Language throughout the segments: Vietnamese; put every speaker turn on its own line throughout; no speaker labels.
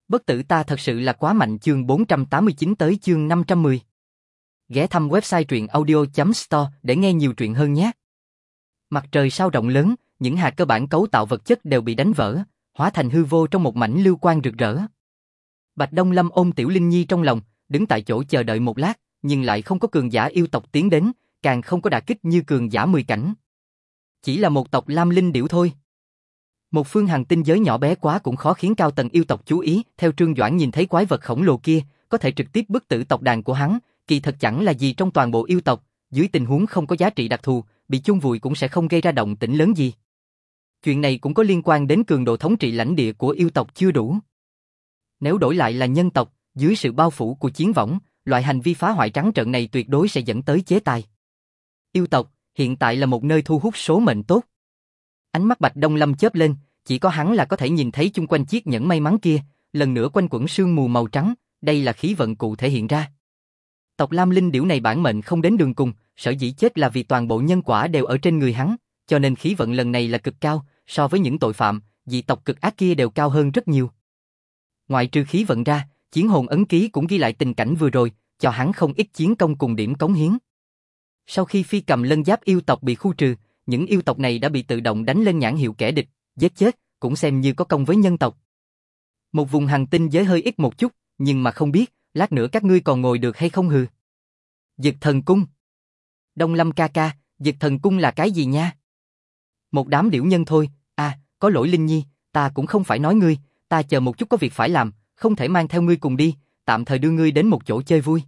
Bất tử ta thật sự là quá mạnh. Chương 489 tới chương 510. Ghé thăm website truyệnaudio.store để nghe nhiều truyện hơn nhé. Mặt trời sao rộng lớn, những hạt cơ bản cấu tạo vật chất đều bị đánh vỡ, hóa thành hư vô trong một mảnh lưu quang rực rỡ. Bạch Đông Lâm ôm Tiểu Linh Nhi trong lòng, đứng tại chỗ chờ đợi một lát, nhưng lại không có cường giả yêu tộc tiến đến, càng không có đả kích như cường giả 10 cảnh. Chỉ là một tộc Lam Linh điểu thôi. Một phương hành tinh giới nhỏ bé quá cũng khó khiến cao tầng yêu tộc chú ý. Theo Trương Doãn nhìn thấy quái vật khổng lồ kia, có thể trực tiếp bức tử tộc đàn của hắn, kỳ thật chẳng là gì trong toàn bộ yêu tộc. Dưới tình huống không có giá trị đặc thù, bị chôn vùi cũng sẽ không gây ra động tĩnh lớn gì. Chuyện này cũng có liên quan đến cường độ thống trị lãnh địa của yêu tộc chưa đủ. Nếu đổi lại là nhân tộc, dưới sự bao phủ của chiến võng, loại hành vi phá hoại trắng trợn này tuyệt đối sẽ dẫn tới chế tài. Yêu tộc hiện tại là một nơi thu hút số mệnh tốt. Ánh mắt Bạch Đông Lâm chớp lên, chỉ có hắn là có thể nhìn thấy chung quanh chiếc nhẫn may mắn kia, lần nữa quanh quẩn sương mù màu trắng, đây là khí vận cụ thể hiện ra. Tộc Lam Linh điểu này bản mệnh không đến đường cùng, sở dĩ chết là vì toàn bộ nhân quả đều ở trên người hắn, cho nên khí vận lần này là cực cao, so với những tội phạm, dị tộc cực ác kia đều cao hơn rất nhiều. Ngoại trừ khí vận ra, chiến hồn ấn ký cũng ghi lại tình cảnh vừa rồi, cho hắn không ít chiến công cùng điểm cống hiến. Sau khi phi cầm lân giáp yêu tộc bị khu trừ, những yêu tộc này đã bị tự động đánh lên nhãn hiệu kẻ địch, giết chết, cũng xem như có công với nhân tộc. Một vùng hành tinh giới hơi ít một chút, nhưng mà không biết, lát nữa các ngươi còn ngồi được hay không hừ. Dực thần cung. Đông Lâm ca ca, Dực thần cung là cái gì nha? Một đám điểu nhân thôi, có lỗi Linh Nhi, ta cũng không phải nói ngươi, ta chờ một chút có việc phải làm, không thể mang theo ngươi cùng đi, tạm thời đưa ngươi đến một chỗ chơi vui.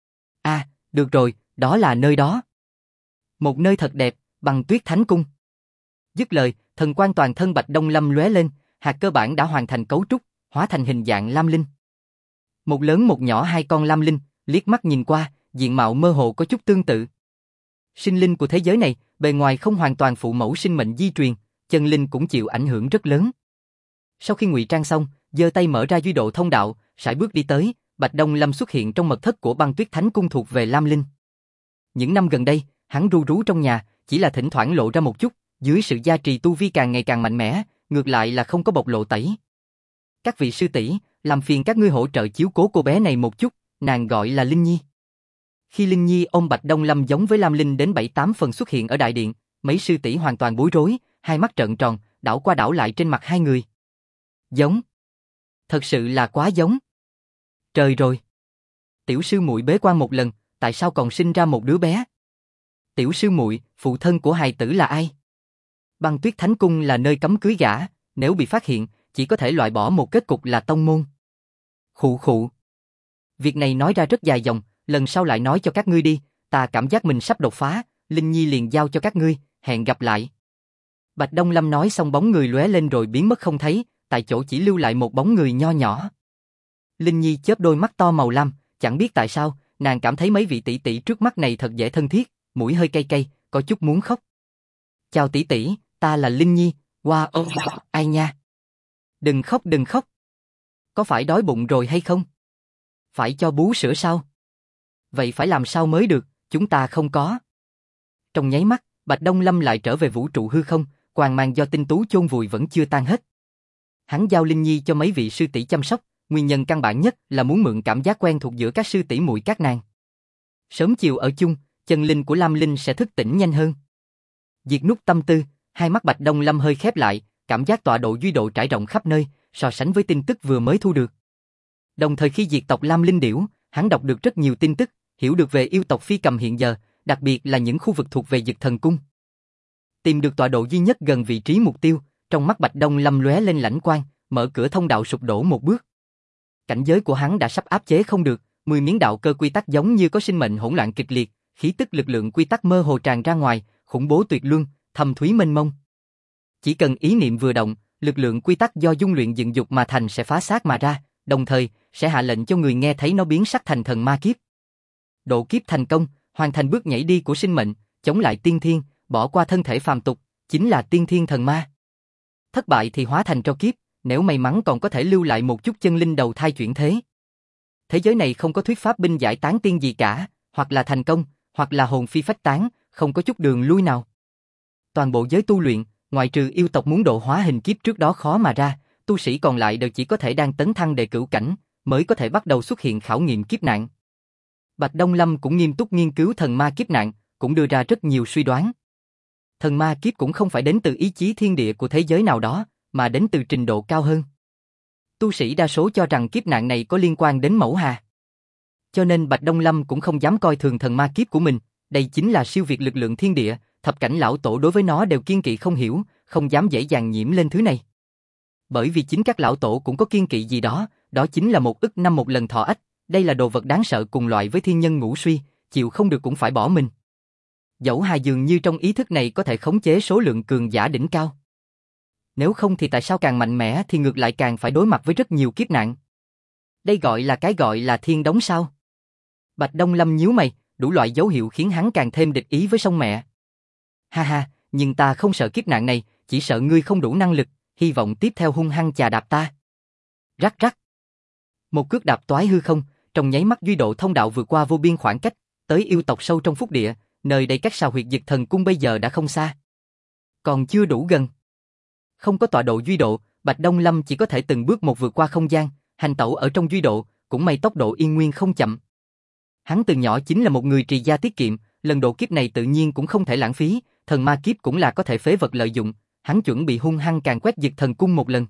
Được rồi, đó là nơi đó. Một nơi thật đẹp, Băng Tuyết Thánh Cung. Dứt lời, thần quang toàn thân Bạch Đông Lâm lóe lên, hạt cơ bản đã hoàn thành cấu trúc, hóa thành hình dạng lam linh. Một lớn một nhỏ hai con lam linh, liếc mắt nhìn qua, diện mạo mơ hồ có chút tương tự. Sinh linh của thế giới này, bề ngoài không hoàn toàn phụ mẫu sinh mệnh di truyền, chân linh cũng chịu ảnh hưởng rất lớn. Sau khi ngụy trang xong, giơ tay mở ra duy độ thông đạo, sải bước đi tới, Bạch Đông Lâm xuất hiện trong mật thất của Băng Tuyết Thánh Cung thuộc về lam linh. Những năm gần đây, hắn ru rú trong nhà, chỉ là thỉnh thoảng lộ ra một chút, dưới sự gia trì tu vi càng ngày càng mạnh mẽ, ngược lại là không có bộc lộ tẩy. Các vị sư tỷ, làm phiền các ngươi hỗ trợ chiếu cố cô bé này một chút, nàng gọi là Linh Nhi. Khi Linh Nhi ôm Bạch Đông Lâm giống với Lam Linh đến 7-8 phần xuất hiện ở đại điện, mấy sư tỷ hoàn toàn bối rối, hai mắt trợn tròn, đảo qua đảo lại trên mặt hai người. Giống. Thật sự là quá giống. Trời rồi. Tiểu sư muội bế quan một lần, tại sao còn sinh ra một đứa bé? Tiểu sư muội, phụ thân của hài tử là ai? Băng Tuyết Thánh Cung là nơi cấm cưới gả, nếu bị phát hiện, chỉ có thể loại bỏ một kết cục là tông môn. Khụ khụ. Việc này nói ra rất dài dòng, lần sau lại nói cho các ngươi đi, ta cảm giác mình sắp đột phá, Linh Nhi liền giao cho các ngươi, hẹn gặp lại. Bạch Đông Lâm nói xong bóng người lóe lên rồi biến mất không thấy, tại chỗ chỉ lưu lại một bóng người nho nhỏ. Linh Nhi chớp đôi mắt to màu lam, chẳng biết tại sao, nàng cảm thấy mấy vị tỷ tỷ trước mắt này thật dễ thân thiết, mũi hơi cay cay, có chút muốn khóc. Chào tỷ tỷ, ta là Linh Nhi, ai nha? Đừng khóc đừng khóc. Có phải đói bụng rồi hay không? Phải cho bú sữa sao? Vậy phải làm sao mới được, chúng ta không có. Trong nháy mắt, Bạch Đông Lâm lại trở về vũ trụ hư không, quang mang do tinh tú chôn vùi vẫn chưa tan hết. Hắn giao Linh Nhi cho mấy vị sư tỷ chăm sóc, nguyên nhân căn bản nhất là muốn mượn cảm giác quen thuộc giữa các sư tỷ muội các nàng. Sớm chiều ở chung, chân linh của Lam Linh sẽ thức tỉnh nhanh hơn. Diệt nút tâm tư, hai mắt Bạch Đông Lâm hơi khép lại, cảm giác tọa độ duy độ trải rộng khắp nơi, so sánh với tin tức vừa mới thu được. Đồng thời khi diệt tộc Lam Linh điểu, hắn đọc được rất nhiều tin tức, hiểu được về yêu tộc phi cầm hiện giờ, đặc biệt là những khu vực thuộc về Dực Thần Cung. Tìm được tọa độ duy nhất gần vị trí mục tiêu, trong mắt Bạch Đông Lâm lóe lên lãnh quang, mở cửa thông đạo sụp đổ một bước. Cảnh giới của hắn đã sắp áp chế không được, 10 miếng đạo cơ quy tắc giống như có sinh mệnh hỗn loạn kịch liệt, khí tức lực lượng quy tắc mơ hồ tràn ra ngoài, khủng bố tuyệt luân, thâm thúy mênh mông. Chỉ cần ý niệm vừa động, lực lượng quy tắc do dung luyện dựng dục mà thành sẽ phá xác mà ra, đồng thời sẽ hạ lệnh cho người nghe thấy nó biến sắc thành thần ma kiếp. Độ kiếp thành công, hoàn thành bước nhảy đi của sinh mệnh, chống lại tiên thiên, bỏ qua thân thể phàm tục, chính là tiên thiên thần ma. Thất bại thì hóa thành tro kiếp, nếu may mắn còn có thể lưu lại một chút chân linh đầu thai chuyển thế. Thế giới này không có thuyết pháp binh giải tán tiên gì cả, hoặc là thành công, hoặc là hồn phi phách tán, không có chút đường lui nào. Toàn bộ giới tu luyện, ngoại trừ yêu tộc muốn độ hóa hình kiếp trước đó khó mà ra, tu sĩ còn lại đều chỉ có thể đang tấn thăng đệ cửu cảnh, mới có thể bắt đầu xuất hiện khảo nghiệm kiếp nạn. Bạch Đông Lâm cũng nghiêm túc nghiên cứu thần ma kiếp nạn, cũng đưa ra rất nhiều suy đoán. Thần ma kiếp cũng không phải đến từ ý chí thiên địa của thế giới nào đó, mà đến từ trình độ cao hơn. Tu sĩ đa số cho rằng kiếp nạn này có liên quan đến mẫu hà. Cho nên Bạch Đông Lâm cũng không dám coi thường thần ma kiếp của mình, đây chính là siêu việt lực lượng thiên địa, thập cảnh lão tổ đối với nó đều kiên kỵ không hiểu, không dám dễ dàng nhiễm lên thứ này. Bởi vì chính các lão tổ cũng có kiên kỵ gì đó, đó chính là 1 ức năm một lần thọ ách, đây là đồ vật đáng sợ cùng loại với thiên nhân ngũ suy, chịu không được cũng phải bỏ mình. Dẫu Hà dường như trong ý thức này có thể khống chế số lượng cường giả đỉnh cao. Nếu không thì tại sao càng mạnh mẽ thì ngược lại càng phải đối mặt với rất nhiều kiếp nạn. Đây gọi là thiên đống sao? Bạch Đông Lâm nhíu mày, đủ loại dấu hiệu khiến hắn càng thêm địch ý với song mẹ. Ha ha, nhưng ta không sợ kiếp nạn này, chỉ sợ ngươi không đủ năng lực, hy vọng tiếp theo hung hăng chà đạp ta. Rắc rắc. Một cước đạp toái hư không, trong nháy mắt duy độ thông đạo vượt qua vô biên khoảng cách, tới yêu tộc sâu trong phúc địa, nơi đây cách sao huyệt Dực Thần Cung bây giờ đã không xa. Còn chưa đủ gần. Không có tọa độ duy độ, Bạch Đông Lâm chỉ có thể từng bước một vượt qua không gian, hành tẩu ở trong duy độ, cũng may tốc độ yên nguyên không chậm. Hắn từ nhỏ chính là một người trì gia tiết kiệm, lần độ kiếp này tự nhiên cũng không thể lãng phí, thần ma kiếp cũng là có thể phế vật lợi dụng, hắn chuẩn bị hung hăng càn quét Dực Thần Cung một lần.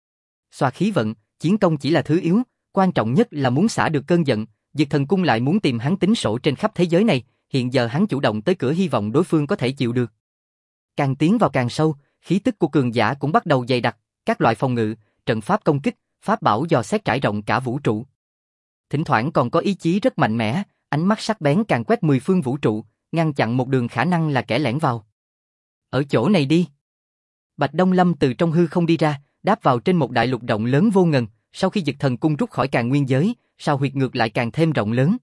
Xoa khí vận, chiến công chỉ là thứ yếu, quan trọng nhất là muốn xả được cơn giận, Dực Thần Cung lại muốn tìm hắn tính sổ trên khắp thế giới này, hiện giờ hắn chủ động tới cửa hy vọng đối phương có thể chịu được. Càng tiến vào càng sâu, khí tức của cường giả cũng bắt đầu dày đặc, các loại phòng ngự, trận pháp công kích, pháp bảo dò xét trải rộng cả vũ trụ. Thỉnh thoảng còn có ý chí rất mạnh mẽ, ánh mắt sắc bén càng quét 10 phương vũ trụ, ngăn chặn một đường khả năng là kẻ lẻn vào. Ở chỗ này đi. Bạch Đông Lâm từ trong hư không đi ra, đáp vào trên một đại lục rộng lớn vô ngần, sau khi Dực Thần Cung rút khỏi Càn Nguyên giới, sao huyệt ngược lại càng thêm rộng lớn.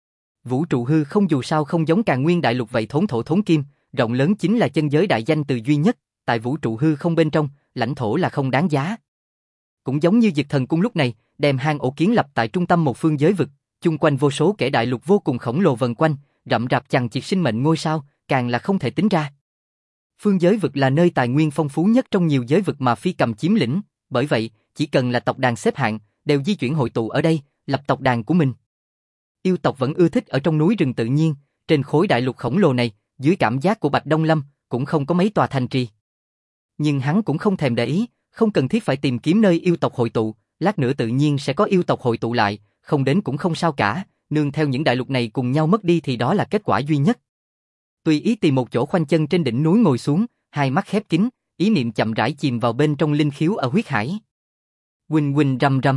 Vũ trụ hư không dù sao không giống Càn Nguyên đại lục vậy thốn thổ thốn kim, rộng lớn chính là chân giới đại danh từ duy nhất, tại vũ trụ hư không bên trong, lãnh thổ là không đáng giá. Cũng giống như Dực Thần Cung lúc này, đem hang ổ kiến lập tại trung tâm một phương giới vực, chung quanh vô số kẻ đại lục vô cùng khổng lồ vần quanh, rậm rạp chằng chịt sinh mệnh ngôi sao, càng là không thể tính ra. Phương giới vực là nơi tài nguyên phong phú nhất trong nhiều giới vực mà Phi Cầm chiếm lĩnh, bởi vậy, chỉ cần là tộc đàn xếp hạng, đều di chuyển hội tụ ở đây, lập tộc đàn của mình. Yêu tộc vẫn ưa thích ở trong núi rừng tự nhiên, trên khối đại lục khổng lồ này, dưới cảm giác của Bạch Đông Lâm, cũng không có mấy tòa thành trì. Nhưng hắn cũng không thèm để ý, không cần thiết phải tìm kiếm nơi yêu tộc hội tụ, lát nữa tự nhiên sẽ có yêu tộc hội tụ lại, không đến cũng không sao cả, nương theo những đại lục này cùng nhau mất đi thì đó là kết quả duy nhất. Tùy ý tìm một chỗ khoanh chân trên đỉnh núi ngồi xuống, hai mắt khép kín, ý niệm chậm rãi chìm vào bên trong linh khiếu ở huyết hải. Huỳnh huỳnh rầm rầm.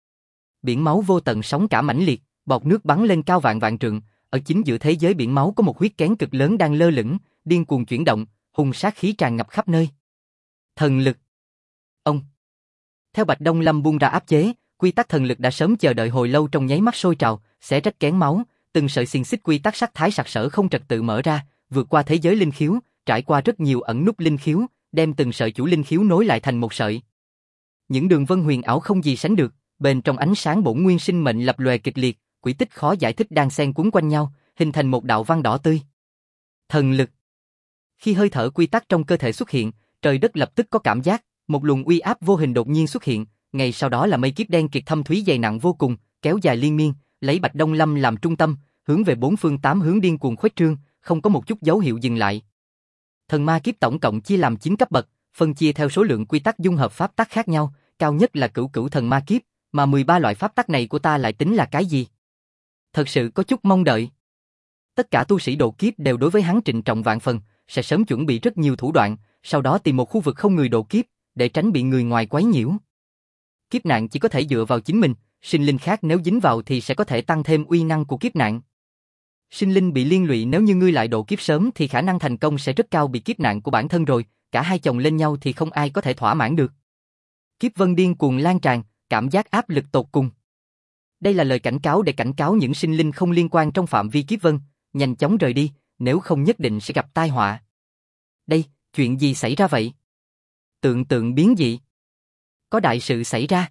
Biển máu vô tận sóng cả mãnh liệt, bọt nước bắn lên cao vạn vạn trượng, ở chính giữa thế giới biển máu có một huyết kén cực lớn đang lơ lửng, điên cuồng chuyển động, hung sát khí tràn ngập khắp nơi. Thần lực. Ông. Theo Bạch Đông Lâm buông ra áp chế, quy tắc thần lực đã sớm chờ đợi hồi lâu trong nháy mắt sôi trào, xé rách kén máu, từng sợi xiềng xích quy tắc sắc thái sặc sỡ không trật tự mở ra, vượt qua thế giới linh khiếu, trải qua rất nhiều ẩn nút linh khiếu, đem từng sợi chủ linh khiếu nối lại thành một sợi. Những đường vân huyền ảo không gì sánh được, bên trong ánh sáng bổn nguyên sinh mệnh lập lòe kịch liệt, quỹ tích khó giải thích đang xen cuốn quanh nhau, hình thành một đạo văn đỏ tươi. Thần lực. Khi hơi thở quy tắc trong cơ thể xuất hiện, trời đất lập tức có cảm giác, một luồng uy áp vô hình đột nhiên xuất hiện, ngay sau đó là mây kiếp đen kịt thâm thúy dày nặng vô cùng, kéo dài liên miên, lấy Bạch Đông Lâm làm trung tâm, hướng về bốn phương tám hướng điên cuồng khuếch trương, không có một chút dấu hiệu dừng lại. Thần ma kiếp tổng cộng chia làm 9 cấp bậc, phân chia theo số lượng quy tắc dung hợp pháp tắc khác nhau, cao nhất là cửu cửu thần ma kiếp, mà 13 loại pháp tắc này của ta lại tính là cái gì? Thật sự có chút mong đợi. Tất cả tu sĩ độ kiếp đều đối với hắn trịnh trọng vạn phần, sẽ sớm chuẩn bị rất nhiều thủ đoạn, sau đó tìm một khu vực không người độ kiếp, để tránh bị người ngoài quấy nhiễu. Kiếp nạn chỉ có thể dựa vào chính mình, sinh linh khác nếu dính vào thì sẽ có thể tăng thêm uy năng của kiếp nạn. Sinh linh bị liên lụy nếu như ngươi lại độ kiếp sớm thì khả năng thành công sẽ rất cao, bị kiếp nạn của bản thân rồi, cả hai chồng lên nhau thì không ai có thể thỏa mãn được. Kiếp vân điên cuồng lan tràn, cảm giác áp lực tột cùng. Đây là lời cảnh cáo để cảnh cáo những sinh linh không liên quan trong phạm vi kiếp vân, nhanh chóng rời đi, nếu không nhất định sẽ gặp tai họa. Đây, chuyện gì xảy ra vậy? Tượng biến dị. Có đại sự xảy ra.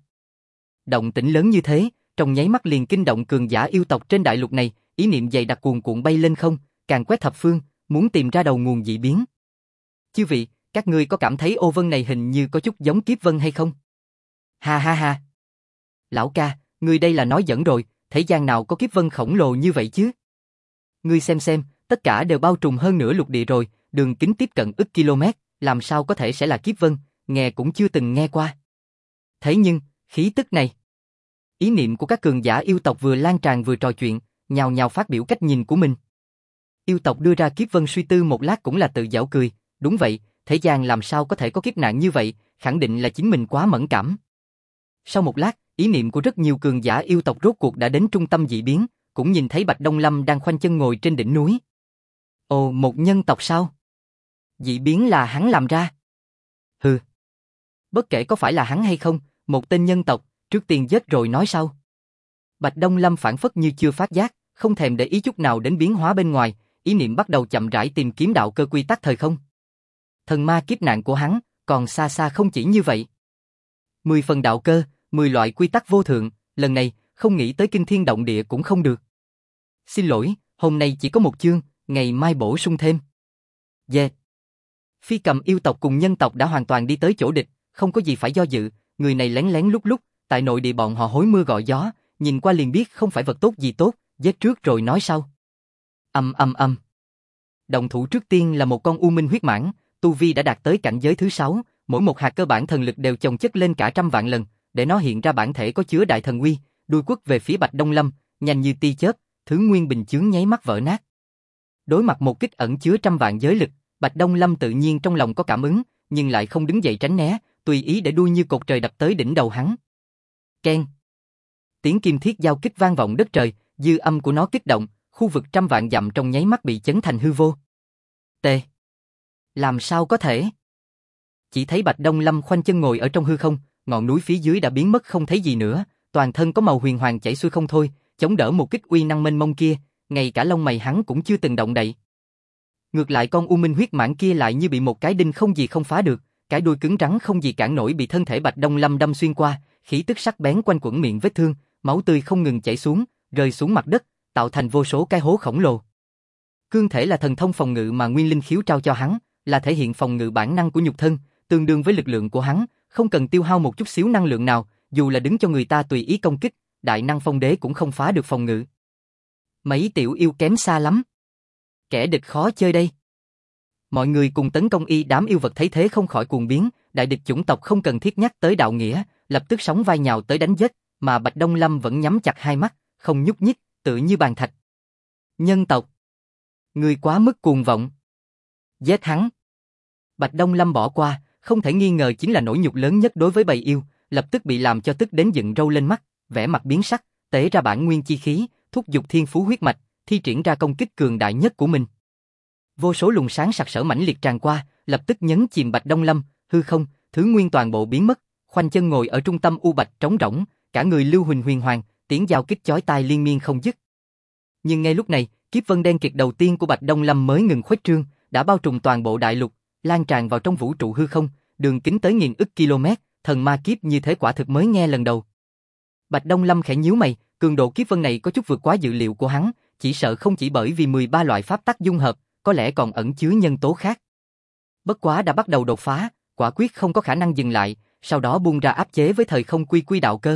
Động tĩnh lớn như thế, trong nháy mắt liền kinh động cường giả yêu tộc trên đại lục này, ý niệm dày đặc cuồn cuộn bay lên không, càng quét thập phương, muốn tìm ra đầu nguồn dị biến. Chư vị, các ngươi có cảm thấy ô vân này hình như có chút giống kiếp vân hay không? Ha ha ha. Lão ca, ngươi đây là nói giỡn rồi, thế gian nào có kiếp vân khổng lồ như vậy chứ? Ngươi xem, tất cả đều bao trùm hơn nửa lục địa rồi, đường kính tiếp cận ức km, làm sao có thể sẽ là kiếp vân, nghe cũng chưa từng nghe qua. Thế nhưng, khí tức này. Ý niệm của các cường giả yêu tộc vừa lan tràn vừa trò chuyện, nhào nhào phát biểu cách nhìn của mình. Yêu tộc đưa ra kiếp vân suy tư một lát cũng là tự giễu cười, đúng vậy, thế gian làm sao có thể có kiếp nạn như vậy, khẳng định là chính mình quá mẫn cảm. Sau một lát, ý niệm của rất nhiều cường giả yêu tộc rốt cuộc đã đến trung tâm dị biến, cũng nhìn thấy Bạch Đông Lâm đang khoanh chân ngồi trên đỉnh núi. Ồ, một nhân tộc sao? Dị biến là hắn làm ra. Hừ. Bất kể có phải là hắn hay không, một tên nhân tộc, trước tiên giết rồi nói sau. Bạch Đông Lâm phản phất như chưa phát giác, không thèm để ý chút nào đến biến hóa bên ngoài, ý niệm bắt đầu chậm rãi tìm kiếm đạo cơ quy tắc thời không. Thần ma kiếp nạn của hắn, còn xa xa không chỉ như vậy. 10 phần đạo cơ, 10 loại quy tắc vô thượng, lần này, không nghĩ tới kinh thiên động địa cũng không được. Xin lỗi, hôm nay chỉ có một chương, ngày mai bổ sung thêm. Yeah. Phi Cầm yêu tộc cùng nhân tộc đã hoàn toàn đi tới chỗ địch, không có gì phải do dự, người này lén lén lúc lúc, tại nội địa bọn họ hối mưa gọi gió, nhìn qua liền biết không phải vật tốt gì tốt, giết trước rồi nói sau. Âm. Động thủ trước tiên là một con U Minh huyết mãng, tu vi đã đạt tới cảnh giới thứ 6, mỗi một hạt cơ bản thần lực đều chồng chất lên cả trăm vạn lần, để nó hiện ra bản thể có chứa đại thần uy, đuôi quất về phía Bạch Đông Lâm, nhanh như tia chớp, thứ nguyên bình chướng nháy mắt vỡ nát. Đối mặt một kích ẩn chứa trăm vạn giới lực, Bạch Đông Lâm tự nhiên trong lòng có cảm ứng, nhưng lại không đứng dậy tránh né, tùy ý để đuôi như cột trời đập tới đỉnh đầu hắn. Keng. Tiếng kim thiết giao kích vang vọng đất trời, dư âm của nó kích động, khu vực trăm vạn dặm trong nháy mắt bị chấn thành hư vô. T. Làm sao có thể? Chỉ thấy Bạch Đông Lâm khoanh chân ngồi ở trong hư không, ngọn núi phía dưới đã biến mất không thấy gì nữa, toàn thân có màu huyền hoàng chảy xuôi không thôi, chống đỡ một kích uy năng mênh mông kia, ngay cả lông mày hắn cũng chưa từng động đậy. Ngược lại con U Minh huyết mãng kia lại như bị một cái đinh không gì không phá được, cái đuôi cứng rắn không gì cản nổi bị thân thể Bạch Đông Lâm đâm xuyên qua, khí tức sắc bén quanh quẩn miệng vết thương, máu tươi không ngừng chảy xuống, rơi xuống mặt đất, tạo thành vô số cái hố khổng lồ. Cương thể là thần thông phòng ngự mà Nguyên Linh khiếu trao cho hắn, là thể hiện phòng ngự bản năng của nhục thân, tương đương với lực lượng của hắn, không cần tiêu hao một chút xíu năng lượng nào, dù là đứng cho người ta tùy ý công kích, đại năng phong đế cũng không phá được phòng ngự. Mấy tiểu yêu kém xa lắm. Kẻ địch khó chơi đây. Mọi người cùng tấn công đám yêu vật thấy thế không khỏi cuồng biến, đại địch chủng tộc không cần thiết nhắc tới đạo nghĩa, lập tức sóng vai nhào tới đánh giết, mà Bạch Đông Lâm vẫn nhắm chặt hai mắt, không nhúc nhích, tựa như bàn thạch. Nhân tộc, ngươi quá mức cuồng vọng. Giết hắn. Bạch Đông Lâm bỏ qua, không thể nghi ngờ chính là nỗi nhục lớn nhất đối với bầy yêu, lập tức bị làm cho tức đến dựng râu lên mắt, vẻ mặt biến sắc, tế ra bản nguyên chi khí, thúc giục thiên phú huyết mạch, thi triển ra công kích cường đại nhất của mình. Vô số luồng sáng sặc sỡ mãnh liệt tràn qua, lập tức nhấn chìm Bạch Đông Lâm, hư không, thứ nguyên toàn bộ biến mất, khoanh chân ngồi ở trung tâm u bạch trống rỗng, cả người lưu huỳnh huyền hoàng, tiếng giao kích chói tai liên miên không dứt. Nhưng ngay lúc này, kiếp vân đen kịt đầu tiên của Bạch Đông Lâm mới ngừng khuếch trương, đã bao trùm toàn bộ đại lục, lan tràn vào trong vũ trụ hư không, đường kính tới nghìn ức km, thần ma kiếp như thế quả thực mới nghe lần đầu. Bạch Đông Lâm khẽ nhíu mày, cường độ kiếp vân này có chút vượt quá dự liệu của hắn, chỉ sợ không chỉ bởi vì 13 loại pháp tắc dung hợp, có lẽ còn ẩn chứa nhân tố khác. Bất quá đã bắt đầu đột phá, quả quyết không có khả năng dừng lại, sau đó buông ra áp chế với thời không quy đạo cơ.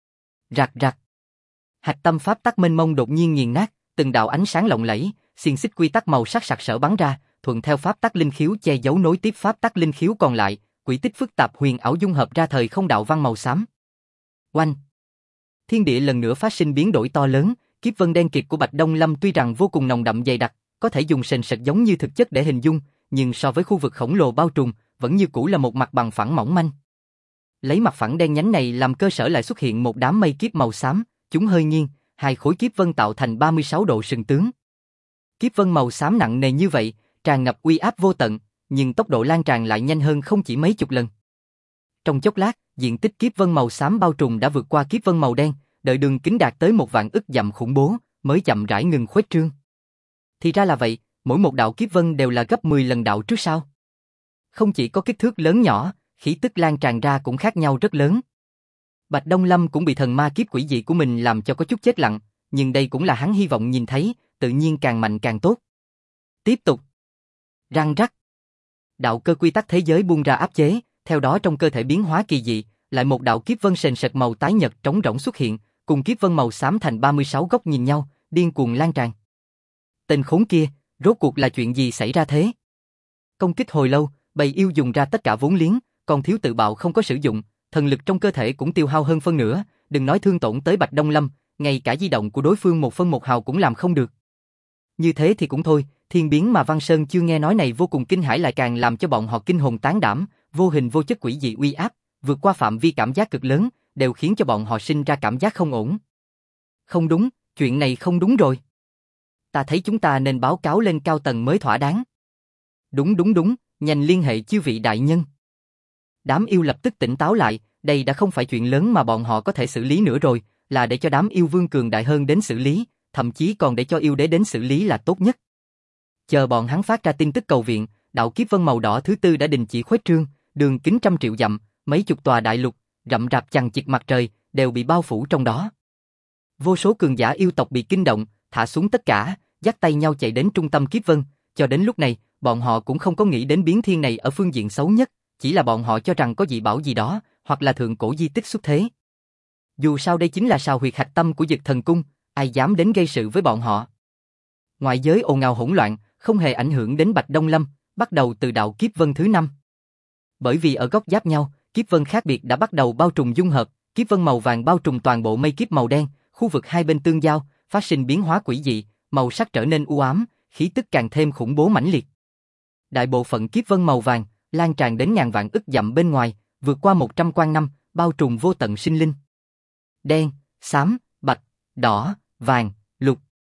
Rạc rạc. Hạch tâm pháp tắc mênh mông đột nhiên nghiền nát, từng đạo ánh sáng lộng lẫy, xiềng xích quy tắc màu sắc sặc sỡ bắn ra, thuận theo pháp tắc linh khiếu che giấu nối tiếp pháp tắc linh khiếu còn lại, quỹ tích phức tạp huyền ảo dung hợp ra thời không đạo văn màu xám. Oanh! Thiên địa lần nữa phát sinh biến đổi to lớn, kiếp vân đen kịt của Bạch Đông Lâm tuy rằng vô cùng nồng đậm dày đặc, có thể dùng sền sệt giống như thực chất để hình dung, nhưng so với khu vực khổng lồ bao trùm, vẫn như cũ là một mặt bằng phẳng mỏng manh. Lấy mặt phẳng đen nhánh này làm cơ sở lại xuất hiện một đám mây kiếp màu xám, chúng hơi nghiêng, hai khối kiếp vân tạo thành 36 độ sừng tướng. Kiếp vân màu xám nặng nề như vậy, tràn ngập uy áp vô tận, nhưng tốc độ lan tràn lại nhanh hơn không chỉ mấy chục lần. Trong chốc lát, diện tích kiếp vân màu xám bao trùm đã vượt qua kiếp vân màu đen, đợi đường kính đạt tới 1.000 ức dặm khủng bố, mới chậm rãi ngừng khuếch trương. Thì ra là vậy, mỗi một đạo kiếp vân đều là gấp 10 lần đạo trước sau. Không chỉ có kích thước lớn nhỏ, khí tức lan tràn ra cũng khác nhau rất lớn. Bạch Đông Lâm cũng bị thần ma kiếp quỷ dị của mình làm cho có chút chết lặng, nhưng đây cũng là hắn hy vọng nhìn thấy, tự nhiên càng mạnh càng tốt. Tiếp tục. Răng rắc. Đạo cơ quy tắc thế giới buông ra áp chế, theo đó trong cơ thể biến hóa kỳ dị, lại một đạo kiếp vân sền sệt màu tái nhật trống rỗng xuất hiện, cùng kiếp vân màu xám thành 36 góc nhìn nhau, điên cuồng lan tràn. Tên khốn kia, rốt cuộc là chuyện gì xảy ra thế? Công kích hồi lâu, bầy yêu dùng ra tất cả vốn liếng, còn thiếu tự bạo không có sử dụng, thần lực trong cơ thể cũng tiêu hao hơn phân nửa, đừng nói thương tổn tới Bạch Đông Lâm, ngay cả di động của đối phương 1/1 cũng làm không được. Như thế thì cũng thôi, thiên biến mà Văn Sơn chưa nghe nói này vô cùng kinh hãi lại càng làm cho bọn họ kinh hồn tán đảm, vô hình vô chất quỷ dị uy áp, vượt qua phạm vi cảm giác cực lớn, đều khiến cho bọn họ sinh ra cảm giác không ổn. Không đúng, chuyện này không đúng rồi. Ta thấy chúng ta nên báo cáo lên cao tầng mới thỏa đáng. Đúng, nhanh liên hệ chư vị đại nhân. Đám yêu lập tức tỉnh táo lại, đây đã không phải chuyện lớn mà bọn họ có thể xử lý nữa rồi, là để cho đám yêu vương cường đại hơn đến xử lý, thậm chí còn để cho yêu đế đến xử lý là tốt nhất. Chờ bọn hắn phát ra tin tức cầu viện, đạo kiếp vân màu đỏ thứ tư đã đình chỉ khuếch trương, đường kính trăm triệu dặm, mấy chục tòa đại lục, rậm rạp chằng chịt mặt trời, đều bị bao phủ trong đó. Vô số cường giả yêu tộc bị kinh động, thả xuống tất cả, dắt tay nhau chạy đến trung tâm kiếp vân, cho đến lúc này, bọn họ cũng không có nghĩ đến biến thiên này ở phương diện xấu nhất, chỉ là bọn họ cho rằng có dị bảo gì đó, hoặc là thượng cổ di tích xuất thế. Dù sao đây chính là sào huyệt hạch tâm của Dực Thần Cung, ai dám đến gây sự với bọn họ. Ngoại giới ồn ào hỗn loạn, không hề ảnh hưởng đến Bạch Đông Lâm, bắt đầu từ đạo kiếp vân thứ 5. Bởi vì ở góc giáp nhau, kiếp vân khác biệt đã bắt đầu bao trùm dung hợp, kiếp vân màu vàng bao trùm toàn bộ mây kiếp màu đen, khu vực hai bên tương giao, phát sinh biến hóa quỷ dị, màu sắc trở nên u ám, khí tức càng thêm khủng bố mãnh liệt. Đại bộ phận kiếp vân màu vàng lan tràn đến ngàn vạn ức dặm bên ngoài, vượt qua 100 quang năm, bao trùm vô tận sinh linh. Đen, xám, bạch, đỏ, vàng, lục.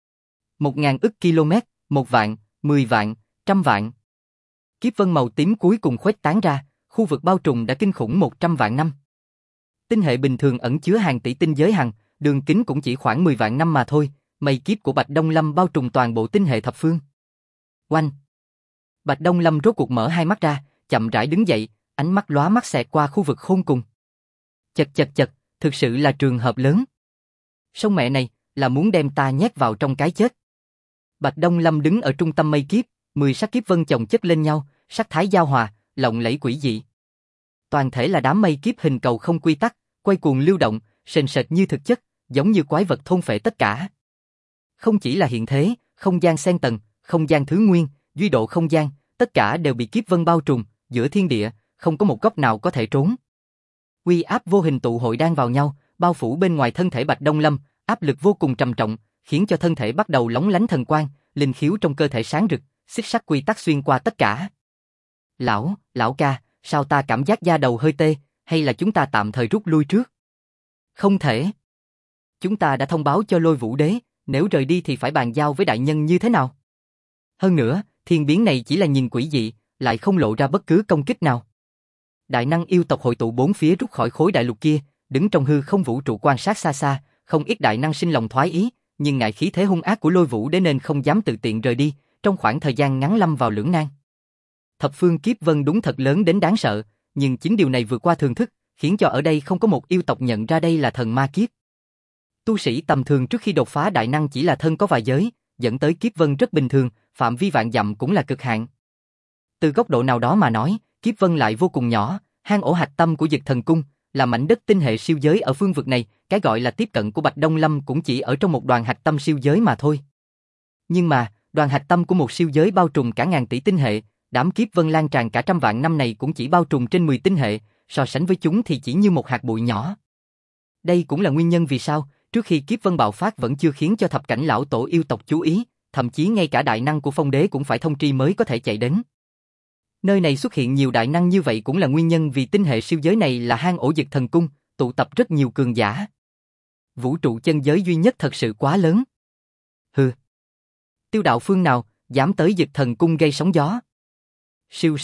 1000 ức km, 1 vạn, 10 vạn, trăm vạn. Kiếp vân màu tím cuối cùng khuếch tán ra, khu vực bao trùm đã kinh khủng 100 vạn năm. Tinh hệ bình thường ẩn chứa hàng tỷ tinh giới hằng, đường kính cũng chỉ khoảng 10 vạn năm mà thôi, mây kiếp của Bạch Đông Lâm bao trùm toàn bộ tinh hệ thập phương. Oanh! Bạch Đông Lâm rốt cuộc mở hai mắt ra, chậm rãi đứng dậy, ánh mắt lóa mắt xẹt qua khu vực khôn cùng. Chật, thực sự là trường hợp lớn. Sông mẹ này, là muốn đem ta nhét vào trong cái chết. Bạch Đông Lâm đứng ở trung tâm mây kiếp, 10 sắc kiếp vân chồng chất lên nhau, sắc thái giao hòa, lộng lẫy quỷ dị. Toàn thể là đám mây kiếp hình cầu không quy tắc, quay cuồng lưu động, sền sệt như thực chất, giống như quái vật thôn phệ tất cả. Không chỉ là hiện thế, không gian xen tầng, không gian thứ nguyên, duy độ không gian, tất cả đều bị kiếp vân bao trùm, giữa thiên địa, không có một góc nào có thể trốn. Uy áp vô hình tụ hội đan vào nhau, bao phủ bên ngoài thân thể Bạch Đông Lâm, áp lực vô cùng trầm trọng, khiến cho thân thể bắt đầu lóng lánh thần quang, linh khiếu trong cơ thể sáng rực, xích sắt quy tắc xuyên qua tất cả. Lão ca, sao ta cảm giác da đầu hơi tê, hay là chúng ta tạm thời rút lui trước? Không thể. Chúng ta đã thông báo cho Lôi Vũ Đế, nếu rời đi thì phải bàn giao với đại nhân như thế nào? Hơn nữa, thiên biến này chỉ là nhìn quỷ dị, lại không lộ ra bất cứ công kích nào. Đại năng yêu tộc hội tụ bốn phía rút khỏi khối đại lục kia, đứng trong hư không vũ trụ quan sát xa xa, không ít đại năng sinh lòng thoái ý, nhưng ngại khí thế hung ác của Lôi Vũ Đế nên không dám tự tiện rời đi, trong khoảng thời gian ngắn lâm vào lưỡng nan. Thập phương kiếp vân đúng thật lớn đến đáng sợ, nhưng chính điều này vượt qua thường thức, khiến cho ở đây không có một yêu tộc nhận ra đây là thần ma kiếp. Tu sĩ tầm thường trước khi đột phá đại năng chỉ là thân có vài giới, dẫn tới kiếp vân rất bình thường, phạm vi vạn dặm cũng là cực hạn. Từ góc độ nào đó mà nói, kiếp vân lại vô cùng nhỏ, hang ổ hạch tâm của Dực Thần Cung, là mảnh đất tinh hệ siêu giới ở phương vực này, cái gọi là tiếp cận của Bạch Đông Lâm cũng chỉ ở trong một đoàn hạch tâm siêu giới mà thôi. Nhưng mà, đoàn hạch tâm của một siêu giới bao trùm cả ngàn tỷ tinh hệ, đám kiếp vân lan tràn cả trăm vạn năm này cũng chỉ bao trùm trên 10 tinh hệ, so sánh với chúng thì chỉ như một hạt bụi nhỏ. Đây cũng là nguyên nhân vì sao, trước khi kiếp vân bạo phát vẫn chưa khiến cho thập cảnh lão tổ yêu tộc chú ý, thậm chí ngay cả đại năng của Phong Đế cũng phải thông tri mới có thể chạy đến. Nơi này xuất hiện nhiều đại năng như vậy cũng là nguyên nhân vì tinh hệ siêu giới này là hang ổ Dực Thần Cung, tụ tập rất nhiều cường giả. Vũ trụ chân giới duy nhất thật sự quá lớn. Hừ. Tiêu đạo phương nào, dám tới Dực Thần Cung gây sóng gió. Siêu.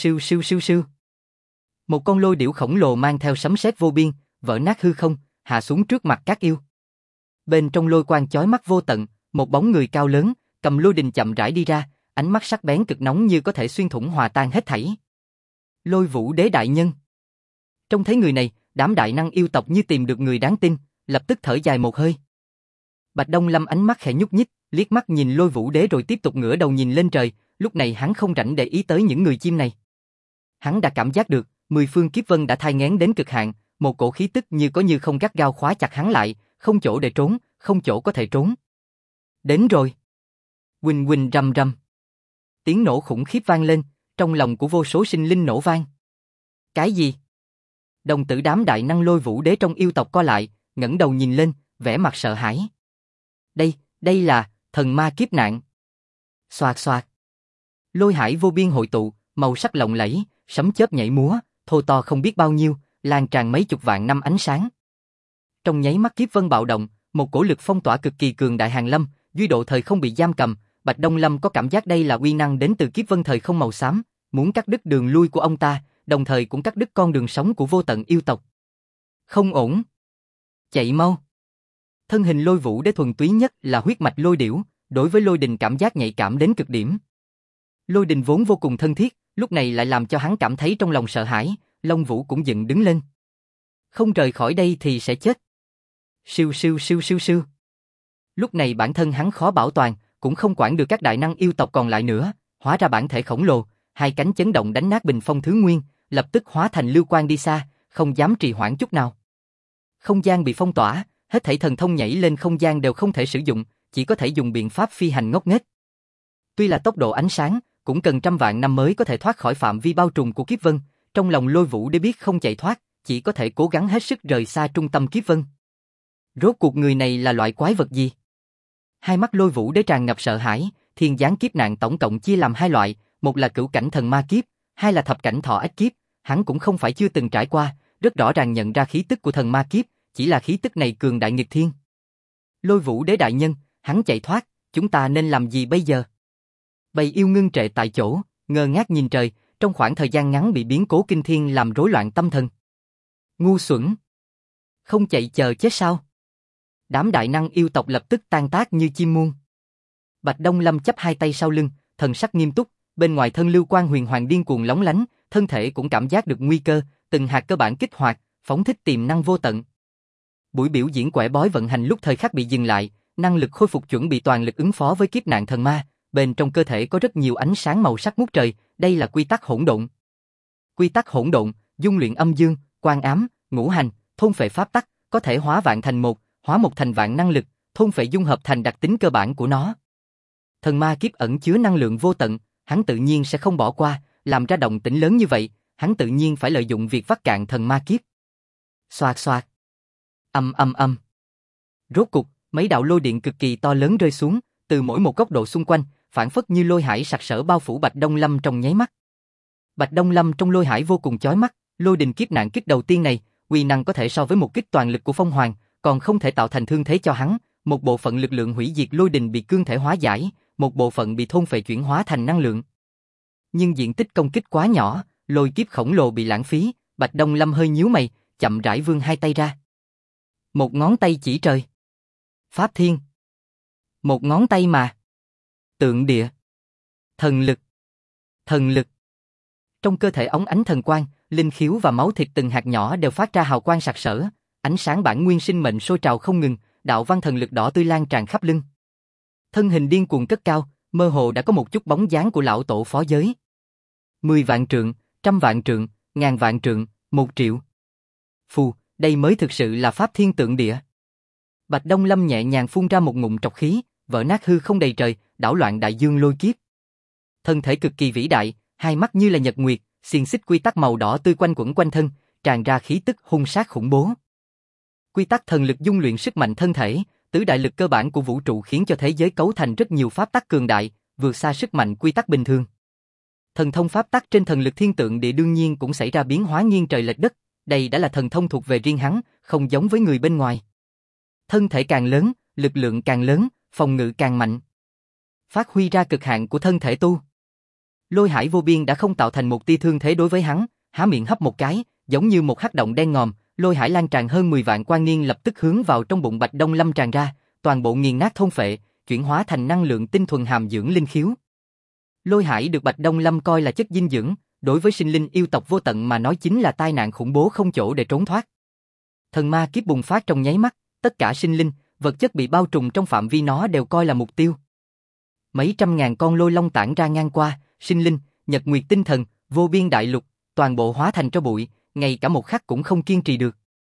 Một con lôi điểu khổng lồ mang theo sấm sét vô biên, vỡ nát hư không, hạ xuống trước mặt các yêu. Bên trong lôi quang chói mắt vô tận, một bóng người cao lớn, cầm lôi đình chậm rãi đi ra, ánh mắt sắc bén cực nóng như có thể xuyên thủng hòa tan hết thảy. Lôi Vũ Đế đại nhân. Trông thấy người này, đám đại năng yêu tộc như tìm được người đáng tin, lập tức thở dài một hơi. Bạch Đông Lâm ánh mắt khẽ nhúc nhích, liếc mắt nhìn Lôi Vũ Đế rồi tiếp tục ngửa đầu nhìn lên trời, lúc này hắn không rảnh để ý tới những người chim này. Hắn đã cảm giác được, 10 phương kiếp vân đã thai nghén đến cực hạn, một cổ khí tức như có như không gắt gao khóa chặt hắn lại, không chỗ để trốn, không chỗ có thể trốn. Đến rồi. Huỳnh huỳnh rầm rầm. Tiếng nổ khủng khiếp vang lên, trong lòng của vô số sinh linh nổ vang. Cái gì? Đồng tử đám đại năng Lôi Vũ Đế trong yêu tộc co lại, ngẩng đầu nhìn lên, vẻ mặt sợ hãi. Đây là thần ma kiếp nạn. Xoạt xoạt. Lôi hải vô biên hội tụ, màu sắc lộng lẫy, sấm chớp nhảy múa, thô to không biết bao nhiêu, lan tràn mấy chục vạn năm ánh sáng. Trong nháy mắt kiếp vân bạo động, một cổ lực phong tỏa cực kỳ cường đại hàng lâm, duy độ thời không bị giam cầm. Bạch Đông Lâm có cảm giác đây là uy năng đến từ kiếp vân thời không màu xám, muốn cắt đứt đường lui của ông ta, đồng thời cũng cắt đứt con đường sống của vô tận yêu tộc. Không ổn. Chạy mau. Thân hình Lôi Vũ Đế thuần túy nhất là huyết mạch lôi điểu, đối với lôi đình cảm giác nhạy cảm đến cực điểm. Lôi đình vốn vô cùng thân thiết, lúc này lại làm cho hắn cảm thấy trong lòng sợ hãi, lông vũ cũng dựng đứng lên. Không rời khỏi đây thì sẽ chết. Siêu siêu siêu siêu siêu. Lúc này bản thân hắn khó bảo toàn, cũng không quản được các đại năng yêu tộc còn lại nữa, hóa ra bản thể khổng lồ, hai cánh chấn động đánh nát bình phong thứ nguyên, lập tức hóa thành lưu quang đi xa, không dám trì hoãn chút nào. Không gian bị phong tỏa, hết thảy thần thông nhảy lên không gian đều không thể sử dụng, chỉ có thể dùng biện pháp phi hành ngốc nghếch. Tuy là tốc độ ánh sáng, cũng cần trăm vạn năm mới có thể thoát khỏi phạm vi bao trùm của kiếp vân, trong lòng Lôi Vũ Đế biết không chạy thoát, chỉ có thể cố gắng hết sức rời xa trung tâm kiếp vân. Rốt cuộc người này là loại quái vật gì? Hai mắt Lôi Vũ Đế tràn ngập sợ hãi, thiên giáng kiếp nạn tổng cộng chia làm hai loại, một là cửu cảnh thần ma kiếp, hai là thập cảnh thọ ách kiếp, hắn cũng không phải chưa từng trải qua, rất rõ ràng nhận ra khí tức của thần ma kiếp, chỉ là khí tức này cường đại nghịch thiên. Lôi Vũ Đế đại nhân, hắn chạy thoát, chúng ta nên làm gì bây giờ? Bầy yêu ngưng trệ tại chỗ, ngơ ngác nhìn trời, trong khoảng thời gian ngắn bị biến cố kinh thiên làm rối loạn tâm thần. Ngu xuẩn! Không chạy chờ chết sao? Đám đại năng yêu tộc lập tức tan tác như chim muôn. Bạch Đông Lâm chắp hai tay sau lưng, thần sắc nghiêm túc, bên ngoài thân lưu quang huyền hoàng điên cuồng lóng lánh, thân thể cũng cảm giác được nguy cơ, từng hạt cơ bản kích hoạt, phóng thích tiềm năng vô tận. Buổi biểu diễn quẻ bói vận hành lúc thời khắc bị dừng lại, năng lực khôi phục chuẩn bị toàn lực ứng phó với kiếp nạn thần ma, bên trong cơ thể có rất nhiều ánh sáng màu sắc ngút trời, đây là quy tắc hỗn độn. Quy tắc hỗn độn, dung luyện âm dương, quan ám, ngũ hành, thôn phệ pháp tắc, có thể hóa vạn thành một, hóa một thành vạn năng lực, thôn phệ dung hợp thành đặc tính cơ bản của nó. Thần ma kiếp ẩn chứa năng lượng vô tận, hắn tự nhiên sẽ không bỏ qua, làm ra động tĩnh lớn như vậy, hắn tự nhiên phải lợi dụng việc vắt cạn thần ma kiếp. Xoạt xoạt. Ầm ầm ầm. Rốt cục, mấy đạo lôi điện cực kỳ to lớn rơi xuống, từ mỗi một góc độ xung quanh, phản phất như lôi hải sặc sỡ bao phủ Bạch Đông Lâm trong nháy mắt. Bạch Đông Lâm trong lôi hải vô cùng chói mắt, lôi đình kiếp nạn kích đầu tiên này, uy năng có thể so với một kích toàn lực của Phong Hoàng, còn không thể tạo thành thương thế cho hắn, một bộ phận lực lượng hủy diệt lôi đình bị cương thể hóa giải, một bộ phận bị thôn phệ chuyển hóa thành năng lượng. Nhưng diện tích công kích quá nhỏ, lôi kiếp khổng lồ bị lãng phí, Bạch Đông Lâm hơi nhíu mày, chậm rãi vươn hai tay ra. Một ngón tay chỉ trời. Pháp thiên. Một ngón tay mà. Tượng địa. Thần lực. Thần lực. Trong cơ thể óng ánh thần quang, linh khiếu và máu thịt từng hạt nhỏ đều phát ra hào quang sặc sỡ, ánh sáng bản nguyên sinh mệnh sôi trào không ngừng, đạo văn thần lực đỏ tươi lan tràn khắp lưng. Thân hình điên cuồng cất cao, mơ hồ đã có một chút bóng dáng của lão tổ phó giới. 10 vạn trượng, 100 vạn trượng, 1000 vạn trượng, 1 triệu. Phù, đây mới thực sự là pháp thiên tượng địa. Bạch Đông Lâm nhẹ nhàng phun ra một ngụm trọc khí, vỡ nát hư không đầy trời, đảo loạn đại dương lôi kiếp. Thân thể cực kỳ vĩ đại, hai mắt như là nhật nguyệt, xiềng xích quy tắc màu đỏ tươi quanh quẩn quanh thân, tràn ra khí tức hung sát khủng bố. Quy tắc thần lực dung luyện sức mạnh thân thể, tứ đại lực cơ bản của vũ trụ khiến cho thế giới cấu thành rất nhiều pháp tắc cường đại, vượt xa sức mạnh quy tắc bình thường. Thần thông pháp tắc trên thần lực thiên tượng địa đương nhiên cũng xảy ra biến hóa nghiêng trời lệch đất, đây đã là thần thông thuộc về riêng hắn, không giống với người bên ngoài. Thân thể càng lớn, lực lượng càng lớn, phòng ngự càng mạnh. Phát huy ra cực hạn của thân thể tu. Lôi hải vô biên đã không tạo thành một tia thương thế đối với hắn, há miệng hấp một cái, giống như một hắc động đen ngòm, lôi hải lan tràn hơn 10 vạn quang niên lập tức hướng vào trong bụng Bạch Đông Lâm tràn ra, toàn bộ nghiền nát thôn phệ, chuyển hóa thành năng lượng tinh thuần hàm dưỡng linh khiếu. Lôi hải được Bạch Đông Lâm coi là chất dinh dưỡng, đối với sinh linh yêu tộc vô tận mà nói chính là tai nạn khủng bố không chỗ để trốn thoát. Thần ma kiếp bùng phát trong nháy mắt, tất cả sinh linh, vật chất bị bao trùm trong phạm vi nó đều coi là mục tiêu. Mấy trăm ngàn con lôi long tản ra ngang qua, sinh linh, nhật nguyệt tinh thần, vô biên đại lục, toàn bộ hóa thành tro bụi, ngay cả một khắc cũng không kiên trì được.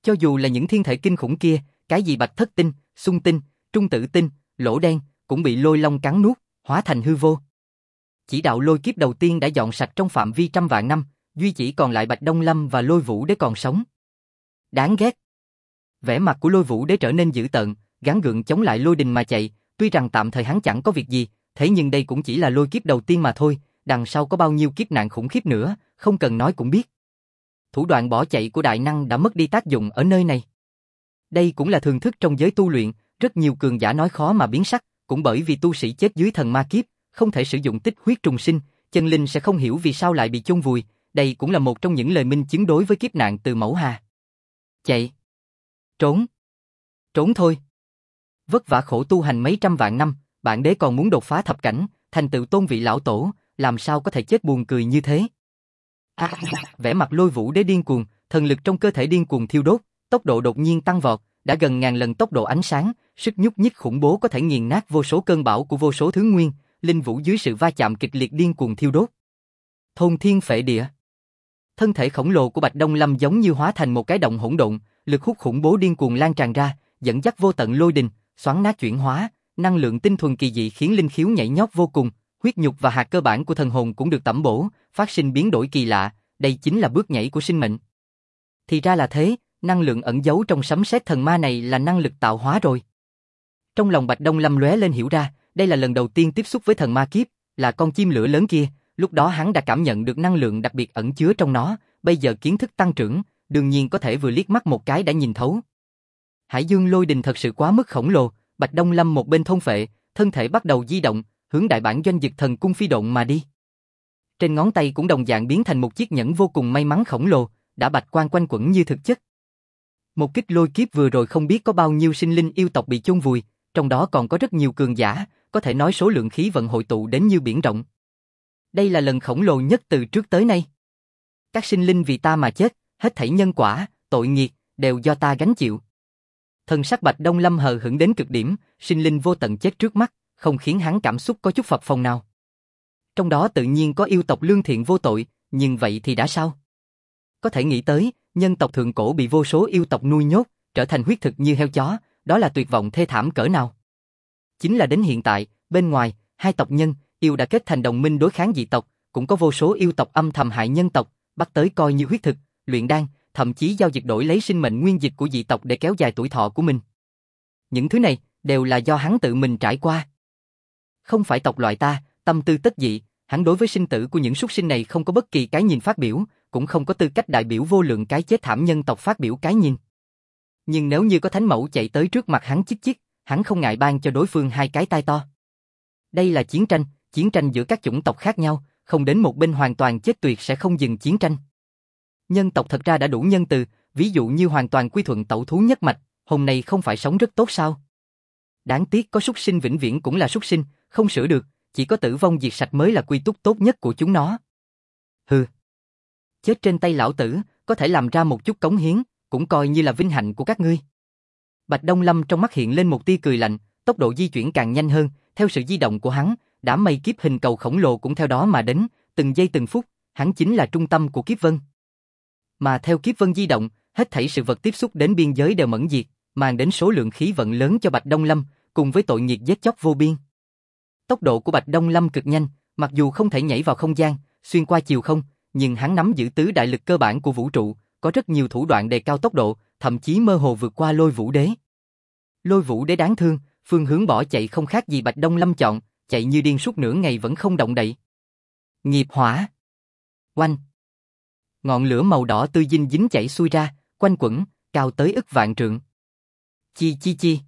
Cho dù là những thiên thể kinh khủng kia, cái gì bạch thất tinh, xung tinh, trung tử tinh, lỗ đen, cũng bị lôi long cắn nuốt, hóa thành hư vô. Chỉ đạo lôi kiếp đầu tiên đã dọn sạch trong phạm vi trăm vạn năm, duy chỉ còn lại Bạch Đông Lâm và Lôi Vũ Đế còn sống. Đáng ghét. Vẻ mặt của Lôi Vũ Đế trở nên dữ tợn, gắng gượng chống lại lôi đình mà chạy, tuy rằng tạm thời hắn chẳng có việc gì, thế nhưng đây cũng chỉ là lôi kiếp đầu tiên mà thôi, đằng sau có bao nhiêu kiếp nạn khủng khiếp nữa, không cần nói cũng biết. Thủ đoạn bỏ chạy của đại năng đã mất đi tác dụng ở nơi này. Đây cũng là thường thức trong giới tu luyện, rất nhiều cường giả nói khó mà biến sắc, cũng bởi vì tu sĩ chết dưới thần ma kiếp, không thể sử dụng tích huyết trùng sinh, chân linh sẽ không hiểu vì sao lại bị chôn vùi, đây cũng là một trong những lời minh chứng đối với kiếp nạn từ mẫu hà. Chạy. Trốn. Trốn thôi. Vất vả khổ tu hành mấy trăm vạn năm, bản đế còn muốn đột phá thập cảnh, thành tựu tôn vị lão tổ, làm sao có thể chết buồn cười như thế. Vẻ mặt Lôi Vũ Đế điên cuồng, thần lực trong cơ thể điên cuồng thiêu đốt, tốc độ đột nhiên tăng vọt, đã gần ngàn lần tốc độ ánh sáng, sức nhúc nhích khủng bố có thể nghiền nát vô số cơn bão của vô số thứ nguyên, linh vũ dưới sự va chạm kịch liệt điên cuồng thiêu đốt. Thôn thiên phệ địa. Thân thể khổng lồ của Bạch Đông Lâm giống như hóa thành một cái động hỗn độn, lực hút khủng bố điên cuồng lan tràn ra, dẫn dắt vô tận lôi đình, xoắn nát chuyển hóa, năng lượng tinh thuần kỳ dị khiến linh khiếu nhảy nhót vô cùng, huyết nhục và hạt cơ bản của thần hồn cũng được tẩm bổ, phát sinh biến đổi kỳ lạ, đây chính là bước nhảy của sinh mệnh. Thì ra là thế, năng lượng ẩn giấu trong sấm sét thần ma này là năng lực tạo hóa rồi. Trong lòng Bạch Đông Lâm lóe lên hiểu ra, đây là lần đầu tiên tiếp xúc với thần ma kiếp, là con chim lửa lớn kia, lúc đó hắn đã cảm nhận được năng lượng đặc biệt ẩn chứa trong nó, bây giờ kiến thức tăng trưởng, đương nhiên có thể vừa liếc mắt một cái đã nhìn thấu. Hải dương lôi đình thật sự quá mức khổng lồ, Bạch Đông Lâm một bên thôn phệ, thân thể bắt đầu di động, hướng đại bản doanh Dực Thần Cung phi độn mà đi. Trên ngón tay cũng đồng dạng biến thành một chiếc nhẫn vô cùng may mắn khổng lồ, đã bạch quang quanh quẩn như thực chất. Một kích lôi kiếp vừa rồi không biết có bao nhiêu sinh linh yêu tộc bị chôn vùi, trong đó còn có rất nhiều cường giả, có thể nói số lượng khí vận hội tụ đến như biển rộng. Đây là lần khổng lồ nhất từ trước tới nay. Các sinh linh vì ta mà chết, hết thảy nhân quả, tội nghiệt, đều do ta gánh chịu. Thần sắc Bạch Đông Lâm hờ hững đến cực điểm, sinh linh vô tận chết trước mắt, không khiến hắn cảm xúc có chút phập phồng nào. Trong đó tự nhiên có yêu tộc lương thiện vô tội, nhưng vậy thì đã sao? Có thể nghĩ tới, nhân tộc thượng cổ bị vô số yêu tộc nuôi nhốt, trở thành huyết thực như heo chó, đó là tuyệt vọng thê thảm cỡ nào. Chính là đến hiện tại, bên ngoài, hai tộc nhân, yêu đã kết thành đồng minh đối kháng dị tộc, cũng có vô số yêu tộc âm thầm hại nhân tộc, bắt tới coi như huyết thực, luyện đan, thậm chí giao dịch đổi lấy sinh mệnh nguyên dịch của dị tộc để kéo dài tuổi thọ của mình. Những thứ này, đều là do hắn tự mình trải qua. Không phải tộc loại ta, tâm tư tất dị, hắn đối với sinh tử của những súc sinh này không có bất kỳ cái nhìn phát biểu, cũng không có tư cách đại biểu vô lượng cái chết thảm nhân tộc phát biểu cái nhìn. Nhưng nếu như có thánh mẫu chạy tới trước mặt hắn chích chích, hắn không ngại ban cho đối phương hai cái tai to. Đây là chiến tranh giữa các chủng tộc khác nhau, không đến một bên hoàn toàn chết tuyệt sẽ không dừng chiến tranh. Nhân tộc thật ra đã đủ nhân từ, ví dụ như hoàn toàn quy thuận tẩu thú nhất mạch, hôm nay không phải sống rất tốt sao? Đáng tiếc có súc sinh vĩnh viễn cũng là súc sinh, không sửa được, chỉ có tử vong diệt sạch mới là quy túc tốt nhất của chúng nó. Hừ. Chết trên tay lão tử, có thể làm ra một chút cống hiến, cũng coi như là vinh hạnh của các ngươi. Bạch Đông Lâm trong mắt hiện lên một tia cười lạnh, tốc độ di chuyển càng nhanh hơn, theo sự di động của hắn, đám mây kiếp hình cầu khổng lồ cũng theo đó mà đến, từng giây từng phút, hắn chính là trung tâm của kiếp vân. Mà theo kiếp vân di động, hết thảy sự vật tiếp xúc đến biên giới đều mẫn diệt, mang đến số lượng khí vận lớn cho Bạch Đông Lâm, cùng với tội nghiệp giết chóc vô biên. Tốc độ của Bạch Đông Lâm cực nhanh, mặc dù không thể nhảy vào không gian, xuyên qua chiều không, nhưng hắn nắm giữ tứ đại lực cơ bản của vũ trụ, có rất nhiều thủ đoạn đề cao tốc độ, thậm chí mơ hồ vượt qua Lôi Vũ Đế. Lôi Vũ Đế đáng thương, phương hướng bỏ chạy không khác gì Bạch Đông Lâm chọn, chạy như điên suốt nửa ngày vẫn không động đậy. Nghiệp hỏa. Oanh. Ngọn lửa màu đỏ tươi dinh dính chảy xuôi ra, quanh quẩn, cao tới ức vạn trượng. Chi chi chi.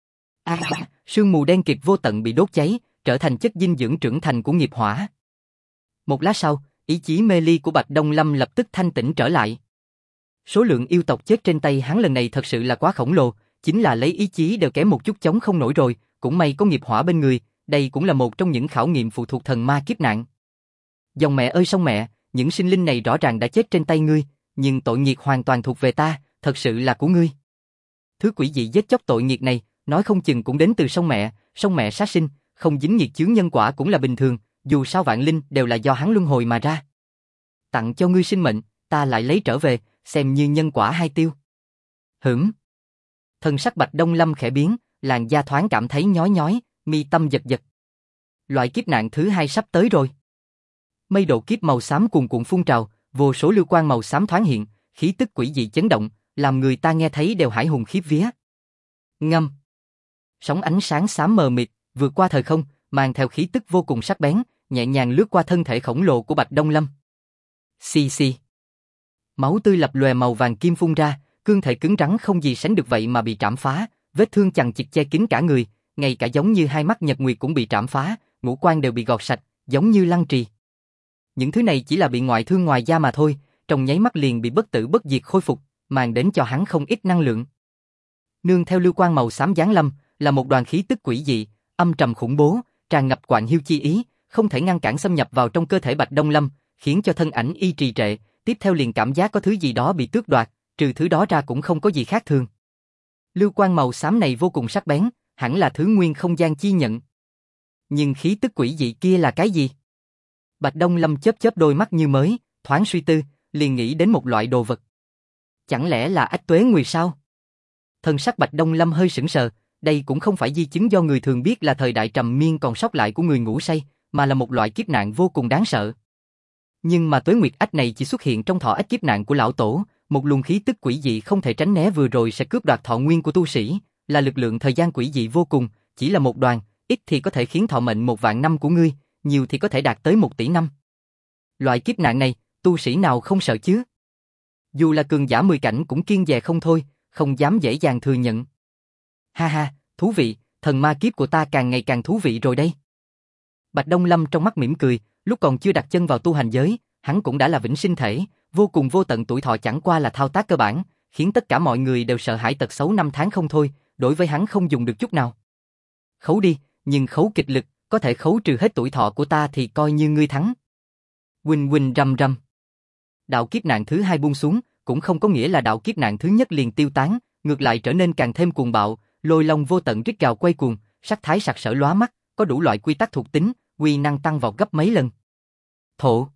Sương mù đen kịt vô tận bị đốt cháy, trở thành chất dinh dưỡng trưởng thành của nghiệp hỏa. Một lát sau, ý chí mê ly của Bạch Đông Lâm lập tức thanh tĩnh trở lại. Số lượng yêu tộc chết trên tay hắn lần này thật sự là quá khổng lồ, chính là lấy ý chí đều kém một chút chống không nổi rồi, cũng may có nghiệp hỏa bên người, đây cũng là một trong những khảo nghiệm phụ thuộc thần ma kiếp nạn. Dòng mẹ ơi sông mẹ, những sinh linh này rõ ràng đã chết trên tay ngươi, nhưng tội nghiệp hoàn toàn thuộc về ta, thật sự là của ngươi. Thứ quỷ dị giết chóc tội nghiệp này, nói không chừng cũng đến từ sông mẹ sát sinh, không dính nghiệt chướng nhân quả cũng là bình thường, dù sao vạn linh đều là do hắn luân hồi mà ra. Tặng cho ngươi sinh mệnh, ta lại lấy trở về, xem như nhân quả hai tiêu. Hửm. Thân sắc Bạch Đông Lâm khẽ biến, làn da thoáng cảm thấy nhói nhói, mi tâm giật giật. Loại kiếp nạn thứ hai sắp tới rồi. Mây độ kiếp màu xám cuồn cuộn phun trào, vô số lưu quang màu xám thoáng hiện, khí tức quỷ dị chấn động, làm người ta nghe thấy đều hải hùng khiếp vía. Ngâm. Sóng ánh sáng xám mờ mịt, vượt qua thời không, mang theo khí tức vô cùng sắc bén, nhẹ nhàng lướt qua thân thể khổng lồ của Bạch Đông Lâm. Xì xì. Máu tươi lập lòe màu vàng kim phun ra, cương thể cứng rắn không gì sánh được vậy mà bị trảm phá, vết thương chằng chịt che kín cả người, ngay cả giống như hai mắt nhật nguyệt cũng bị trảm phá, ngũ quan đều bị gọt sạch, giống như lăng trì. Những thứ này chỉ là bị ngoại thương ngoài da mà thôi, trong nháy mắt liền bị bất tử bất diệt khôi phục, mang đến cho hắn không ít năng lượng. Nương theo lưu quang màu xám giáng lâm, là một đoàn khí tức quỷ dị, âm trầm khủng bố, tràn ngập quạnh hiu chi ý, không thể ngăn cản xâm nhập vào trong cơ thể Bạch Đông Lâm, khiến cho thân ảnh y trì trệ, tiếp theo liền cảm giác có thứ gì đó bị tước đoạt, trừ thứ đó ra cũng không có gì khác thường. Lưu quang màu xám này vô cùng sắc bén, hẳn là thứ nguyên không gian chi nhận. Nhưng khí tức quỷ dị kia là cái gì? Bạch Đông Lâm chớp chớp đôi mắt như mới, thoáng suy tư, liền nghĩ đến một loại đồ vật. Chẳng lẽ là ách tuế nguyệt sao? Thân sắc Bạch Đông Lâm hơi sững sờ, đây cũng không phải di chứng do người thường biết là thời đại trầm miên còn sót lại của người ngủ say, mà là một loại kiếp nạn vô cùng đáng sợ. Nhưng mà tuế nguyệt ách này chỉ xuất hiện trong thọ ách kiếp nạn của lão tổ, một luồng khí tức quỷ dị không thể tránh né vừa rồi sẽ cướp đoạt thọ nguyên của tu sĩ, là lực lượng thời gian quỷ dị vô cùng, chỉ là một đoàn, ít thì có thể khiến thọ mệnh 1.000 năm của ngươi, nhiều thì có thể đạt tới 1 tỷ năm. Loại kiếp nạn này, tu sĩ nào không sợ chứ? Dù là cường giả 10 cảnh cũng kiêng dè không thôi, không dám dễ dàng thừa nhận. Ha ha, thú vị, thần ma kiếp của ta càng ngày càng thú vị rồi đây. Bạch Đông Lâm trong mắt mỉm cười, lúc còn chưa đặt chân vào tu hành giới, hắn cũng đã là vĩnh sinh thể, vô cùng vô tận tuổi thọ chẳng qua là thao tác cơ bản, khiến tất cả mọi người đều sợ hãi tật xấu năm tháng không thôi, đối với hắn không dùng được chút nào. Khấu đi, nhưng khấu kịch lực, có thể khấu trừ hết tuổi thọ của ta thì coi như ngươi thắng. Huỳnh huỳnh rầm rầm. Đạo kiếp nạn thứ hai buông xuống, cũng không có nghĩa là đạo kiếp nạn thứ nhất liền tiêu tán, ngược lại trở nên càng thêm cuồng bạo, lôi long vô tận rít gào quay cuồng, sắc thái sặc sỡ lóa mắt, có đủ loại quy tắc thuộc tính, uy năng tăng vọt gấp mấy lần. Thổ.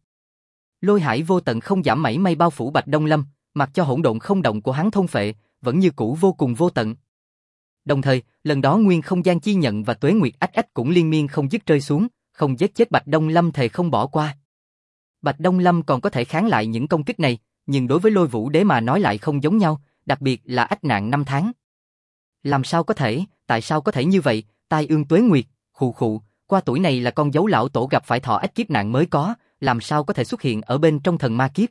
Lôi hải vô tận không giảm mảy may bao phủ Bạch Đông Lâm, mặc cho hỗn độn không động của hắn thôn phệ, vẫn như cũ vô cùng vô tận. Đồng thời, lần đó nguyên không gian chi nhận và tuế nguyệt ách ách cũng liên miên không dứt rơi xuống, không giết chết Bạch Đông Lâm thề không bỏ qua. Bạch Đông Lâm còn có thể kháng lại những công kích này, nhưng đối với Lôi Vũ Đế mà nói lại không giống nhau, đặc biệt là ách nạn 5 tháng. Làm sao có thể, tại sao có thể như vậy, tai ương tuế nguyệt, khụ khụ, qua tuổi này là con dấu lão tổ gặp phải thọ ách kiếp nạn mới có, làm sao có thể xuất hiện ở bên trong thần ma kiếp.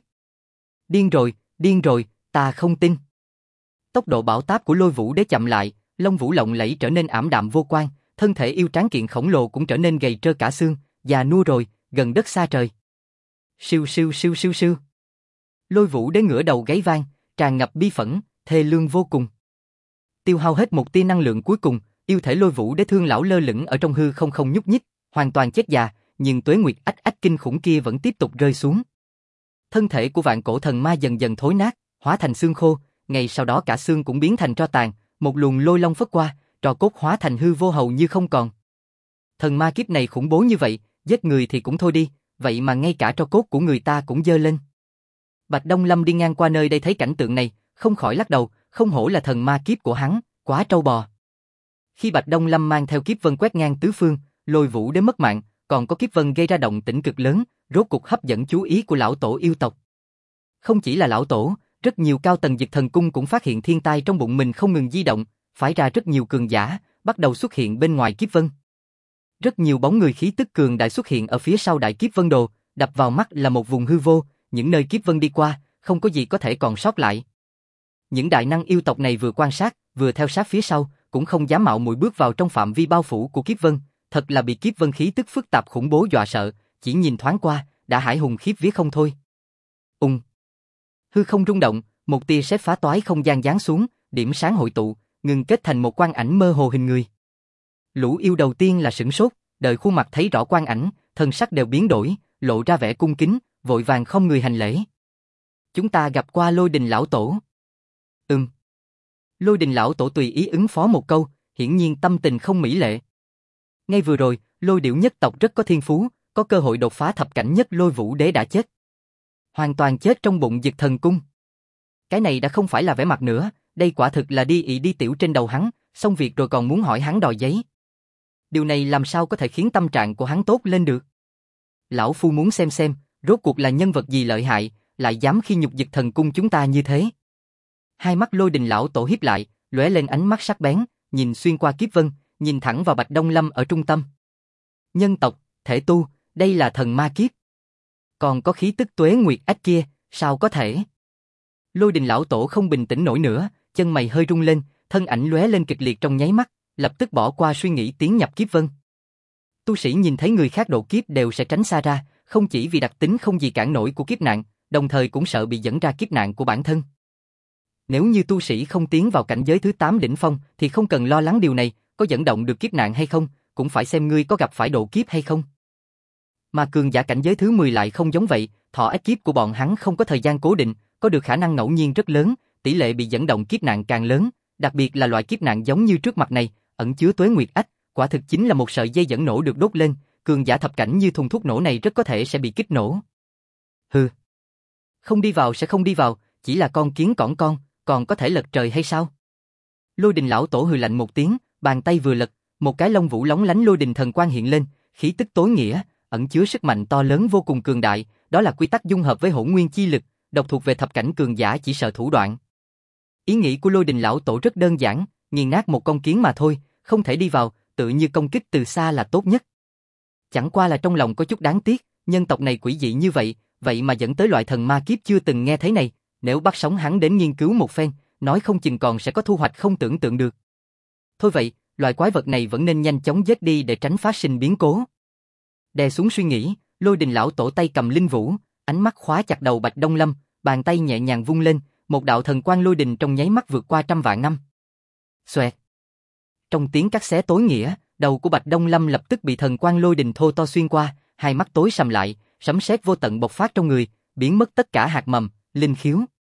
Điên rồi, ta không tin. Tốc độ bão táp của Lôi Vũ Đế chậm lại, lông vũ lộng lẫy trở nên ảm đạm vô quang, thân thể yêu tráng kiện khổng lồ cũng trở nên gầy trơ cả xương, già nua rồi, gần đất xa trời. Siêu siêu siêu siêu siêu. Lôi Vũ Đế ngửa đầu gáy vang, tràn ngập bi phẫn, thê lương vô cùng. Tiêu hao hết một tia năng lượng cuối cùng, yêu thể Lôi Vũ Đế thương lão lơ lửng ở trong hư không không nhúc nhích, hoàn toàn chết già, nhưng tuế nguyệt ách ách kinh khủng kia vẫn tiếp tục rơi xuống. Thân thể của vạn cổ thần ma dần dần thối nát, hóa thành xương khô, ngay sau đó cả xương cũng biến thành tro tàn, một luồng lôi long phất qua, tro cốt hóa thành hư vô hầu như không còn. Thần ma kiếp này khủng bố như vậy, giết người thì cũng thôi đi, vậy mà ngay cả tro cốt của người ta cũng dơ lên. Bạch Đông Lâm đi ngang qua nơi đây thấy cảnh tượng này, không khỏi lắc đầu, không hổ là thần ma kiếp của hắn, quá trâu bò. Khi Bạch Đông Lâm mang theo kiếp vân quét ngang tứ phương, Lôi Vũ Đế mất mạng, còn có kiếp vân gây ra động tĩnh cực lớn, rốt cục hấp dẫn chú ý của lão tổ yêu tộc. Không chỉ là lão tổ, rất nhiều cao tầng Dực Thần Cung cũng phát hiện thiên tai trong bụng mình không ngừng di động, phái ra rất nhiều cường giả, bắt đầu xuất hiện bên ngoài kiếp vân. Rất nhiều bóng người khí tức cường đại xuất hiện ở phía sau đại kiếp vân đồ, đập vào mắt là một vùng hư vô, những nơi kiếp vân đi qua, không có gì có thể còn sót lại. Những đại năng yêu tộc này vừa quan sát, vừa theo sát phía sau, cũng không dám mạo muội bước vào trong phạm vi bao phủ của kiếp vân, thật là bị kiếp vân khí tức phức tạp khủng bố dọa sợ, chỉ nhìn thoáng qua, đã hải hùng khiếp vía không thôi. Hư không rung động, một tia sét phá toái không gian giáng xuống, điểm sáng hội tụ, ngừng kết thành một quang ảnh mơ hồ hình người. Lũ yêu đầu tiên là sửng sốt, đợi khuôn mặt thấy rõ quang ảnh, thân sắc đều biến đổi, lộ ra vẻ cung kính, vội vàng không người hành lễ. Chúng ta gặp qua Lôi Đình lão tổ. Lôi Đình lão tổ tùy ý ứng phó một câu, hiển nhiên tâm tình không mỹ lệ. Ngay vừa rồi, Lôi Điểu nhất tộc rất có thiên phú, có cơ hội đột phá thập cảnh nhất Lôi Vũ Đế đã chết. Hoàn toàn chết trong bụng Dực Thần Cung. Cái này đã không phải là vẻ mặt nữa, đây quả thực là đi ị đi tiểu trên đầu hắn, xong việc rồi còn muốn hỏi hắn đòi giấy. Điều này làm sao có thể khiến tâm trạng của hắn tốt lên được? Lão phu muốn xem, rốt cuộc là nhân vật gì lợi hại, lại dám khi nhục Dực Thần Cung chúng ta như thế. Hai mắt Lôi Đình lão tổ híp lại, lóe lên ánh mắt sắc bén, nhìn xuyên qua kiếp vân, nhìn thẳng vào Bạch Đông Lâm ở trung tâm. Nhân tộc, thể tu, đây là thần ma kiếp. Còn có khí tức tuế nguyệt ách kia, sao có thể? Lôi Đình lão tổ không bình tĩnh nổi nữa, chân mày hơi rung lên, thân ảnh lóe lên kịch liệt trong nháy mắt, lập tức bỏ qua suy nghĩ tiến nhập kiếp vân. Tu sĩ nhìn thấy người khác độ kiếp đều sẽ tránh xa ra, không chỉ vì đặc tính không gì cản nổi của kiếp nạn, đồng thời cũng sợ bị dẫn ra kiếp nạn của bản thân. Nếu như tu sĩ không tiến vào cảnh giới thứ 8 đỉnh phong thì không cần lo lắng điều này, có dẫn động được kiếp nạn hay không, cũng phải xem ngươi có gặp phải độ kiếp hay không. Mà cường giả cảnh giới thứ 10 lại không giống vậy, thọ ách kiếp của bọn hắn không có thời gian cố định, có được khả năng ngẫu nhiên rất lớn, tỷ lệ bị dẫn động kiếp nạn càng lớn, đặc biệt là loại kiếp nạn giống như trước mặt này, ẩn chứa tuế nguyệt ách, quả thực chính là một sợi dây dẫn nổ được đốt lên, cường giả thập cảnh như thùng thuốc nổ này rất có thể sẽ bị kích nổ. Hừ, không đi vào sẽ không đi vào, chỉ là con kiến cỏn con, còn có thể lật trời hay sao? Lôi Đình lão tổ hừ lạnh một tiếng, bàn tay vừa lật, một cái lông vũ lóng lánh lôi đình thần quang hiện lên, khí tức tối nghĩa, ẩn chứa sức mạnh to lớn vô cùng cường đại, đó là quy tắc dung hợp với hỗn nguyên chi lực, độc thuộc về thập cảnh cường giả chỉ sợ thủ đoạn. Ý nghĩ của Lôi Đình lão tổ rất đơn giản, nghiền nát một con kiến mà thôi, không thể đi vào, tự như công kích từ xa là tốt nhất. Chẳng qua là trong lòng có chút đáng tiếc, nhân tộc này quỷ dị như vậy, vậy mà dẫn tới loại thần ma kiếp chưa từng nghe thấy này, nếu bắt sống hắn đến nghiên cứu một phen, nói không chừng còn sẽ có thu hoạch không tưởng tượng được. Thôi vậy, loại quái vật này vẫn nên nhanh chóng giết đi để tránh phát sinh biến cố. Đè xuống suy nghĩ, Lôi Đình lão tổ tay cầm linh vũ, ánh mắt khóa chặt đầu Bạch Đông Lâm, bàn tay nhẹ nhàng vung lên, một đạo thần quang lôi đình trong nháy mắt vượt qua trăm vạn năm. Xoẹt. Trong tiếng cắt xé tối nghĩa, đầu của Bạch Đông Lâm lập tức bị thần quang lôi đình thô to xuyên qua, hai mắt tối sầm lại, sấm sét vô tận bộc phát trong người, biến mất tất cả hạt mầm, linh khiếu.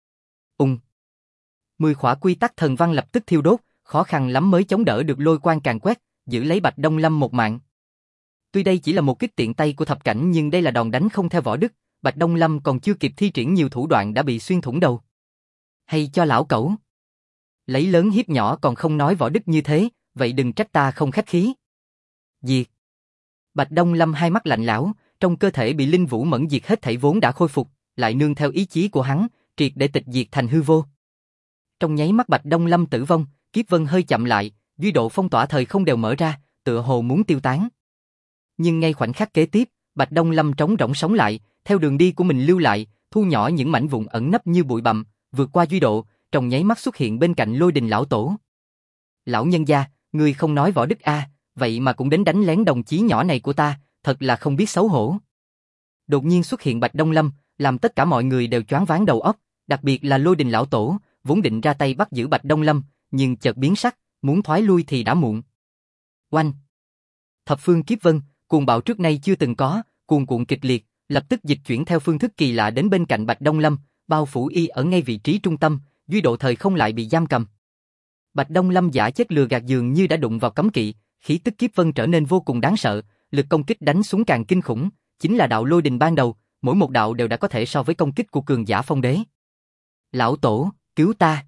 10 khỏa quy tắc thần văn lập tức thiêu đốt, khó khăn lắm mới chống đỡ được lôi quang càn quét, giữ lấy Bạch Đông Lâm một mạng. Tuy đây chỉ là một kích tiện tay của thập cảnh nhưng đây là đòn đánh không theo võ đức, Bạch Đông Lâm còn chưa kịp thi triển nhiều thủ đoạn đã bị xuyên thủng đầu. Hay cho lão cẩu. Lấy lớn hiếp nhỏ còn không nói võ đức như thế, vậy đừng trách ta không khách khí. Diệt. Bạch Đông Lâm hai mắt lạnh lẽo, trong cơ thể bị linh vũ mẫn diệt hết thảy vốn đã khôi phục, lại nương theo ý chí của hắn, triệt để tịch diệt thành hư vô. Trong nháy mắt Bạch Đông Lâm tử vong, kiếp vân hơi chậm lại, duy độ phong tỏa thời không đều mở ra, tựa hồ muốn tiêu tán. Nhưng ngay khoảnh khắc kế tiếp, Bạch Đông Lâm trống rỗng sống lại, theo đường đi của mình lưu lại, thu nhỏ những mảnh vụn ẩn nấp như bụi bặm, vượt qua duy độ, trong nháy mắt xuất hiện bên cạnh Lôi Đình lão tổ. Lão nhân gia, ngươi không nói võ đức a, vậy mà cũng đến đánh lén đồng chí nhỏ này của ta, thật là không biết xấu hổ. Đột nhiên xuất hiện Bạch Đông Lâm, làm tất cả mọi người đều choáng váng đầu óc, đặc biệt là Lôi Đình lão tổ, vốn định ra tay bắt giữ Bạch Đông Lâm, nhưng chợt biến sắc, muốn thoái lui thì đã muộn. Oanh! Thập phương kiếp vân, cuồng bạo trước nay chưa từng có, cuồn cuộn kịch liệt, lập tức dịch chuyển theo phương thức kỳ lạ đến bên cạnh Bạch Đông Lâm, bao phủ y ở ngay vị trí trung tâm, duy độ thời không lại bị giam cầm. Bạch Đông Lâm giả chết lừa gạt dường như đã đụng vào cấm kỵ, khí tức kiếp vân trở nên vô cùng đáng sợ, lực công kích đánh xuống càng kinh khủng, chính là đạo lôi đình ban đầu, mỗi một đạo đều đã có thể so với công kích của cường giả phong đế. Lão tổ, cứu ta!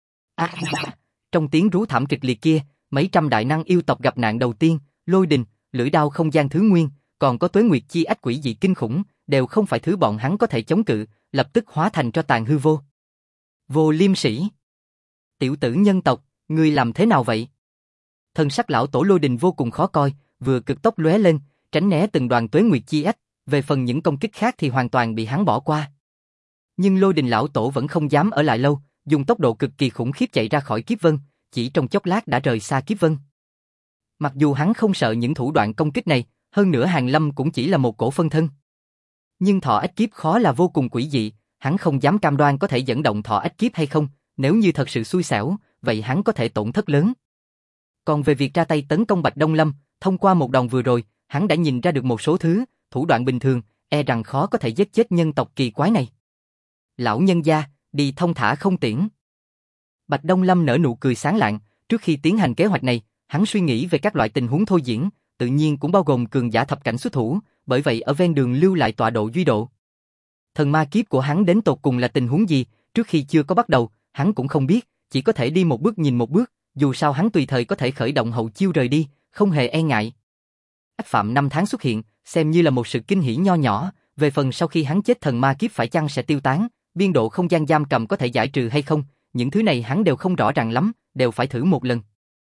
Trong tiếng rú thảm kịch liệt kia, mấy trăm đại năng yêu tộc gặp nạn đầu tiên, lôi đình, lưỡi đao không gian thứ nguyên, còn có tuế nguyệt chi ách quỷ dị kinh khủng, đều không phải thứ bọn hắn có thể chống cự, lập tức hóa thành tro tàn hư vô. Vô Liêm Sĩ! Tiểu tử nhân tộc, ngươi làm thế nào vậy? Thần sắc lão tổ lôi đình vô cùng khó coi, vừa cực tốc lóe lên, tránh né từng đoàn tuế nguyệt chi ách, về phần những công kích khác thì hoàn toàn bị hắn bỏ qua. Nhưng lôi đình lão tổ vẫn không dám ở lại lâu, dùng tốc độ cực kỳ khủng khiếp chạy ra khỏi kiếp vân, chỉ trong chốc lát đã rời xa kiếp vân. Mặc dù hắn không sợ những thủ đoạn công kích này, hơn nữa Hàn Lâm cũng chỉ là một cổ phân thân. Nhưng thọ ách kiếp khó là vô cùng quỷ dị, hắn không dám cam đoan có thể dẫn động thọ ách kiếp hay không, nếu như thật sự xui xẻo, vậy hắn có thể tổn thất lớn. Còn về việc ra tay tấn công Bạch Đông Lâm, thông qua một đòn vừa rồi, hắn đã nhìn ra được một số thứ, thủ đoạn bình thường, e rằng khó có thể giết chết nhân tộc kỳ quái này. Lão nhân gia, đi thông thả không tiễn. Bạch Đông Lâm nở nụ cười sáng lạng, trước khi tiến hành kế hoạch này, hắn suy nghĩ về các loại tình huống thôi diễn, tự nhiên cũng bao gồm cường giả thập cảnh xuất thủ, bởi vậy ở ven đường lưu lại tọa độ duy độ. Thần ma kiếp của hắn đến tột cùng là tình huống gì, trước khi chưa có bắt đầu, hắn cũng không biết, chỉ có thể đi một bước nhìn một bước, dù sao hắn tùy thời có thể khởi động hậu chiêu rời đi, không hề e ngại. Ách Phạm 5 tháng xuất hiện, xem như là một sự kinh hỉ nho nhỏ, về phần sau khi hắn chết thần ma kiếp phải chăng sẽ tiêu tán, biên độ không gian giam cầm có thể giải trừ hay không, những thứ này hắn đều không rõ ràng lắm, đều phải thử một lần.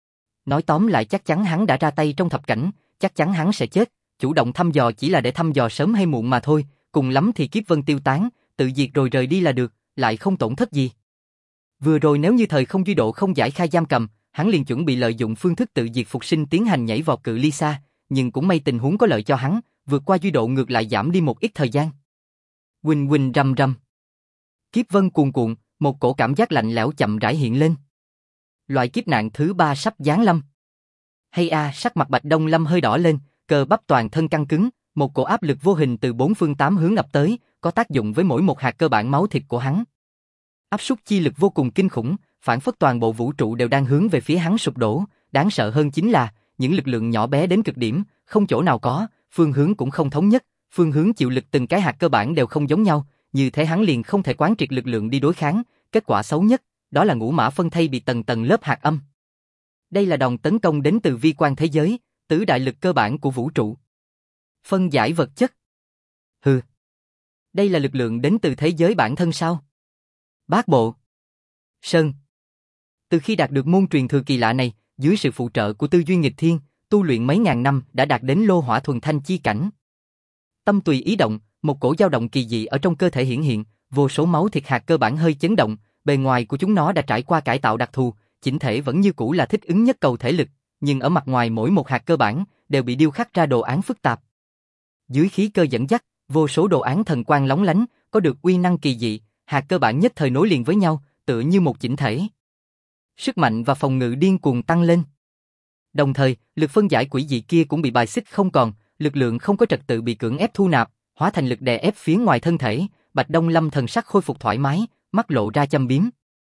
Nói tóm lại chắc chắn hắn đã ra tay trong thập cảnh, chắc chắn hắn sẽ chết, chủ động thăm dò chỉ là để thăm dò sớm hay muộn mà thôi, cùng lắm thì kiếp vân tiêu tán, tự diệt rồi rời đi là được, lại không tổn thất gì. Vừa rồi nếu như thời không duy độ không giải khai giam cầm, hắn liền chuẩn bị lợi dụng phương thức tự diệt phục sinh tiến hành nhảy vọt cự ly xa, nhưng cũng may tình huống có lợi cho hắn, vượt qua duy độ ngược lại giảm đi một ít thời gian. Huỳnh huỳnh rầm rầm. Kiếp vân cuồn cuộn, một cổ cảm giác lạnh lẽo chậm rãi hiện lên. Loại kiếp nạn thứ 3 sắp giáng lâm. Hay sắc mặt Bạch Đông Lâm hơi đỏ lên, cơ bắp toàn thân căng cứng, một cổ áp lực vô hình từ 4 phương 8 hướng ập tới, có tác dụng với mỗi một hạt cơ bản máu thịt của hắn. Áp suất chi lực vô cùng kinh khủng, phản phất toàn bộ vũ trụ đều đang hướng về phía hắn sụp đổ, đáng sợ hơn chính là những lực lượng nhỏ bé đến cực điểm, không chỗ nào có, phương hướng cũng không thống nhất, phương hướng chịu lực từng cái hạt cơ bản đều không giống nhau, như thế hắn liền không thể quán triệt lực lượng đi đối kháng, kết quả xấu nhất, đó là ngũ mã phân thây bị tầng tầng lớp hạt âm. Đây là đòn tấn công đến từ vi quan thế giới, tứ đại lực cơ bản của vũ trụ. Phân giải vật chất. Hừ. Đây là lực lượng đến từ thế giới bản thân sao? Bát bộ. Sơn. Từ khi đạt được môn truyền thừa kỳ lạ này, dưới sự phụ trợ của tư duy nghịch thiên, tu luyện mấy ngàn năm đã đạt đến lô hỏa thuần thanh chi cảnh. Tâm tùy ý động, một cổ dao động kỳ dị ở trong cơ thể hiển hiện, vô số máu thịt hạt cơ bản hơi chấn động, bề ngoài của chúng nó đã trải qua cải tạo đặc thù, chỉnh thể vẫn như cũ là thích ứng nhất cầu thể lực, nhưng ở mặt ngoài mỗi một hạt cơ bản đều bị điêu khắc ra đồ án phức tạp. Dưới khí cơ dẫn dắt, vô số đồ án thần quang lóng lánh, có được uy năng kỳ dị, hạt cơ bản nhất thời nối liền với nhau, tựa như một chỉnh thể. Sức mạnh và phòng ngự điên cuồng tăng lên. Đồng thời, lực phân giải quỷ dị kia cũng bị bài xích không còn, lực lượng không có trật tự bị cưỡng ép thu nạp, hóa thành lực đè ép phía ngoài thân thể, Bạch Đông Lâm thần sắc khôi phục thoải mái, mắt lộ ra châm biếm.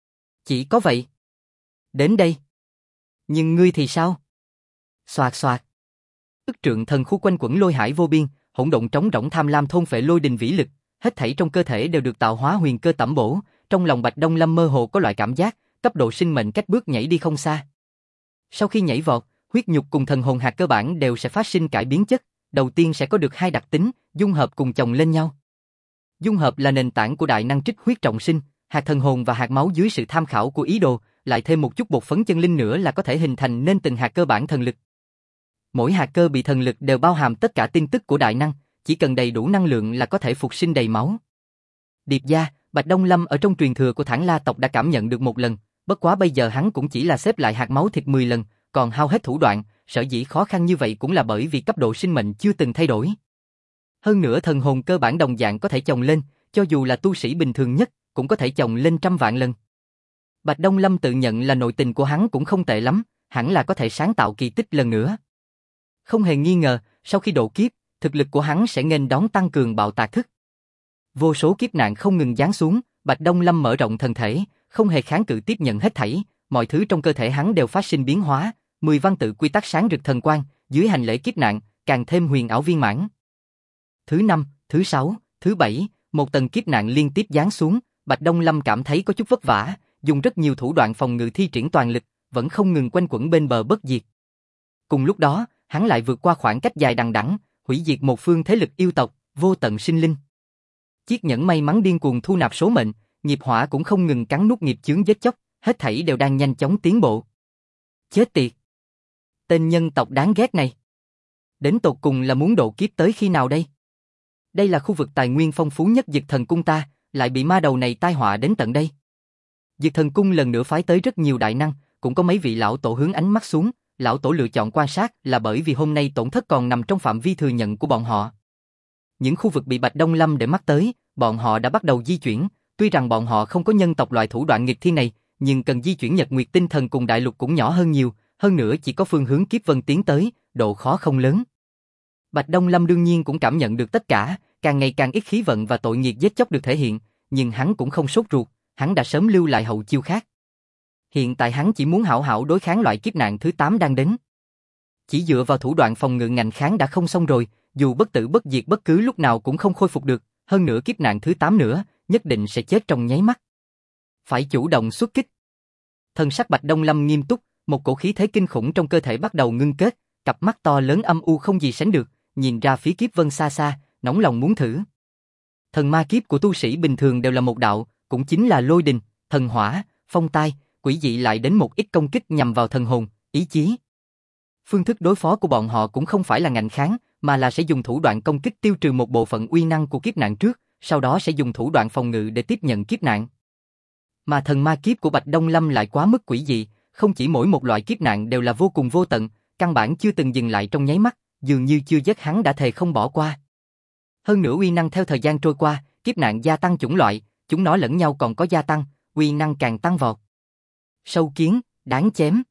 Chỉ có vậy. Đến đây. Nhưng ngươi thì sao? Xoạt xoạt. Ức trượng thần khu quanh quẩn lôi hải vô biên, hỗn độn trống rỗng tham lam thôn phệ lôi đình vĩ lực, hết thảy trong cơ thể đều được tạo hóa huyền cơ tẩm bổ, trong lòng Bạch Đông Lâm mơ hồ có loại cảm giác, cấp độ sinh mệnh cách bước nhảy đi không xa. Sau khi nhảy vọt, huyết nhục cùng thần hồn hạt cơ bản đều sẽ phát sinh cải biến chất, đầu tiên sẽ có được hai đặc tính, dung hợp cùng chồng lên nhau. Dung hợp là nền tảng của đại năng trích huyết trọng sinh, hạt thần hồn và hạt máu dưới sự tham khảo của ý đồ, lại thêm một chút bột phấn chân linh nữa là có thể hình thành nên từng hạt cơ bản thần lực. Mỗi hạt cơ bị thần lực đều bao hàm tất cả tin tức của đại năng, chỉ cần đầy đủ năng lượng là có thể phục sinh đầy máu. Điệp gia, Bạch Đông Lâm ở trong truyền thừa của Thản La tộc đã cảm nhận được một lần, bất quá bây giờ hắn cũng chỉ là xếp lại hạt máu thịt 10 lần, còn hao hết thủ đoạn, sở dĩ khó khăn như vậy cũng là bởi vì cấp độ sinh mệnh chưa từng thay đổi. Hơn nữa thần hồn cơ bản đồng dạng có thể chồng lên, cho dù là tu sĩ bình thường nhất, cũng có thể chồng lên trăm vạn lần. Bạch Đông Lâm tự nhận là nội tình của hắn cũng không tệ lắm, hẳn là có thể sáng tạo kỳ tích lần nữa. Không hề nghi ngờ, sau khi độ kiếp, thực lực của hắn sẽ nghênh đón tăng cường bạo tạc thức. Vô số kiếp nạn không ngừng giáng xuống, Bạch Đông Lâm mở rộng thân thể, không hề kháng cự tiếp nhận hết thảy, mọi thứ trong cơ thể hắn đều phát sinh biến hóa, 10 văn tự quy tắc sáng rực thần quang, dưới hành lễ kiếp nạn, càng thêm huyền ảo viên mãn. Thứ 5, thứ 6, thứ 7, một tầng kiếp nạn liên tiếp giáng xuống, Bạch Đông Lâm cảm thấy có chút vất vả, dùng rất nhiều thủ đoạn phòng ngự thi triển toàn lực, vẫn không ngừng quanh quẩn bên bờ bất diệt. Cùng lúc đó, hắn lại vượt qua khoảng cách dài đằng đẵng, hủy diệt một phương thế lực yêu tộc, vô tận sinh linh. Chiếc nhẫn may mắn điên cuồng thu nạp số mệnh, nghiệp hỏa cũng không ngừng cắn nuốt nghiệp chướng giết chóc, hết thảy đều đang nhanh chóng tiến bộ. Chết tiệt! Tên nhân tộc đáng ghét này. Đến tột cùng là muốn độ kiếp tới khi nào đây? Đây là khu vực tài nguyên phong phú nhất Dực Thần Cung ta, lại bị ma đầu này tai họa đến tận đây. Dực Thần Cung lần nữa phái tới rất nhiều đại năng, cũng có mấy vị lão tổ hướng ánh mắt xuống, lão tổ lựa chọn quan sát là bởi vì hôm nay tổn thất còn nằm trong phạm vi thừa nhận của bọn họ. Những khu vực bị Bạch Đông Lâm để mắt tới, bọn họ đã bắt đầu di chuyển, tuy rằng bọn họ không có nhân tộc loại thủ đoạn nghịch thiên này, nhưng cần di chuyển Nhật Nguyệt Tinh Thần cùng đại lục cũng nhỏ hơn nhiều, hơn nữa chỉ có phương hướng kiếp vân tiến tới, độ khó không lớn. Bạch Đông Lâm đương nhiên cũng cảm nhận được tất cả, càng ngày càng ít khí vận và tội nghiệp giết chóc được thể hiện, nhưng hắn cũng không sốt ruột, hắn đã sớm lưu lại hậu chiêu khác. Hiện tại hắn chỉ muốn hảo hảo đối kháng loại kiếp nạn thứ 8 đang đến. Chỉ dựa vào thủ đoạn phòng ngự ngành kháng đã không xong rồi, dù bất tử bất diệt bất cứ lúc nào cũng không khôi phục được, hơn nữa kiếp nạn thứ 8 nữa, nhất định sẽ chết trong nháy mắt. Phải chủ động xuất kích. Thần sắc Bạch Đông Lâm nghiêm túc, một cổ khí thế kinh khủng trong cơ thể bắt đầu ngưng kết, cặp mắt to lớn âm u không gì sánh được, nhìn ra phía kiếp vân xa xa, nóng lòng muốn thử. Thần ma kiếp của tu sĩ bình thường đều là một đạo, cũng chính là lôi đình, thần hỏa, phong tai, quỷ dị lại đến một ít công kích nhằm vào thần hồn, ý chí. Phương thức đối phó của bọn họ cũng không phải là ngạnh kháng, mà là sẽ dùng thủ đoạn công kích tiêu trừ một bộ phận uy năng của kiếp nạn trước, sau đó sẽ dùng thủ đoạn phòng ngự để tiếp nhận kiếp nạn. Mà thần ma kiếp của Bạch Đông Lâm lại quá mức quỷ dị, không chỉ mỗi một loại kiếp nạn đều là vô cùng vô tận, căn bản chưa từng dừng lại trong nháy mắt, dường như chưa dứt hắn đã thề không bỏ qua. Hơn nữa uy năng theo thời gian trôi qua, kiếp nạn gia tăng chủng loại, chúng nó lẫn nhau còn có gia tăng, uy năng càng tăng vọt. Sâu kiến, đáng chém.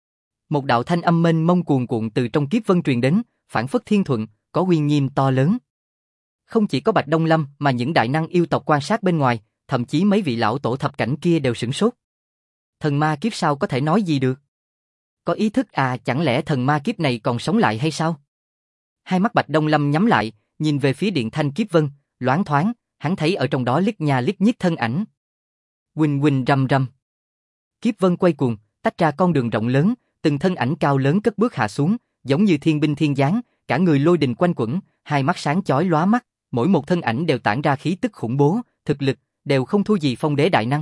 Một đạo thanh âm mênh mông cuồn cuộn từ trong kiếp vân truyền đến, phảng phất thiên thuận, có uy nghiêm to lớn. Không chỉ có Bạch Đông Lâm mà những đại năng yêu tộc quan sát bên ngoài, thậm chí mấy vị lão tổ thập cảnh kia đều sửng sốt. Thần ma kiếp sao có thể nói gì được? Có ý thức à, chẳng lẽ thần ma kiếp này còn sống lại hay sao? Hai mắt Bạch Đông Lâm nhắm lại, nhìn về phía điện thanh kiếp vân, loáng thoáng, hắn thấy ở trong đó liếc nha liếc nhích thân ảnh. Huỳnh huỳnh rầm rầm. Kiếp vân quay cuồng, tách ra con đường rộng lớn, từng thân ảnh cao lớn cất bước hạ xuống, giống như thiên binh thiên giáng, cả người lôi đình quanh quẩn, hai mắt sáng chói lóa mắt, mỗi một thân ảnh đều tản ra khí tức khủng bố, thực lực đều không thua gì phong đế đại năng.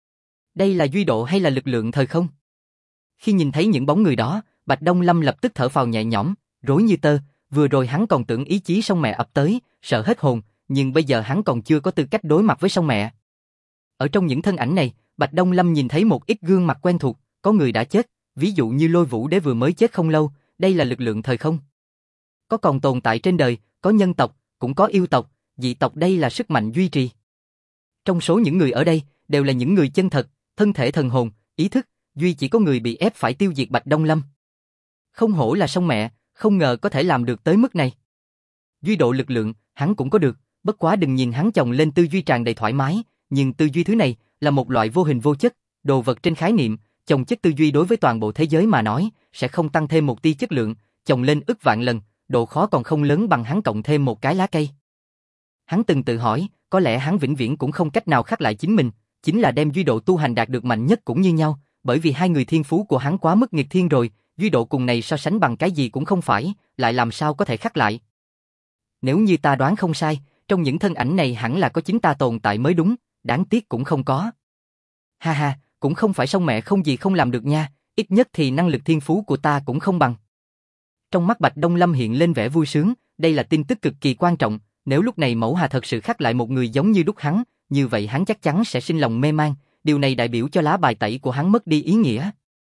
Đây là duy độ hay là lực lượng thời không? Khi nhìn thấy những bóng người đó, Bạch Đông Lâm lập tức thở phào nhẹ nhõm, rối như tơ, vừa rồi hắn còn tưởng ý chí sông mẹ ập tới, sợ hết hồn, nhưng bây giờ hắn còn chưa có tư cách đối mặt với sông mẹ. Ở trong những thân ảnh này, Bạch Đông Lâm nhìn thấy một ít gương mặt quen thuộc, có người đã chết, ví dụ như Lôi Vũ Đế vừa mới chết không lâu, đây là lực lượng thời không. Có còn tồn tại trên đời, có nhân tộc, cũng có yêu tộc, dị tộc, đây là sức mạnh duy trì. Trong số những người ở đây, đều là những người chân thật, thân thể thần hồn, ý thức, duy chỉ có người bị ép phải tiêu diệt Bạch Đông Lâm. Không hổ là sông mẹ, không ngờ có thể làm được tới mức này. Duy độ lực lượng, hắn cũng có được, bất quá đừng nhìn hắn chồng lên tư duy tràn đầy thoải mái, nhưng tư duy thứ này là một loại vô hình vô chất, đồ vật trên khái niệm, chồng chất tư duy đối với toàn bộ thế giới mà nói, sẽ không tăng thêm một tia chất lượng, chồng lên ức vạn lần, độ khó còn không lớn bằng hắn cộng thêm một cái lá cây. Hắn từng tự hỏi, có lẽ hắn vĩnh viễn cũng không cách nào khác lại chính mình, chính là đem duy độ tu hành đạt được mạnh nhất cũng như nhau, bởi vì hai người thiên phú của hắn quá mức nghịch thiên rồi, duy độ cùng này so sánh bằng cái gì cũng không phải, lại làm sao có thể khác lại. Nếu như ta đoán không sai, trong những thân ảnh này hẳn là có chính ta tồn tại mới đúng, đáng tiếc cũng không có. Ha ha, cũng không phải sông mẹ không gì không làm được nha, ít nhất thì năng lực thiên phú của ta cũng không bằng. Trong mắt Bạch Đông Lâm hiện lên vẻ vui sướng, đây là tin tức cực kỳ quan trọng, nếu lúc này Mẫu Hà thật sự khắc lại một người giống như đúc hắn, như vậy hắn chắc chắn sẽ sinh lòng mê man, điều này đại biểu cho lá bài tẩy của hắn mất đi ý nghĩa.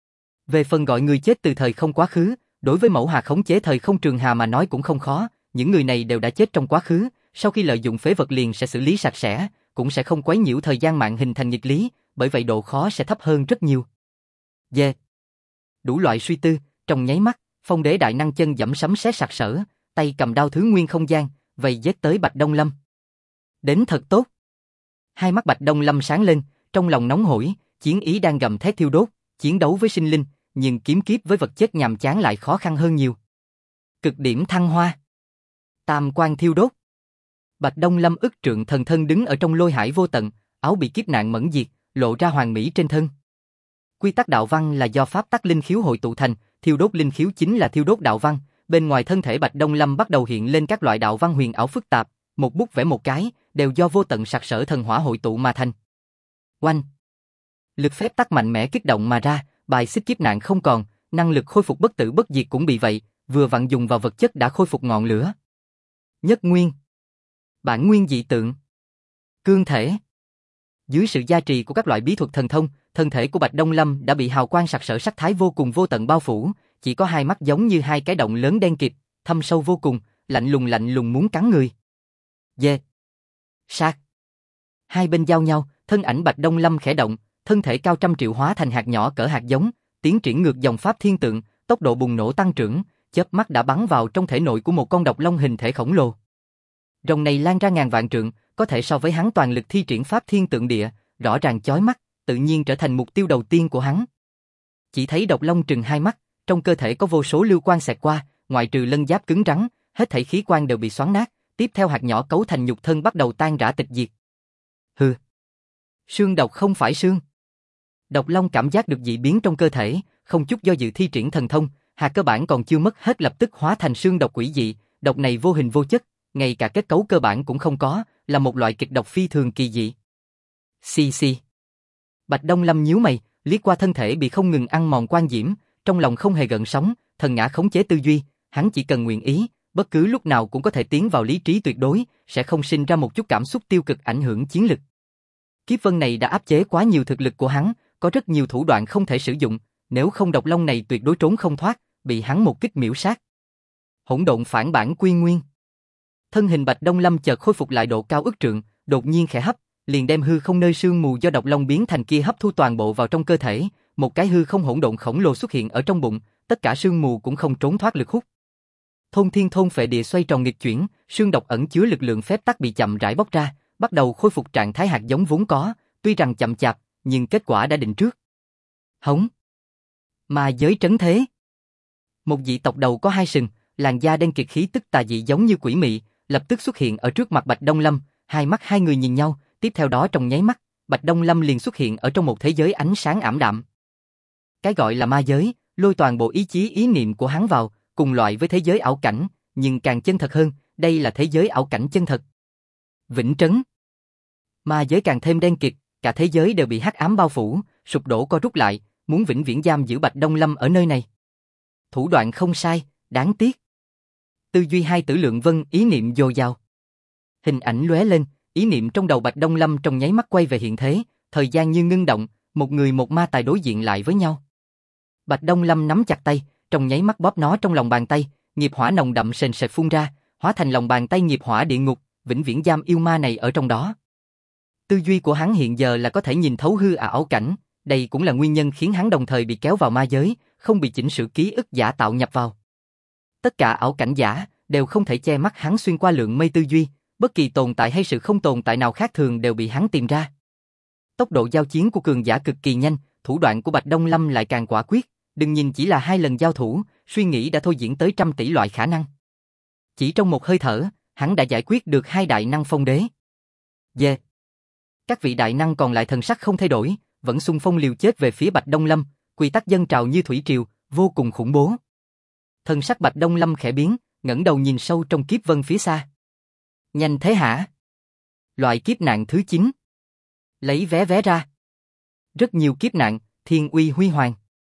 Về phần gọi người chết từ thời không quá khứ, đối với Mẫu Hà khống chế thời không Trường Hà mà nói cũng không khó, những người này đều đã chết trong quá khứ, sau khi lợi dụng phế vật liền sẽ xử lý sạch sẽ, cũng sẽ không quấy nhiễu thời gian mạng hình thành nghịch lý, bởi vậy độ khó sẽ thấp hơn rất nhiều. Yeah. Đủ loại suy tư, trong nháy mắt, phong đế đại năng chân giẫm sấm sét sặc sỡ, tay cầm đao thứ nguyên không gian, vây giết tới Bạch Đông Lâm. Đến thật tốt. Hai mắt Bạch Đông Lâm sáng lên, trong lòng nóng hổi, chiến ý đang gầm thét thiêu đốt, chiến đấu với sinh linh, nhưng kiếm kiếp với vật chất nhàm chán lại khó khăn hơn nhiều. Cực điểm thăng hoa. Tam quang thiêu đốt. Bạch Đông Lâm ức trượng thần thân đứng ở trong lôi hải vô tận, áo bị kiếp nạn mẫn diệt, lộ ra hoàn mỹ trên thân. Quy tắc đạo văn là do pháp tắc linh khiếu hội tụ thành, thiêu đốt linh khiếu chính là thiêu đốt đạo văn, bên ngoài thân thể Bạch Đông Lâm bắt đầu hiện lên các loại đạo văn huyền ảo phức tạp, một bút vẽ một cái, đều do vô tận sặc sỡ thần hỏa hội tụ mà thành. Oanh! Lực phép tắc mạnh mẽ kích động mà ra, bài xích kiếp nạn không còn, năng lực khôi phục bất tử bất diệt cũng bị vậy, vừa vặn dùng vào vật chất đã khôi phục ngọn lửa. Nhất nguyên, bản nguyên dị tượng, cương thể. Dưới sự gia trì của các loại bí thuật thần thông, thân thể của Bạch Đông Lâm đã bị hào quang sặc sỡ sắc thái vô cùng vô tận bao phủ, chỉ có hai mắt giống như hai cái động lớn đen kịt, thâm sâu vô cùng, lạnh lùng muốn cắn người. Dê. Sát. Hai bên giao nhau, thân ảnh Bạch Đông Lâm khẽ động, thân thể cao trăm triệu hóa thành hạt nhỏ cỡ hạt giống, tiến triển ngược dòng pháp thiên tượng, tốc độ bùng nổ tăng trưởng, chớp mắt đã bắn vào trong thể nội của một con độc long hình thể khổng lồ. Rồng này lan ra ngàn vạn trượng, có thể so với hắn toàn lực thi triển pháp thiên tượng địa, rõ ràng chói mắt, tự nhiên trở thành mục tiêu đầu tiên của hắn. Chỉ thấy độc long trừng hai mắt, trong cơ thể có vô số lưu quang xẹt qua, ngoại trừ lân giáp cứng rắn, hết thảy khí quan đều bị xoắn nát, tiếp theo hạt nhỏ cấu thành nhục thân bắt đầu tan rã tịch diệt. Hừ. Xương độc không phải xương. Độc Long cảm giác được dị biến trong cơ thể, không chút do dự thi triển thần thông, hạt cơ bản còn chưa mất hết lập tức hóa thành xương độc quỷ dị, độc này vô hình vô chất, ngay cả kết cấu cơ bản cũng không có, là một loại kịch độc phi thường kỳ dị. Xì xì. Bạch Đông Lâm nhíu mày, liếc qua thân thể bị không ngừng ăn mòn quan diễm, trong lòng không hề gợn sóng, thần ngã khống chế tư duy, hắn chỉ cần nguyện ý, bất cứ lúc nào cũng có thể tiến vào lý trí tuyệt đối, sẽ không sinh ra một chút cảm xúc tiêu cực ảnh hưởng chiến lực. Kiếp vân này đã áp chế quá nhiều thực lực của hắn, có rất nhiều thủ đoạn không thể sử dụng, nếu không Độc Long này tuyệt đối trốn không thoát, bị hắn một kích miểu sát. Hỗn độn phản bản quy nguyên. Thân hình Bạch Đông Lâm chợt khôi phục lại độ cao ức trượng, đột nhiên khẽ hấp, liền đem hư không nơi sương mù do Độc Long biến thành kia hấp thu toàn bộ vào trong cơ thể, một cái hư không hỗn độn khổng lồ xuất hiện ở trong bụng, tất cả sương mù cũng không trốn thoát lực hút. Thôn thiên thôn phệ địa xoay tròn nghịch chuyển, sương độc ẩn chứa lực lượng phép tắc bị chậm rãi bóc ra, bắt đầu khôi phục trạng thái hạt giống vốn có, tuy rằng chậm chạp, nhưng kết quả đã định trước. Hống. Ma giới trấn thế. Một dị tộc đầu có hai sừng, làn da đen kịt khí tức tà dị giống như quỷ mị, lập tức xuất hiện ở trước mặt Bạch Đông Lâm, hai mắt hai người nhìn nhau, tiếp theo đó trong nháy mắt, Bạch Đông Lâm liền xuất hiện ở trong một thế giới ánh sáng ảm đạm. Cái gọi là ma giới, lôi toàn bộ ý chí ý niệm của hắn vào, cùng loại với thế giới ảo cảnh, nhưng càng chân thật hơn, đây là thế giới ảo cảnh chân thật. Vĩnh trấn. Ma giới càng thêm đen kịt, cả thế giới đều bị hắc ám bao phủ, sụp đổ co rút lại, muốn vĩnh viễn giam giữ Bạch Đông Lâm ở nơi này. Thủ đoạn không sai, đáng tiếc. Tư duy hai tử lượng vân, ý niệm dồi dào. Hình ảnh lóe lên, ý niệm trong đầu Bạch Đông Lâm trong nháy mắt quay về hiện thế, thời gian như ngưng động, một người một ma tài đối diện lại với nhau. Bạch Đông Lâm nắm chặt tay, trong nháy mắt bóp nó trong lòng bàn tay, nghiệp hỏa nồng đậm sền sệt phun ra, hóa thành lòng bàn tay nghiệp hỏa địa ngục, vĩnh viễn giam yêu ma này ở trong đó. Tư duy của hắn hiện giờ là có thể nhìn thấu hư ảo cảnh, đây cũng là nguyên nhân khiến hắn đồng thời bị kéo vào ma giới, không bị chỉnh sửa ký ức giả tạo nhập vào. Tất cả ảo cảnh giả đều không thể che mắt hắn xuyên qua lượng mây tư duy, bất kỳ tồn tại hay sự không tồn tại nào khác thường đều bị hắn tìm ra. Tốc độ giao chiến của cường giả cực kỳ nhanh, thủ đoạn của Bạch Đông Lâm lại càng quả quyết, đừng nhìn chỉ là 2 lần giao thủ, suy nghĩ đã thôi diễn tới trăm tỷ loại khả năng. Chỉ trong một hơi thở, hắn đã giải quyết được 2 đại năng phong đế. Yeah. Các vị đại năng còn lại thần sắc không thay đổi, vẫn xung phong liều chết về phía Bạch Đông Lâm, quy tắc dâng trào như thủy triều, vô cùng khủng bố. Thần sắc Bạch Đông Lâm khẽ biến, ngẩng đầu nhìn sâu trong kiếp vân phía xa. Nhanh thế hả? Loại kiếp nạn thứ 9. Lấy vé ra. Rất nhiều kiếp nạn, thiên uy huy hoàng.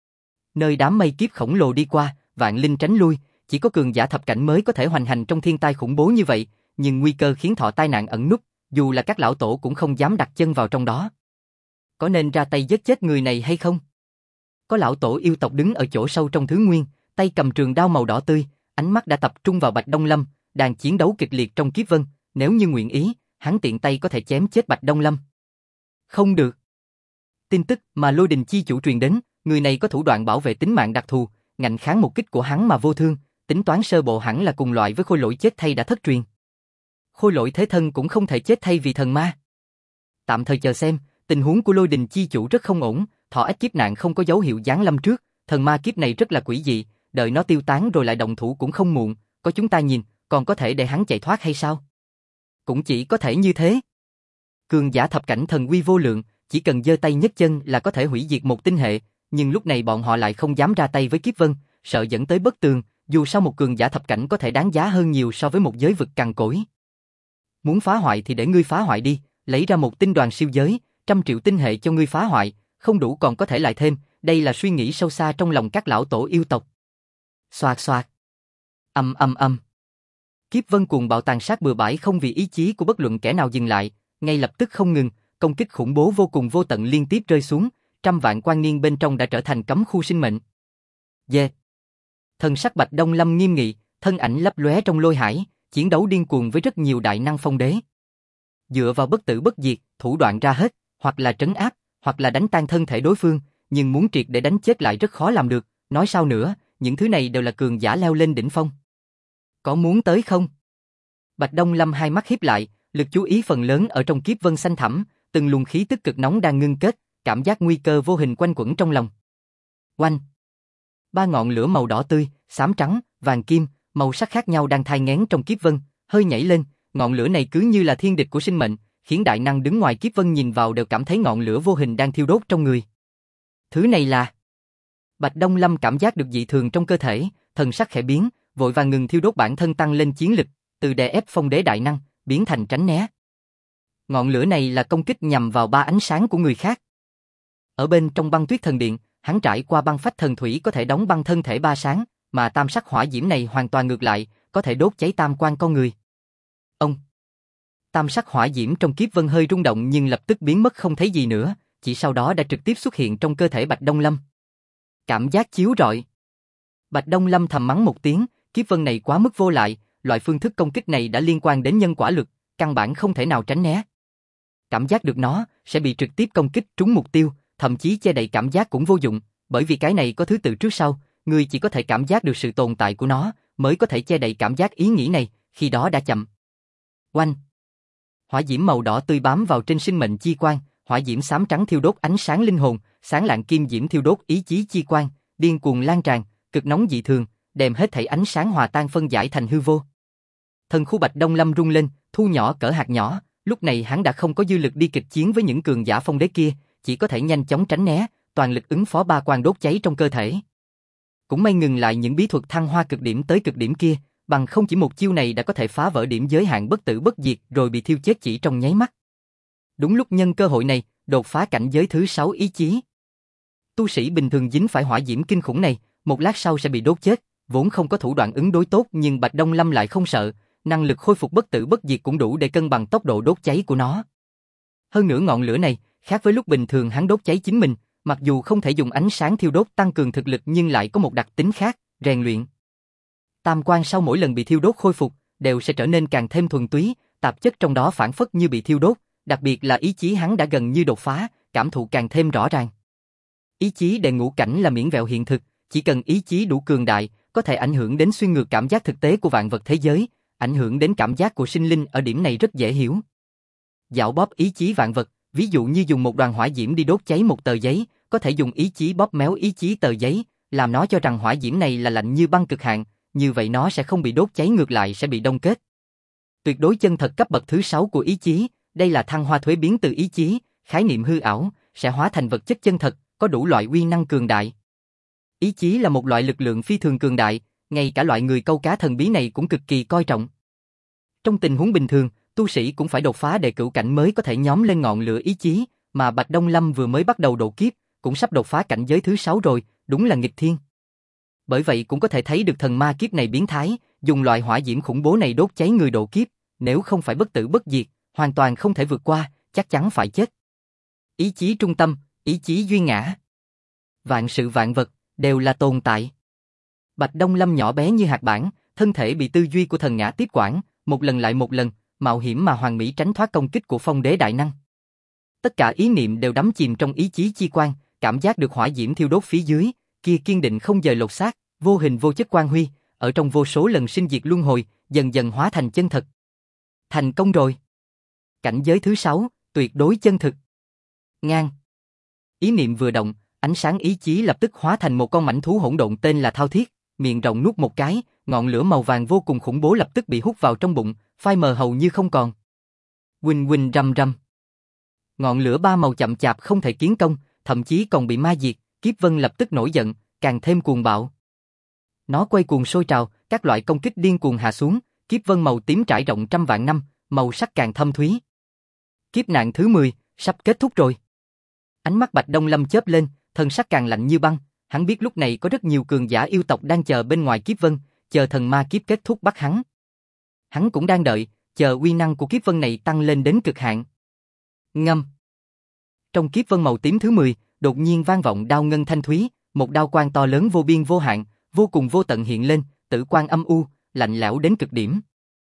Nơi đám mây kiếp khổng lồ đi qua, vạn linh tránh lui, chỉ có cường giả thập cảnh mới có thể hoành hành trong thiên tai khủng bố như vậy, nhưng nguy cơ khiến thọ tai nạn ẩn núp, dù là các lão tổ cũng không dám đặt chân vào trong đó. Có nên ra tay giết chết người này hay không? Có lão tổ yêu tộc đứng ở chỗ sâu trong thứ nguyên, tay cầm trường đao màu đỏ tươi, ánh mắt đã tập trung vào Bạch Đông Lâm, đang chiến đấu kịch liệt trong kiếp vân, nếu như nguyện ý, hắn tiện tay có thể chém chết Bạch Đông Lâm. Không được. Tin tức mà Lôi Đình chi chủ truyền đến, người này có thủ đoạn bảo vệ tính mạng đặc thù, ngạnh kháng một kích của hắn mà vô thương, tính toán sơ bộ hẳn là cùng loại với Khôi Lỗi chết thay đã thất truyền. Khôi Lỗi thế thân cũng không thể chết thay vì thần ma. Tạm thời chờ xem, tình huống của Lôi Đình chi chủ rất không ổn, thọ ách kiếp nạn không có dấu hiệu giáng lâm trước, thần ma kiếp này rất là quỷ dị, đợi nó tiêu tán rồi lại động thủ cũng không muộn, có chúng ta nhìn, còn có thể để hắn chạy thoát hay sao? Cũng chỉ có thể như thế. Cường giả thập cảnh thần uy vô lượng, chỉ cần giơ tay nhấc chân là có thể hủy diệt một tinh hệ, nhưng lúc này bọn họ lại không dám ra tay với kiếp vân, sợ dẫn tới bất tường, dù sao một cường giả thập cảnh có thể đáng giá hơn nhiều so với một giới vực cằn cỗi. Muốn phá hoại thì để ngươi phá hoại đi, lấy ra một tinh đoàn siêu giới, 100 triệu tinh hệ cho ngươi phá hoại, không đủ còn có thể lại thêm, đây là suy nghĩ sâu xa trong lòng các lão tổ yêu tộc. Xoạt xoạt. Ầm. Kiếp vân cuồng bạo tàn sát bừa bãi không vì ý chí của bất luận kẻ nào dừng lại, ngay lập tức không ngừng, công kích khủng bố vô cùng vô tận liên tiếp rơi xuống, trăm vạn quan niên bên trong đã trở thành cấm khu sinh mệnh. Yeah. Thần sắc Bạch Đông Lâm nghiêm nghị, thân ảnh lấp lóe trong lôi hải, chiến đấu điên cuồng với rất nhiều đại năng phong đế. Dựa vào bất tử bất diệt, thủ đoạn ra hết, hoặc là trấn áp, hoặc là đánh tan thân thể đối phương, nhưng muốn triệt để đánh chết lại rất khó làm được, nói sao nữa, những thứ này đều là cường giả leo lên đỉnh phong. Có muốn tới không? Bạch Đông Lâm hai mắt híp lại, lực chú ý phần lớn ở trong kiếp vân xanh thẳm, từng luồng khí tức cực nóng đang ngưng kết, cảm giác nguy cơ vô hình quanh quẩn trong lòng. Oanh! 3 ngọn lửa màu đỏ tươi, xám trắng, vàng kim, màu sắc khác nhau đang thai nghén trong kiếp vân, hơi nhảy lên, ngọn lửa này cứ như là thiên địch của sinh mệnh, khiến đại năng đứng ngoài kiếp vân nhìn vào đều cảm thấy ngọn lửa vô hình đang thiêu đốt trong người. Thứ này là... Bạch Đông Lâm cảm giác được dị thường trong cơ thể, thần sắc khẽ biến, vội vàng ngừng thiêu đốt bản thân tăng lên chiến lực, từ đè ép phong đế đại năng, biến thành tránh né. Ngọn lửa này là công kích nhằm vào ba ánh sáng của người khác. Ở bên trong băng tuyết thần điện, hắn trải qua băng phách thần thủy có thể đóng băng thân thể ba sáng, mà tam sắc hỏa diễm này hoàn toàn ngược lại, có thể đốt cháy tam quan con người. Ông! Tam sắc hỏa diễm trong kiếp vân hơi rung động nhưng lập tức biến mất không thấy gì nữa, chỉ sau đó đã trực tiếp xuất hiện trong cơ thể Bạch Đông Lâm. Cảm giác chiếu rọi. Bạch Đông Lâm thầm mắng một tiếng, kiếp vân này quá mức vô lại, loại phương thức công kích này đã liên quan đến nhân quả luật, căn bản không thể nào tránh né. Cảm giác được nó sẽ bị trực tiếp công kích trúng mục tiêu, thậm chí che đậy cảm giác cũng vô dụng, bởi vì cái này có thứ tự trước sau, người chỉ có thể cảm giác được sự tồn tại của nó, mới có thể che đậy cảm giác ý nghĩ này, khi đó đã chậm. Oanh! Hỏa diễm màu đỏ tươi bám vào trên sinh mệnh chi quan, hỏa diễm xám trắng thiêu đốt ánh sáng linh hồn, sáng lạng kim diễm thiêu đốt ý chí chi quan, điên cuồng lan tràn, cực nóng dị thường, đem hết thảy ánh sáng hòa tan phân giải thành hư vô. Thân khu Bạch Đông Lâm rung lên, thu nhỏ cỡ hạt nhỏ, lúc này hắn đã không có dư lực đi kịch chiến với những cường giả phong đế kia, chỉ có thể nhanh chóng tránh né, toàn lực ứng phó ba quan đốt cháy trong cơ thể. Cũng may ngừng lại những bí thuật thăng hoa cực điểm tới cực điểm kia, bằng không chỉ một chiêu này đã có thể phá vỡ điểm giới hạn bất tử bất diệt rồi bị thiêu chết chỉ trong nháy mắt. Đúng lúc nhân cơ hội này, đột phá cảnh giới thứ 6 ý chí. Tu sĩ bình thường dính phải hỏa diễm kinh khủng này, một lát sau sẽ bị đốt chết, vốn không có thủ đoạn ứng đối tốt nhưng Bạch Đông Lâm lại không sợ, năng lực khôi phục bất tử bất diệt cũng đủ để cân bằng tốc độ đốt cháy của nó. Hơn nữa ngọn lửa này, khác với lúc bình thường hắn đốt cháy chính mình, mặc dù không thể dùng ánh sáng thiêu đốt tăng cường thực lực nhưng lại có một đặc tính khác, rèn luyện. Tam quan sau mỗi lần bị thiêu đốt khôi phục, đều sẽ trở nên càng thêm thuần túy, tạp chất trong đó phản phất như bị thiêu đốt, đặc biệt là ý chí hắn đã gần như đột phá, cảm thụ càng thêm rõ ràng. Ý chí đệ ngũ cảnh là miễn vẹo hiện thực, chỉ cần ý chí đủ cường đại, có thể ảnh hưởng đến xuyên ngược cảm giác thực tế của vạn vật thế giới, ảnh hưởng đến cảm giác của sinh linh ở điểm này rất dễ hiểu. Dạo bóp ý chí vạn vật, ví dụ như dùng một đoàn hỏa diễm đi đốt cháy một tờ giấy, có thể dùng ý chí bóp méo ý chí tờ giấy, làm nó cho rằng hỏa diễm này là lạnh như băng cực hạn, như vậy nó sẽ không bị đốt cháy ngược lại sẽ bị đông kết. Tuyệt đối chân thật cấp bậc thứ 6 của ý chí, đây là thăng hoa thuế biến từ ý chí, khái niệm hư ảo, sẽ hóa thành vật chất chân thật, có đủ loại uy năng cường đại. Ý chí là một loại lực lượng phi thường cường đại, ngay cả loại người câu cá thần bí này cũng cực kỳ coi trọng. Trong tình huống bình thường, tu sĩ cũng phải đột phá đệ cửu cảnh mới có thể nhóm lên ngọn lửa ý chí, mà Bạch Đông Lâm vừa mới bắt đầu độ kiếp, cũng sắp đột phá cảnh giới thứ 6 rồi, đúng là nghịch thiên. Bởi vậy cũng có thể thấy được thần ma kiếp này biến thái, dùng loại hỏa diễm khủng bố này đốt cháy người độ kiếp, nếu không phải bất tử bất diệt, hoàn toàn không thể vượt qua, chắc chắn phải chết. Ý chí trung tâm, ý chí duy ngã. Vạn sự vạn vật, đều là tồn tại. Bạch Đông Lâm nhỏ bé như hạt bảng, thân thể bị tư duy của thần ngã tiếp quản, một lần lại một lần, mạo hiểm mà hoàn mỹ tránh thoát công kích của phong đế đại năng. Tất cả ý niệm đều đắm chìm trong ý chí chi quan, cảm giác được hỏa diễm thiêu đốt phía dưới, kia kiên định không dời lột xác, vô hình vô chất quang huy, ở trong vô số lần sinh diệt luân hồi, dần dần hóa thành chân thật. Thành công rồi. Cảnh giới thứ 6, tuyệt đối chân thực. Ngang. Ý niệm vừa động, ánh sáng ý chí lập tức hóa thành một con mãnh thú hỗn độn tên là Thao Thiết, miệng rộng nuốt một cái, ngọn lửa màu vàng vô cùng khủng bố lập tức bị hút vào trong bụng, phai mờ hầu như không còn. Huỳnh huỳnh rầm rầm. Ngọn lửa ba màu chậm chạp không thể kiến công, thậm chí còn bị ma diệt, Kiếp Vân lập tức nổi giận, càng thêm cuồng bạo. Nó quay cuồng sôi trào, các loại công kích điên cuồng hạ xuống, Kiếp Vân màu tím trải rộng trăm vạn năm, màu sắc càng thâm thúy. Kiếp nạn thứ 10, sắp kết thúc rồi. Ánh mắt Bạch Đông Lâm chớp lên, thân sắc càng lạnh như băng, hắn biết lúc này có rất nhiều cường giả yêu tộc đang chờ bên ngoài Kiếp Vân, chờ thần ma kiếp kết thúc bắt hắn. Hắn cũng đang đợi, chờ uy năng của Kiếp Vân này tăng lên đến cực hạn. Ngâm. Trong Kiếp Vân màu tím thứ 10, đột nhiên vang vọng đao ngân thanh thúy, một đao quang to lớn vô biên vô hạn, vô cùng vô tận hiện lên, tử quang âm u, lạnh lẽo đến cực điểm.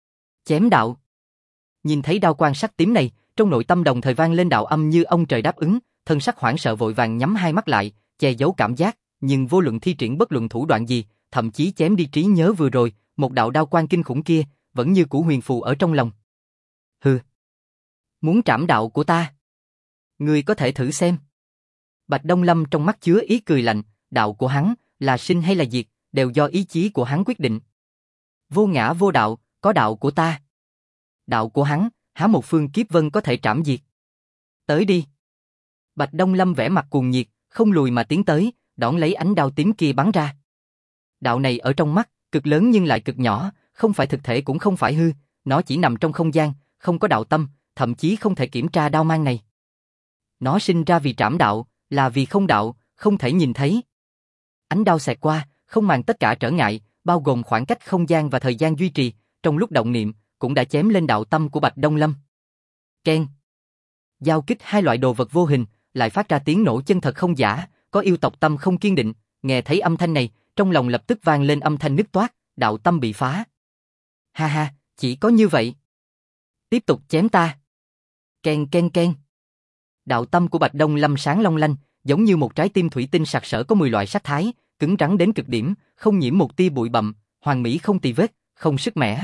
Chém đạo. Nhìn thấy đao quang sắc tím này, trong nội tâm đồng thời vang lên đạo âm như ông trời đáp ứng, thân sắc hoảng sợ vội vàng nhắm hai mắt lại, che giấu cảm giác, nhưng vô luận thi triển bất luận thủ đoạn gì, thậm chí chém đi trí nhớ vừa rồi, một đạo đao quang kinh khủng kia, vẫn như cũ huyền phù ở trong lòng. Hừ. Muốn trảm đạo của ta? Ngươi có thể thử xem. Bạch Đông Lâm trong mắt chứa ý cười lạnh, đạo của hắn, là sinh hay là diệt, đều do ý chí của hắn quyết định. Vô ngã vô đạo, có đạo của ta. Đạo của hắn, há một phương Kiếp Vân có thể trảm diệt. Tới đi. Bạch Đông Lâm vẻ mặt cuồng nhiệt, không lùi mà tiến tới, đón lấy ánh đao tím kia bắn ra. Đạo này ở trong mắt, cực lớn nhưng lại cực nhỏ, không phải thực thể cũng không phải hư, nó chỉ nằm trong không gian, không có đạo tâm, thậm chí không thể kiểm tra đao mang này. Nó sinh ra vì trảm đạo, là vì không đạo, không thể nhìn thấy. Ánh đao xẹt qua, không màng tất cả trở ngại, bao gồm khoảng cách không gian và thời gian duy trì, trong lúc động niệm, cũng đã chém lên đạo tâm của Bạch Đông Lâm. Keng. Giao kích hai loại đồ vật vô hình, lại phát ra tiếng nổ chân thật không giả, có yêu tộc tâm không kiên định, nghe thấy âm thanh này, trong lòng lập tức vang lên âm thanh nứt toát, đạo tâm bị phá. Ha ha, chỉ có như vậy. Tiếp tục chém ta. Keng keng keng. Đạo tâm của Bạch Đông Lâm sáng long lanh, giống như một trái tim thủy tinh sặc sỡ có 10 loại sắc thái, cứng rắn đến cực điểm, không nhiễm một tia bụi bặm, hoàn mỹ không tì vết, không sức mẻ.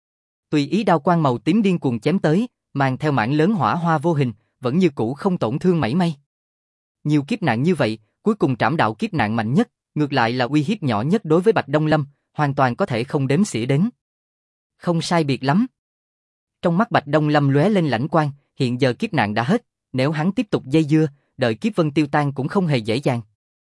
Tùy ý đao quang màu tím điên cuồng chém tới, mang theo mảng lớn hỏa hoa vô hình, vẫn như cũ không tổn thương mảy may. Nhiều kiếp nạn như vậy, cuối cùng trảm đạo kiếp nạn mạnh nhất, ngược lại là uy hiếp nhỏ nhất đối với Bạch Đông Lâm, hoàn toàn có thể không đếm xỉa đến. Không sai biệt lắm. Trong mắt Bạch Đông Lâm lóe lên lãnh quang, hiện giờ kiếp nạn đã hết, nếu hắn tiếp tục dây dưa, đợi kiếp vân tiêu tan cũng không hề dễ dàng.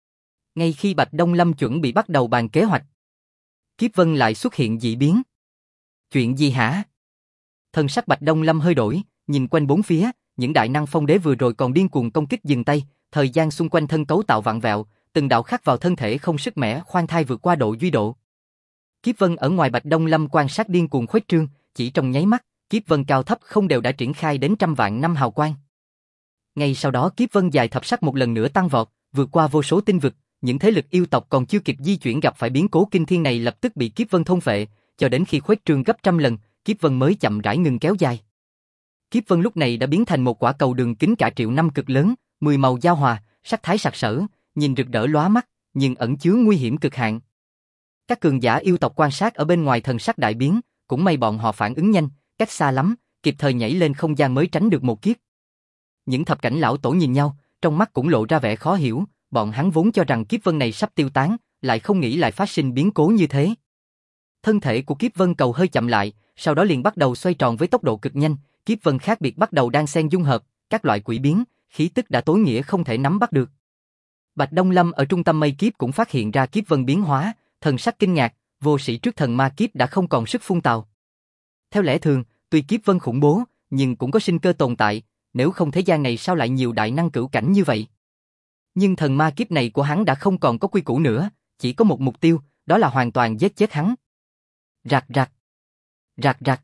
Ngay khi Bạch Đông Lâm chuẩn bị bắt đầu bàn kế hoạch, kiếp vân lại xuất hiện dị biến. Chuyện gì hả? Thần sắc Bạch Đông Lâm hơi đổi, nhìn quanh bốn phía, những đại năng phong đế vừa rồi còn điên cuồng công kích dừng tay, thời gian xung quanh thân cấu tạo vặn vẹo, từng đạo khắc vào thân thể không sức mẻ khoan thai vượt qua độ duy độ. Kiếp vân ở ngoài Bạch Đông Lâm quan sát điên cuồng khuếch trương, chỉ trong nháy mắt, kiếp vân cao thấp không đều đã triển khai đến trăm vạn năm hào quang. Ngay sau đó kiếp vân dài thập sắc một lần nữa tăng vọt, vượt qua vô số tinh vực, những thế lực yêu tộc còn chưa kịp di chuyển gặp phải biến cố kinh thiên này lập tức bị kiếp vân thôn phệ, cho đến khi khuếch trương gấp trăm lần, kiếp vân mới chậm rãi ngừng kéo dài. Kiếp vân lúc này đã biến thành một quả cầu đường kính cả triệu năm cực lớn, 10 màu giao hòa, sắc thái sặc sỡ, nhìn rực rỡ lóa mắt, nhưng ẩn chứa nguy hiểm cực hạn. Các cường giả yêu tộc quan sát ở bên ngoài thần sắc đại biến, cũng may bọn họ phản ứng nhanh, cách xa lắm, kịp thời nhảy lên không gian mới tránh được một kiếp. Những thập cảnh lão tổ nhìn nhau, trong mắt cũng lộ ra vẻ khó hiểu, bọn hắn vốn cho rằng kiếp vân này sắp tiêu tán, lại không nghĩ lại phát sinh biến cố như thế. Thân thể của kiếp vân cầu hơi chậm lại, sau đó liền bắt đầu xoay tròn với tốc độ cực nhanh, kiếp vân khác biệt bắt đầu đan xen dung hợp, các loại quỷ biến, khí tức đã tối nghĩa không thể nắm bắt được. Bạch Đông Lâm ở trung tâm mây kiếp cũng phát hiện ra kiếp vân biến hóa, thần sắc kinh ngạc, vô sĩ trước thần ma kiếp đã không còn sức phun tào. Theo lẽ thường, tuy kiếp vân khủng bố, nhưng cũng có sinh cơ tồn tại, nếu không thế gian này sao lại nhiều đại năng cửu cảnh như vậy. Nhưng thần ma kiếp này của hắn đã không còn có quy củ nữa, chỉ có một mục tiêu, đó là hoàn toàn giết chết hắn. Rạc rạc, rạc rạc.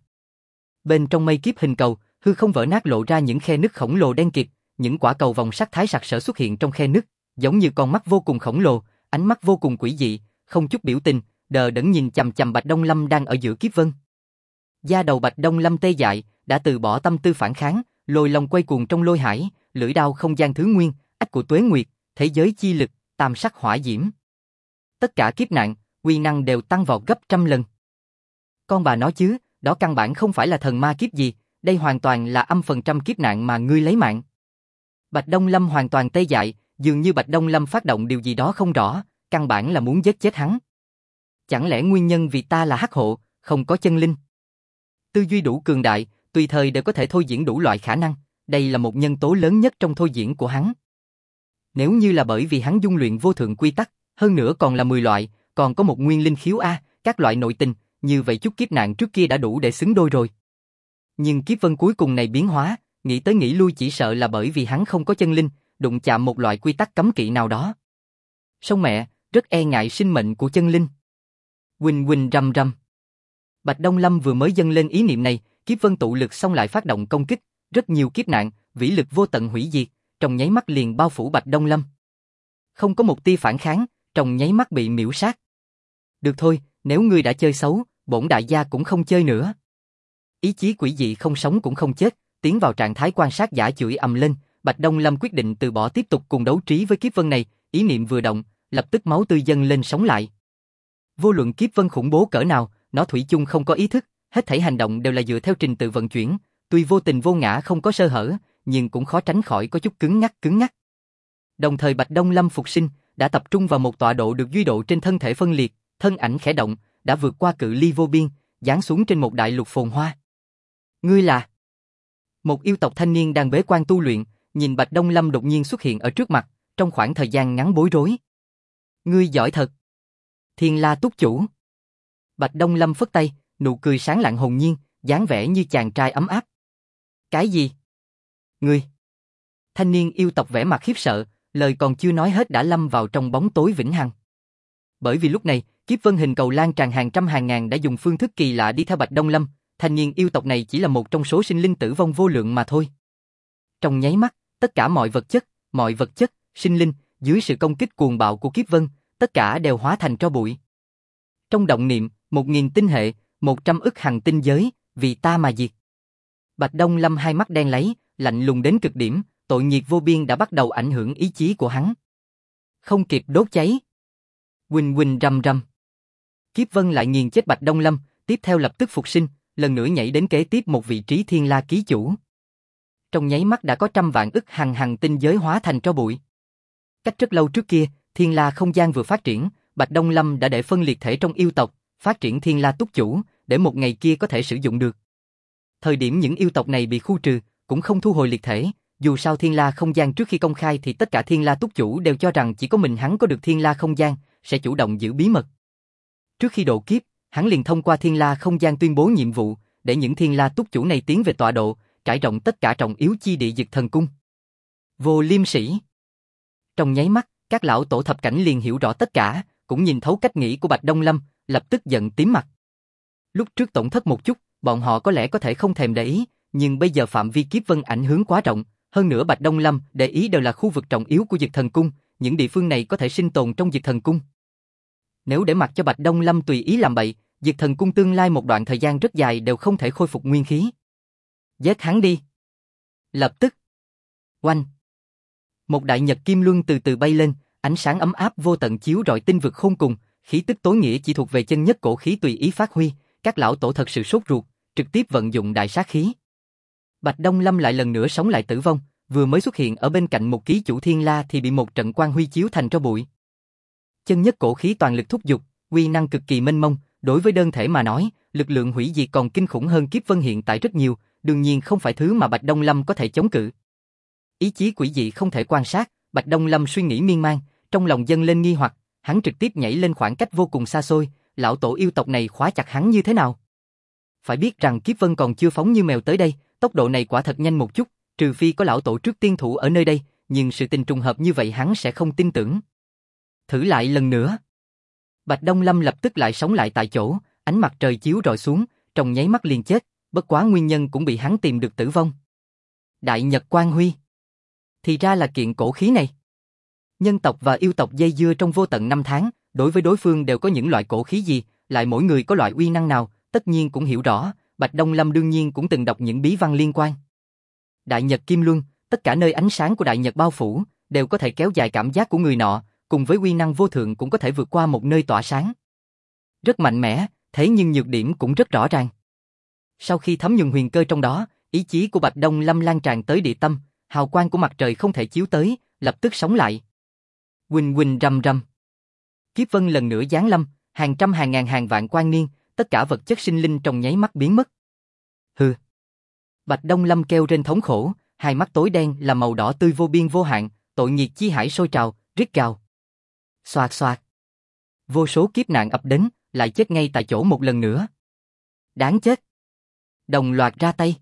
Bên trong mây kiếp hình cầu, hư không vỡ nát lộ ra những khe nứt khổng lồ đen kịt, những quả cầu vòng sắc thái sặc sỡ xuất hiện trong khe nứt, giống như con mắt vô cùng khổng lồ, ánh mắt vô cùng quỷ dị, không chút biểu tình, đờ đẫn nhìn chằm chằm Bạch Đông Lâm đang ở giữa kiếp vân. Da đầu Bạch Đông Lâm tê dại, đã từ bỏ tâm tư phản kháng, lôi lòng quay cuồng trong lôi hải, lưỡi đao không gian thứ nguyên, ách của tuế nguyệt, thế giới chi lực, tam sắc hỏa diễm. Tất cả kiếp nạn, uy năng đều tăng vọt gấp trăm lần. Con bà nói chứ, đó căn bản không phải là thần ma kiếp gì, đây hoàn toàn là âm phần trăm kiếp nạn mà ngươi lấy mạng. Bạch Đông Lâm hoàn toàn tê dại, dường như Bạch Đông Lâm phát động điều gì đó không rõ, căn bản là muốn giết chết hắn. Chẳng lẽ nguyên nhân vì ta là hắc hộ, không có chân linh? Tư duy đủ cường đại, tùy thời đều có thể thôi diễn đủ loại khả năng, đây là một nhân tố lớn nhất trong thôi diễn của hắn. Nếu như là bởi vì hắn dung luyện vô thượng quy tắc, hơn nữa còn là 10 loại, còn có một nguyên linh khiếu A, các loại nội tình, như vậy chút kiếp nạn trước kia đã đủ để xứng đôi rồi. Nhưng kiếp vân cuối cùng này biến hóa, nghĩ tới nghĩ lui chỉ sợ là bởi vì hắn không có chân linh, đụng chạm một loại quy tắc cấm kỵ nào đó. Song mẹ, rất e ngại sinh mệnh của chân linh. Huỳnh huỳnh rầm rầm. Bạch Đông Lâm vừa mới dâng lên ý niệm này, kiếp vân tụ lực xong lại phát động công kích, rất nhiều kiếp nạn, vĩ lực vô tận hủy diệt, trong nháy mắt liền bao phủ Bạch Đông Lâm. Không có một tia phản kháng, trong nháy mắt bị miễu sát. Được thôi, nếu ngươi đã chơi xấu, bổn đại gia cũng không chơi nữa. Ý chí quỷ dị không sống cũng không chết, tiến vào trạng thái quan sát giả chửi ầm lên, Bạch Đông Lâm quyết định từ bỏ tiếp tục cùng đấu trí với kiếp vân này, ý niệm vừa động, lập tức máu tươi dâng lên sống lại. Vô luận kiếp vân khủng bố cỡ nào, nó thủy chung không có ý thức, hết thảy hành động đều là dựa theo trình tự vận chuyển, tuy vô tình vô ngã không có sơ hở, nhưng cũng khó tránh khỏi có chút cứng ngắc. Đồng thời Bạch Đông Lâm phục sinh, đã tập trung vào một tọa độ được duy độ trên thân thể phân liệt, thân ảnh khẽ động, đã vượt qua cự ly vô biên, giáng xuống trên một đại lục phồn hoa. Ngươi là? Một yêu tộc thanh niên đang bế quan tu luyện, nhìn Bạch Đông Lâm đột nhiên xuất hiện ở trước mặt, trong khoảng thời gian ngắn bối rối. Ngươi giỏi thật. Thiên La túc chủ. Bạch Đông Lâm phất tay, nụ cười sáng lạng hồn nhiên, dáng vẻ như chàng trai ấm áp. Cái gì? Ngươi? Thanh niên yêu tộc vẻ mặt khiếp sợ, lời còn chưa nói hết đã lâm vào trong bóng tối vĩnh hằng. Bởi vì lúc này, kiếp vân hình cầu lan tràn hàng trăm hàng ngàn đã dùng phương thức kỳ lạ đi theo Bạch Đông Lâm, thanh niên yêu tộc này chỉ là một trong số sinh linh tử vong vô lượng mà thôi. Trong nháy mắt, tất cả mọi vật chất, sinh linh, dưới sự công kích cuồng bạo của kiếp vân, tất cả đều hóa thành tro bụi. Trong động niệm, 1000 tinh hệ, 100 ức hằng tinh giới, vì ta mà diệt. Bạch Đông Lâm hai mắt đen láy, lạnh lùng đến cực điểm, tội nghiệt vô biên đã bắt đầu ảnh hưởng ý chí của hắn. Không kịp đốt cháy. Huỳnh huỳnh rầm rầm. Kiếp vân lại nghiền chết Bạch Đông Lâm, tiếp theo lập tức phục sinh, lần nữa nhảy đến kế tiếp một vị trí thiên la ký chủ. Trong nháy mắt đã có trăm vạn ức hằng tinh giới hóa thành tro bụi. Cách rất lâu trước kia, thiên la không gian vừa phát triển, Bạch Đông Lâm đã để phân liệt thể trong yêu tộc, phát triển thiên la túc chủ, để một ngày kia có thể sử dụng được. Thời điểm những yêu tộc này bị khu trừ, cũng không thu hồi liệt thể, dù sao thiên la không gian trước khi công khai thì tất cả thiên la túc chủ đều cho rằng chỉ có mình hắn có được thiên la không gian, sẽ chủ động giữ bí mật. Trước khi độ kiếp, hắn liền thông qua thiên la không gian tuyên bố nhiệm vụ, để những thiên la túc chủ này tiến về tọa độ, trải rộng tất cả trọng yếu chi địa Dực Thần Cung. Vô Liêm Sĩ. Trong nháy mắt, các lão tổ thập cảnh liền hiểu rõ tất cả, cũng nhìn thấu cách nghĩ của Bạch Đông Lâm, lập tức giận tím mặt. Lúc trước tổn thất một chút, bọn họ có lẽ có thể không thèm để ý, nhưng bây giờ phạm vi kiếp vân ảnh hưởng quá rộng, hơn nữa Bạch Đông Lâm để ý đều là khu vực trọng yếu của Dực Thần Cung, những địa phương này có thể sinh tồn trong Dực Thần Cung. Nếu để mặc cho Bạch Đông Lâm tùy ý làm bậy, Dực Thần Cung tương lai một đoạn thời gian rất dài đều không thể khôi phục nguyên khí. Giết hắn đi. Lập tức. Oanh. Một đại nhật kim luân từ từ bay lên, ánh sáng ấm áp vô tận chiếu rọi tinh vực khôn cùng, khí tức tối nghĩa chỉ thuộc về chân nhất cổ khí tùy ý phát huy, các lão tổ thật sự sốt ruột, trực tiếp vận dụng đại sát khí. Bạch Đông Lâm lại lần nữa sống lại tử vong, vừa mới xuất hiện ở bên cạnh một ký chủ thiên la thì bị một trận quang huy chiếu thành tro bụi. Chân nhất cổ khí toàn lực thúc giục, uy năng cực kỳ mênh mông, đối với đơn thể mà nói, lực lượng hủy diệt còn kinh khủng hơn kiếp vân hiện tại rất nhiều, đương nhiên không phải thứ mà Bạch Đông Lâm có thể chống cự. Ý chí quỷ dị không thể quan sát, Bạch Đông Lâm suy nghĩ miên man, trong lòng dâng lên nghi hoặc, hắn trực tiếp nhảy lên khoảng cách vô cùng xa xôi, lão tổ yêu tộc này khóa chặt hắn như thế nào? Phải biết rằng kiếp vân còn chưa phóng như mèo tới đây, tốc độ này quả thật nhanh một chút, trừ phi có lão tổ trước tiên thủ ở nơi đây, nhưng sự tình trùng hợp như vậy hắn sẽ không tin tưởng. Thử lại lần nữa. Bạch Đông Lâm lập tức lại sống lại tại chỗ, ánh mặt trời chiếu rọi xuống, trong nháy mắt liền chết, bất quá nguyên nhân cũng bị hắn tìm được tử vong. Đại Nhật Quang Huy. Thì ra là kiện cổ khí này. Nhân tộc và yêu tộc dây dưa trong vô tận năm tháng, đối với đối phương đều có những loại cổ khí gì, lại mỗi người có loại uy năng nào, tất nhiên cũng hiểu rõ, Bạch Đông Lâm đương nhiên cũng từng đọc những bí văn liên quan. Đại Nhật Kim Luân, tất cả nơi ánh sáng của Đại Nhật bao phủ, đều có thể kéo dài cảm giác của người nọ, cùng với uy năng vô thượng cũng có thể vượt qua một nơi tỏa sáng. Rất mạnh mẽ, thế nhưng nhược điểm cũng rất rõ ràng. Sau khi thấm nhuần huyền cơ trong đó, ý chí của Bạch Đông Lâm lan tràn tới địa tâm, hào quang của mặt trời không thể chiếu tới, lập tức sống lại. Huỳnh huỳnh rầm rầm. Kiếp vân lần nữa giáng lâm, hàng trăm hàng ngàn hàng vạn quang niên, tất cả vật chất sinh linh trong nháy mắt biến mất. Hừ. Bạch Đông Lâm kêu rên thống khổ, hai mắt tối đen là màu đỏ tươi vô biên vô hạn, tội nghiệt chi hải sôi trào, rít gào. Xoạt xoạt. Vô số kiếp nạn ập đến, lại chết ngay tại chỗ một lần nữa. Đáng chết. Đồng loạt ra tay.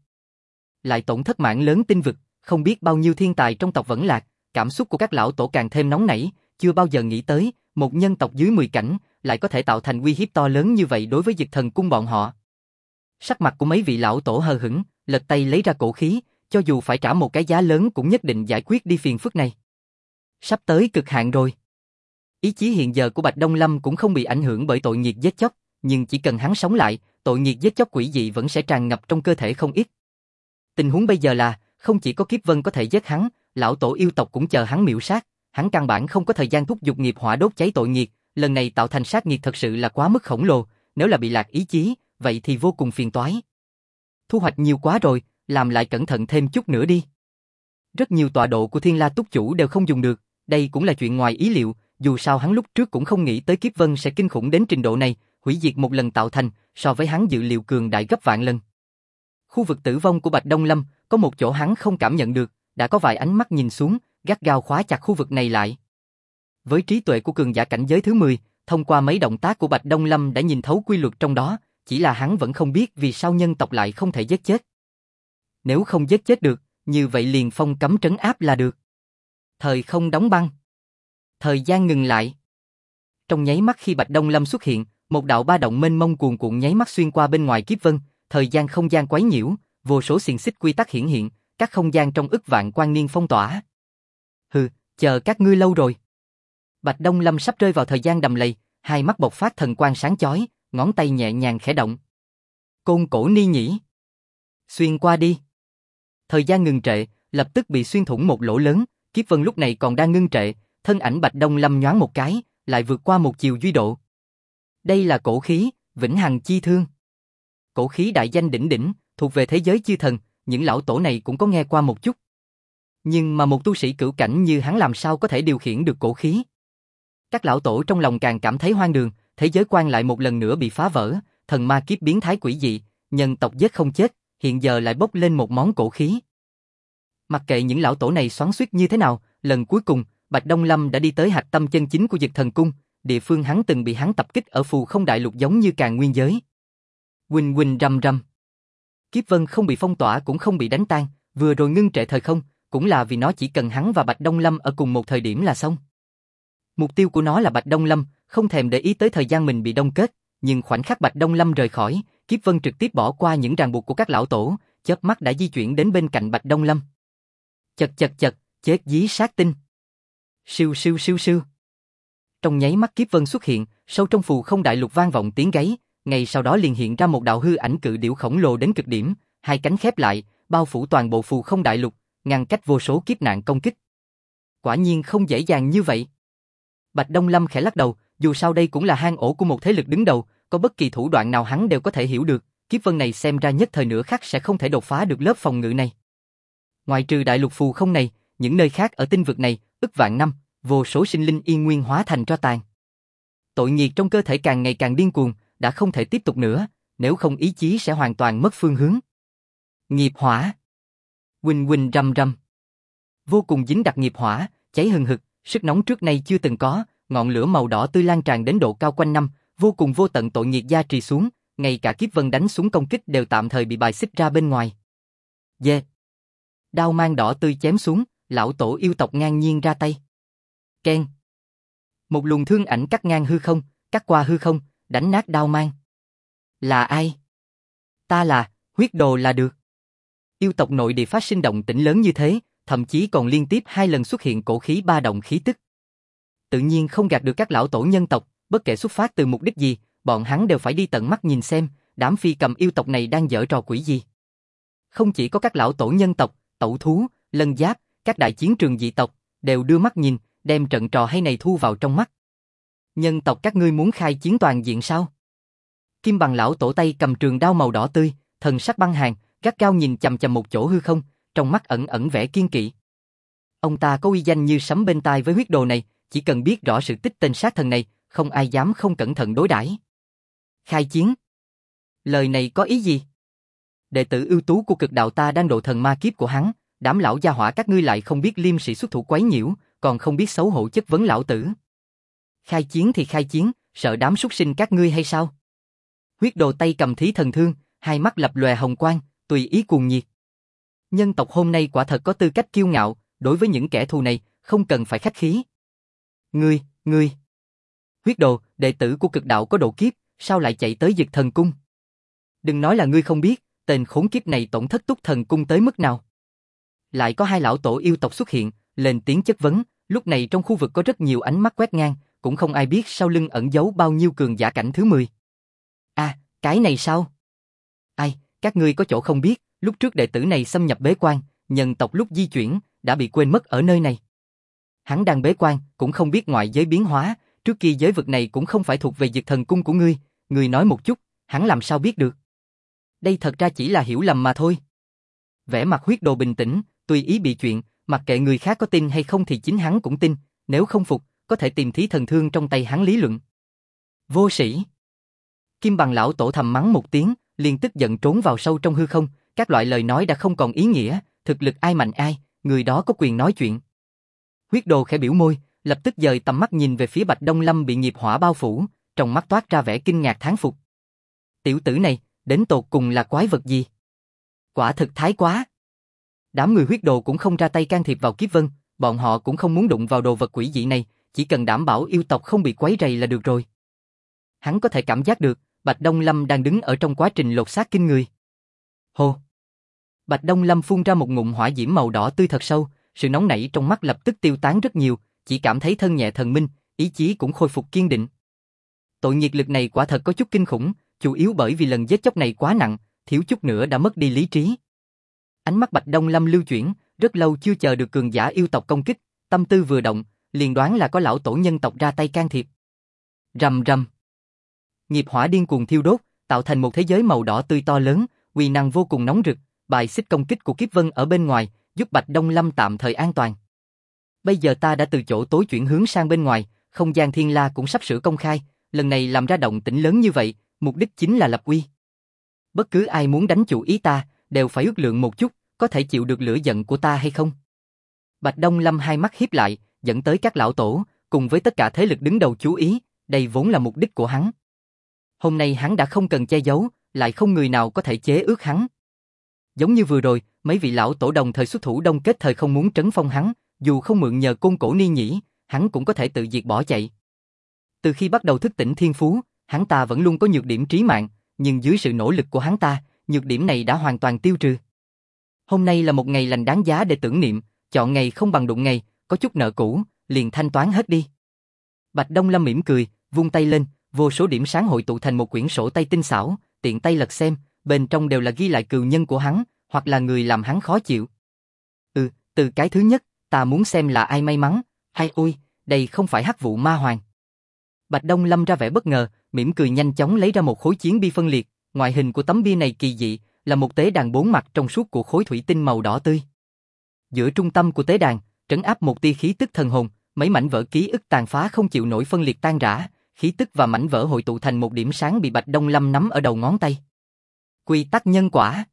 Lại tổn thất mạng lớn tinh vực, không biết bao nhiêu thiên tài trong tộc vẫn lạc, cảm xúc của các lão tổ càng thêm nóng nảy, chưa bao giờ nghĩ tới, một nhân tộc dưới 10 cảnh, lại có thể tạo thành uy hiếp to lớn như vậy đối với Dực Thần Cung bọn họ. Sắc mặt của mấy vị lão tổ hờ hững, lật tay lấy ra cổ khí, cho dù phải trả một cái giá lớn cũng nhất định giải quyết đi phiền phức này. Sắp tới cực hạn rồi. Ý chí hiện giờ của Bạch Đông Lâm cũng không bị ảnh hưởng bởi tội nghiệt giết chóc, nhưng chỉ cần hắn sống lại, tội nghiệt giết chóc quỷ dị vẫn sẽ tràn ngập trong cơ thể không ít. Tình huống bây giờ là, không chỉ có kiếp vân có thể giết hắn, lão tổ yêu tộc cũng chờ hắn miểu sát, hắn căn bản không có thời gian thúc giục nghiệp hỏa đốt cháy tội nghiệt, lần này tạo thành sát nghiệt thật sự là quá mức khổng lồ, nếu là bị lạc ý chí, vậy thì vô cùng phiền toái. Thu hoạch nhiều quá rồi, làm lại cẩn thận thêm chút nữa đi. Rất nhiều tọa độ của Thiên La Túc Chủ đều không dùng được, đây cũng là chuyện ngoài ý liệu, dù sao hắn lúc trước cũng không nghĩ tới kiếp vân sẽ kinh khủng đến trình độ này, hủy diệt một lần tạo thành, so với hắn dự liệu cường đại gấp vạn lần. Khu vực tử vong của Bạch Đông Lâm, có một chỗ hắn không cảm nhận được, đã có vài ánh mắt nhìn xuống, gắt gao khóa chặt khu vực này lại. Với trí tuệ của cường giả cảnh giới thứ 10, thông qua mấy động tác của Bạch Đông Lâm đã nhìn thấu quy luật trong đó, chỉ là hắn vẫn không biết vì sao nhân tộc lại không thể giết chết. Nếu không giết chết được, như vậy liền phong cấm trấn áp là được. Thời không đóng băng. Thời gian ngừng lại. Trong nháy mắt khi Bạch Đông Lâm xuất hiện, một đạo ba động mênh mông cuồn cuộn nháy mắt xuyên qua bên ngoài kiếp vân, thời gian không gian quấy nhiễu, vô số xiềng xích quy tắc hiển hiện, các không gian trong ức vạn quang niên phong tỏa. Hừ, chờ các ngươi lâu rồi. Bạch Đông Lâm sắp rơi vào thời gian đầm lầy, hai mắt bộc phát thần quang sáng chói, ngón tay nhẹ nhàng khẽ động. Côn cổ ni nhĩ. Xuyên qua đi. Thời gian ngừng trệ, lập tức bị xuyên thủng một lỗ lớn, kiếp vân lúc này còn đang ngưng trệ, thân ảnh Bạch Đông Lâm nhoáng một cái, lại vượt qua một chiều duy độ. Đây là cổ khí, vĩnh hằng chi thương. Cổ khí đại danh đỉnh đỉnh, thuộc về thế giới chư thần, những lão tổ này cũng có nghe qua một chút. Nhưng mà một tu sĩ cửu cảnh như hắn làm sao có thể điều khiển được cổ khí? Các lão tổ trong lòng càng cảm thấy hoang đường, thế giới quan lại một lần nữa bị phá vỡ, thần ma kiếp biến thái quỷ dị, nhân tộc giết không chết, hiện giờ lại bốc lên một món cổ khí. Mặc kệ những lão tổ này xoắn xuýt như thế nào, lần cuối cùng, Bạch Đông Lâm đã đi tới hạch tâm chân chính của Dực Thần Cung, địa phương hắn từng bị hắn tập kích ở Phù Không Đại Lục giống như Càn Nguyên giới. Huỳnh huỳnh rầm rầm. Kiếp vân không bị phong tỏa cũng không bị đánh tan, vừa rồi ngưng trệ thời không, cũng là vì nó chỉ cần hắn và Bạch Đông Lâm ở cùng một thời điểm là xong. Mục tiêu của nó là Bạch Đông Lâm, không thèm để ý tới thời gian mình bị đông kết, nhưng khoảnh khắc Bạch Đông Lâm rời khỏi, kiếp vân trực tiếp bỏ qua những ràng buộc của các lão tổ, chớp mắt đã di chuyển đến bên cạnh Bạch Đông Lâm. Chật chật chật, chết dí sát tinh. Siêu siêu siêu siêu. Trong nháy mắt kiếp vân xuất hiện, sâu trong Phù Không Đại Lục vang vọng tiếng gáy, ngay sau đó liền hiện ra một đạo hư ảnh cự điểu khổng lồ đến cực điểm, hai cánh khép lại, bao phủ toàn bộ Phù Không Đại Lục, ngăn cách vô số kiếp nạn công kích. Quả nhiên không dễ dàng như vậy. Bạch Đông Lâm khẽ lắc đầu, dù sao đây cũng là hang ổ của một thế lực đứng đầu, có bất kỳ thủ đoạn nào hắn đều có thể hiểu được, kiếp vân này xem ra nhất thời nửa khắc sẽ không thể đột phá được lớp phòng ngự này. Ngoại trừ đại lục phù không này, những nơi khác ở tinh vực này, ức vạn năm, vô số sinh linh yên nguyên hóa thành tro tàn. Tội nghiệt trong cơ thể càng ngày càng điên cuồng, đã không thể tiếp tục nữa, nếu không ý chí sẽ hoàn toàn mất phương hướng. Nghiệp hỏa. Huỳnh huỳnh rầm rầm. Vô cùng dính đặc nghiệp hỏa, cháy hừng hực, sức nóng trước nay chưa từng có, ngọn lửa màu đỏ tươi lan tràn đến độ cao quanh năm, vô cùng vô tận tội nghiệt gia trì xuống, ngay cả kiếp vân đánh xuống công kích đều tạm thời bị bài xích ra bên ngoài. Yeah. Đao mang đỏ tươi chém xuống, lão tổ yêu tộc ngang nhiên ra tay. Keng. Một luồng thương ảnh cắt ngang hư không, cắt qua hư không, đánh nát đao mang. Là ai? Ta là, huyết đồ là được. Yêu tộc nội địa phát sinh động tĩnh lớn như thế, thậm chí còn liên tiếp 2 lần xuất hiện cổ khí ba động khí tức. Tự nhiên không gạt được các lão tổ nhân tộc, bất kể xuất phát từ mục đích gì, bọn hắn đều phải đi tận mắt nhìn xem, đám phi cầm yêu tộc này đang giở trò quỷ gì. Không chỉ có các lão tổ nhân tộc, tẩu thú, lân giáp, các đại chiến trường dị tộc, đều đưa mắt nhìn, đem trận trò hay này thu vào trong mắt. Nhân tộc các ngươi muốn khai chiến toàn diện sao? Kim Bằng lão tổ tay cầm trường đao màu đỏ tươi, thần sắc băng hàn, gắt gao nhìn chằm chằm một chỗ hư không, trong mắt ẩn ẩn vẻ kiên kỵ. Ông ta có uy danh như sấm bên tai với huyết đồ này, chỉ cần biết rõ sự tích tên sát thần này, không ai dám không cẩn thận đối đãi. Khai chiến? Lời này có ý gì? Đệ tử ưu tú của cực đạo ta đang độ thần ma kiếp của hắn, đám lão gia hỏa các ngươi lại không biết liêm sĩ xuất thủ quấy nhiễu, còn không biết xấu hổ chất vấn lão tử. Khai chiến thì khai chiến, sợ đám súc sinh các ngươi hay sao? Huyết đồ tay cầm thí thần thương, hai mắt lập lòe hồng quang, tùy ý cuồng nhiệt. Nhân tộc hôm nay quả thật có tư cách kiêu ngạo, đối với những kẻ thù này, không cần phải khách khí. Ngươi. Huyết đồ, đệ tử của cực đạo có độ kiếp, sao lại chạy tới Dực Thần Cung? Đừng nói là ngươi không biết, tên khốn kiếp này tổn thất Túc Thần Cung tới mức nào. Lại có 2 lão tổ yêu tộc xuất hiện, lên tiếng chất vấn, lúc này trong khu vực có rất nhiều ánh mắt quét ngang, cũng không ai biết sau lưng ẩn giấu bao nhiêu cường giả cảnh thứ 10. À, cái này sao? Ai, các ngươi có chỗ không biết, lúc trước đệ tử này xâm nhập bế quan, nhân tộc lúc di chuyển, đã bị quên mất ở nơi này. Hắn đang bế quan, cũng không biết ngoại giới biến hóa, trước kia giới vực này cũng không phải thuộc về Dực Thần Cung của ngươi nói một chút, hắn làm sao biết được? Đây thật ra chỉ là hiểu lầm mà thôi. Vẻ mặt huyết đồ bình tĩnh, tùy ý bị chuyện, mặc kệ người khác có tin hay không thì chính hắn cũng tin, nếu không phục, có thể tìm thí thần thương trong tay hắn lý luận. Vô sĩ. Kim Bằng lão tổ thầm mắng một tiếng, liền tức giận trốn vào sâu trong hư không, các loại lời nói đã không còn ý nghĩa, thực lực ai mạnh ai, người đó có quyền nói chuyện. Huyết Đồ khẽ biểu môi, lập tức dời tầm mắt nhìn về phía Bạch Đông Lâm bị nghiệp hỏa bao phủ, trong mắt toát ra vẻ kinh ngạc thán phục. Tiểu tử này, đến tột cùng là quái vật gì? Quả thực thái quá. Đám người Huyết Đồ cũng không ra tay can thiệp vào Kiếp Vân, bọn họ cũng không muốn đụng vào đồ vật quỷ dị này, chỉ cần đảm bảo yêu tộc không bị quấy rầy là được rồi. Hắn có thể cảm giác được, Bạch Đông Lâm đang đứng ở trong quá trình lột xác kinh người. Hô! Bạch Đông Lâm phun ra một ngụm hỏa diễm màu đỏ tươi thật sâu, sự nóng nảy trong mắt lập tức tiêu tán rất nhiều, chỉ cảm thấy thân nhẹ thần minh, ý chí cũng khôi phục kiên định. Tội nhiệt lực này quả thật có chút kinh khủng, chủ yếu bởi vì lần giết chóc này quá nặng, thiếu chút nữa đã mất đi lý trí. Ánh mắt Bạch Đông Lâm lưu chuyển, rất lâu chưa chờ được cường giả yêu tộc công kích, tâm tư vừa động, liền đoán là có lão tổ nhân tộc ra tay can thiệp. Rầm rầm. Nghiệp hỏa điên cuồng thiêu đốt, tạo thành một thế giới màu đỏ tươi to lớn, uy năng vô cùng nóng rực, bài xích công kích của Kiếp Vân ở bên ngoài, giúp Bạch Đông Lâm tạm thời an toàn. Bây giờ ta đã từ chỗ tối chuyển hướng sang bên ngoài, không gian thiên la cũng sắp sửa công khai, lần này làm ra động tĩnh lớn như vậy, mục đích chính là lập uy. Bất cứ ai muốn đánh chủ ý ta, đều phải ước lượng một chút, có thể chịu được lửa giận của ta hay không. Bạch Đông Lâm hai mắt híp lại, dẫn tới các lão tổ, cùng với tất cả thế lực đứng đầu chú ý, đây vốn là mục đích của hắn. Hôm nay hắn đã không cần che giấu, lại không người nào có thể chế ước hắn. Giống như vừa rồi, mấy vị lão tổ đồng thời xuất thủ đông kết thời không muốn trấn phong hắn, dù không mượn nhờ côn cổ ni nhĩ, hắn cũng có thể tự diệt bỏ chạy. Từ khi bắt đầu thức tỉnh thiên phú, hắn ta vẫn luôn có nhược điểm trí mạng, nhưng dưới sự nỗ lực của hắn ta, nhược điểm này đã hoàn toàn tiêu trừ. Hôm nay là một ngày lành đáng giá để tưởng niệm, chọn ngày không bằng đụng ngày, có chút nợ cũ, liền thanh toán hết đi. Bạch Đông Lâm mỉm cười, vung tay lên, vô số điểm sáng hội tụ thành một quyển sổ tay tinh xảo, tiện tay lật xem, bên trong đều là ghi lại cừu nhân của hắn, hoặc là người làm hắn khó chịu. Từ cái thứ nhất, ta muốn xem là ai may mắn, hay ôi, đây không phải Hắc Vụ Ma Hoàng. Bạch Đông Lâm ra vẻ bất ngờ, mỉm cười nhanh chóng lấy ra một khối chiến bi phân liệt, ngoại hình của tấm bia này kỳ dị, là một tế đàn bốn mặt trong suốt của khối thủy tinh màu đỏ tươi. Giữa trung tâm của tế đàn, trấn áp một tia khí tức thần hồn, mấy mảnh vỡ ký ức tàn phá không chịu nổi phân liệt tan rã, khí tức và mảnh vỡ hội tụ thành một điểm sáng bị Bạch Đông Lâm nắm ở đầu ngón tay. Quy tắc nhân quả.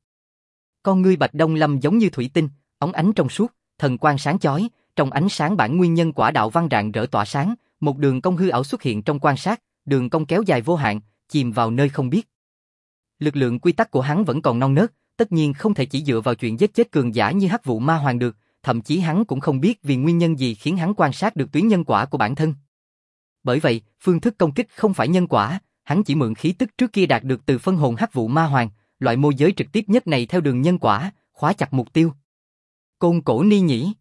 Con ngươi Bạch Đông Lâm giống như thủy tinh, óng ánh trong suốt, thần quang sáng chói, trong ánh sáng bản nguyên nhân quả đạo văn rạng rỡ tỏa sáng, một đường cong hư ảo xuất hiện trong quan sát, đường cong kéo dài vô hạn, chìm vào nơi không biết. Lực lượng quy tắc của hắn vẫn còn non nớt, tất nhiên không thể chỉ dựa vào chuyện giết chết cường giả như Hắc Vụ Ma Hoàng được, thậm chí hắn cũng không biết vì nguyên nhân gì khiến hắn quan sát được tuyến nhân quả của bản thân. Bởi vậy, phương thức công kích không phải nhân quả, hắn chỉ mượn khí tức trước kia đạt được từ phân hồn Hắc Vụ Ma Hoàng, loại môi giới trực tiếp nhất này theo đường nhân quả, khóa chặt mục tiêu. Côn cổ ni nhĩ.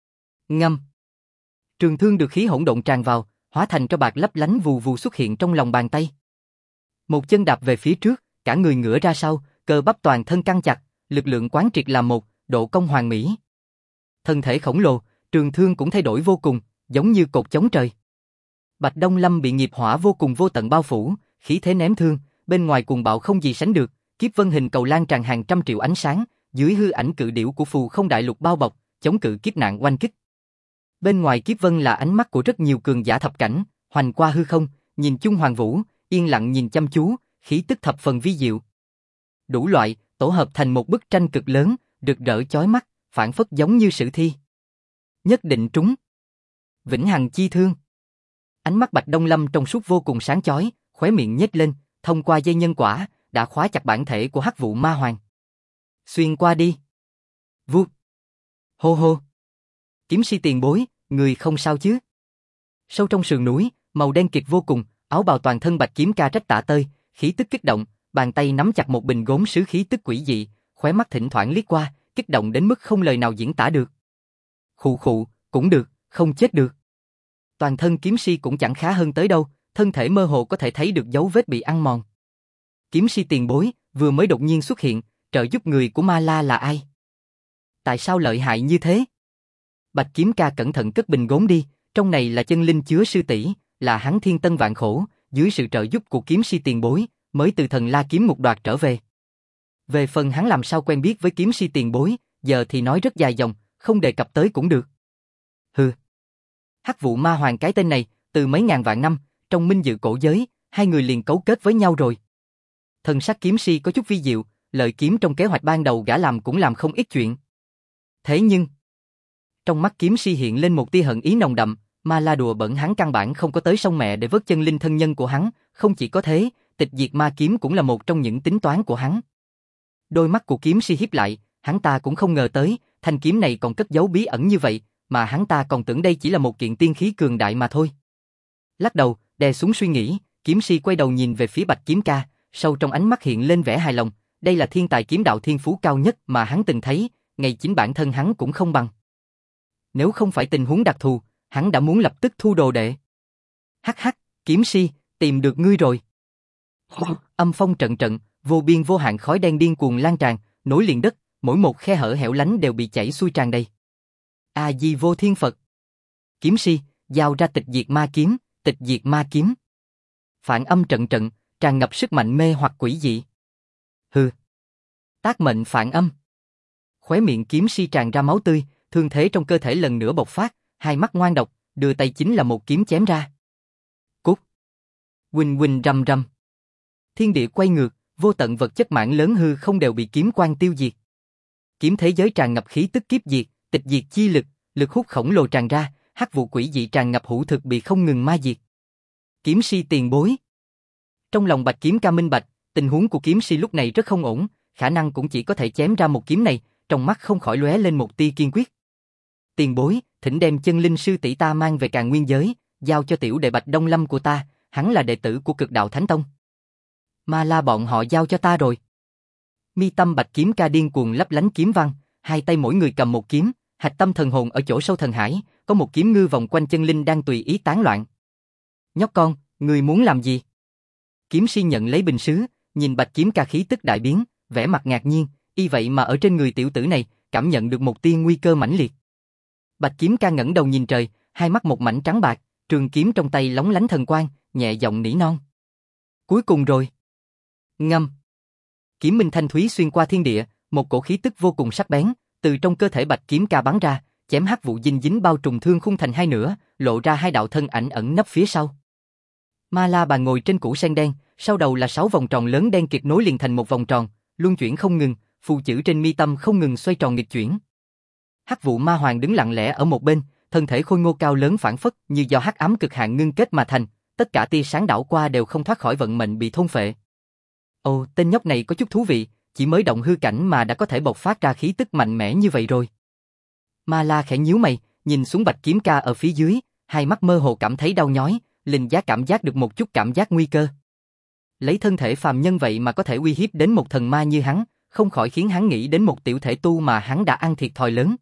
Ngâm. Trường thương được khí hỗn độn tràn vào, hóa thành tro bạc lấp lánh vù vù xuất hiện trong lòng bàn tay. Một chân đạp về phía trước, cả người ngửa ra sau, cơ bắp toàn thân căng chặt, lực lượng quán triệt làm một, độ công hoàn mỹ. Thân thể khổng lồ, trường thương cũng thay đổi vô cùng, giống như cột chống trời. Bạch Đông Lâm bị nghiệp hỏa vô cùng vô tận bao phủ, khí thế ném thương, bên ngoài cuồng bạo không gì sánh được, kiếp vân hình cầu lan tràn hàng trăm triệu ánh sáng, dưới hư ảnh cự điểu của phù không đại lục bao bọc, chống cự kiếp nạn oanh kích. Bên ngoài kiếp vân là ánh mắt của rất nhiều cường giả thập cảnh, hoành qua hư không, nhìn chung hoàng vũ, yên lặng nhìn chăm chú, khí tức thập phần vi diệu. Đủ loại, tổ hợp thành một bức tranh cực lớn, rực rỡ chói mắt, phảng phất giống như sử thi. Nhất định trúng. Vĩnh hằng chi thương. Ánh mắt Bạch Đông Lâm trong suốt vô cùng sáng chói, khóe miệng nhếch lên, thông qua dây nhân quả, đã khóa chặt bản thể của Hắc Vụ Ma Hoàng. Xuyên qua đi. Vút. Hô hô. Kiếm si tiền bối, người không sao chứ? Sâu trong sườn núi, màu đen kịt vô cùng, áo bào toàn thân bạch kiếm ca trách tạ tơi, khí tức kích động, bàn tay nắm chặt một bình gốm sứ khí tức quỷ dị, khóe mắt thỉnh thoảng liếc qua, kích động đến mức không lời nào diễn tả được. Khụ khụ, cũng được, không chết được. Toàn thân kiếm si cũng chẳng khá hơn tới đâu, thân thể mơ hồ có thể thấy được dấu vết bị ăn mòn. Kiếm si tiền bối, vừa mới đột nhiên xuất hiện, trợ giúp người của Ma La là ai? Tại sao lợi hại như thế? Bạch kiếm ca cẩn thận cất bình gốm đi, trong này là chân linh chứa sư tỷ, là hắn thiên tân vạn khổ, dưới sự trợ giúp của kiếm si tiền bối, mới từ thần La kiếm ngục đoạt trở về. Về phần hắn làm sao quen biết với kiếm si tiền bối, giờ thì nói rất dài dòng, không đề cập tới cũng được. Hừ. Hắc Vụ Ma Hoàng cái tên này, từ mấy ngàn vạn năm, trong minh dự cổ giới, hai người liền cấu kết với nhau rồi. Thần sắc kiếm si có chút vi diệu, lợi kiếm trong kế hoạch ban đầu gã làm cũng làm không ít chuyện. Thế nhưng, Trong mắt kiếm si hiện lên một tia hận ý nồng đậm, Ma La đùa bẩn hắn căn bản không có tới sông mẹ để vớt chân linh thân nhân của hắn, không chỉ có thế, tịch diệt ma kiếm cũng là một trong những tính toán của hắn. Đôi mắt của kiếm si híp lại, hắn ta cũng không ngờ tới, thanh kiếm này còn cất giấu bí ẩn như vậy, mà hắn ta còn tưởng đây chỉ là một kiện tiên khí cường đại mà thôi. Lắc đầu, đè xuống suy nghĩ, kiếm si quay đầu nhìn về phía Bạch Kiếm Ca, sâu trong ánh mắt hiện lên vẻ hài lòng, đây là thiên tài kiếm đạo thiên phú cao nhất mà hắn từng thấy, ngay chính bản thân hắn cũng không bằng. Nếu không phải tình huống đặc thù, hắn đã muốn lập tức thu đồ đệ. Hắc hắc, kiếm si, tìm được ngươi rồi. Âm phong trận trận, vô biên vô hạn khói đen điên cuồng lan tràn, nối liền đất, mỗi một khe hở hẻo lánh đều bị chảy xuôi tràn đầy. A Di Vô Thiên Phật. Kiếm si, giao ra tịch diệt ma kiếm, tịch diệt ma kiếm. Phản âm trận trận, tràn ngập sức mạnh mê hoặc quỷ dị. Hừ. Tác mệnh phản âm. Khóe miệng kiếm si tràn ra máu tươi, thương thế trong cơ thể lần nữa bộc phát, hai mắt ngoan độc, đưa tay chính là một kiếm chém ra. Cút. Huỳnh huỳnh rầm rầm. Thiên địa quay ngược, vô tận vật chất mảng lớn hư không đều bị kiếm quang tiêu diệt. Kiếm thế giới tràn ngập khí tức kiếp diệt, tịch diệt chi lực, lực hút khổng lồ tràn ra, hắc vụ quỷ dị tràn ngập hữu thực bị không ngừng ma diệt. Kiếm si tiền bối. Trong lòng Bạch Kiếm Ca minh bạch, tình huống của kiếm si lúc này rất không ổn, khả năng cũng chỉ có thể chém ra một kiếm này, trong mắt không khỏi lóe lên một tia kiên quyết. Tiền bối, thỉnh đem chân linh sư tỷ ta mang về Càn Nguyên giới, giao cho tiểu đệ Bạch Đông Lâm của ta, hắn là đệ tử của Cực Đạo Thánh Tông. Ma La bọn họ giao cho ta rồi. Mi tâm Bạch Kiếm Ca điên cuồng lấp lánh kiếm văn, hai tay mỗi người cầm một kiếm, hạch tâm thần hồn ở chỗ sâu thần hải, có một kiếm ngư vòng quanh chân linh đang tùy ý tán loạn. Nhóc con, ngươi muốn làm gì? Kiếm si nhận lấy bình sứ, nhìn Bạch Kiếm Ca khí tức đại biến, vẻ mặt ngạc nhiên, y vậy mà ở trên người tiểu tử này, cảm nhận được một tia nguy cơ mãnh liệt. Bạch Kiếm Ca ngẩng đầu nhìn trời, hai mắt một mảnh trắng bạc, trường kiếm trong tay lóng lánh thần quang, nhẹ giọng nỉ non. Cuối cùng rồi. Ngâm. Kiếm minh thanh thúy xuyên qua thiên địa, một cổ khí tức vô cùng sắc bén, từ trong cơ thể Bạch Kiếm Ca bắn ra, chém hắc vụ dinh dính bao trùm thương khung thành hai nửa, lộ ra hai đạo thân ảnh ẩn nấp phía sau. Ma La Bàn ngồi trên củ sen đen, sau đầu là 6 vòng tròn lớn đen kịt nối liền thành một vòng tròn, luân chuyển không ngừng, phù chữ trên mi tâm không ngừng xoay tròn nghịch chuyển. Hắc vụ ma hoàng đứng lặng lẽ ở một bên, thân thể khôi ngô cao lớn phảng phất như do hắc ám cực hạn ngưng kết mà thành, tất cả tia sáng đảo qua đều không thoát khỏi vận mệnh bị thôn phệ. Ồ, tên nhóc này có chút thú vị, chỉ mới động hư cảnh mà đã có thể bộc phát ra khí tức mạnh mẽ như vậy rồi. Ma La khẽ nhíu mày, nhìn xuống Bạch Kiếm Ca ở phía dưới, hai mắt mơ hồ cảm thấy đau nhói, linh giác cảm giác được một chút cảm giác nguy cơ. Lấy thân thể phàm nhân vậy mà có thể uy hiếp đến một thần ma như hắn, không khỏi khiến hắn nghĩ đến một tiểu thể tu mà hắn đã ăn thiệt thòi lớn.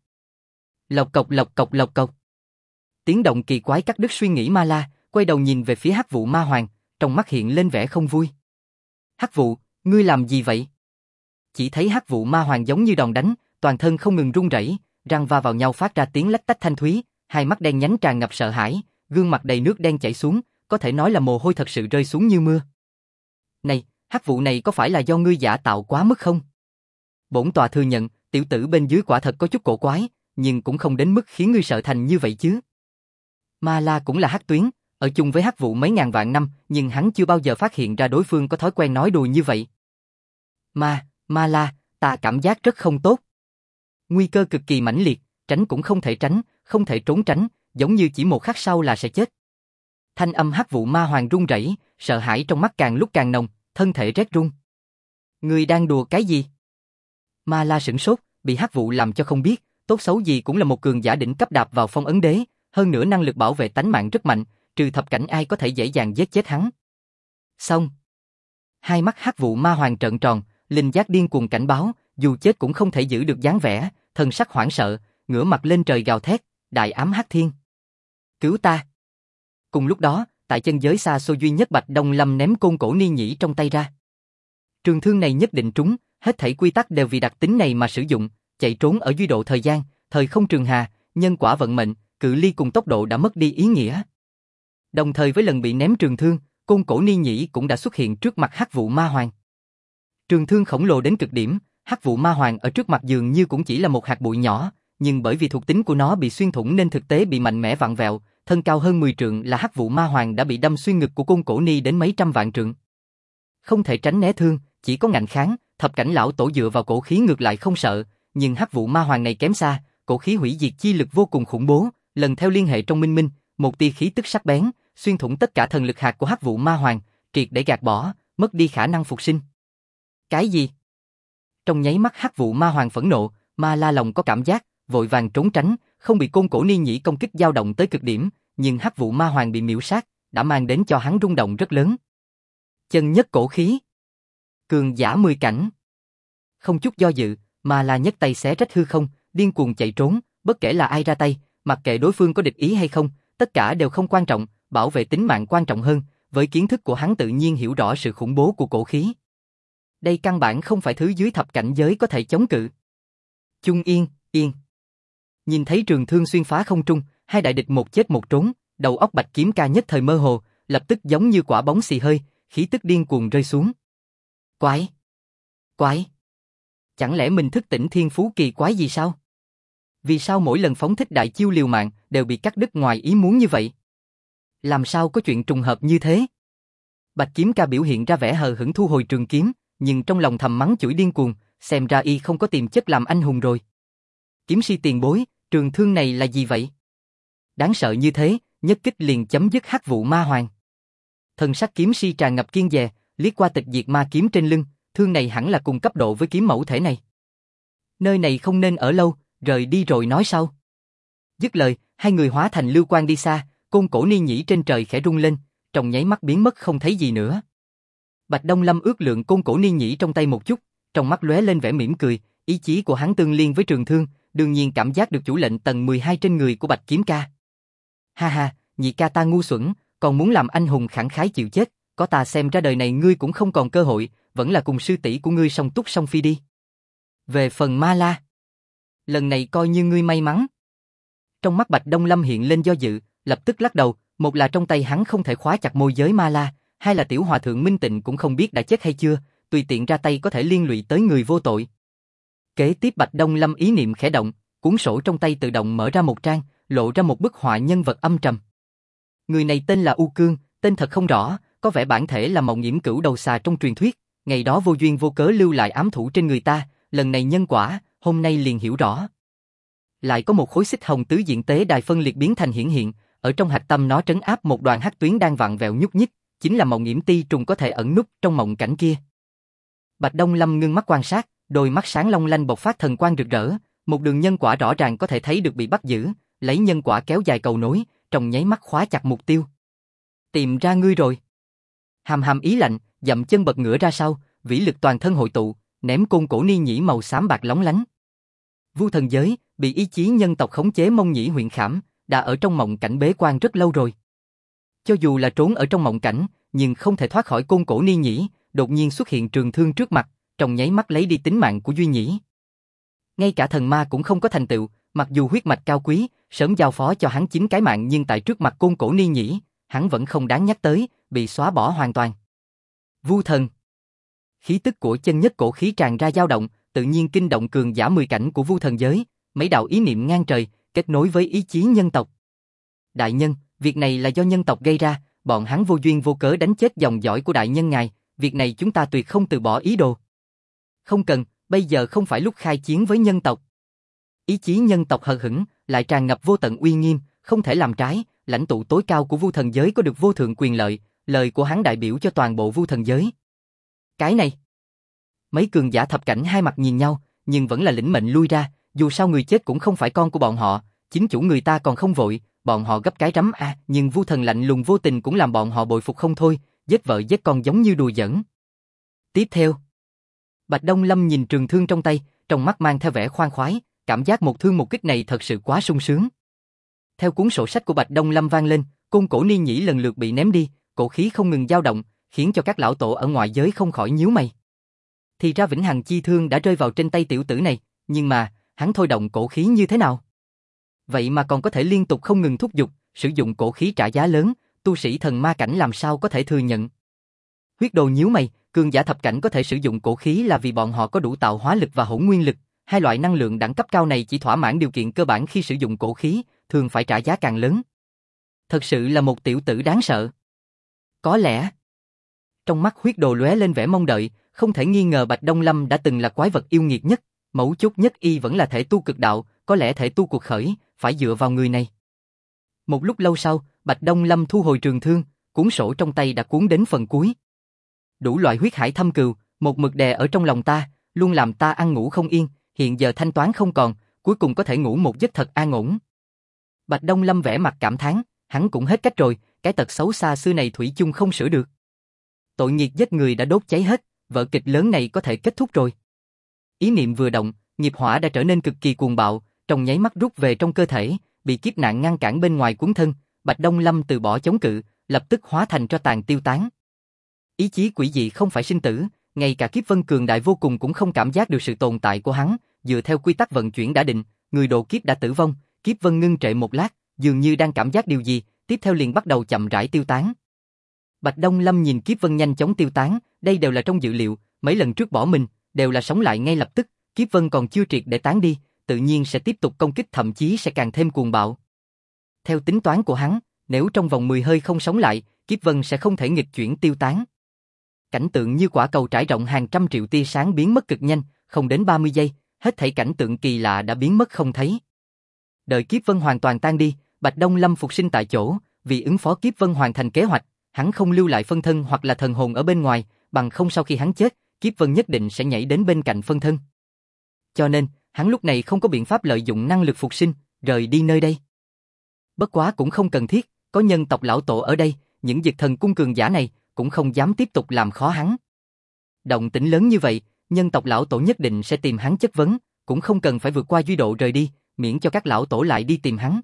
Lộc cộc lộc cộc lộc cộc. Tiếng động kỳ quái cắt đứt suy nghĩ Ma La, quay đầu nhìn về phía Hắc Vụ Ma Hoàng, trong mắt hiện lên vẻ không vui. Hắc Vụ, ngươi làm gì vậy? Chỉ thấy Hắc Vụ Ma Hoàng giống như đòn đánh, toàn thân không ngừng run rẩy, răng va vào nhau phát ra tiếng lách tách thanh thúy, hai mắt đen nhánh tràn ngập sợ hãi, gương mặt đầy nước đen chảy xuống, có thể nói là mồ hôi thật sự rơi xuống như mưa. Này, Hắc Vụ này có phải là do ngươi giả tạo quá mức không? Bổn tọa thừa nhận, tiểu tử bên dưới quả thật có chút cổ quái, nhưng cũng không đến mức khiến ngươi sợ thành như vậy chứ. Ma La cũng là hắc tuyến, ở chung với Hắc Vụ mấy ngàn vạn năm, nhưng hắn chưa bao giờ phát hiện ra đối phương có thói quen nói đùa như vậy. Ma La, ta cảm giác rất không tốt. Nguy cơ cực kỳ mãnh liệt, tránh cũng không thể tránh, không thể trốn tránh, giống như chỉ một khắc sau là sẽ chết. Thanh âm Hắc Vụ Ma Hoàng run rẩy, sợ hãi trong mắt càng lúc càng nồng, thân thể rét run. Ngươi đang đùa cái gì? Ma La sửng sốt, bị Hắc Vụ làm cho không biết, tốt xấu gì cũng là một cường giả đỉnh cấp đạp vào phong ấn đế, hơn nữa năng lực bảo vệ tánh mạng rất mạnh, trừ thập cảnh ai có thể dễ dàng giết chết hắn. Xong. Hai mắt Hắc Vụ Ma Hoàng trợn tròn, linh giác điên cuồng cảnh báo, dù chết cũng không thể giữ được dáng vẻ, thần sắc hoảng sợ, ngửa mặt lên trời gào thét, đại ám hắc thiên. Cứu ta! Cùng lúc đó, tại chân giới xa xôi duy nhất Bạch Đông Lâm ném côn cổ ni nhĩ trong tay ra. Trường thương này nhất định trúng, hết thảy quy tắc đều vì đặc tính này mà sử dụng, chạy trốn ở duy độ thời gian, thời không trường hà, nhân quả vận mệnh, cự ly cùng tốc độ đã mất đi ý nghĩa. Đồng thời với lần bị ném trường thương, côn cổ ni nhĩ cũng đã xuất hiện trước mặt Hắc Vụ Ma Hoàng. Trường thương khổng lồ đến cực điểm, Hắc Vụ Ma Hoàng ở trước mặt dường như cũng chỉ là một hạt bụi nhỏ, nhưng bởi vì thuộc tính của nó bị xuyên thủng nên thực tế bị mạnh mẽ vặn vẹo, thân cao hơn 10 trượng là Hắc Vụ Ma Hoàng đã bị đâm xuyên ngực của côn cổ ni đến mấy trăm vạn trượng. Không thể tránh né thương, chỉ có ngạnh kháng, thập cảnh lão tổ dựa vào cổ khí ngược lại không sợ, nhưng Hắc Vụ Ma Hoàng này kém xa, cổ khí hủy diệt chi lực vô cùng khủng bố, lần theo liên hệ trong minh minh, một tia khí tức sắc bén, xuyên thủng tất cả thần lực hạt của Hắc Vụ Ma Hoàng, triệt để gạt bỏ, mất đi khả năng phục sinh. Cái gì? Trong nháy mắt Hắc Vụ Ma Hoàng phẫn nộ, Ma La lòng có cảm giác, vội vàng trốn tránh, không bị Côn Cổ Ni Nhĩ công kích dao động tới cực điểm, nhưng Hắc Vụ Ma Hoàng bị miễu sát, đã mang đến cho hắn rung động rất lớn. Chân nhất cổ khí, cường giả 10 cảnh. Không chút do dự, Ma La nhấc tay xé rách hư không, điên cuồng chạy trốn, bất kể là ai ra tay, mặc kệ đối phương có địch ý hay không, tất cả đều không quan trọng, bảo vệ tính mạng quan trọng hơn, với kiến thức của hắn tự nhiên hiểu rõ sự khủng bố của cổ khí. Đây căn bản không phải thứ dưới thập cảnh giới có thể chống cự. Chung Yên, Yên. Nhìn thấy trường thương xuyên phá không trung, hai đại địch một chết một trốn, đầu óc Bạch Kiếm Ca nhất thời mơ hồ, lập tức giống như quả bóng xì hơi, khí tức điên cuồng rơi xuống. Quái! Quái! Chẳng lẽ mình thức tỉnh thiên phú kỳ quái gì sao? Vì sao mỗi lần phóng thích đại chiêu liều mạng đều bị cắt đứt ngoài ý muốn như vậy? Làm sao có chuyện trùng hợp như thế? Bạch Kiếm Ca biểu hiện ra vẻ hờ hững thu hồi trường kiếm, nhưng trong lòng thầm mắng chửi điên cuồng, xem ra y không có tiềm chất làm anh hùng rồi. Kiếm si tiền bối, trường thương này là gì vậy? Đáng sợ như thế, nhất kích liền chấm dứt Hắc Vụ Ma Hoàng. Thần sắc kiếm si tràn ngập kiên dè, liếc qua tịch diệt ma kiếm trên lưng, thương này hẳn là cùng cấp độ với kiếm mẫu thể này. Nơi này không nên ở lâu, rời đi rồi nói sau. Dứt lời, hai người hóa thành lưu quang đi xa, Côn Cổ Ni Nhĩ trên trời khẽ rung lên, trong nháy mắt biến mất không thấy gì nữa. Bạch Đông Lâm ước lượng Côn Cổ Ni Nhĩ trong tay một chút, trong mắt lóe lên vẻ mỉm cười, ý chí của hắn tương liên với trường thương, đương nhiên cảm giác được chủ lệnh tầng 12 trên người của Bạch Kiếm Ca. Ha ha, nhị ca ta ngu xuẩn, còn muốn làm anh hùng khẳng khái chịu chết, có ta xem ra đời này ngươi cũng không còn cơ hội, vẫn là cùng sư tỷ của ngươi song túc song phi đi. Về phần Ma La, lần này coi như ngươi may mắn. Trong mắt Bạch Đông Lâm hiện lên do dự, lập tức lắc đầu, một là trong tay hắn không thể khóa chặt môi giới Ma La, hai là tiểu hòa thượng Minh Tịnh cũng không biết đã chết hay chưa, tùy tiện ra tay có thể liên lụy tới người vô tội. Kế tiếp Bạch Đông Lâm ý niệm khẽ động, cuốn sổ trong tay tự động mở ra một trang, lộ ra một bức họa nhân vật âm trầm. Người này tên là U Cương, tên thật không rõ, có vẻ bản thể là Mộng Nhiễm Cửu đầu xà trong truyền thuyết, ngày đó vô duyên vô cớ lưu lại ám thủ trên người ta, lần này nhân quả, hôm nay liền hiểu rõ. Lại có một khối xích hồng tứ diện tế đài phân liệt biến thành hiển hiện, ở trong hạch tâm nó trấn áp một đoàn hắc tuyến đang vặn vẹo nhúc nhích, chính là Mộng Nhiễm Ti trùng có thể ẩn núp trong mộng cảnh kia. Bạch Đông Lâm ngưng mắt quan sát, đôi mắt sáng long lanh bộc phát thần quang rực rỡ, một đường nhân quả rõ ràng có thể thấy được bị bắt giữ, lấy nhân quả kéo dài cầu nối, trong nháy mắt khóa chặt mục tiêu. Tìm ra ngươi rồi. Hàm hàm ý lạnh, dậm chân bật ngửa ra sau, vĩ lực toàn thân hội tụ, ném Côn Cổ Ni Nhĩ màu xám bạc lóng lánh. Vu thần giới, bị ý chí nhân tộc khống chế Mông Nhĩ huyện Khảm, đã ở trong mộng cảnh bế quan rất lâu rồi. Cho dù là trốn ở trong mộng cảnh, nhưng không thể thoát khỏi Côn Cổ Ni Nhĩ, đột nhiên xuất hiện trường thương trước mặt, trong nháy mắt lấy đi tính mạng của Duy Nhĩ. Ngay cả thần ma cũng không có thành tựu, mặc dù huyết mạch cao quý, sớm giao phó cho hắn 9 cái mạng nhưng tại trước mặt Côn Cổ Ni Nhĩ, hắn vẫn không đáng nhắc tới, bị xóa bỏ hoàn toàn. Vu thần. Khí tức của chân nhất cổ khí tràn ra dao động, tự nhiên kinh động cường giả 10 cảnh của Vu thần giới, mấy đạo ý niệm ngang trời, kết nối với ý chí nhân tộc. Đại nhân, việc này là do nhân tộc gây ra, bọn hắn vô duyên vô cớ đánh chết dòng dõi của đại nhân ngài, việc này chúng ta tuyệt không từ bỏ ý đồ. Không cần, bây giờ không phải lúc khai chiến với nhân tộc. Ý chí nhân tộc hờ hững, lại tràn ngập vô tận uy nghiêm, không thể làm trái, lãnh tụ tối cao của Vu thần giới có được vô thượng quyền lợi, lời của hắn đại biểu cho toàn bộ Vu thần giới. Cái này, mấy cường giả thập cảnh hai mặt nhìn nhau, nhưng vẫn là lĩnh mệnh lui ra, dù sao người chết cũng không phải con của bọn họ, chính chủ người ta còn không vội, bọn họ gấp cái rắm a, nhưng Vu thần lạnh lùng vô tình cũng làm bọn họ bội phục không thôi, giết vợ giết con giống như đùa giỡn. Tiếp theo, Bạch Đông Lâm nhìn trường thương trong tay, trong mắt mang theo vẻ khoan khoái, cảm giác một thương một kích này thật sự quá sung sướng. Theo cuốn sổ sách của Bạch Đông Lâm vang lên, Côn Cổ Ni Nhĩ lần lượt bị ném đi, cổ khí không ngừng dao động, khiến cho các lão tổ ở ngoại giới không khỏi nhíu mày. Thì ra vĩnh hằng chi thương đã rơi vào trên tay tiểu tử này, nhưng mà, hắn thôi động cổ khí như thế nào? Vậy mà còn có thể liên tục không ngừng thúc giục, sử dụng cổ khí trả giá lớn, tu sĩ thần ma cảnh làm sao có thể thừa nhận? Huyết Đồ nhíu mày, cường giả thập cảnh có thể sử dụng cổ khí là vì bọn họ có đủ tạo hóa lực và hỗn nguyên lực, hai loại năng lượng đẳng cấp cao này chỉ thỏa mãn điều kiện cơ bản khi sử dụng cổ khí, thường phải trả giá càng lớn. Thật sự là một tiểu tử đáng sợ. Có lẽ, trong mắt Huyết Đồ lóe lên vẻ mong đợi, không thể nghi ngờ Bạch Đông Lâm đã từng là quái vật yêu nghiệt nhất, mấu chốt nhất y vẫn là thể tu cực đạo, có lẽ thể tu cuộc khởi, phải dựa vào người này. Một lúc lâu sau, Bạch Đông Lâm thu hồi trường thương, cuốn sổ trong tay đã cuốn đến phần cuối. Đủ loại huyết hải thâm cừu, một mực đè ở trong lòng ta, luôn làm ta ăn ngủ không yên, hiện giờ thanh toán không còn, cuối cùng có thể ngủ một giấc thật an ổn. Bạch Đông Lâm vẻ mặt cảm thán, hắn cũng hết cách rồi, cái tật xấu xa xưa này thủy chung không sửa được. Tội nghiệt giết người đã đốt cháy hết, vở kịch lớn này có thể kết thúc rồi. Ý niệm vừa động, nghiệp hỏa đã trở nên cực kỳ cuồng bạo, trong nháy mắt rút về trong cơ thể, bị kiếp nạn ngăn cản bên ngoài cuốn thân, Bạch Đông Lâm từ bỏ chống cự, lập tức hóa thành tro tàn tiêu tán. Ý chí quỷ dị không phải sinh tử, ngay cả kiếp vân cường đại vô cùng cũng không cảm giác được sự tồn tại của hắn, dựa theo quy tắc vận chuyển đã định, người độ kiếp đã tử vong, kiếp vân ngưng trệ một lát, dường như đang cảm giác điều gì, tiếp theo liền bắt đầu chậm rãi tiêu tán. Bạch Đông Lâm nhìn kiếp vân nhanh chóng tiêu tán, đây đều là trong dự liệu, mấy lần trước bỏ mình, đều là sống lại ngay lập tức, kiếp vân còn chưa triệt để tán đi, tự nhiên sẽ tiếp tục công kích, thậm chí sẽ càng thêm cuồng bạo. Theo tính toán của hắn, nếu trong vòng 10 hơi không sống lại, kiếp vân sẽ không thể nghịch chuyển tiêu tán. Cảnh tượng như quả cầu trải rộng hàng trăm triệu tia sáng biến mất cực nhanh, không đến 30 giây, hết thảy cảnh tượng kỳ lạ đã biến mất không thấy. Đợi kiếp vân hoàn toàn tan đi, Bạch Đông Lâm phục sinh tại chỗ, vì ứng phó kiếp vân hoàn thành kế hoạch, hắn không lưu lại phân thân hoặc là thần hồn ở bên ngoài, bằng không sau khi hắn chết, kiếp vân nhất định sẽ nhảy đến bên cạnh phân thân. Cho nên, hắn lúc này không có biện pháp lợi dụng năng lực phục sinh, rời đi nơi đây. Bất quá cũng không cần thiết, có nhân tộc lão tổ ở đây, những Dực Thần cung cường giả này cũng không dám tiếp tục làm khó hắn. Động tĩnh lớn như vậy, nhân tộc lão tổ nhất định sẽ tìm hắn chất vấn, cũng không cần phải vượt qua duy độ rời đi, miễn cho các lão tổ lại đi tìm hắn.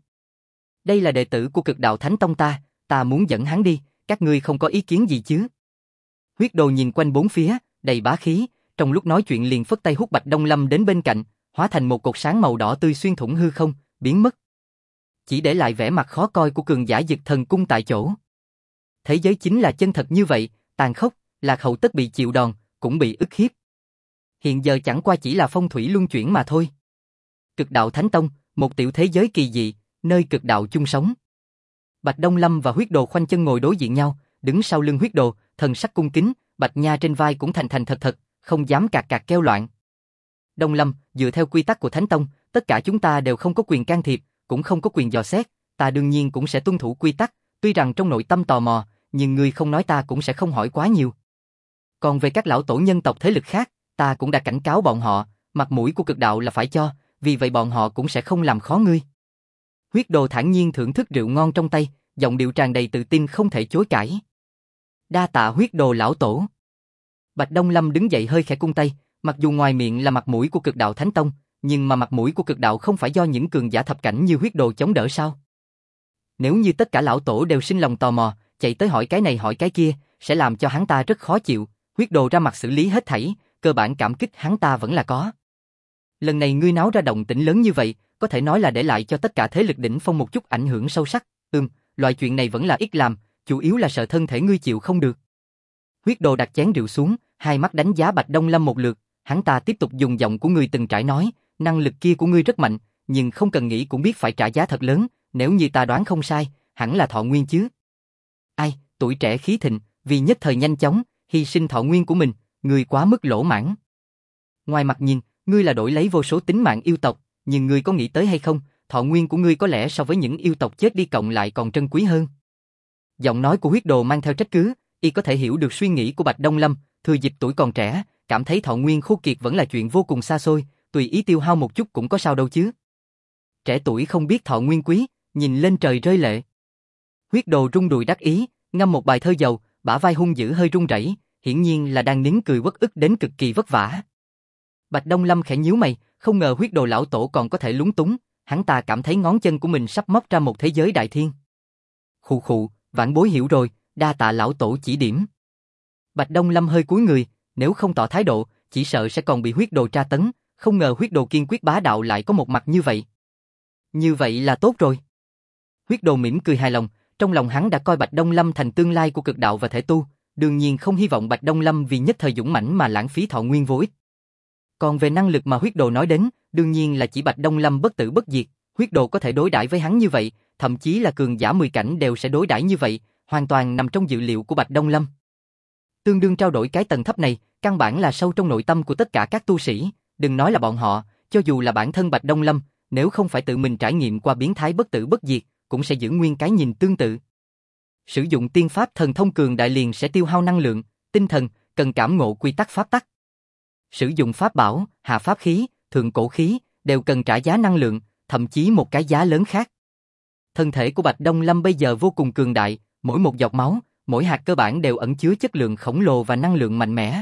Đây là đệ tử của Cực Đạo Thánh Tông ta muốn dẫn hắn đi, các ngươi không có ý kiến gì chứ? Huyết Đồ nhìn quanh bốn phía, đầy bá khí, trong lúc nói chuyện liền phất tay hút Bạch Đông Lâm đến bên cạnh, hóa thành một cột sáng màu đỏ tươi xuyên thủng hư không, biến mất. Chỉ để lại vẻ mặt khó coi của cường giả Dực Thần cung tại chỗ. Thế giới chính là chân thật như vậy, tàn khốc, Lạc Hậu tất bị chịu đòn, cũng bị ức hiếp. Hiện giờ chẳng qua chỉ là phong thủy luân chuyển mà thôi. Cực Đạo Thánh Tông, một tiểu thế giới kỳ dị, nơi cực đạo chung sống. Bạch Đông Lâm và Huyết Đồ khoanh chân ngồi đối diện nhau, đứng sau lưng Huyết Đồ, thần sắc cung kính, Bạch Nha trên vai cũng thành thành thật thật, không dám cạc cạc kêu loạn. Đông Lâm, dựa theo quy tắc của Thánh Tông, tất cả chúng ta đều không có quyền can thiệp, cũng không có quyền dò xét, ta đương nhiên cũng sẽ tuân thủ quy tắc, tuy rằng trong nội tâm tò mò, nhưng ngươi không nói ta cũng sẽ không hỏi quá nhiều. Còn về các lão tổ nhân tộc thế lực khác, ta cũng đã cảnh cáo bọn họ, mặt mũi của cực đạo là phải cho, vì vậy bọn họ cũng sẽ không làm khó ngươi. Huyết Đồ thản nhiên thưởng thức rượu ngon trong tay, giọng điệu tràn đầy tự tin không thể chối cãi. Đa tạ Huyết Đồ lão tổ. Bạch Đông Lâm đứng dậy hơi khẽ cung tay, mặc dù ngoài miệng là mặt mũi của Cực Đạo Thánh Tông, nhưng mà mặt mũi của cực đạo không phải do những cường giả thập cảnh như Huyết Đồ chống đỡ sao? Nếu như tất cả lão tổ đều sinh lòng tò mò, chạy tới hỏi cái này hỏi cái kia, sẽ làm cho hắn ta rất khó chịu. Huyết Đồ ra mặt xử lý hết thảy, cơ bản cảm kích hắn ta vẫn là có. Lần này ngươi náo ra động tĩnh lớn như vậy, có thể nói là để lại cho tất cả thế lực đỉnh phong một chút ảnh hưởng sâu sắc. Loại chuyện này vẫn là ít làm, chủ yếu là sợ thân thể ngươi chịu không được. Huyết Đồ đặt chén rượu xuống, hai mắt đánh giá Bạch Đông Lâm một lượt, hắn ta tiếp tục dùng giọng của người từng trải nói, năng lực kia của ngươi rất mạnh, nhưng không cần nghĩ cũng biết phải trả giá thật lớn, nếu như ta đoán không sai, hẳn là thọ nguyên chứ. Ai, tuổi trẻ khí thịnh, vì nhất thời nhanh chóng, hy sinh thọ nguyên của mình, ngươi quá mức lỗ mãn. Ngoài mặt nhìn, ngươi là đổi lấy vô số tính mạng yêu tộc, nhưng ngươi có nghĩ tới hay không, thọ nguyên của ngươi có lẽ so với những yêu tộc chết đi cộng lại còn trân quý hơn. Giọng nói của Huyết Đồ mang theo trách cứ, y có thể hiểu được suy nghĩ của Bạch Đông Lâm, thừa dịp tuổi còn trẻ, cảm thấy thọ nguyên khô kiệt vẫn là chuyện vô cùng xa xôi, tùy ý tiêu hao một chút cũng có sao đâu chứ. Trẻ tuổi không biết thọ nguyên quý, nhìn lên trời rơi lệ. Huyết Đồ rung đùi đắc ý, ngâm một bài thơ dầu, bả vai hung dữ hơi run rẩy, hiển nhiên là đang nín cười uất ức đến cực kỳ vất vả. Bạch Đông Lâm khẽ nhíu mày, không ngờ Huyết Đồ lão tổ còn có thể lúng túng, hắn ta cảm thấy ngón chân của mình sắp móc ra một thế giới đại thiên. Khụ khụ, vãn bối hiểu rồi, đa tạ lão tổ chỉ điểm. Bạch Đông Lâm hơi cúi người, nếu không tỏ thái độ, chỉ sợ sẽ còn bị Huyết Đồ tra tấn, không ngờ Huyết Đồ kiên quyết bá đạo lại có một mặt như vậy. Như vậy là tốt rồi. Huyết Đồ mỉm cười hài lòng, trong lòng hắn đã coi Bạch Đông Lâm thành tương lai của cực đạo và thể tu, đương nhiên không hy vọng Bạch Đông Lâm vì nhất thời dũng mãnh mà lãng phí thọ nguyên vô ích. Còn về năng lực mà Huyết Đồ nói đến, đương nhiên là chỉ Bạch Đông Lâm bất tử bất diệt, Huyết Đồ có thể đối đãi với hắn như vậy, thậm chí là cường giả 10 cảnh đều sẽ đối đãi như vậy, hoàn toàn nằm trong dự liệu của Bạch Đông Lâm. Tương đương trao đổi cái tầng thấp này, căn bản là sâu trong nội tâm của tất cả các tu sĩ, đừng nói là bọn họ, cho dù là bản thân Bạch Đông Lâm, nếu không phải tự mình trải nghiệm qua biến thái bất tử bất diệt, cũng sẽ giữ nguyên cái nhìn tương tự. Sử dụng tiên pháp thần thông cường đại liền sẽ tiêu hao năng lượng, tinh thần, cần cảm ngộ quy tắc pháp tắc. Sử dụng pháp bảo, hạ pháp khí, thượng cổ khí, đều cần trả giá năng lượng, thậm chí một cái giá lớn khác. Thân thể của Bạch Đông Lâm bây giờ vô cùng cường đại, mỗi một giọt máu, mỗi hạt cơ bản đều ẩn chứa chất lượng khổng lồ và năng lượng mạnh mẽ.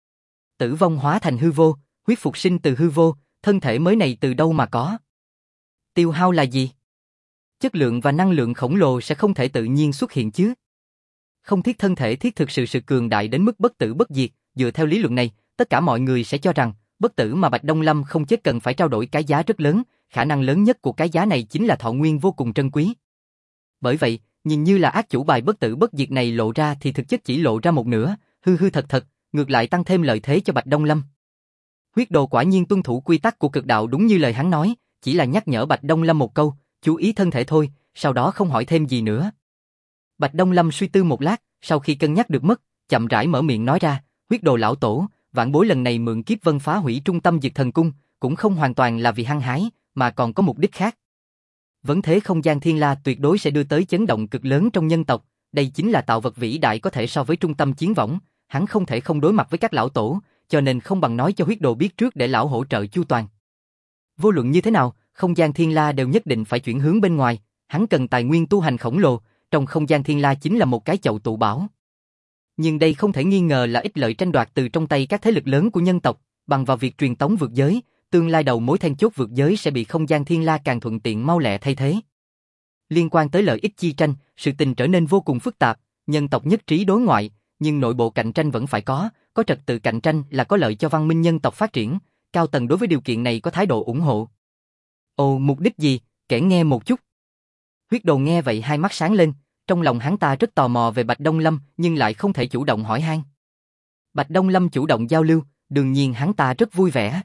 Tử vong hóa thành hư vô, huyết phục sinh từ hư vô, thân thể mới này từ đâu mà có? Tiêu hao là gì? Chất lượng và năng lượng khổng lồ sẽ không thể tự nhiên xuất hiện chứ? Không thiết thân thể thiết thực sự cường đại đến mức bất tử bất diệt, dựa theo lý luận này, tất cả mọi người sẽ cho rằng, bất tử mà Bạch Đông Lâm không chết cần phải trao đổi cái giá rất lớn, khả năng lớn nhất của cái giá này chính là thọ nguyên vô cùng trân quý. Bởi vậy, nhìn như là ác chủ bài bất tử bất diệt này lộ ra thì thực chất chỉ lộ ra một nửa, hư hư thật thật, ngược lại tăng thêm lợi thế cho Bạch Đông Lâm. Huyết Đồ quả nhiên tuân thủ quy tắc của cực đạo đúng như lời hắn nói, chỉ là nhắc nhở Bạch Đông Lâm một câu, chú ý thân thể thôi, sau đó không hỏi thêm gì nữa. Bạch Đông Lâm suy tư một lát, sau khi cân nhắc được mất, chậm rãi mở miệng nói ra, Huyết Đồ lão tổ, vạn bối lần này mượn kiếp vân phá hủy trung tâm Diệt Thần Cung, cũng không hoàn toàn là vì hăng hái, mà còn có mục đích khác. Vấn thế không gian thiên la tuyệt đối sẽ đưa tới chấn động cực lớn trong nhân tộc, đây chính là tạo vật vĩ đại có thể so với trung tâm chiến võng, hắn không thể không đối mặt với các lão tổ, cho nên không bằng nói cho Huyết Đồ biết trước để lão hỗ trợ chu toàn. Vô luận như thế nào, không gian thiên la đều nhất định phải chuyển hướng bên ngoài, hắn cần tài nguyên tu hành khổng lồ, trong không gian thiên la chính là một cái chậu tụ bảo. Nhưng đây không thể nghi ngờ là ích lợi tranh đoạt từ trong tay các thế lực lớn của nhân tộc, bằng vào việc truyền tống vượt giới, tương lai đầu mối then chốt vượt giới sẽ bị không gian thiên la càng thuận tiện mau lẹ thay thế. Liên quan tới lợi ích chi tranh, sự tình trở nên vô cùng phức tạp, nhân tộc nhất trí đối ngoại, nhưng nội bộ cạnh tranh vẫn phải có trật tự cạnh tranh là có lợi cho văn minh nhân tộc phát triển, cao tầng đối với điều kiện này có thái độ ủng hộ. Ồ, mục đích gì, kể nghe một chút. Huyết Đồ nghe vậy hai mắt sáng lên, trong lòng hắn ta rất tò mò về Bạch Đông Lâm nhưng lại không thể chủ động hỏi han. Bạch Đông Lâm chủ động giao lưu, đương nhiên hắn ta rất vui vẻ.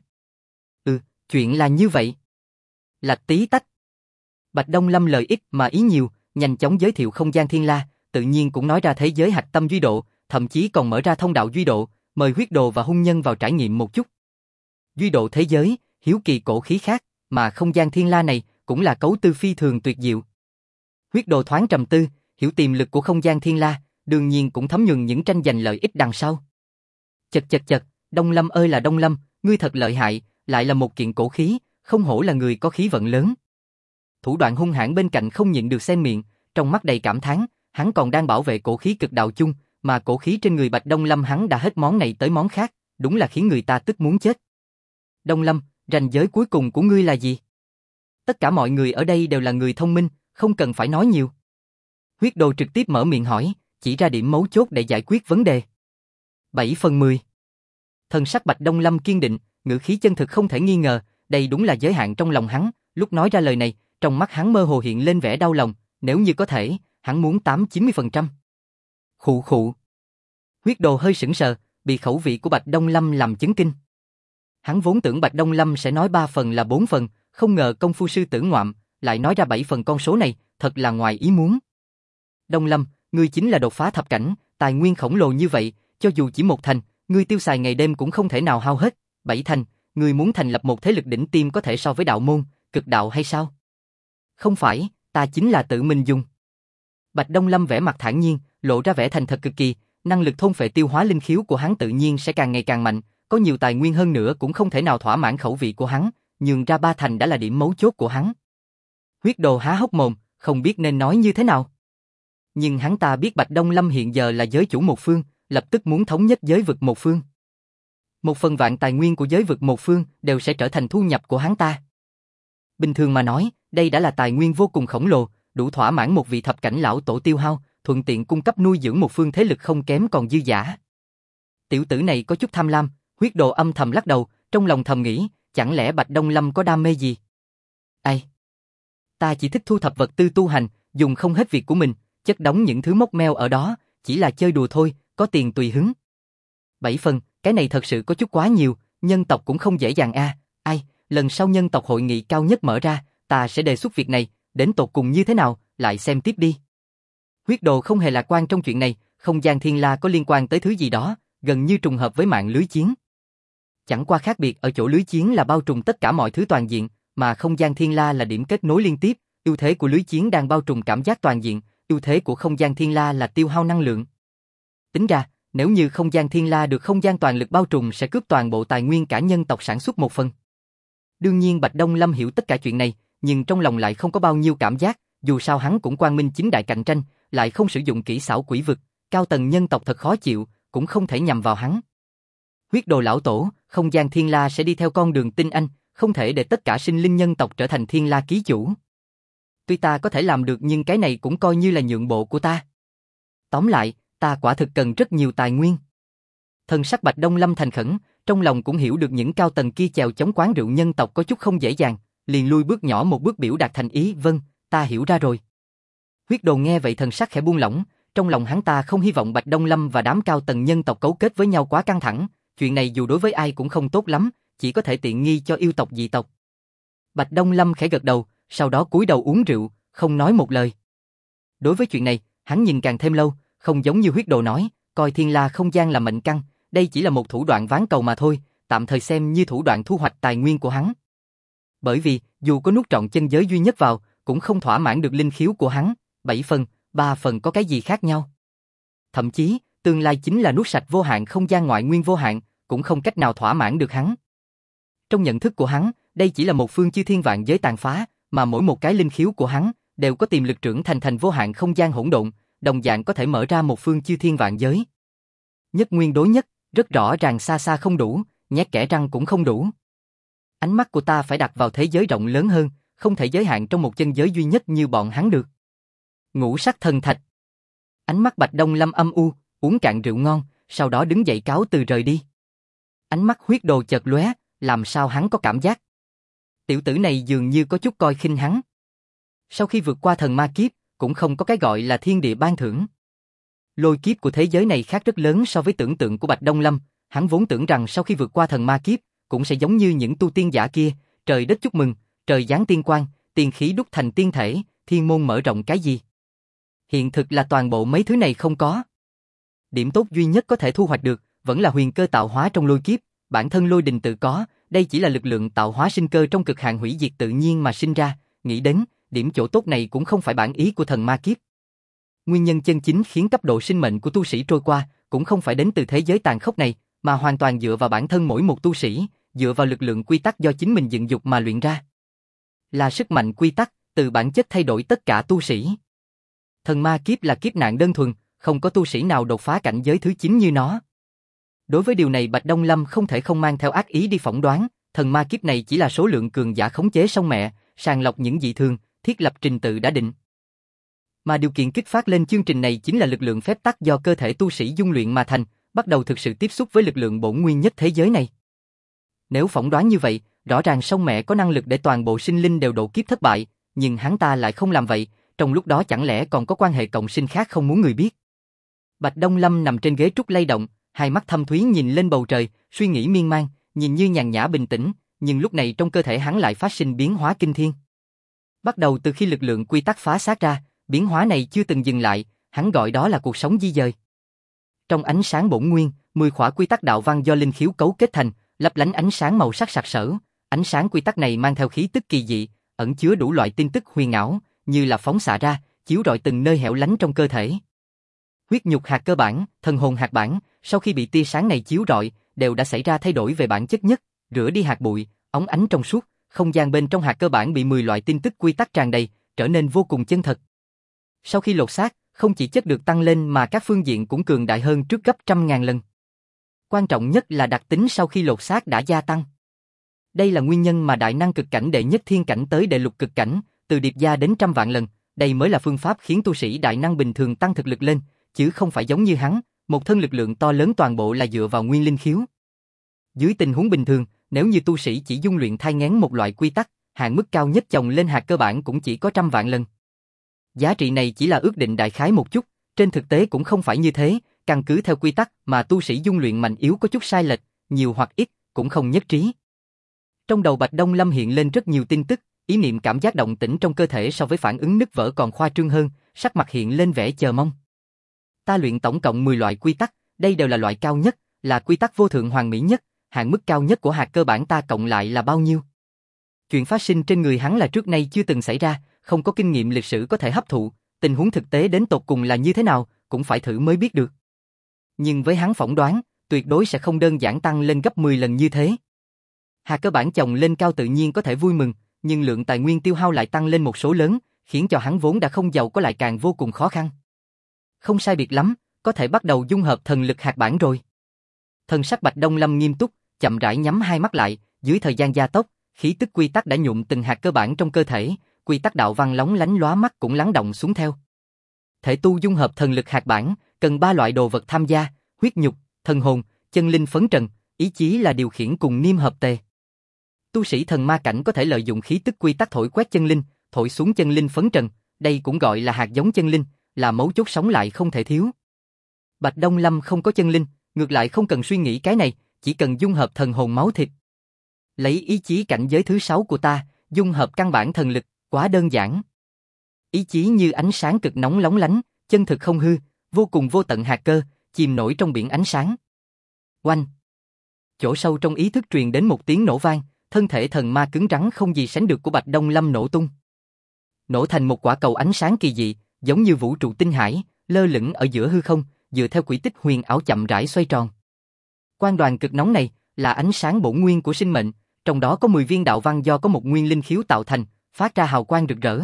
Chuyện là như vậy. Lạch tí tách. Bạch Đông Lâm lời ít mà ý nhiều, nhanh chóng giới thiệu không gian thiên la, tự nhiên cũng nói ra thế giới hạch tâm duy độ, thậm chí còn mở ra thông đạo duy độ, mời Huyết Đồ và hung nhân vào trải nghiệm một chút. Duy độ thế giới, hiếu kỳ cổ khí khác, mà không gian thiên la này cũng là cấu tư phi thường tuyệt diệu. Huyết Đồ thoáng trầm tư, hiểu tiềm lực của không gian thiên la, đương nhiên cũng thấm nhuần những tranh giành lợi ích đằng sau. Chật, Đông Lâm ơi là Đông Lâm, ngươi thật lợi hại, lại là một kiện cổ khí, không hổ là người có khí vận lớn. Thủ đoạn hung hãn bên cạnh không nhịn được xen miệng, trong mắt đầy cảm thán, hắn còn đang bảo vệ cổ khí cực đạo chung, mà cổ khí trên người Bạch Đông Lâm hắn đã hết món này tới món khác, đúng là khiến người ta tức muốn chết. Đông Lâm, ranh giới cuối cùng của ngươi là gì? Tất cả mọi người ở đây đều là người thông minh, không cần phải nói nhiều. Huyết Đồ trực tiếp mở miệng hỏi, chỉ ra điểm mấu chốt để giải quyết vấn đề. 7/10. Thần sắc Bạch Đông Lâm kiên định, ngữ khí chân thực không thể nghi ngờ, đây đúng là giới hạn trong lòng hắn, lúc nói ra lời này, trong mắt hắn mơ hồ hiện lên vẻ đau lòng, nếu như có thể, hắn muốn 80-90%. Khụ khụ. Huyết Đồ hơi sững sờ, bị khẩu vị của Bạch Đông Lâm làm chấn kinh. Hắn vốn tưởng Bạch Đông Lâm sẽ nói 3 phần là 4 phần, không ngờ công phu sư tử ngoạm, lại nói ra 7 phần con số này, thật là ngoài ý muốn. Đông Lâm, ngươi chính là đột phá thập cảnh, tài nguyên khổng lồ như vậy, cho dù chỉ một thành, ngươi tiêu xài ngày đêm cũng không thể nào hao hết, 7 thành, ngươi muốn thành lập một thế lực đỉnh tiêm có thể so với đạo môn, cực đạo hay sao? Không phải, ta chính là tự mình dùng. Bạch Đông Lâm vẻ mặt thản nhiên, lộ ra vẻ thành thật cực kỳ, năng lực thôn phệ tiêu hóa linh khiếu của hắn tự nhiên sẽ càng ngày càng mạnh, có nhiều tài nguyên hơn nữa cũng không thể nào thỏa mãn khẩu vị của hắn, nhường ra 3 thành đã là điểm mấu chốt của hắn. Huyết Đồ há hốc mồm, không biết nên nói như thế nào. Nhưng hắn ta biết Bạch Đông Lâm hiện giờ là giới chủ một phương, lập tức muốn thống nhất giới vực một phương. 1/1000 tài nguyên của giới vực một phương đều sẽ trở thành thu nhập của hắn ta. Bình thường mà nói, đây đã là tài nguyên vô cùng khổng lồ, đủ thỏa mãn một vị thập cảnh lão tổ tiêu hao, thuận tiện cung cấp nuôi dưỡng một phương thế lực không kém còn dư dả. Tiểu tử này có chút tham lam, Huyết Đồ âm thầm lắc đầu, trong lòng thầm nghĩ, chẳng lẽ Bạch Đông Lâm có đam mê gì? Ai? Ta chỉ thích thu thập vật tư tu hành, dùng không hết việc của mình, chất đóng những thứ mốc meo ở đó, chỉ là chơi đùa thôi, có tiền tùy hứng. 7 phần, cái này thật sự có chút quá nhiều, nhân tộc cũng không dễ dàng a. Ai, lần sau nhân tộc hội nghị cao nhất mở ra, ta sẽ đề xuất việc này, đến tột cùng như thế nào, lại xem tiếp đi. Huyết Đồ không hề lạc quan trong chuyện này, không gian thiên la có liên quan tới thứ gì đó, gần như trùng hợp với mạng lưới chiến. Chẳng qua khác biệt ở chỗ lưới chiến là bao trùm tất cả mọi thứ toàn diện, mà không gian thiên la là điểm kết nối liên tiếp, ưu thế của lưới chiến đang bao trùm cảm giác toàn diện, ưu thế của không gian thiên la là tiêu hao năng lượng. Tính ra, nếu như không gian thiên la được không gian toàn lực bao trùm sẽ cướp toàn bộ tài nguyên cả nhân tộc sản xuất một phần. Đương nhiên Bạch Đông Lâm hiểu tất cả chuyện này, nhưng trong lòng lại không có bao nhiêu cảm giác, dù sao hắn cũng quang minh chính đại cạnh tranh, lại không sử dụng kỹ xảo quỷ vực, cao tầng nhân tộc thật khó chịu, cũng không thể nhằm vào hắn. Huyết đồ lão tổ, không gian thiên la sẽ đi theo con đường tinh anh, không thể để tất cả sinh linh nhân tộc trở thành thiên la ký chủ. Tuy ta có thể làm được nhưng cái này cũng coi như là nhượng bộ của ta. Tóm lại, ta quả thực cần rất nhiều tài nguyên. Thần sắc Bạch Đông Lâm thành khẩn, trong lòng cũng hiểu được những cao tầng kia chèo chống quán rượu nhân tộc có chút không dễ dàng, liền lui bước nhỏ một bước biểu đạt thành ý, vâng, ta hiểu ra rồi. Huyết đồ nghe vậy thần sắc khẽ buông lỏng, trong lòng hắn ta không hy vọng Bạch Đông Lâm và đám cao tầng nhân tộc cấu kết với nhau quá căng thẳng, chuyện này dù đối với ai cũng không tốt lắm, chỉ có thể tiện nghi cho yêu tộc dị tộc. Bạch Đông Lâm khẽ gật đầu, sau đó cúi đầu uống rượu, không nói một lời. Đối với chuyện này, hắn nhìn càng thêm lâu, không giống như huyết đồ nói, coi thiên la không gian là mệnh căn, đây chỉ là một thủ đoạn ván cầu mà thôi, tạm thời xem như thủ đoạn thu hoạch tài nguyên của hắn. Bởi vì, dù có nuốt trọn chân giới duy nhất vào, cũng không thỏa mãn được linh khiếu của hắn, 7 phần, 3 phần có cái gì khác nhau. Thậm chí, tương lai chính là nuốt sạch vô hạn không gian ngoại nguyên vô hạn, cũng không cách nào thỏa mãn được hắn. Trong nhận thức của hắn, đây chỉ là một phương chư thiên vạn giới tàn phá, mà mỗi một cái linh khiếu của hắn đều có tiềm lực trưởng thành vô hạn không gian hỗn độn, đồng dạng có thể mở ra một phương chư thiên vạn giới. Nhất nguyên đối nhất, rất rõ ràng xa xa không đủ, nhét kẽ răng cũng không đủ. Ánh mắt của ta phải đặt vào thế giới rộng lớn hơn, không thể giới hạn trong một chân giới duy nhất như bọn hắn được. Ngũ sắc thần thạch. Ánh mắt Bạch Đông Lâm âm u, uống cạn rượu ngon, sau đó đứng dậy cáo từ rời đi. Ánh mắt huyết đồ chợt lóe, làm sao hắn có cảm giác. Tiểu tử này dường như có chút coi khinh hắn. Sau khi vượt qua thần ma kiếp, cũng không có cái gọi là thiên địa ban thưởng. Lôi kiếp của thế giới này khác rất lớn so với tưởng tượng của Bạch Đông Lâm, hắn vốn tưởng rằng sau khi vượt qua thần ma kiếp, cũng sẽ giống như những tu tiên giả kia, trời đất chúc mừng, trời giáng tiên quang, tiên khí đúc thành tiên thể, thiên môn mở rộng cái gì. Hiện thực là toàn bộ mấy thứ này không có. Điểm tốt duy nhất có thể thu hoạch được, vẫn là huyền cơ tạo hóa trong lôi kiếp, bản thân lôi đình tự có, đây chỉ là lực lượng tạo hóa sinh cơ trong cực hạn hủy diệt tự nhiên mà sinh ra, nghĩ đến, điểm chỗ tốt này cũng không phải bản ý của thần ma kiếp. Nguyên nhân chân chính khiến cấp độ sinh mệnh của tu sĩ trôi qua, cũng không phải đến từ thế giới tàn khốc này, mà hoàn toàn dựa vào bản thân mỗi một tu sĩ, dựa vào lực lượng quy tắc do chính mình dựng dục mà luyện ra. Là sức mạnh quy tắc, từ bản chất thay đổi tất cả tu sĩ. Thần ma kiếp là kiếp nạn đơn thuần, không có tu sĩ nào đột phá cảnh giới thứ 9 như nó. Đối với điều này Bạch Đông Lâm không thể không mang theo ác ý đi phỏng đoán, thần ma kiếp này chỉ là số lượng cường giả khống chế song mẹ, sàng lọc những dị thường, thiết lập trình tự đã định. Mà điều kiện kích phát lên chương trình này chính là lực lượng phép tắc do cơ thể tu sĩ dung luyện mà thành, bắt đầu thực sự tiếp xúc với lực lượng bổn nguyên nhất thế giới này. Nếu phỏng đoán như vậy, rõ ràng song mẹ có năng lực để toàn bộ sinh linh đều độ kiếp thất bại, nhưng hắn ta lại không làm vậy, trong lúc đó chẳng lẽ còn có quan hệ cộng sinh khác không muốn người biết. Bạch Đông Lâm nằm trên ghế trúc lay động, hai mắt thâm thúy nhìn lên bầu trời, suy nghĩ miên man, nhìn như nhàn nhã bình tĩnh, nhưng lúc này trong cơ thể hắn lại phát sinh biến hóa kinh thiên. Bắt đầu từ khi lực lượng quy tắc phá xác ra, biến hóa này chưa từng dừng lại, hắn gọi đó là cuộc sống di dời. Trong ánh sáng bổn nguyên, 10 khỏa quy tắc đạo văn do linh khiếu cấu kết thành, lấp lánh ánh sáng màu sắc sặc sỡ, ánh sáng quy tắc này mang theo khí tức kỳ dị, ẩn chứa đủ loại tin tức huyền ảo, như là phóng xạ ra, chiếu rọi từng nơi hẻo lánh trong cơ thể. Huyết nhục hạt cơ bản, thần hồn hạt bản, sau khi bị tia sáng này chiếu rọi, đều đã xảy ra thay đổi về bản chất nhất, rửa đi hạt bụi, óng ánh trong suốt, không gian bên trong hạt cơ bản bị 10 loại tin tức quy tắc tràn đầy, trở nên vô cùng chân thật. Sau khi lột xác, không chỉ chất được tăng lên mà các phương diện cũng cường đại hơn trước gấp trăm ngàn lần. Quan trọng nhất là đặc tính sau khi lột xác đã gia tăng. Đây là nguyên nhân mà đại năng cực cảnh đệ nhất thiên cảnh tới đệ lục cực cảnh, từ điệp gia đến trăm vạn lần, đây mới là phương pháp khiến tu sĩ đại năng bình thường tăng thực lực lên, chứ không phải giống như hắn, một thân lực lượng to lớn toàn bộ là dựa vào nguyên linh khiếu. Dưới tình huống bình thường, nếu như tu sĩ chỉ dung luyện thai nghén một loại quy tắc, hạn mức cao nhất chồng lên hạt cơ bản cũng chỉ có trăm vạn lần. Giá trị này chỉ là ước định đại khái một chút, trên thực tế cũng không phải như thế, căn cứ theo quy tắc mà tu sĩ dung luyện mạnh yếu có chút sai lệch, nhiều hoặc ít, cũng không nhất trí. Trong đầu Bạch Đông Lâm hiện lên rất nhiều tin tức, ý niệm cảm giác động tĩnh trong cơ thể so với phản ứng nứt vỡ còn khoa trương hơn, sắc mặt hiện lên vẻ chờ mong. Ta luyện tổng cộng 10 loại quy tắc, đây đều là loại cao nhất, là quy tắc vô thượng hoàn mỹ nhất, hạn mức cao nhất của hạt cơ bản ta cộng lại là bao nhiêu? Chuyện phát sinh trên người hắn là trước nay chưa từng xảy ra, không có kinh nghiệm lịch sử có thể hấp thụ, tình huống thực tế đến tột cùng là như thế nào, cũng phải thử mới biết được. Nhưng với hắn phỏng đoán, tuyệt đối sẽ không đơn giản tăng lên gấp 10 lần như thế. Hạt cơ bản chồng lên cao tự nhiên có thể vui mừng, nhưng lượng tài nguyên tiêu hao lại tăng lên một số lớn, khiến cho hắn vốn đã không giàu có lại càng vô cùng khó khăn. Không sai biệt lắm, có thể bắt đầu dung hợp thần lực hạt bản rồi. Thần sắc Bạch Đông Lâm nghiêm túc, chậm rãi nhắm hai mắt lại, dưới thời gian gia tốc, khí tức quy tắc đã nhuộm từng hạt cơ bản trong cơ thể, quy tắc đạo văn lóng lánh lóa mắt cũng lắng động xuống theo. Thể tu dung hợp thần lực hạt bản, cần 3 loại đồ vật tham gia, huyết nhục, thần hồn, chân linh phấn trần, ý chí là điều khiển cùng niêm hợp tề. Tu sĩ thần ma cảnh có thể lợi dụng khí tức quy tắc thổi quét chân linh, thổi xuống chân linh phấn trần, đây cũng gọi là hạt giống chân linh, là mấu chốt sống lại không thể thiếu. Bạch Đông Lâm không có chân linh, ngược lại không cần suy nghĩ cái này, chỉ cần dung hợp thần hồn máu thịt. Lấy ý chí cảnh giới thứ 6 của ta, dung hợp căn bản thần lực, quá đơn giản. Ý chí như ánh sáng cực nóng lóng lánh, chân thực không hư, vô cùng vô tận hạt cơ, chìm nổi trong biển ánh sáng. Oanh! Chỗ sâu trong ý thức truyền đến một tiếng nổ vang, thân thể thần ma cứng rắn không gì sánh được của Bạch Đông Lâm nổ tung. Nổ thành một quả cầu ánh sáng kỳ dị, giống như vũ trụ tinh hải, lơ lửng ở giữa hư không, dựa theo quỹ tích huyền ảo chậm rãi xoay tròn. Quang đoàn cực nóng này là ánh sáng bổn nguyên của sinh mệnh, trong đó có 10 viên đạo văn do có một nguyên linh khiếu tạo thành, phát ra hào quang rực rỡ.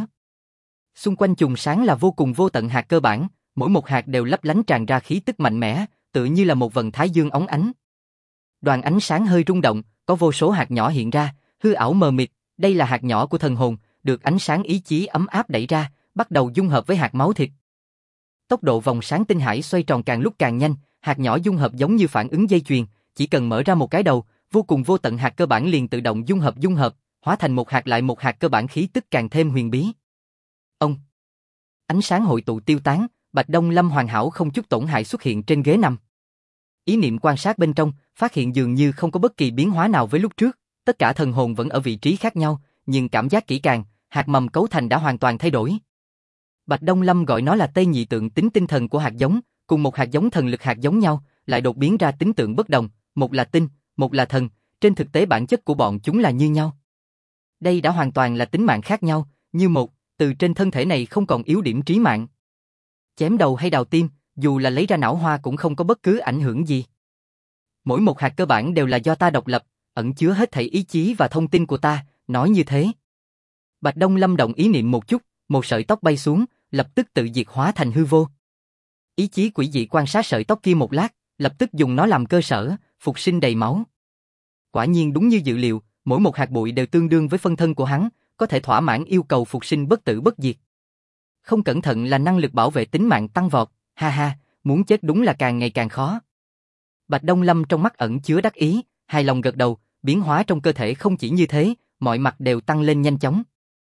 Xung quanh chùm sáng là vô cùng vô tận hạt cơ bản, mỗi một hạt đều lấp lánh tràn ra khí tức mạnh mẽ, tự như là một vầng thái dương óng ánh. Đoàn ánh sáng hơi rung động, có vô số hạt nhỏ hiện ra, hư ảo mờ mịt, đây là hạt nhỏ của thần hồn, được ánh sáng ý chí ấm áp đẩy ra, bắt đầu dung hợp với hạt máu thịt. Tốc độ vòng sáng tinh hải xoay tròn càng lúc càng nhanh, hạt nhỏ dung hợp giống như phản ứng dây chuyền, chỉ cần mở ra một cái đầu, vô cùng vô tận hạt cơ bản liền tự động dung hợp, hóa thành một hạt lại một hạt cơ bản khí tức càng thêm huyền bí. Ông, ánh sáng hội tụ tiêu tán, Bạch Đông Lâm hoàn hảo không chút tổn hại xuất hiện trên ghế nằm. Ý niệm quan sát bên trong, phát hiện dường như không có bất kỳ biến hóa nào với lúc trước, tất cả thần hồn vẫn ở vị trí khác nhau, nhưng cảm giác kỹ càng, hạt mầm cấu thành đã hoàn toàn thay đổi. Bạch Đông Lâm gọi nó là Tây Nhị Tượng tính tinh thần của hạt giống, cùng một hạt giống thần lực hạt giống nhau, lại đột biến ra tính tượng bất đồng, một là tinh, một là thần, trên thực tế bản chất của bọn chúng là như nhau. Đây đã hoàn toàn là tính mạng khác nhau, như một, từ trên thân thể này không còn yếu điểm trí mạng. Chém đầu hay đào tim, dù là lấy ra não hoa cũng không có bất cứ ảnh hưởng gì. Mỗi một hạt cơ bản đều là do ta độc lập, ẩn chứa hết thảy ý chí và thông tin của ta, nói như thế. Bạch Đông Lâm động ý niệm một chút, một sợi tóc bay xuống, lập tức tự diệt hóa thành hư vô. Ý chí quỷ dị quan sát sợi tóc kia một lát, lập tức dùng nó làm cơ sở, phục sinh đầy máu. Quả nhiên đúng như dự liệu, mỗi một hạt bụi đều tương đương với phân thân của hắn, có thể thỏa mãn yêu cầu phục sinh bất tử bất diệt. Không cẩn thận là năng lực bảo vệ tính mạng tăng vọt, ha ha, muốn chết đúng là càng ngày càng khó. Bạch Đông Lâm trong mắt ẩn chứa đắc ý, hài lòng gật đầu, biến hóa trong cơ thể không chỉ như thế, mọi mặt đều tăng lên nhanh chóng.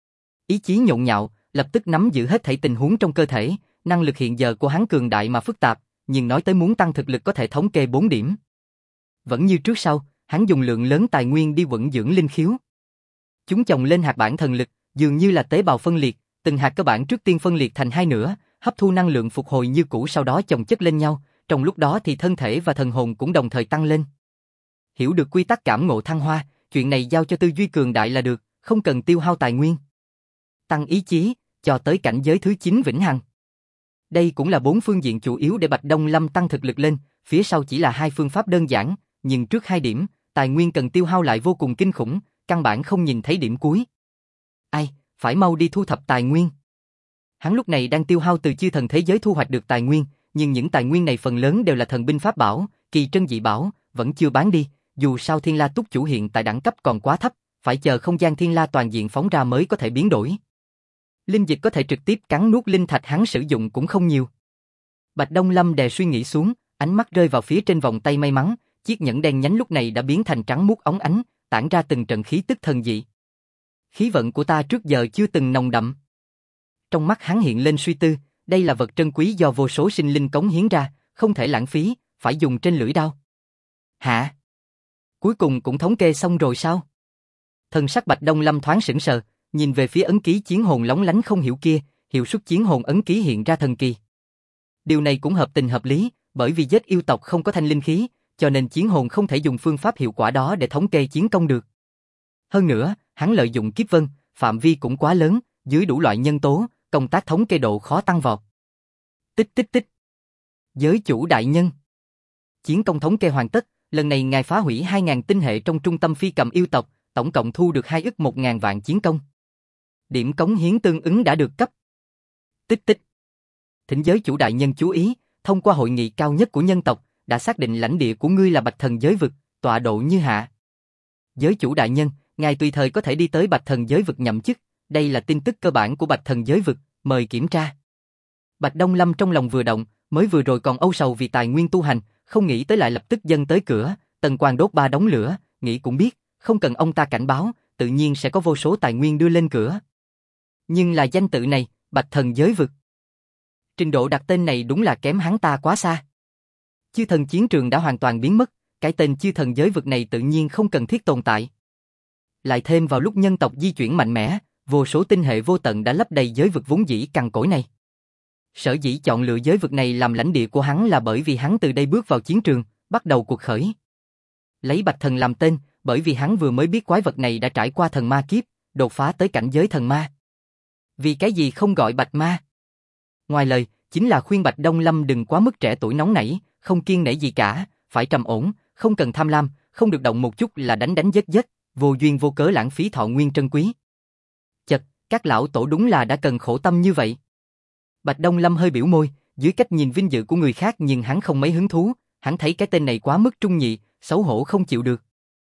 Ý chí nhộn nhạo, lập tức nắm giữ hết thảy tình huống trong cơ thể, năng lực hiện giờ của hắn cường đại mà phức tạp, nhưng nói tới muốn tăng thực lực có thể thống kê 4 điểm. Vẫn như trước sau, hắn dùng lượng lớn tài nguyên đi vận dưỡng linh khiếu. Chúng chồng lên hạt bản thần lực, dường như là tế bào phân liệt, từng hạt cơ bản trước tiên phân liệt thành hai nửa, hấp thu năng lượng phục hồi như cũ sau đó chồng chất lên nhau, trong lúc đó thì thân thể và thần hồn cũng đồng thời tăng lên. Hiểu được quy tắc cảm ngộ thăng hoa, chuyện này giao cho tư duy cường đại là được, không cần tiêu hao tài nguyên. Tăng ý chí, cho tới cảnh giới thứ 9 vĩnh hằng. Đây cũng là 4 phương diện chủ yếu để Bạch Đông Lâm tăng thực lực lên, phía sau chỉ là 2 phương pháp đơn giản, nhưng trước 2 điểm, tài nguyên cần tiêu hao lại vô cùng kinh khủng, căn bản không nhìn thấy điểm cuối. Ai, phải mau đi thu thập tài nguyên. Hắn lúc này đang tiêu hao từ chư thần thế giới thu hoạch được tài nguyên, nhưng những tài nguyên này phần lớn đều là thần binh pháp bảo, kỳ trân dị bảo, vẫn chưa bán đi, dù sao Thiên La Túc Chủ hiện tại đẳng cấp còn quá thấp, phải chờ không gian Thiên La toàn diện phóng ra mới có thể biến đổi. Linh dịch có thể trực tiếp cắn nuốt linh thạch hắn sử dụng cũng không nhiều. Bạch Đông Lâm đè suy nghĩ xuống, ánh mắt rơi vào phía trên vòng tay may mắn, chiếc nhẫn đen nhánh lúc này đã biến thành trắng muốt óng ánh, tản ra từng trận khí tức thần dị. Khí vận của ta trước giờ chưa từng nồng đậm. Trong mắt hắn hiện lên suy tư, đây là vật trân quý do vô số sinh linh cống hiến ra, không thể lãng phí, phải dùng trên lưỡi đao. Hả? Cuối cùng cũng thống kê xong rồi sao? Thần sắc Bạch Đông Lâm thoáng sững sờ, nhìn về phía ấn ký chiến hồn lóng lánh không hiểu kia, hiệu suất chiến hồn ấn ký hiện ra thần kỳ. Điều này cũng hợp tình hợp lý, bởi vì giết yêu tộc không có thanh linh khí, cho nên chiến hồn không thể dùng phương pháp hiệu quả đó để thống kê chiến công được. Hơn nữa, hắn lợi dụng kiếp vân, phạm vi cũng quá lớn, dưới đủ loại nhân tố, công tác thống kê độ khó tăng vọt. Tích tích tích. Giới chủ đại nhân. Chiến công thống kê hoàn tất, lần này ngài phá hủy 2.000 tinh hệ trong trung tâm phi cầm yêu tộc, tổng cộng thu được 2 ức 1.000 vạn chiến công. Điểm cống hiến tương ứng đã được cấp. Tích tích. Thỉnh giới chủ đại nhân chú ý, thông qua hội nghị cao nhất của nhân tộc, đã xác định lãnh địa của ngươi là Bạch Thần giới vực, tọa độ như hạ. Giới chủ đại nhân, ngài tùy thời có thể đi tới Bạch Thần giới vực nhậm chức, đây là tin tức cơ bản của Bạch Thần giới vực, mời kiểm tra. Bạch Đông Lâm trong lòng vừa động, mới vừa rồi còn âu sầu vì tài nguyên tu hành, không nghĩ tới lại lập tức dâng tới cửa, Tần Quang đốt 3 đống lửa, nghĩ cũng biết, không cần ông ta cảnh báo, tự nhiên sẽ có vô số tài nguyên đưa lên cửa. Nhưng là danh tự này, Bạch Thần giới vực. Trình độ đặt tên này đúng là kém hắn ta quá xa. Chư thần chiến trường đã hoàn toàn biến mất, cái tên chư thần giới vực này tự nhiên không cần thiết tồn tại. Lại thêm vào lúc nhân tộc di chuyển mạnh mẽ, vô số tinh hệ vô tận đã lấp đầy giới vực vốn dĩ cằn cỗi này. Sở dĩ chọn lựa giới vực này làm lãnh địa của hắn là bởi vì hắn từ đây bước vào chiến trường, bắt đầu cuộc khởi. Lấy Bạch Thần làm tên, bởi vì hắn vừa mới biết quái vật này đã trải qua thần ma kiếp, đột phá tới cảnh giới thần ma. Vì cái gì không gọi Bạch Ma? Ngoài lời, chính là khuyên Bạch Đông Lâm đừng quá mức trẻ tuổi nóng nảy, không kiêng nể gì cả, phải trầm ổn, không cần tham lam, không được động một chút là đánh đánh giết giết, vô duyên vô cớ lãng phí thọ nguyên trân quý. Chật, các lão tổ đúng là đã cần khổ tâm như vậy. Bạch Đông Lâm hơi biểu môi, dưới cách nhìn vinh dự của người khác nhưng hắn không mấy hứng thú, hắn thấy cái tên này quá mức trung nhị, xấu hổ không chịu được.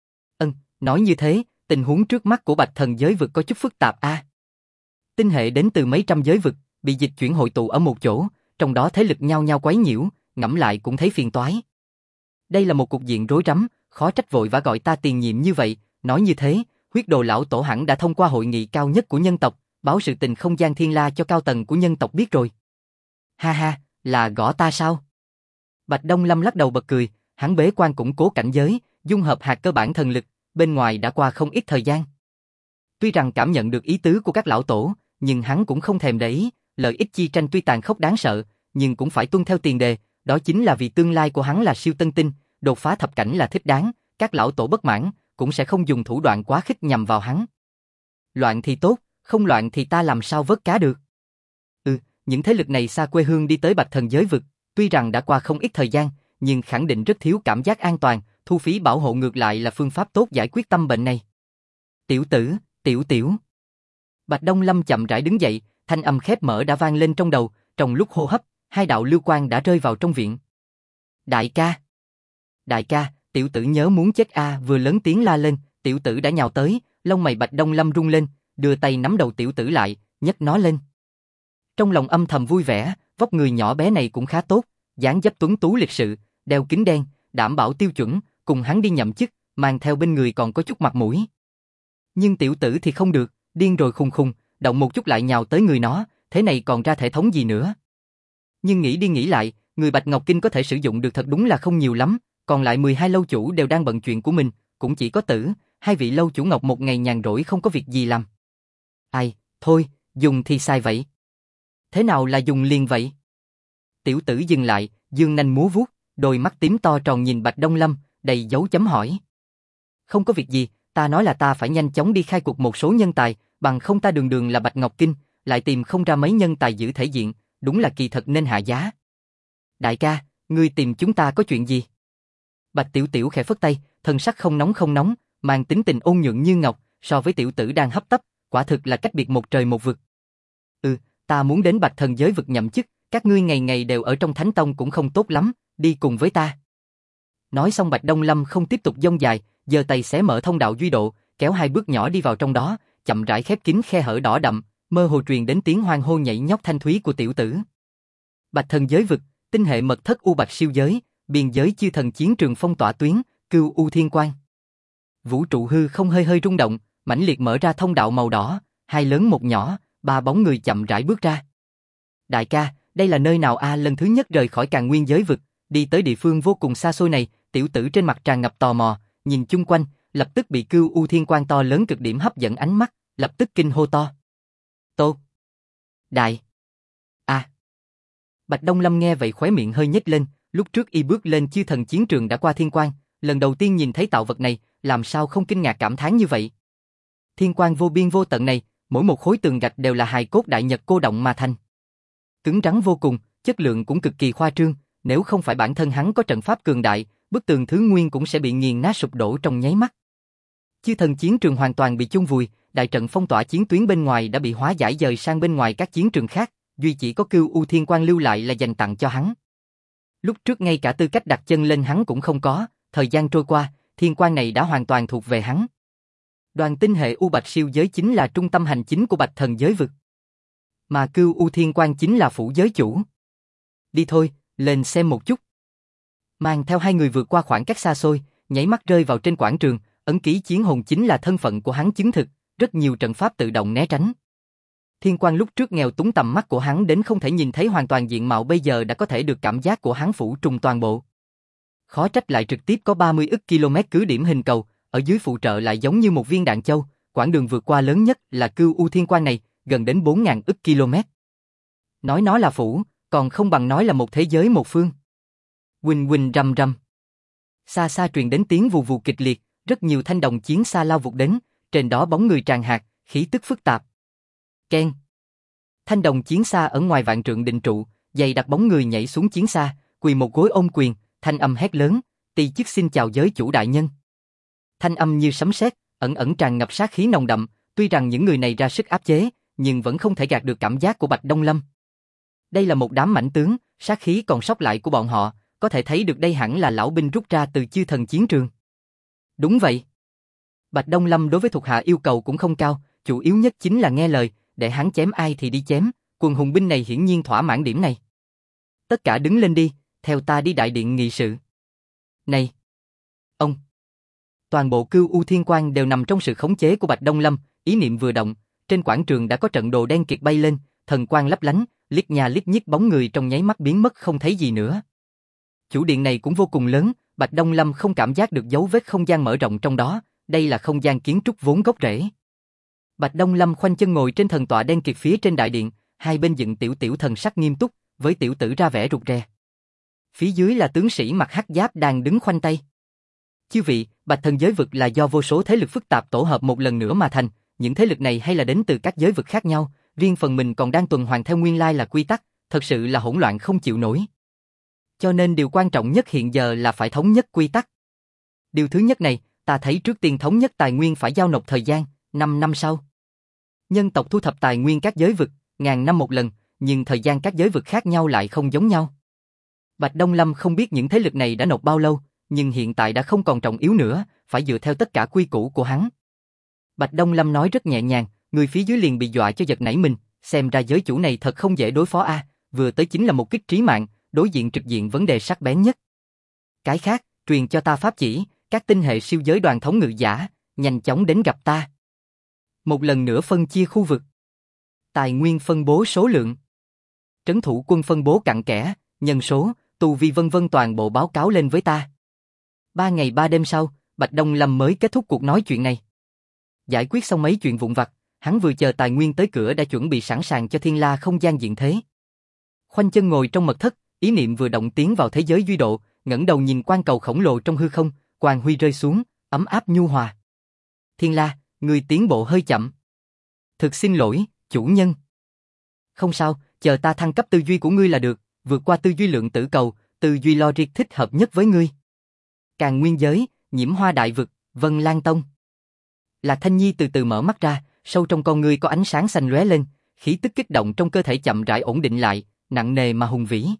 Nói như thế, tình huống trước mắt của Bạch Thần giới vực có chút phức tạp a. Tinh hệ đến từ mấy trăm giới vực, bị dịch chuyển hội tụ ở một chỗ, trong đó thế lực nhau nhau quấy nhiễu, ngẫm lại cũng thấy phiền toái. Đây là một cục diện rối rắm, khó trách vội vã gọi ta tiền nhiệm như vậy, nói như thế, huyết đồ lão tổ hẳn đã thông qua hội nghị cao nhất của nhân tộc, báo sự tình không gian thiên la cho cao tầng của nhân tộc biết rồi. Ha ha, là gõ ta sao? Bạch Đông Lâm lắc đầu bật cười, hắn bế quan củng cố cảnh giới, dung hợp hạt cơ bản thần lực, bên ngoài đã qua không ít thời gian. Tuy rằng cảm nhận được ý tứ của các lão tổ, nhưng hắn cũng không thèm để ý, lợi ích chi tranh tuy tàn khốc đáng sợ, nhưng cũng phải tuân theo tiền đề, đó chính là vì tương lai của hắn là siêu tân tinh, đột phá thập cảnh là thích đáng, các lão tổ bất mãn, cũng sẽ không dùng thủ đoạn quá khích nhằm vào hắn. Loạn thì tốt, không loạn thì ta làm sao vớt cá được. Những thế lực này xa quê hương đi tới Bạch Thần giới vực, tuy rằng đã qua không ít thời gian, nhưng khẳng định rất thiếu cảm giác an toàn, thu phí bảo hộ ngược lại là phương pháp tốt giải quyết tâm bệnh này. Tiểu tử, tiểu. Bạch Đông Lâm chậm rãi đứng dậy, thanh âm khép mở đã vang lên trong đầu, trong lúc hô hấp, 2 đạo lưu quang đã rơi vào trong viện. Đại ca, tiểu tử nhớ muốn chết a, vừa lớn tiếng la lên, tiểu tử đã nhào tới, lông mày Bạch Đông Lâm rung lên, đưa tay nắm đầu tiểu tử lại, nhấc nó lên. Trong lòng âm thầm vui vẻ, vóc người nhỏ bé này cũng khá tốt, dáng dấp tuấn tú lịch sự, đeo kính đen, đảm bảo tiêu chuẩn, cùng hắn đi nhậm chức, mang theo bên người còn có chút mặt mũi. Nhưng tiểu tử thì không được, điên rồi khùng khùng, động một chút lại nhào tới người nó, thế này còn ra thể thống gì nữa. Nhưng nghĩ đi nghĩ lại, người Bạch Ngọc Kinh có thể sử dụng được thật đúng là không nhiều lắm, còn lại 12 lâu chủ đều đang bận chuyện của mình, cũng chỉ có Tử, 2 vị lâu chủ Ngọc một ngày nhàn rỗi không có việc gì làm. Ai, thôi, dùng thì sai vậy. Thế nào là dùng liền vậy? Tiểu tử dừng lại, dương nanh múa vuốt, đôi mắt tím to tròn nhìn Bạch Đông Lâm, đầy dấu chấm hỏi. Không có việc gì, ta nói là ta phải nhanh chóng đi khai cuộc một số nhân tài, bằng không ta đường đường là Bạch Ngọc Kinh, lại tìm không ra mấy nhân tài giữ thể diện, đúng là kỳ thật nên hạ giá. Đại ca, ngươi tìm chúng ta có chuyện gì? Bạch Tiểu Tiểu khẽ phất tay, thân sắc không nóng, mang tính tình ôn nhuận như ngọc, so với tiểu tử đang hấp tấp, quả thực là cách biệt một trời một vực. Ta muốn đến Bạch Thần giới vực nhậm chức, các ngươi ngày ngày đều ở trong Thánh Tông cũng không tốt lắm, đi cùng với ta. Nói xong Bạch Đông Lâm không tiếp tục dông dài, giơ tay xé mở thông đạo duy độ, kéo 2 bước nhỏ đi vào trong đó, chậm rãi khép kín khe hở đỏ đậm, mơ hồ truyền đến tiếng hoan hô nhảy nhót thanh thúy của tiểu tử. Bạch Thần giới vực, tinh hệ mật thất u bạch siêu giới, biên giới chư thần chiến trường phong tỏa tuyến, cưu u thiên quang. Vũ trụ hư không hơi hơi rung động, mãnh liệt mở ra thông đạo màu đỏ, 2 lớn 1 nhỏ, 3 bóng người chậm rãi bước ra. Đại ca, đây là nơi nào a? Lần thứ nhất rời khỏi Càn Nguyên giới vực, đi tới địa phương vô cùng xa xôi này, tiểu tử trên mặt tràn ngập tò mò, nhìn chung quanh, lập tức bị cưu u thiên quang to lớn cực điểm hấp dẫn ánh mắt, lập tức kinh hô to. Tô! Đại! Bạch Đông Lâm nghe vậy khóe miệng hơi nhếch lên, lúc trước y bước lên chư thần chiến trường đã qua thiên quang, lần đầu tiên nhìn thấy tạo vật này, làm sao không kinh ngạc cảm thán như vậy. Thiên quang vô biên vô tận này, mỗi một khối tường gạch đều là hài cốt đại nhật cô động mà thành. Cứng rắn vô cùng, chất lượng cũng cực kỳ khoa trương, nếu không phải bản thân hắn có trận pháp cường đại, bức tường thứ nguyên cũng sẽ bị nghiền nát sụp đổ trong nháy mắt. Chư thần chiến trường hoàn toàn bị chôn vùi, đại trận phong tỏa chiến tuyến bên ngoài đã bị hóa giải dời sang bên ngoài các chiến trường khác, duy chỉ có Cửu U Thiên Quang lưu lại là dành tặng cho hắn. Lúc trước ngay cả tư cách đặt chân lên hắn cũng không có, thời gian trôi qua, thiên quang này đã hoàn toàn thuộc về hắn. Đoàn tinh hệ U Bạch siêu giới chính là trung tâm hành chính của Bạch Thần giới vực, mà Cửu U Thiên Quang chính là phủ giới chủ. Đi thôi, lên xem một chút. Mang theo hai người vượt qua khoảng cách xa xôi, nháy mắt rơi vào trên quảng trường, ấn ký chiến hồn chính là thân phận của hắn chứng thực, rất nhiều trận pháp tự động né tránh. Thiên quang lúc trước nghèo túng tầm mắt của hắn đến không thể nhìn thấy hoàn toàn diện mạo, bây giờ đã có thể được cảm giác của hắn phủ trùng toàn bộ. Khó trách lại trực tiếp có 30 ức km cứ điểm hình cầu, ở dưới phụ trợ lại giống như một viên đạn châu, quãng đường vượt qua lớn nhất là Cửu U Thiên Quang này, gần đến 4.000 ức km. Nói nó là phủ, còn không bằng nói là một thế giới một phương. Huỳnh huỳnh rầm rầm. Xa xa truyền đến tiếng vù vù kịch liệt, rất nhiều thanh đồng chiến xa lao vụt đến, trên đó bóng người tràn hạt, khí tức phức tạp. Keng. Thanh đồng chiến xa ở ngoài vạn trượng định trụ, dày đặt bóng người nhảy xuống chiến xa, quỳ một gối ôm quyền, thanh âm hét lớn, "Tỳ chức xin chào giới chủ đại nhân." Thanh âm như sấm sét, ẩn ẩn tràn ngập sát khí nồng đậm, tuy rằng những người này ra sức áp chế, nhưng vẫn không thể gạt được cảm giác của Bạch Đông Lâm. Đây là một đám mãnh tướng, sát khí còn sót lại của bọn họ, có thể thấy được đây hẳn là lão binh rút ra từ chư thần chiến trường. Đúng vậy. Bạch Đông Lâm đối với thuộc hạ yêu cầu cũng không cao, chủ yếu nhất chính là nghe lời, để hắn chém ai thì đi chém, quần hùng binh này hiển nhiên thỏa mãn điểm này. Tất cả đứng lên đi, theo ta đi đại điện nghị sự. Này! Ông! Toàn bộ Cửu U Thiên Quang đều nằm trong sự khống chế của Bạch Đông Lâm, ý niệm vừa động, trên quảng trường đã có trận đồ đen kịt bay lên, thần quang lấp lánh, liếc nhà liếc nhích bóng người trong nháy mắt biến mất không thấy gì nữa. Chủ điện này cũng vô cùng lớn, Bạch Đông Lâm không cảm giác được dấu vết không gian mở rộng trong đó, đây là không gian kiến trúc vốn gốc rễ. Bạch Đông Lâm khoanh chân ngồi trên thần tọa đen kịt phía trên đại điện, hai bên dựng tiểu thần sắc nghiêm túc, với tiểu tử ra vẻ rụt rè. Phía dưới là tướng sĩ mặc hắc giáp đang đứng khoanh tay. Chư vị, Bạch Thần giới vực là do vô số thế lực phức tạp tổ hợp một lần nữa mà thành, những thế lực này hay là đến từ các giới vực khác nhau, riêng phần mình còn đang tuần hoàn theo nguyên lai là quy tắc, thật sự là hỗn loạn không chịu nổi. Cho nên điều quan trọng nhất hiện giờ là phải thống nhất quy tắc. Điều thứ nhất này, ta thấy trước tiên thống nhất tài nguyên phải giao nộp thời gian, 5 năm sau. Nhân tộc thu thập tài nguyên các giới vực, 1000 năm một lần, nhưng thời gian các giới vực khác nhau lại không giống nhau. Bạch Đông Lâm không biết những thế lực này đã nộp bao lâu, nhưng hiện tại đã không còn trọng yếu nữa, phải dựa theo tất cả quy củ của hắn. Bạch Đông Lâm nói rất nhẹ nhàng, người phía dưới liền bị dọa cho giật nảy mình, xem ra giới chủ này thật không dễ đối phó a, vừa tới chính là một kích trí mạng, đối diện trực diện vấn đề sắc bén nhất. Cái khác, truyền cho ta pháp chỉ, các tinh hệ siêu giới đoàn thống ngự giả, nhanh chóng đến gặp ta. Một lần nữa phân chia khu vực. Tài nguyên phân bố số lượng. Trấn thủ quân phân bố cặn kẽ, nhân số, tu vi vân vân toàn bộ báo cáo lên với ta. 3 ngày 3 đêm sau, Bạch Đông Lâm mới kết thúc cuộc nói chuyện này. Giải quyết xong mấy chuyện vụn vặt, hắn vừa chờ tài nguyên tới cửa đã chuẩn bị sẵn sàng cho thiên la không gian diện thế. Khoanh chân ngồi trong mật thất, ý niệm vừa động tiến vào thế giới duy độ, ngẩng đầu nhìn quan cầu khổng lồ trong hư không, quang huy rơi xuống, ấm áp nhu hòa. Thiên la, người tiến bộ hơi chậm. Thực xin lỗi, chủ nhân. Không sao, chờ ta thăng cấp tư duy của ngươi là được, vượt qua tư duy lượng tử cầu, tư duy logic thích hợp nhất với ngươi. Càn nguyên giới, nhiễm hoa đại vực, Vân Lan Tông. Lạc Thanh Nhi từ từ mở mắt ra, sâu trong con ngươi có ánh sáng xanh lóe lên, khí tức kích động trong cơ thể chậm rãi ổn định lại, nặng nề mà hùng vĩ.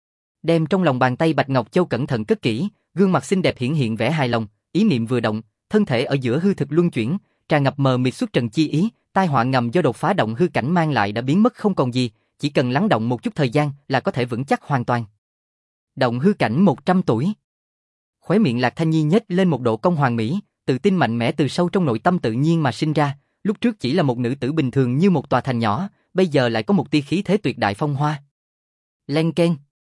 Đem trong lòng bàn tay Bạch Ngọc Châu cẩn thận cất kỹ, gương mặt xinh đẹp hiển hiện vẻ hài lòng, ý niệm vừa động, thân thể ở giữa hư thực luân chuyển, tràn ngập mờ mịt xuất trần chi ý, tai họa ngầm do đột phá động hư cảnh mang lại đã biến mất không còn gì, chỉ cần lắng động một chút thời gian là có thể vững chắc hoàn toàn. Động hư cảnh 100 tuổi. Khóe miệng Lạc Thanh Nhi nhếch lên một độ cong hoàn mỹ, tự tin mạnh mẽ từ sâu trong nội tâm tự nhiên mà sinh ra, lúc trước chỉ là một nữ tử bình thường như một tòa thành nhỏ, bây giờ lại có một tia khí thế tuyệt đại phong hoa. Len keng.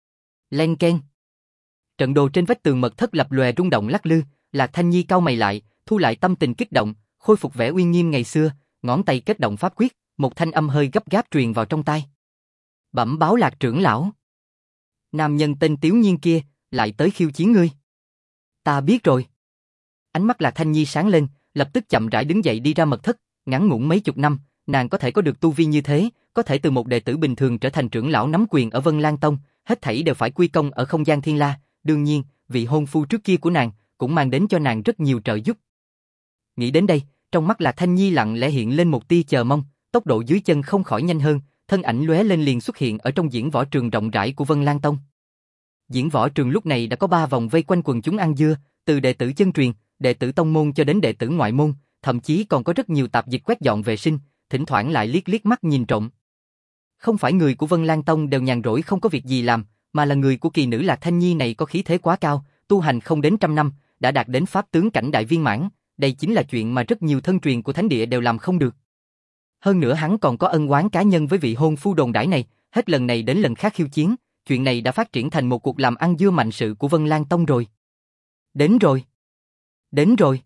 Len keng. Trận đồ trên vách tường mật thất lập lòe rung động lắc lư, Lạc Thanh Nhi cau mày lại, thu lại tâm tình kích động, khôi phục vẻ uy nghiêm ngày xưa, ngón tay kết động pháp quyết, một thanh âm hơi gấp gáp truyền vào trong tai. Bẩm báo Lạc trưởng lão. Nam nhân tên Tiếu Nhiên kia, lại tới khiêu chiến ngươi. Ta biết rồi. Ánh mắt Lạc Thanh Nhi sáng lên, lập tức chậm rãi đứng dậy đi ra mật thất, Ngắn ngủn mấy chục năm, nàng có thể có được tu vi như thế, có thể từ một đệ tử bình thường trở thành trưởng lão nắm quyền ở Vân Lan Tông, hết thảy đều phải quy công ở không gian thiên la, đương nhiên, vị hôn phu trước kia của nàng cũng mang đến cho nàng rất nhiều trợ giúp. Nghĩ đến đây, trong mắt Lạc Thanh Nhi lặng lẽ hiện lên một tia chờ mong, tốc độ dưới chân không khỏi nhanh hơn, thân ảnh lóe lên liền xuất hiện ở trong diễn võ trường rộng rãi của Vân Lan Tông. Diễn võ trường lúc này đã có 3 vòng vây quanh quần chúng ăn dưa, từ đệ tử chân truyền, đệ tử tông môn cho đến đệ tử ngoại môn, thậm chí còn có rất nhiều tạp dịch quét dọn vệ sinh, thỉnh thoảng lại liếc liếc mắt nhìn trộm. Không phải người của Vân Lan Tông đều nhàn rỗi không có việc gì làm, mà là người của kỳ nữ Lạc Thanh Nhi này có khí thế quá cao, tu hành không đến 100 năm, đã đạt đến pháp tướng cảnh đại viên mãn, đây chính là chuyện mà rất nhiều thân truyền của thánh địa đều làm không được. Hơn nữa hắn còn có ân oán cá nhân với vị hôn phu đồn đãi này, hết lần này đến lần khác khiêu chiến, chuyện này đã phát triển thành một cuộc làm ăn dưa mạnh sự của Vân Lan Tông rồi. Đến rồi. Đến rồi.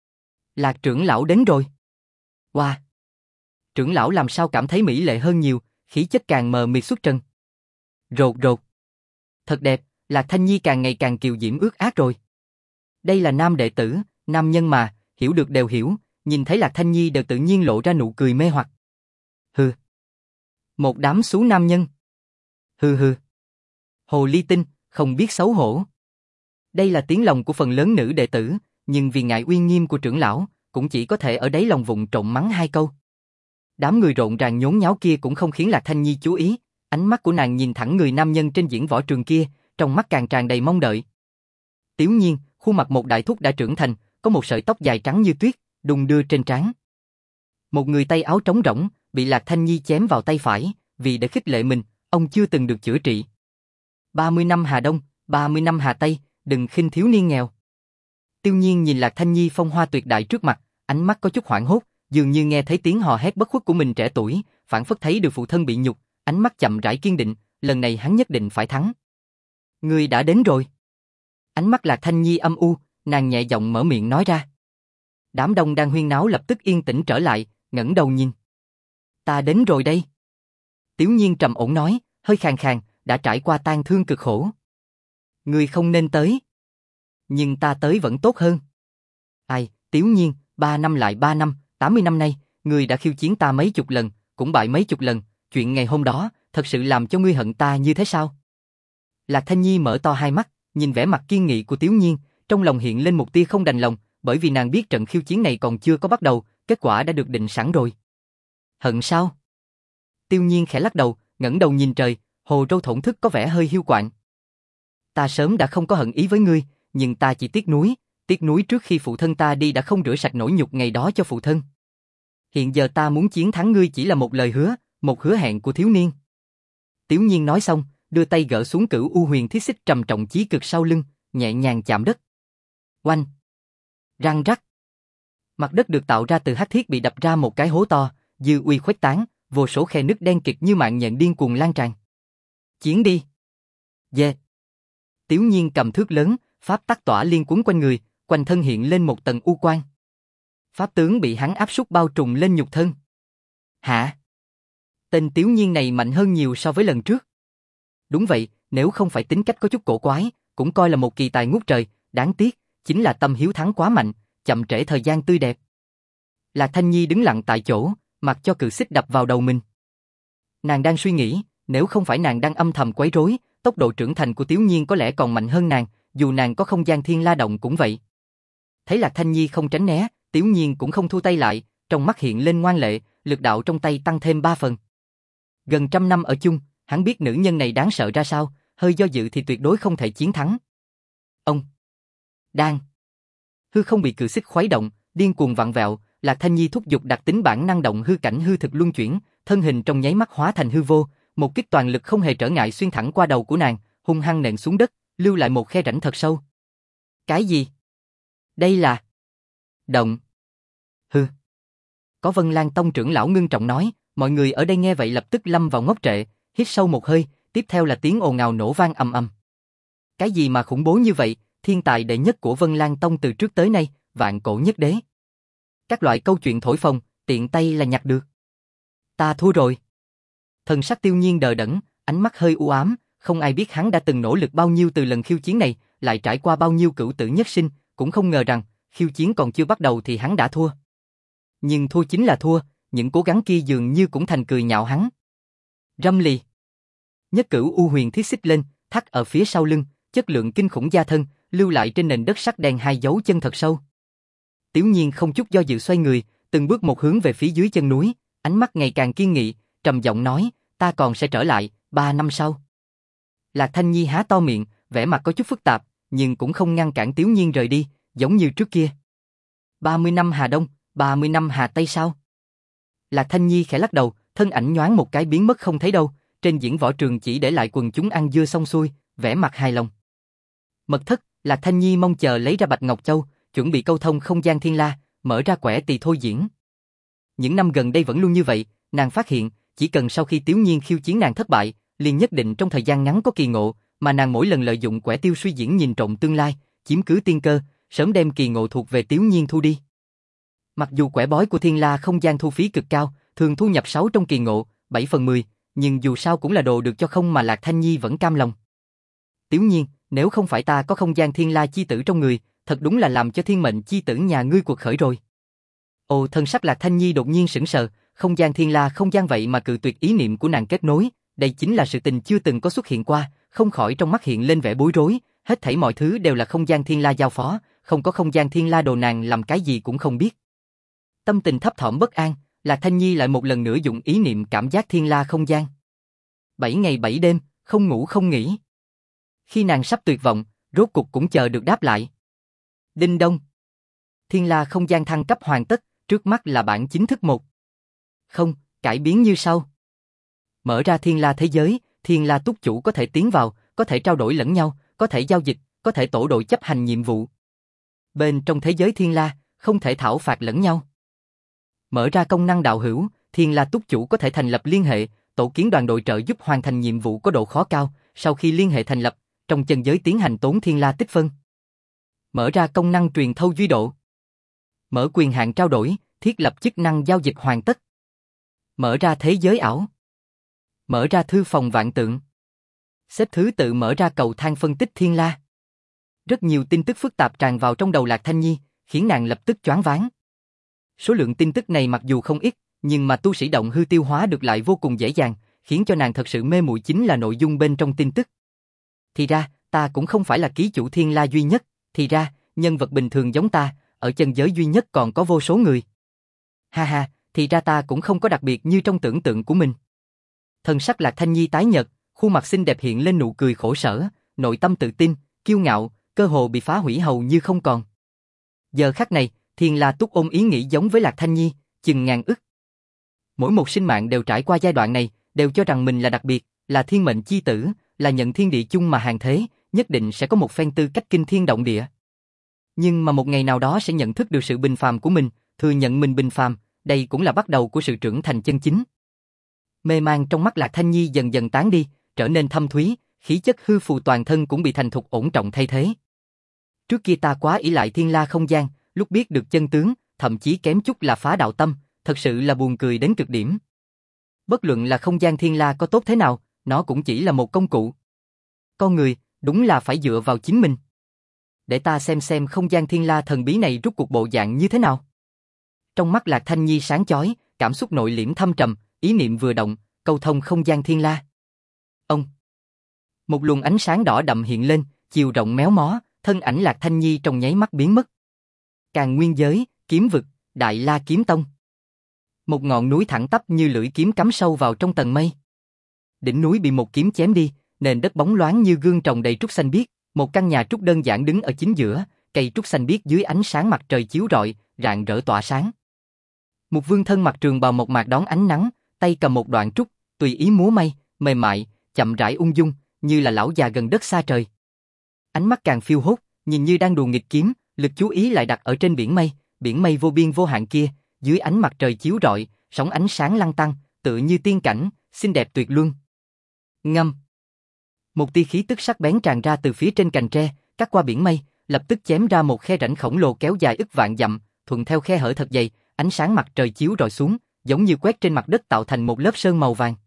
Lạc trưởng lão đến rồi. Wow. Trưởng lão làm sao cảm thấy mỹ lệ hơn nhiều, khí chất càng mờ mịt xuất trần. Rột rột. Thật đẹp, Lạc Thanh Nhi càng ngày càng kiều diễm ướt át rồi. Đây là nam đệ tử, nam nhân mà, hiểu được đều hiểu, nhìn thấy Lạc Thanh Nhi đều tự nhiên lộ ra nụ cười mê hoặc. Hừ. Một đám xú nam nhân. Hừ hừ. Hồ ly tinh, không biết xấu hổ. Đây là tiếng lòng của phần lớn nữ đệ tử, nhưng vì ngại uy nghiêm của trưởng lão, cũng chỉ có thể ở đáy lòng vụng trộm mắng 2 câu. Đám người rộn ràng nhốn nháo kia cũng không khiến Lạc Thanh Nhi chú ý, ánh mắt của nàng nhìn thẳng người nam nhân trên diễn võ trường kia, trong mắt càng tràn đầy mong đợi. Tiểu Nhiên, khuôn mặt một đại thúc đã trưởng thành, có một sợi tóc dài trắng như tuyết, đung đưa trên trán. Một người tay áo trống rỗng, bị Lạc Thanh Nhi chém vào tay phải, vì để khích lệ mình, ông chưa từng được chữa trị. 30 năm Hà Đông, 30 năm Hà Tây, đừng khinh thiếu niên nghèo. Tiểu Nhiên nhìn Lạc Thanh Nhi phong hoa tuyệt đại trước mặt, ánh mắt có chút hoảng hốt, dường như nghe thấy tiếng hò hét bất khuất của mình trẻ tuổi, phảng phất thấy được phụ thân bị nhục, ánh mắt chậm rãi kiên định, lần này hắn nhất định phải thắng. Người đã đến rồi. Ánh mắt Lạc Thanh Nhi âm u, nàng nhẹ giọng mở miệng nói ra. Đám đông đang huyên náo lập tức yên tĩnh trở lại, ngẩng đầu nhìn. Ta đến rồi đây. Tiểu Nhiên trầm ổn nói, hơi khàn khàn, đã trải qua tang thương cực khổ. Người không nên tới. Nhưng ta tới vẫn tốt hơn. Ai, Tiểu Nhiên, 3 năm lại 3 năm, 80 năm nay, ngươi đã khiêu chiến ta mấy chục lần, cũng bại mấy chục lần, chuyện ngày hôm đó, thật sự làm cho ngươi hận ta như thế sao? Lạc Thanh Nhi mở to hai mắt, nhìn vẻ mặt kiên nghị của Tiểu Nhiên, trong lòng hiện lên một tia không đành lòng, bởi vì nàng biết trận khiêu chiến này còn chưa có bắt đầu, kết quả đã được định sẵn rồi. Hận sao? Tiểu Nhiên khẽ lắc đầu, ngẩng đầu nhìn trời, hồ râu thổn thức có vẻ hơi hiu quạnh. Ta sớm đã không có hận ý với ngươi, nhưng ta chỉ tiếc nuối trước khi phụ thân ta đi đã không rửa sạch nỗi nhục ngày đó cho phụ thân. Hiện giờ ta muốn chiến thắng ngươi chỉ là một lời hứa, một hứa hẹn của thiếu niên. Tiểu Nhiên nói xong, đưa tay gỡ xuống Cửu U Huyền Thiết Xích trầm trọng chí cực sau lưng, nhẹ nhàng chạm đất. Oanh! Răng rắc! Mặt đất được tạo ra từ hắc thiết bị đập ra một cái hố to, dư uy khuếch tán, vô số khe nứt đen kịt như mạng nhện điên cuồng lan tràn. Chiến đi! Yeah. Tiểu Nhiên cầm thước lớn, pháp tắc tỏa liên cuốn quanh người, quanh thân hiện lên một tầng u quang. Pháp tướng bị hắn áp suất bao trùm lên nhục thân. Hả? Tên Tiểu Nhiên này mạnh hơn nhiều so với lần trước. Đúng vậy, nếu không phải tính cách có chút cổ quái, cũng coi là một kỳ tài ngút trời, đáng tiếc, chính là tâm hiếu thắng quá mạnh, chậm trễ thời gian tươi đẹp. Lạc Thanh Nhi đứng lặng tại chỗ, mặc cho cự xích đập vào đầu mình. Nàng đang suy nghĩ, nếu không phải nàng đang âm thầm quấy rối, tốc độ trưởng thành của Tiểu Nhiên có lẽ còn mạnh hơn nàng, dù nàng có không gian thiên la động cũng vậy. Thấy Lạc Thanh Nhi không tránh né, Tiểu Nhiên cũng không thu tay lại, trong mắt hiện lên ngoan lệ, lực đạo trong tay tăng thêm 3 phần. Gần 100 năm ở chung, hắn biết nữ nhân này đáng sợ ra sao, hơi do dự thì tuyệt đối không thể chiến thắng. Ông! Đang! Hư không bị cự xích khuấy động, điên cuồng vặn vẹo, Lạc Thanh Nhi thúc giục đặc tính bản năng động hư cảnh hư thực luân chuyển, thân hình trong nháy mắt hóa thành hư vô, một kích toàn lực không hề trở ngại xuyên thẳng qua đầu của nàng, hung hăng nện xuống đất, lưu lại một khe rãnh thật sâu. Cái gì? Đây là... Động. Hừ. Có Vân Lan Tông trưởng lão ngưng trọng nói, mọi người ở đây nghe vậy lập tức lâm vào ngốc trệ, hít sâu một hơi, tiếp theo là tiếng ồn ào nổ vang ầm ầm. Cái gì mà khủng bố như vậy, thiên tài đệ nhất của Vân Lan Tông từ trước tới nay, vạn cổ nhất đế. Các loại câu chuyện thổi phồng, tiện tay là nhặt được. Ta thua rồi. Thần sắc Tiểu Nhiên đờ đẫn, ánh mắt hơi u ám, không ai biết hắn đã từng nỗ lực bao nhiêu từ lần khiêu chiến này, lại trải qua bao nhiêu cửu tử nhất sinh, cũng không ngờ rằng, khiêu chiến còn chưa bắt đầu thì hắn đã thua. nhưng thua chính là thua, những cố gắng kia dường như cũng thành cười nhạo hắn. Râm lì. Nhất Cửu U Huyền thiết xích lên, thắt ở phía sau lưng, chất lượng kinh khủng gia thân, lưu lại trên nền đất sắt đen hai dấu chân thật sâu. Tiểu Nhiên không chút do dự xoay người, từng bước một hướng về phía dưới chân núi, ánh mắt ngày càng kiên nghị, trầm giọng nói, ta còn sẽ trở lại, 3 năm sau. Lạc Thanh Nhi há to miệng, vẻ mặt có chút phức tạp, nhưng cũng không ngăn cản Tiểu Nhiên rời đi, giống như trước kia. 30 năm Hà Đông, 30 năm Hà Tây sao? Lạc Thanh Nhi khẽ lắc đầu, thân ảnh nhoáng một cái biến mất không thấy đâu, trên diễn võ trường chỉ để lại quần chúng ăn dưa xong xuôi, vẻ mặt hài lòng. Mật thất, Lạc Thanh Nhi mong chờ lấy ra Bạch Ngọc Châu, chuẩn bị câu thông không gian thiên la, mở ra quẻ tỳ thôi diễn. Những năm gần đây vẫn luôn như vậy, nàng phát hiện, chỉ cần sau khi Tiểu Nhiên khiêu chiến nàng thất bại, liền nhất định trong thời gian ngắn có kỳ ngộ, mà nàng mỗi lần lợi dụng quẻ tiêu suy diễn nhìn trộm tương lai, chiếm cứ tiên cơ, sớm đem kỳ ngộ thuộc về Tiểu Nhiên thu đi. Mặc dù quẻ bói của Thiên La không gian thu phí cực cao, thường thu nhập 6 trong kỳ ngộ, 7/10, nhưng dù sao cũng là đồ được cho không mà Lạc Thanh Nhi vẫn cam lòng. Tiểu Nhiên, nếu không phải ta có không gian Thiên La chi tử trong người, thật đúng là làm cho thiên mệnh chi tử nhà ngươi cuộc khởi rồi. Ồ, thân sắc Lạc Thanh Nhi đột nhiên sững sờ, không gian Thiên La không gian vậy mà cự tuyệt ý niệm của nàng kết nối, đây chính là sự tình chưa từng có xuất hiện qua, không khỏi trong mắt hiện lên vẻ bối rối, hết thảy mọi thứ đều là không gian Thiên La giao phó, không có không gian Thiên La đồ nàng làm cái gì cũng không biết. Tâm tình thấp thỏm bất an, Lạc Thanh Nhi lại một lần nữa dụng ý niệm cảm giác Thiên La không gian. 7 ngày 7 đêm, không ngủ không nghỉ. Khi nàng sắp tuyệt vọng, rốt cục cũng chờ được đáp lại. Đinh đông. Thiên La không gian thăng cấp hoàn tất, trước mắt là bản chính thức 1. Không, cải biến như sau. Mở ra Thiên La thế giới, Thiên La túc chủ có thể tiến vào, có thể trao đổi lẫn nhau, có thể giao dịch, có thể tổ đội chấp hành nhiệm vụ. Bên trong thế giới Thiên La, không thể thảo phạt lẫn nhau. Mở ra công năng đạo hữu, Thiên La túc chủ có thể thành lập liên hệ, tổ kiến đoàn đội trợ giúp hoàn thành nhiệm vụ có độ khó cao, sau khi liên hệ thành lập, trong chân giới tiến hành tốn Thiên La tích phân. Mở ra công năng truyền thâu duy độ. Mở quyền hạn trao đổi, thiết lập chức năng giao dịch hoàn tất. Mở ra thế giới ảo. Mở ra thư phòng vạn tượng. Xếp thứ tự mở ra cầu thang phân tích Thiên La. Rất nhiều tin tức phức tạp tràn vào trong đầu Lạc Thanh Nhi, khiến nàng lập tức choáng váng. Số lượng tin tức này mặc dù không ít, nhưng mà tu sĩ động hư tiêu hóa được lại vô cùng dễ dàng, khiến cho nàng thật sự mê muội chính là nội dung bên trong tin tức. Thì ra, ta cũng không phải là ký chủ Thiên La duy nhất, thì ra, nhân vật bình thường giống ta, ở chân giới duy nhất còn có vô số người. Ha ha, thì ra ta cũng không có đặc biệt như trong tưởng tượng của mình. Thần sắc Lạc Thanh Nhi tái nhợt, khuôn mặt xinh đẹp hiện lên nụ cười khổ sở, nội tâm tự tin, kiêu ngạo, cơ hồ bị phá hủy hầu như không còn. Giờ khắc này, Thiên La túc ôm ý nghĩ giống với Lạc Thanh Nhi, chừng ngàn ức. Mỗi một sinh mạng đều trải qua giai đoạn này, đều cho rằng mình là đặc biệt, là thiên mệnh chi tử, là nhận thiên địa chung mà hàng thế, nhất định sẽ có một phen tư cách kinh thiên động địa. Nhưng mà một ngày nào đó sẽ nhận thức được sự bình phàm của mình, thừa nhận mình bình phàm, đây cũng là bắt đầu của sự trưởng thành chân chính. Mê mang trong mắt Lạc Thanh Nhi dần dần tán đi, trở nên thâm thúy, khí chất hư phù toàn thân cũng bị thành thục ổn trọng thay thế. Trước kia ta quá ỷ lại Thiên La không gian, lúc biết được chân tướng, thậm chí kém chút là phá đạo tâm, thật sự là buồn cười đến cực điểm. Bất luận là không gian Thiên La có tốt thế nào, nó cũng chỉ là một công cụ. Con người, đúng là phải dựa vào chính mình. Để ta xem không gian Thiên La thần bí này rút cuộc bộ dạng như thế nào. Trong mắt Lạc Thanh Nhi sáng chói, cảm xúc nội liễm thâm trầm, ý niệm vừa động, câu thông không gian Thiên La. Ông. Một luồng ánh sáng đỏ đậm hiện lên, chiều rộng méo mó, thân ảnh Lạc Thanh Nhi trong nháy mắt biến mất. Càn Nguyên giới, kiếm vực, Đại La kiếm tông. Một ngọn núi thẳng tắp như lưỡi kiếm cắm sâu vào trong tầng mây. Đỉnh núi bị một kiếm chém đi, nền đất bóng loáng như gương trồng đầy trúc xanh biếc, một căn nhà trúc đơn giản đứng ở chính giữa, cây trúc xanh biếc dưới ánh sáng mặt trời chiếu rọi, rạng rỡ tỏa sáng. Một vương thân mặc trường bào mộc mạc đón ánh nắng, tay cầm một đoạn trúc, tùy ý múa may, mềm mại, chậm rãi ung dung, như là lão già gần đất xa trời. Ánh mắt càng phiêu hốt, nhìn như đang đùa nghịch kiếm, lực chú ý lại đặt ở trên biển mây vô biên vô hạn kia, dưới ánh mặt trời chiếu rọi, sóng ánh sáng lăn tăn, tựa như tiên cảnh, xinh đẹp tuyệt luân. Ngâm. Một tia khí tức sắc bén tràn ra từ phía trên cành tre, cắt qua biển mây, lập tức chém ra một khe rãnh khổng lồ kéo dài ức vạn dặm, thuận theo khe hở thật dày, ánh sáng mặt trời chiếu rọi xuống, giống như quét trên mặt đất tạo thành một lớp sơn màu vàng.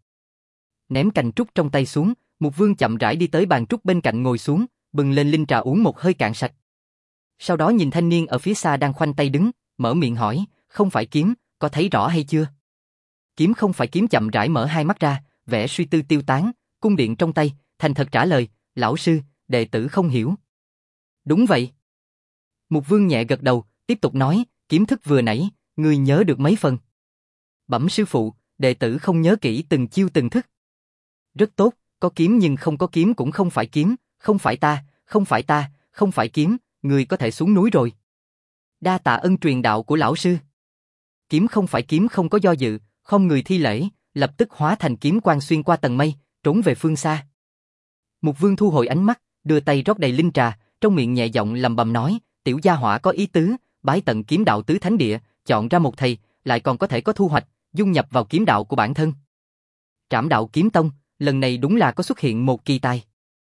Ném cành trúc trong tay xuống, Mục Vương chậm rãi đi tới bàn trúc bên cạnh ngồi xuống, bừng lên linh trà uống một hơi cạn sạch. Sau đó nhìn thanh niên ở phía xa đang khoanh tay đứng, mở miệng hỏi, không phải kiếm, có thấy rõ hay chưa? Kiếm không phải kiếm chậm rãi mở hai mắt ra, vẻ suy tư tiêu tán, cung điện trong tay, thành thật trả lời, lão sư, đệ tử không hiểu. Đúng vậy. Mục Vương nhẹ gật đầu, tiếp tục nói, kiếm thức vừa nãy, ngươi nhớ được mấy phần? Bẩm sư phụ, đệ tử không nhớ kỹ từng chiêu từng thức. Rất tốt, có kiếm nhưng không có kiếm cũng không phải kiếm, không phải ta, không phải ta, không phải kiếm, ngươi có thể xuống núi rồi. Đa tạ ân truyền đạo của lão sư. Kiếm không phải kiếm không có do dự, không người thi lễ, lập tức hóa thành kiếm quang xuyên qua tầng mây, trốn về phương xa. Mục Vương thu hồi ánh mắt, đưa tay rót đầy linh trà, trong miệng nhẹ giọng lầm bầm nói, tiểu gia hỏa có ý tứ, bái tận kiếm đạo tứ thánh địa, chọn ra một thầy, lại còn có thể có thu hoạch, dung nhập vào kiếm đạo của bản thân. Trảm Đạo Kiếm Tông, lần này đúng là có xuất hiện một kỳ tài.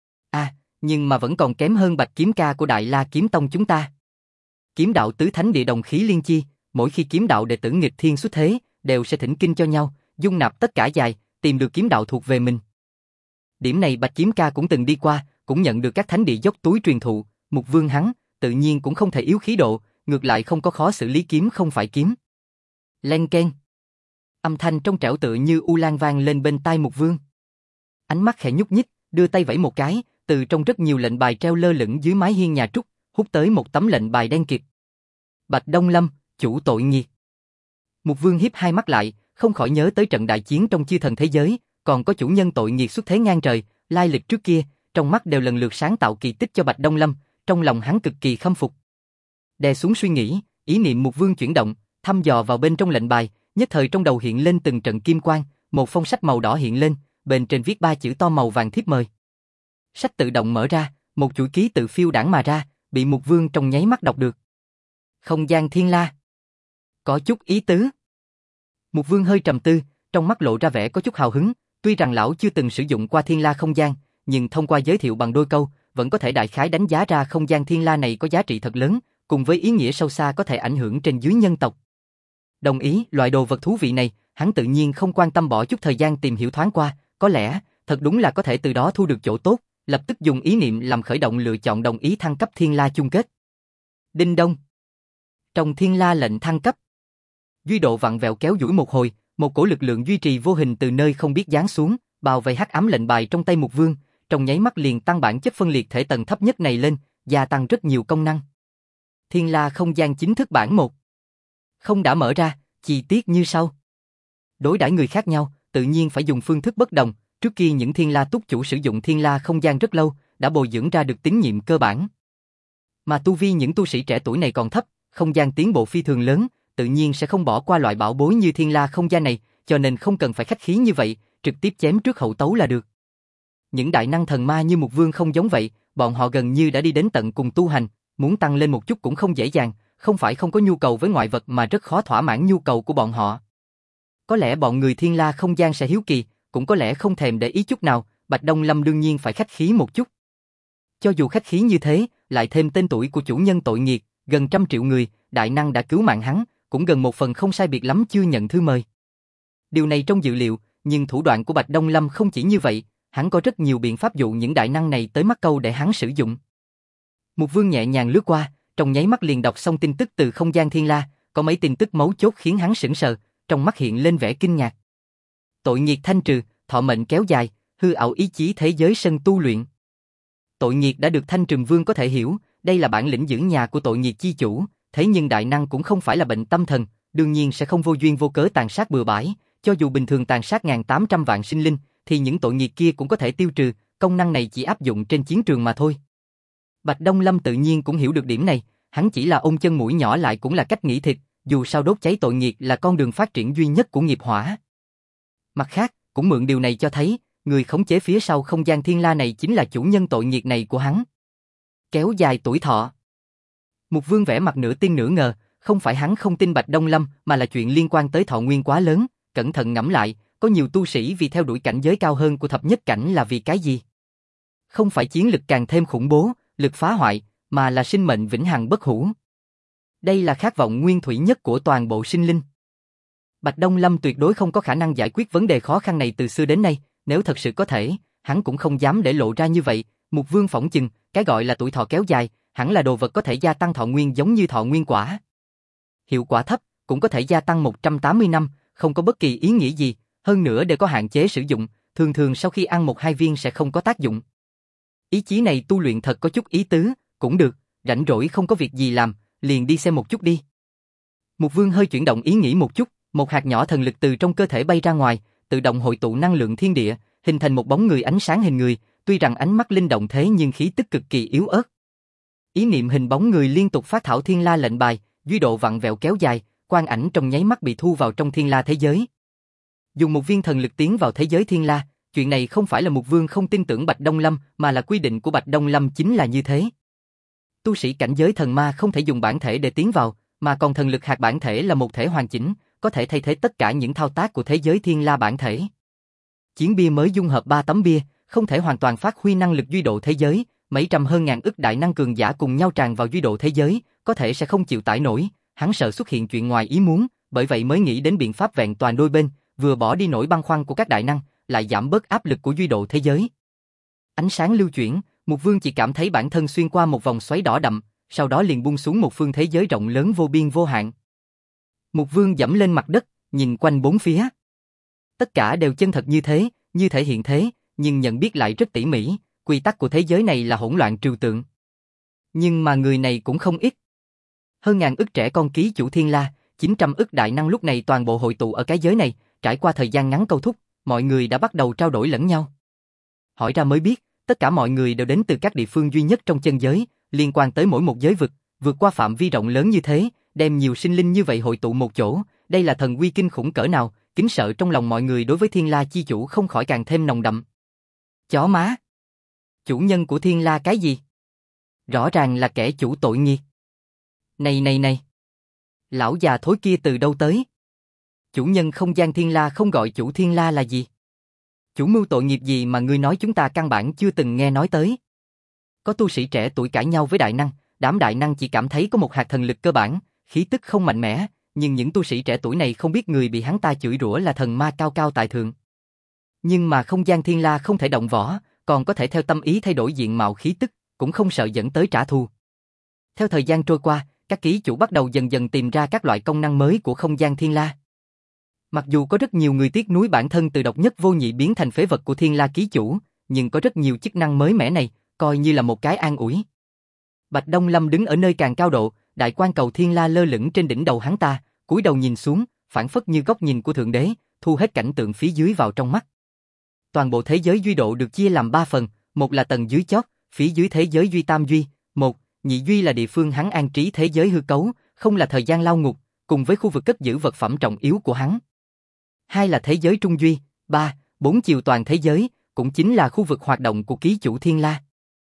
Nhưng mà vẫn còn kém hơn Bạch Kiếm Ca của Đại La Kiếm Tông chúng ta. Kiếm đạo tứ thánh địa đồng khí liên chi, mỗi khi kiếm đạo đệ tử nghịch thiên xuất thế, đều sẽ thỉnh kinh cho nhau, dung nạp tất cả dài, tìm được kiếm đạo thuộc về mình. Điểm này Bạch Kiếm Ca cũng từng đi qua, cũng nhận được các thánh địa dốc túi truyền thụ, Mục Vương hắn, tự nhiên cũng không thể yếu khí độ, ngược lại không có khó xử lý kiếm không phải kiếm. Len keng. Âm thanh trong trẻo tựa như u lan vang lên bên tai Mục Vương. Ánh mắt khẽ nhúc nhích, đưa tay vẫy một cái, từ trong rất nhiều lệnh bài treo lơ lửng dưới mái hiên nhà trúc, hút tới một tấm lệnh bài đen kịt. Bạch Đông Lâm, chủ tội nghiệt. Mục Vương hiếp hai mắt lại, không khỏi nhớ tới trận đại chiến trong chư thần thế giới, còn có chủ nhân tội nghiệt xuất thế ngang trời, lai lịch trước kia, trong mắt đều lần lượt sáng tạo kỳ tích cho Bạch Đông Lâm, trong lòng hắn cực kỳ khâm phục. Đè xuống suy nghĩ, ý niệm Mục Vương chuyển động, thăm dò vào bên trong lệnh bài, nhất thời trong đầu hiện lên từng trận kim quang, một phong sách màu đỏ hiện lên, bên trên viết 3 chữ to màu vàng thiếp mời. Sách tự động mở ra, một chuỗi ký tự phiêu đãng mà ra, bị Mục Vương trong nháy mắt đọc được. Không gian thiên la. Có chút ý tứ. Mục Vương hơi trầm tư, trong mắt lộ ra vẻ có chút hào hứng, tuy rằng lão chưa từng sử dụng qua thiên la không gian, nhưng thông qua giới thiệu bằng đôi câu, vẫn có thể đại khái đánh giá ra không gian thiên la này có giá trị thật lớn, cùng với ý nghĩa sâu xa có thể ảnh hưởng trên dưới nhân tộc. Đồng ý, loại đồ vật thú vị này, hắn tự nhiên không quan tâm bỏ chút thời gian tìm hiểu thoáng qua, có lẽ, thật đúng là có thể từ đó thu được chỗ tốt, lập tức dùng ý niệm làm khởi động lựa chọn đồng ý thăng cấp thiên la chung kết. Đinh đông. Trong thiên la lệnh thăng cấp, duy độ vặn vẹo kéo duỗi một hồi, một cổ lực lượng duy trì vô hình từ nơi không biết giáng xuống, bao vây hắc ám lệnh bài trong tay Mục Vương, trong nháy mắt liền tăng bản chất phân liệt thể tầng thấp nhất này lên, gia tăng rất nhiều công năng. Thiên la không gian chính thức bản 1. Không đã mở ra, chi tiết như sau. Đối đãi người khác nhau, tự nhiên phải dùng phương thức bất đồng, trước kia những thiên la túc chủ sử dụng thiên la không gian rất lâu, đã bồi dưỡng ra được tín nhiệm cơ bản. Mà tu vi những tu sĩ trẻ tuổi này còn thấp, không gian tiến bộ phi thường lớn, tự nhiên sẽ không bỏ qua loại bảo bối như thiên la không gian này, cho nên không cần phải khách khí như vậy, trực tiếp chém trước hậu tấu là được. Những đại năng thần ma như Mục Vương không giống vậy, bọn họ gần như đã đi đến tận cùng tu hành, muốn tăng lên một chút cũng không dễ dàng, không phải không có nhu cầu với ngoại vật mà rất khó thỏa mãn nhu cầu của bọn họ. Có lẽ bọn người thiên la không gian sẽ hiếu kỳ, cũng có lẽ không thèm để ý chút nào, Bạch Đông Lâm đương nhiên phải khách khí một chút. Cho dù khách khí như thế, lại thêm tên tuổi của chủ nhân tội nghiệt, gần 100 triệu người, đại năng đã cứu mạng hắn, cũng gần một phần không sai biệt lắm chưa nhận thư mời. Điều này trong dự liệu, nhưng thủ đoạn của Bạch Đông Lâm không chỉ như vậy, hắn có rất nhiều biện pháp dụ những đại năng này tới mắc câu để hắn sử dụng. Mục Vương nhẹ nhàng lướt qua, trong nháy mắt liền đọc xong tin tức từ không gian thiên la, có mấy tin tức mấu chốt khiến hắn sững sờ, trong mắt hiện lên vẻ kinh ngạc. Tội nghiệt thanh trừ, thọ mệnh kéo dài, hư ảo ý chí thế giới sân tu luyện. Tội nghiệt đã được Thanh Trừng Vương có thể hiểu, đây là bản lĩnh giữ nhà của tội nghiệt chi chủ, thế nhưng đại năng cũng không phải là bệnh tâm thần, đương nhiên sẽ không vô duyên vô cớ tàn sát bừa bãi, cho dù bình thường tàn sát 1.800 vạn sinh linh, thì những tội nghiệt kia cũng có thể tiêu trừ, công năng này chỉ áp dụng trên chiến trường mà thôi. Bạch Đông Lâm tự nhiên cũng hiểu được điểm này, hắn chỉ là ôm chân mũi nhỏ lại cũng là cách nghĩ thịt, dù sao đốt cháy tội nghiệt là con đường phát triển duy nhất của nghiệp hỏa. Mặt khác, cũng mượn điều này cho thấy, người khống chế phía sau không gian thiên la này chính là chủ nhân tội nghiệt này của hắn. Kéo dài tuổi thọ. Mục Vương vẻ mặt nửa tin nửa ngờ, không phải hắn không tin Bạch Đông Lâm mà là chuyện liên quan tới thọ nguyên quá lớn, cẩn thận ngẫm lại, có nhiều tu sĩ vì theo đuổi cảnh giới cao hơn của thập nhất cảnh là vì cái gì? Không phải chiến lực càng thêm khủng bố, lực phá hoại, mà là sinh mệnh vĩnh hằng bất hủ. Đây là khát vọng nguyên thủy nhất của toàn bộ sinh linh. Bạch Đông Lâm tuyệt đối không có khả năng giải quyết vấn đề khó khăn này từ xưa đến nay, nếu thật sự có thể, hắn cũng không dám để lộ ra như vậy. Mục Vương phỏng chừng, cái gọi là tuổi thọ kéo dài, hẳn là đồ vật có thể gia tăng thọ nguyên giống như thọ nguyên quả. Hiệu quả thấp, cũng có thể gia tăng 180 năm, không có bất kỳ ý nghĩa gì, hơn nữa đều có hạn chế sử dụng, thường thường sau khi ăn 1-2 viên sẽ không có tác dụng. Ý chí này tu luyện thật có chút ý tứ, cũng được, rảnh rỗi không có việc gì làm, liền đi xem một chút đi. Mục Vương hơi chuyển động ý nghĩ một chút, một hạt nhỏ thần lực từ trong cơ thể bay ra ngoài, tự động hội tụ năng lượng thiên địa, hình thành một bóng người ánh sáng hình người, tuy rằng ánh mắt linh động thế nhưng khí tức cực kỳ yếu ớt. Ý niệm hình bóng người liên tục phát thảo thiên la lệnh bài, duy độ vặn vẹo kéo dài, quang ảnh trong nháy mắt bị thu vào trong thiên la thế giới. Dùng một viên thần lực tiến vào thế giới thiên la, chuyện này không phải là Mục Vương không tin tưởng Bạch Đông Lâm, mà là quy định của Bạch Đông Lâm chính là như thế. Tu sĩ cảnh giới thần ma không thể dùng bản thể để tiến vào, mà còn thần lực hạt bản thể là một thể hoàn chỉnh, có thể thay thế tất cả những thao tác của thế giới thiên la bản thể. Chiến bia mới dung hợp 3 tấm bia, không thể hoàn toàn phát huy năng lực duy độ thế giới, mấy trăm hơn ngàn ức đại năng cường giả cùng nhau tràn vào duy độ thế giới, có thể sẽ không chịu tải nổi, hắn sợ xuất hiện chuyện ngoài ý muốn, bởi vậy mới nghĩ đến biện pháp vẹn toàn đôi bên, vừa bỏ đi nỗi băn khoăn của các đại năng, lại giảm bớt áp lực của duy độ thế giới. Ánh sáng lưu chuyển, Mục Vương chỉ cảm thấy bản thân xuyên qua một vòng xoáy đỏ đậm, sau đó liền buông xuống một phương thế giới rộng lớn vô biên vô hạn. Mục Vương dẫm lên mặt đất, nhìn quanh bốn phía. Tất cả đều chân thật như thể hiện thế, nhưng nhận biết lại rất tỉ mỉ, quy tắc của thế giới này là hỗn loạn trừu tượng. Nhưng mà người này cũng không ít. Hơn ngàn ức trẻ con ký chủ thiên la, 900 ức đại năng lúc này toàn bộ hội tụ ở cái giới này, trải qua thời gian ngắn câu thúc, mọi người đã bắt đầu trao đổi lẫn nhau. Hỏi ra mới biết, tất cả mọi người đều đến từ các địa phương duy nhất trong chân giới, liên quan tới mỗi một giới vực, vượt qua phạm vi rộng lớn như thế, đem nhiều sinh linh như vậy hội tụ một chỗ, đây là thần uy kinh khủng cỡ nào, kính sợ trong lòng mọi người đối với Thiên La chi chủ không khỏi càng thêm nồng đậm. Chó má! Chủ nhân của Thiên La cái gì? Rõ ràng là kẻ chủ tội nghiệt. Này! Lão già thối kia từ đâu tới? Chủ nhân không gian Thiên La không gọi chủ Thiên La là gì? Chủ mưu tội nghiệp gì mà ngươi nói chúng ta căn bản chưa từng nghe nói tới? Có tu sĩ trẻ tuổi cãi nhau với đại năng, đám đại năng chỉ cảm thấy có một hạt thần lực cơ bản, khí tức không mạnh mẽ, nhưng những tu sĩ trẻ tuổi này không biết người bị hắn ta chửi rủa là thần ma cao cao tại thượng. Nhưng mà không gian Thiên La không thể động võ, còn có thể theo tâm ý thay đổi diện mạo khí tức, cũng không sợ dẫn tới trả thù. Theo thời gian trôi qua, các ký chủ bắt đầu dần dần tìm ra các loại công năng mới của không gian Thiên La. Mặc dù có rất nhiều người tiếc nuối bản thân từ độc nhất vô nhị biến thành phế vật của Thiên La ký chủ, nhưng có rất nhiều chức năng mới mẻ này, coi như là một cái an ủi. Bạch Đông Lâm đứng ở nơi càng cao độ, đại quan cầu Thiên La lơ lửng trên đỉnh đầu hắn ta, cúi đầu nhìn xuống, phảng phất như góc nhìn của thượng đế, thu hết cảnh tượng phía dưới vào trong mắt. Toàn bộ thế giới duy độ được chia làm 3 phần, một là tầng dưới chót, phía dưới thế giới duy tam duy, một, nhị duy là địa phương hắn an trí thế giới hư cấu, không là thời gian lao ngục, cùng với khu vực cất giữ vật phẩm trọng yếu của hắn. Hai là thế giới trung duy, 3, 4 chiều toàn thế giới, cũng chính là khu vực hoạt động của ký chủ Thiên La.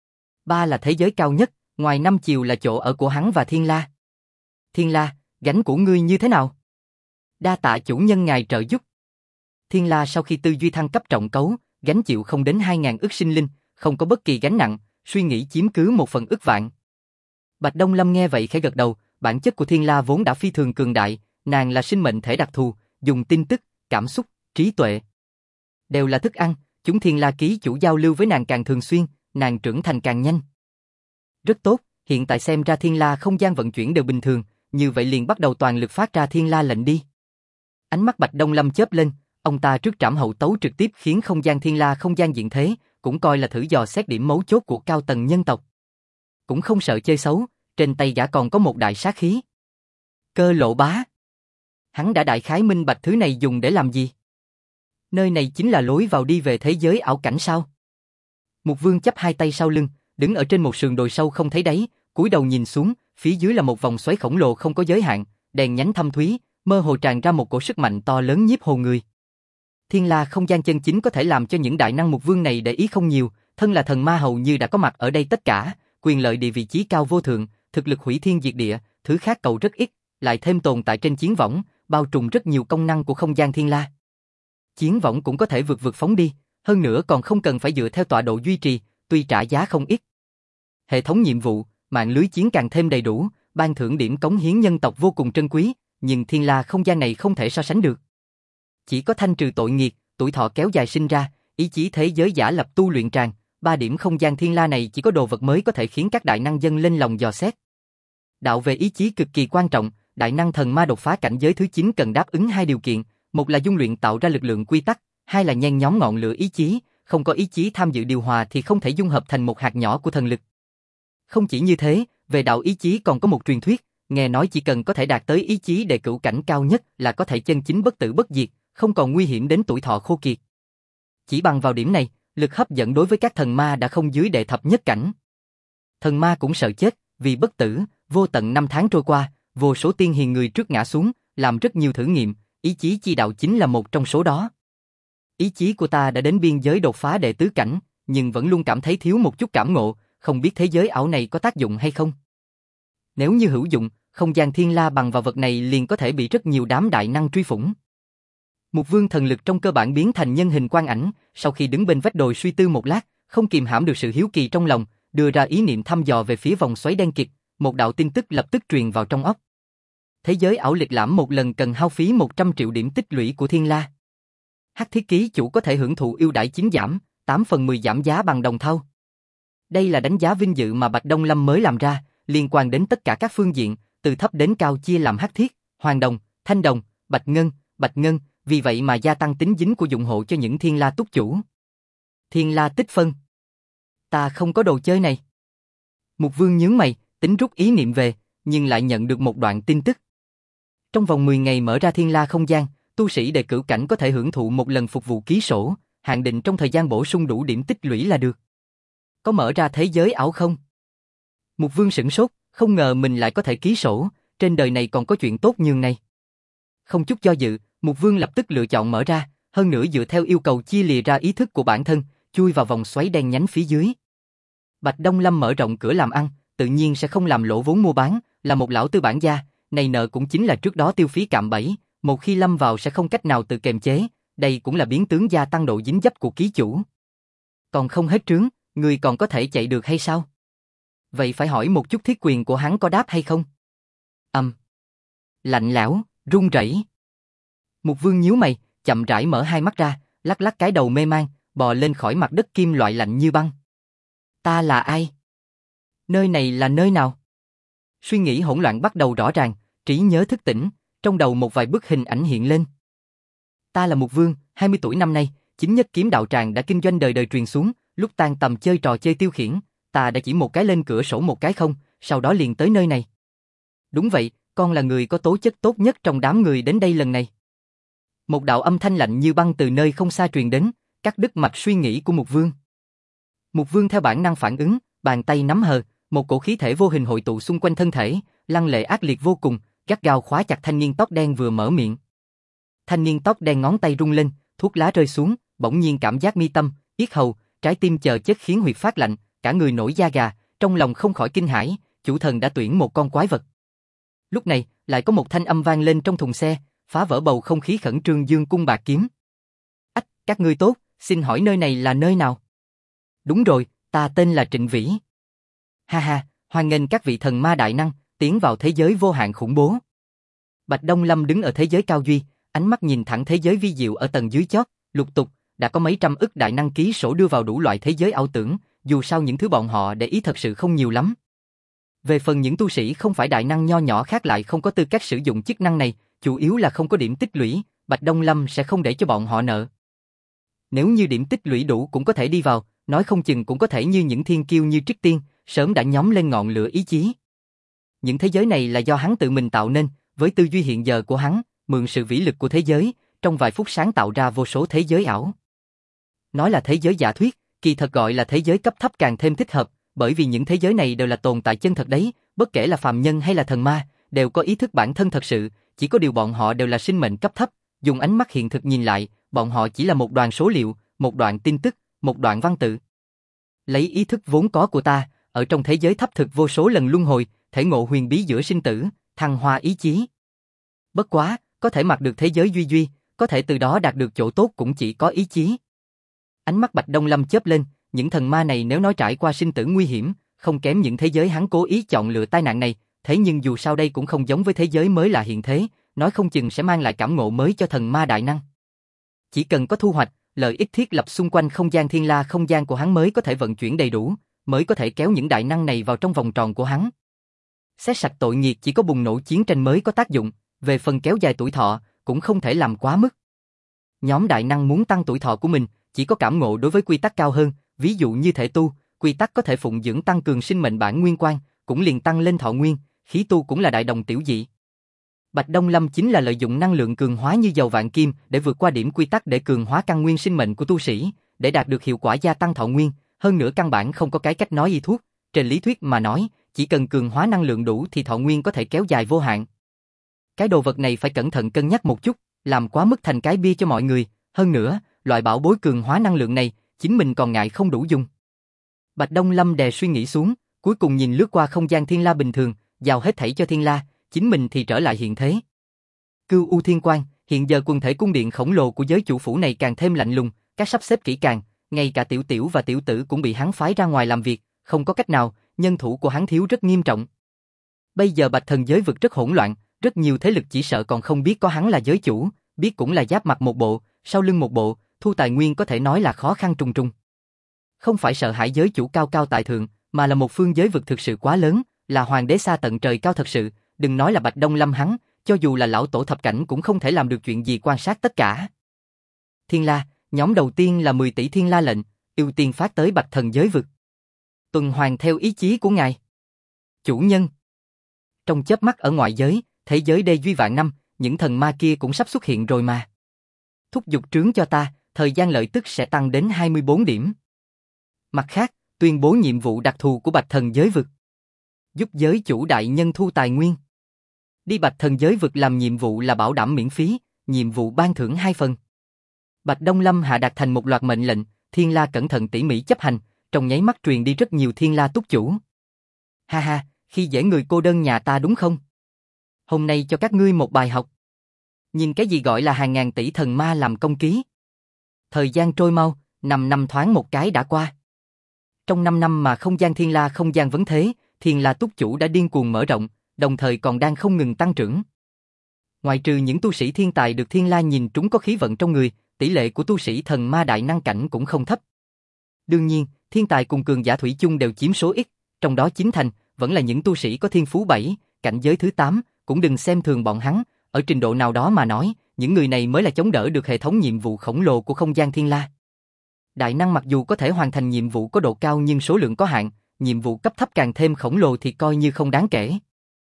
3 là thế giới cao nhất, ngoài 5 chiều là chỗ ở của hắn và Thiên La. Thiên La, gánh của ngươi như thế nào? Đa tạ chủ nhân ngài trợ giúp. Thiên La sau khi tư duy thăng cấp trọng cấu, gánh chịu không đến 2.000 ức sinh linh, không có bất kỳ gánh nặng, suy nghĩ chiếm cứ 1 phần ức vạn. Bạch Đông Lâm nghe vậy khẽ gật đầu, bản chất của Thiên La vốn đã phi thường cường đại, nàng là sinh mệnh thể đặc thù, dùng tin tức, cảm xúc, trí tuệ. Đều là thức ăn, chúng Thiên La ký chủ giao lưu với nàng càng thường xuyên, nàng trưởng thành càng nhanh. Rất tốt, hiện tại xem ra Thiên La không gian vận chuyển đều bình thường, như vậy liền bắt đầu toàn lực phát ra Thiên La lệnh đi. Ánh mắt Bạch Đông Lâm chớp lên, ông ta trước trảm hậu tấu trực tiếp khiến không gian Thiên La không gian diện thế, cũng coi là thử dò xét điểm mấu chốt của cao tầng nhân tộc. Cũng không sợ chơi xấu, trên tay gã còn có một đại sát khí. Cơ lộ bá. Hắn đã đại khái minh bạch thứ này dùng để làm gì? Nơi này chính là lối vào đi về thế giới ảo cảnh sao? Mục Vương chắp hai tay sau lưng, đứng ở trên một sườn đồi sâu không thấy đáy, cúi đầu nhìn xuống, phía dưới là một vòng xoáy khổng lồ không có giới hạn, đèn nhánh thâm thúy, mơ hồ tràn ra một cổ sức mạnh to lớn nhiếp hồn người. Thiên La không gian chân chính có thể làm cho những đại năng Mục Vương này để ý không nhiều, thân là thần ma hầu như đã có mặt ở đây tất cả, quyền lợi địa vị trí cao vô thượng, thực lực hủy thiên diệt địa, thứ khác cầu rất ít, lại thêm tồn tại trên chiến võng, bao trùm rất nhiều công năng của không gian Thiên La. Chiến võng cũng có thể vượt phóng đi, hơn nữa còn không cần phải dựa theo tọa độ duy trì, tuy trả giá không ít. Hệ thống nhiệm vụ, mạng lưới chiến càng thêm đầy đủ, ban thưởng điểm cống hiến nhân tộc vô cùng trân quý, nhưng Thiên La không gian này không thể so sánh được. Chỉ có thanh trừ tội nghiệt, tuổi thọ kéo dài sinh ra, ý chí thế giới giả lập tu luyện tràn, 3 điểm không gian Thiên La này chỉ có đồ vật mới có thể khiến các đại năng dâng lên lòng dò xét. Đạo về ý chí cực kỳ quan trọng, đại năng thần ma đột phá cảnh giới thứ 9 cần đáp ứng hai điều kiện, một là dung luyện tạo ra lực lượng quy tắc, hai là nhen nhóm ngọn lửa ý chí, không có ý chí tham dự điều hòa thì không thể dung hợp thành một hạt nhỏ của thần lực. Không chỉ như thế, về đạo ý chí còn có một truyền thuyết, nghe nói chỉ cần có thể đạt tới ý chí đệ cửu cảnh cao nhất là có thể chân chính bất tử bất diệt, không còn nguy hiểm đến tuổi thọ khô kiệt. Chỉ bằng vào điểm này, lực hấp dẫn đối với các thần ma đã không dưới đệ thập nhất cảnh. Thần ma cũng sợ chết, vì bất tử, vô tận năm tháng trôi qua, vô số tiên hiền người trước ngã xuống, làm rất nhiều thử nghiệm, ý chí chi đạo chính là một trong số đó. Ý chí của ta đã đến biên giới đột phá đệ tứ cảnh, nhưng vẫn luôn cảm thấy thiếu một chút cảm ngộ, không biết thế giới ảo này có tác dụng hay không. Nếu như hữu dụng, không gian thiên la bằng vào vật này liền có thể bị rất nhiều đám đại năng truy phủng. Một vương thần lực trong cơ bản biến thành nhân hình quang ảnh, sau khi đứng bên vách đồi suy tư một lát, không kìm hãm được sự hiếu kỳ trong lòng, đưa ra ý niệm thăm dò về phía vòng xoáy đen kịt, một đạo tin tức lập tức truyền vào trong óc. Thế giới ảo lịch lãm một lần cần hao phí 100 triệu điểm tích lũy của thiên la. Hắc thiết ký chủ có thể hưởng thụ ưu đãi 9 giảm, 8/10 giảm giá bằng đồng thau. Đây là đánh giá vinh dự mà Bạch Đông Lâm mới làm ra, liên quan đến tất cả các phương diện, từ thấp đến cao chia làm hắc thiết, hoàng đồng, thanh đồng, bạch ngân, vì vậy mà gia tăng tính dính của dụng hộ cho những thiên la túc chủ. Thiên la tích phân. Ta không có đồ chơi này. Mục Vương nhướng mày, tính rút ý niệm về, nhưng lại nhận được một đoạn tin tức. Trong vòng 10 ngày mở ra thiên la không gian, tu sĩ đệ cửu cảnh có thể hưởng thụ một lần phục vụ ký sổ, hạn định trong thời gian bổ sung đủ điểm tích lũy là được. Có mở ra thế giới ảo không? Mục Vương sửng sốt, không ngờ mình lại có thể ký sổ, trên đời này còn có chuyện tốt nhường này. Không chút do dự, Mục Vương lập tức lựa chọn mở ra, hơn nữa dựa theo yêu cầu chia lìa ra ý thức của bản thân, chui vào vòng xoáy đen nhánh phía dưới. Bạch Đông Lâm mở rộng cửa làm ăn, tự nhiên sẽ không làm lỗ vốn mua bán, là một lão tư bản gia, này nợ cũng chính là trước đó tiêu phí cạm bẫy, một khi lâm vào sẽ không cách nào tự kiềm chế, đây cũng là biến tướng gia tăng độ dính dấp của ký chủ. Còn không hết trướng, người còn có thể chạy được hay sao? Vậy phải hỏi một chút thiết quyền của hắn có đáp hay không? Lạnh lẽo, run rẩy. Mục Vương nhíu mày, chậm rãi mở hai mắt ra, lắc lắc cái đầu mê man, bò lên khỏi mặt đất kim loại lạnh như băng. Ta là ai? Nơi này là nơi nào? Suy nghĩ hỗn loạn bắt đầu rõ ràng, trí nhớ thức tỉnh, trong đầu một vài bức hình ảnh hiện lên. Ta là Mục Vương, 20 tuổi năm nay, chính nhất kiếm đạo tràng đã kinh doanh đời đời truyền xuống, lúc tan tầm chơi trò chơi tiêu khiển, ta đã chỉ một cái lên cửa sổ một cái không, sau đó liền tới nơi này. Đúng vậy, con là người có tố chất tốt nhất trong đám người đến đây lần này. Một đạo âm thanh lạnh như băng từ nơi không xa truyền đến, cắt đứt mạch suy nghĩ của Mục Vương. Mục Vương theo bản năng phản ứng, bàn tay nắm hờ, một cổ khí thể vô hình hội tụ xung quanh thân thể, lăng lệ ác liệt vô cùng, gắt gao khóa chặt thanh niên tóc đen vừa mở miệng. Thanh niên tóc đen ngón tay rung lên, thuốc lá rơi xuống, bỗng nhiên cảm giác mi tâm, yết hầu, trái tim chờ chết khiến huyệt phát lạnh, cả người nổi da gà, trong lòng không khỏi kinh hãi, chủ thần đã tuyển một con quái vật. Lúc này, lại có một thanh âm vang lên trong thùng xe, phá vỡ bầu không khí khẩn trương dương cung bạc kiếm. Ách, các ngươi tốt, xin hỏi nơi này là nơi nào? Đúng rồi, ta tên là Trịnh Vĩ. Ha ha, hoan nghênh các vị thần ma đại năng, tiến vào thế giới vô hạn khủng bố. Bạch Đông Lâm đứng ở thế giới cao duy, ánh mắt nhìn thẳng thế giới vi diệu ở tầng dưới chót, lục tục, đã có mấy trăm ức đại năng ký sổ đưa vào đủ loại thế giới ảo tưởng, dù sao những thứ bọn họ để ý thật sự không nhiều lắm. Về phần những tu sĩ không phải đại năng nho nhỏ khác lại không có tư cách sử dụng chức năng này, chủ yếu là không có điểm tích lũy, Bạch Đông Lâm sẽ không để cho bọn họ nợ. Nếu như điểm tích lũy đủ cũng có thể đi vào, nói không chừng cũng có thể như những thiên kiêu như Trích Tiên, sớm đã nhóm lên ngọn lửa ý chí. Những thế giới này là do hắn tự mình tạo nên, với tư duy hiện giờ của hắn, mượn sự vĩ lực của thế giới, trong vài phút sáng tạo ra vô số thế giới ảo. Nói là thế giới giả thuyết, kỳ thật gọi là thế giới cấp thấp càng thêm thích hợp, bởi vì những thế giới này đều là tồn tại chân thật đấy, bất kể là phàm nhân hay là thần ma, đều có ý thức bản thân thật sự, chỉ có điều bọn họ đều là sinh mệnh cấp thấp, dùng ánh mắt hiện thực nhìn lại, bọn họ chỉ là một đoàn số liệu, một đoạn tin tức, một đoạn văn tự. Lấy ý thức vốn có của ta, ở trong thế giới thấp thực vô số lần luân hồi, thể ngộ huyền bí giữa sinh tử, thăng hoa ý chí. Bất quá, có thể mặc được thế giới duy duy, có thể từ đó đạt được chỗ tốt cũng chỉ có ý chí. Ánh mắt Bạch Đông Lâm chớp lên, những thần ma này nếu nói trải qua sinh tử nguy hiểm, không kém những thế giới hắn cố ý chọn lựa tai nạn này, thế nhưng dù sao đây cũng không giống với thế giới mới là hiện thế, nói không chừng sẽ mang lại cảm ngộ mới cho thần ma đại năng. Chỉ cần có thu hoạch, lợi ích thiết lập xung quanh không gian thiên la không gian của hắn mới có thể vận chuyển đầy đủ, mới có thể kéo những đại năng này vào trong vòng tròn của hắn. Xét sạch tội nghiệt chỉ có bùng nổ chiến tranh mới có tác dụng, về phần kéo dài tuổi thọ, cũng không thể làm quá mức. Nhóm đại năng muốn tăng tuổi thọ của mình, chỉ có cảm ngộ đối với quy tắc cao hơn, ví dụ như thể tu, quy tắc có thể phụng dưỡng tăng cường sinh mệnh bản nguyên quan, cũng liền tăng lên thọ nguyên, khí tu cũng là đại đồng tiểu dị. Bạch Đông Lâm chính là lợi dụng năng lượng cường hóa như dầu vạn kim để vượt qua điểm quy tắc để cường hóa căn nguyên sinh mệnh của tu sĩ, để đạt được hiệu quả gia tăng thọ nguyên, hơn nữa căn bản không có cái cách nói y thuốc, trên lý thuyết mà nói, chỉ cần cường hóa năng lượng đủ thì thọ nguyên có thể kéo dài vô hạn. Cái đồ vật này phải cẩn thận cân nhắc một chút, làm quá mức thành cái bia cho mọi người, hơn nữa, loại bảo bối cường hóa năng lượng này, chính mình còn ngại không đủ dùng. Bạch Đông Lâm đè suy nghĩ xuống, cuối cùng nhìn lướt qua không gian thiên la bình thường, giao hết thảy cho thiên la, chính mình thì trở lại hiện thế. Cưu U Thiên Quan, hiện giờ quần thể cung điện khổng lồ của giới chủ phủ này càng thêm lạnh lùng, các sắp xếp kỹ càng, ngay cả tiểu tiểu và tiểu tử cũng bị hắn phái ra ngoài làm việc, không có cách nào, nhân thủ của hắn thiếu rất nghiêm trọng. Bây giờ Bạch Thần giới vực rất hỗn loạn, rất nhiều thế lực chỉ sợ còn không biết có hắn là giới chủ, biết cũng là giáp mặt một bộ, sau lưng một bộ, thu tài nguyên có thể nói là khó khăn trùng trùng. Không phải sợ hãi giới chủ cao cao tại thượng, mà là một phương giới vực thực sự quá lớn, là hoàng đế xa tận trời cao thật sự, đừng nói là Bạch Đông Lâm hắn, cho dù là lão tổ thập cảnh cũng không thể làm được chuyện gì quan sát tất cả. Thiên La, nhóm đầu tiên là 10 tỷ thiên la lệnh, ưu tiên phát tới Bạch Thần giới vực. Tuần hoàn theo ý chí của ngài. Chủ nhân. Trong chớp mắt ở ngoại giới, thế giới đê duy vạn năm, những thần ma kia cũng sắp xuất hiện rồi mà. Thúc giục trướng cho ta, thời gian lợi tức sẽ tăng đến 24 điểm. Mặt khác, tuyên bố nhiệm vụ đặc thù của Bạch Thần giới vực. Giúp giới chủ đại nhân thu tài nguyên. Đi Bạch Thần giới vực làm nhiệm vụ là bảo đảm miễn phí, nhiệm vụ ban thưởng 2 phần. Bạch Đông Lâm hạ đạt thành một loạt mệnh lệnh, Thiên La cẩn thận tỉ mỉ chấp hành, trong nháy mắt truyền đi rất nhiều Thiên La túc chủ. Ha ha, khi dễ người cô đơn nhà ta đúng không? Hôm nay cho các ngươi một bài học. Nhìn cái gì gọi là hàng ngàn tỷ thần ma làm công ký. Thời gian trôi mau, 5 năm thoáng một cái đã qua. Trong 5 năm mà không gian Thiên La không gian vấn thế, Thiên La túc chủ đã điên cuồng mở rộng, đồng thời còn đang không ngừng tăng trưởng. Ngoại trừ những tu sĩ thiên tài được Thiên La nhìn trúng có khí vận trong người, tỷ lệ của tu sĩ thần ma đại năng cảnh cũng không thấp. Đương nhiên, thiên tài cùng cường giả thủy chung đều chiếm số ít, trong đó chính thành vẫn là những tu sĩ có thiên phú 7, cảnh giới thứ 8, cũng đừng xem thường bọn hắn, ở trình độ nào đó mà nói, những người này mới là chống đỡ được hệ thống nhiệm vụ khổng lồ của không gian Thiên La. Đại năng mặc dù có thể hoàn thành nhiệm vụ có độ cao nhưng số lượng có hạn, nhiệm vụ cấp thấp càng thêm khổng lồ thì coi như không đáng kể.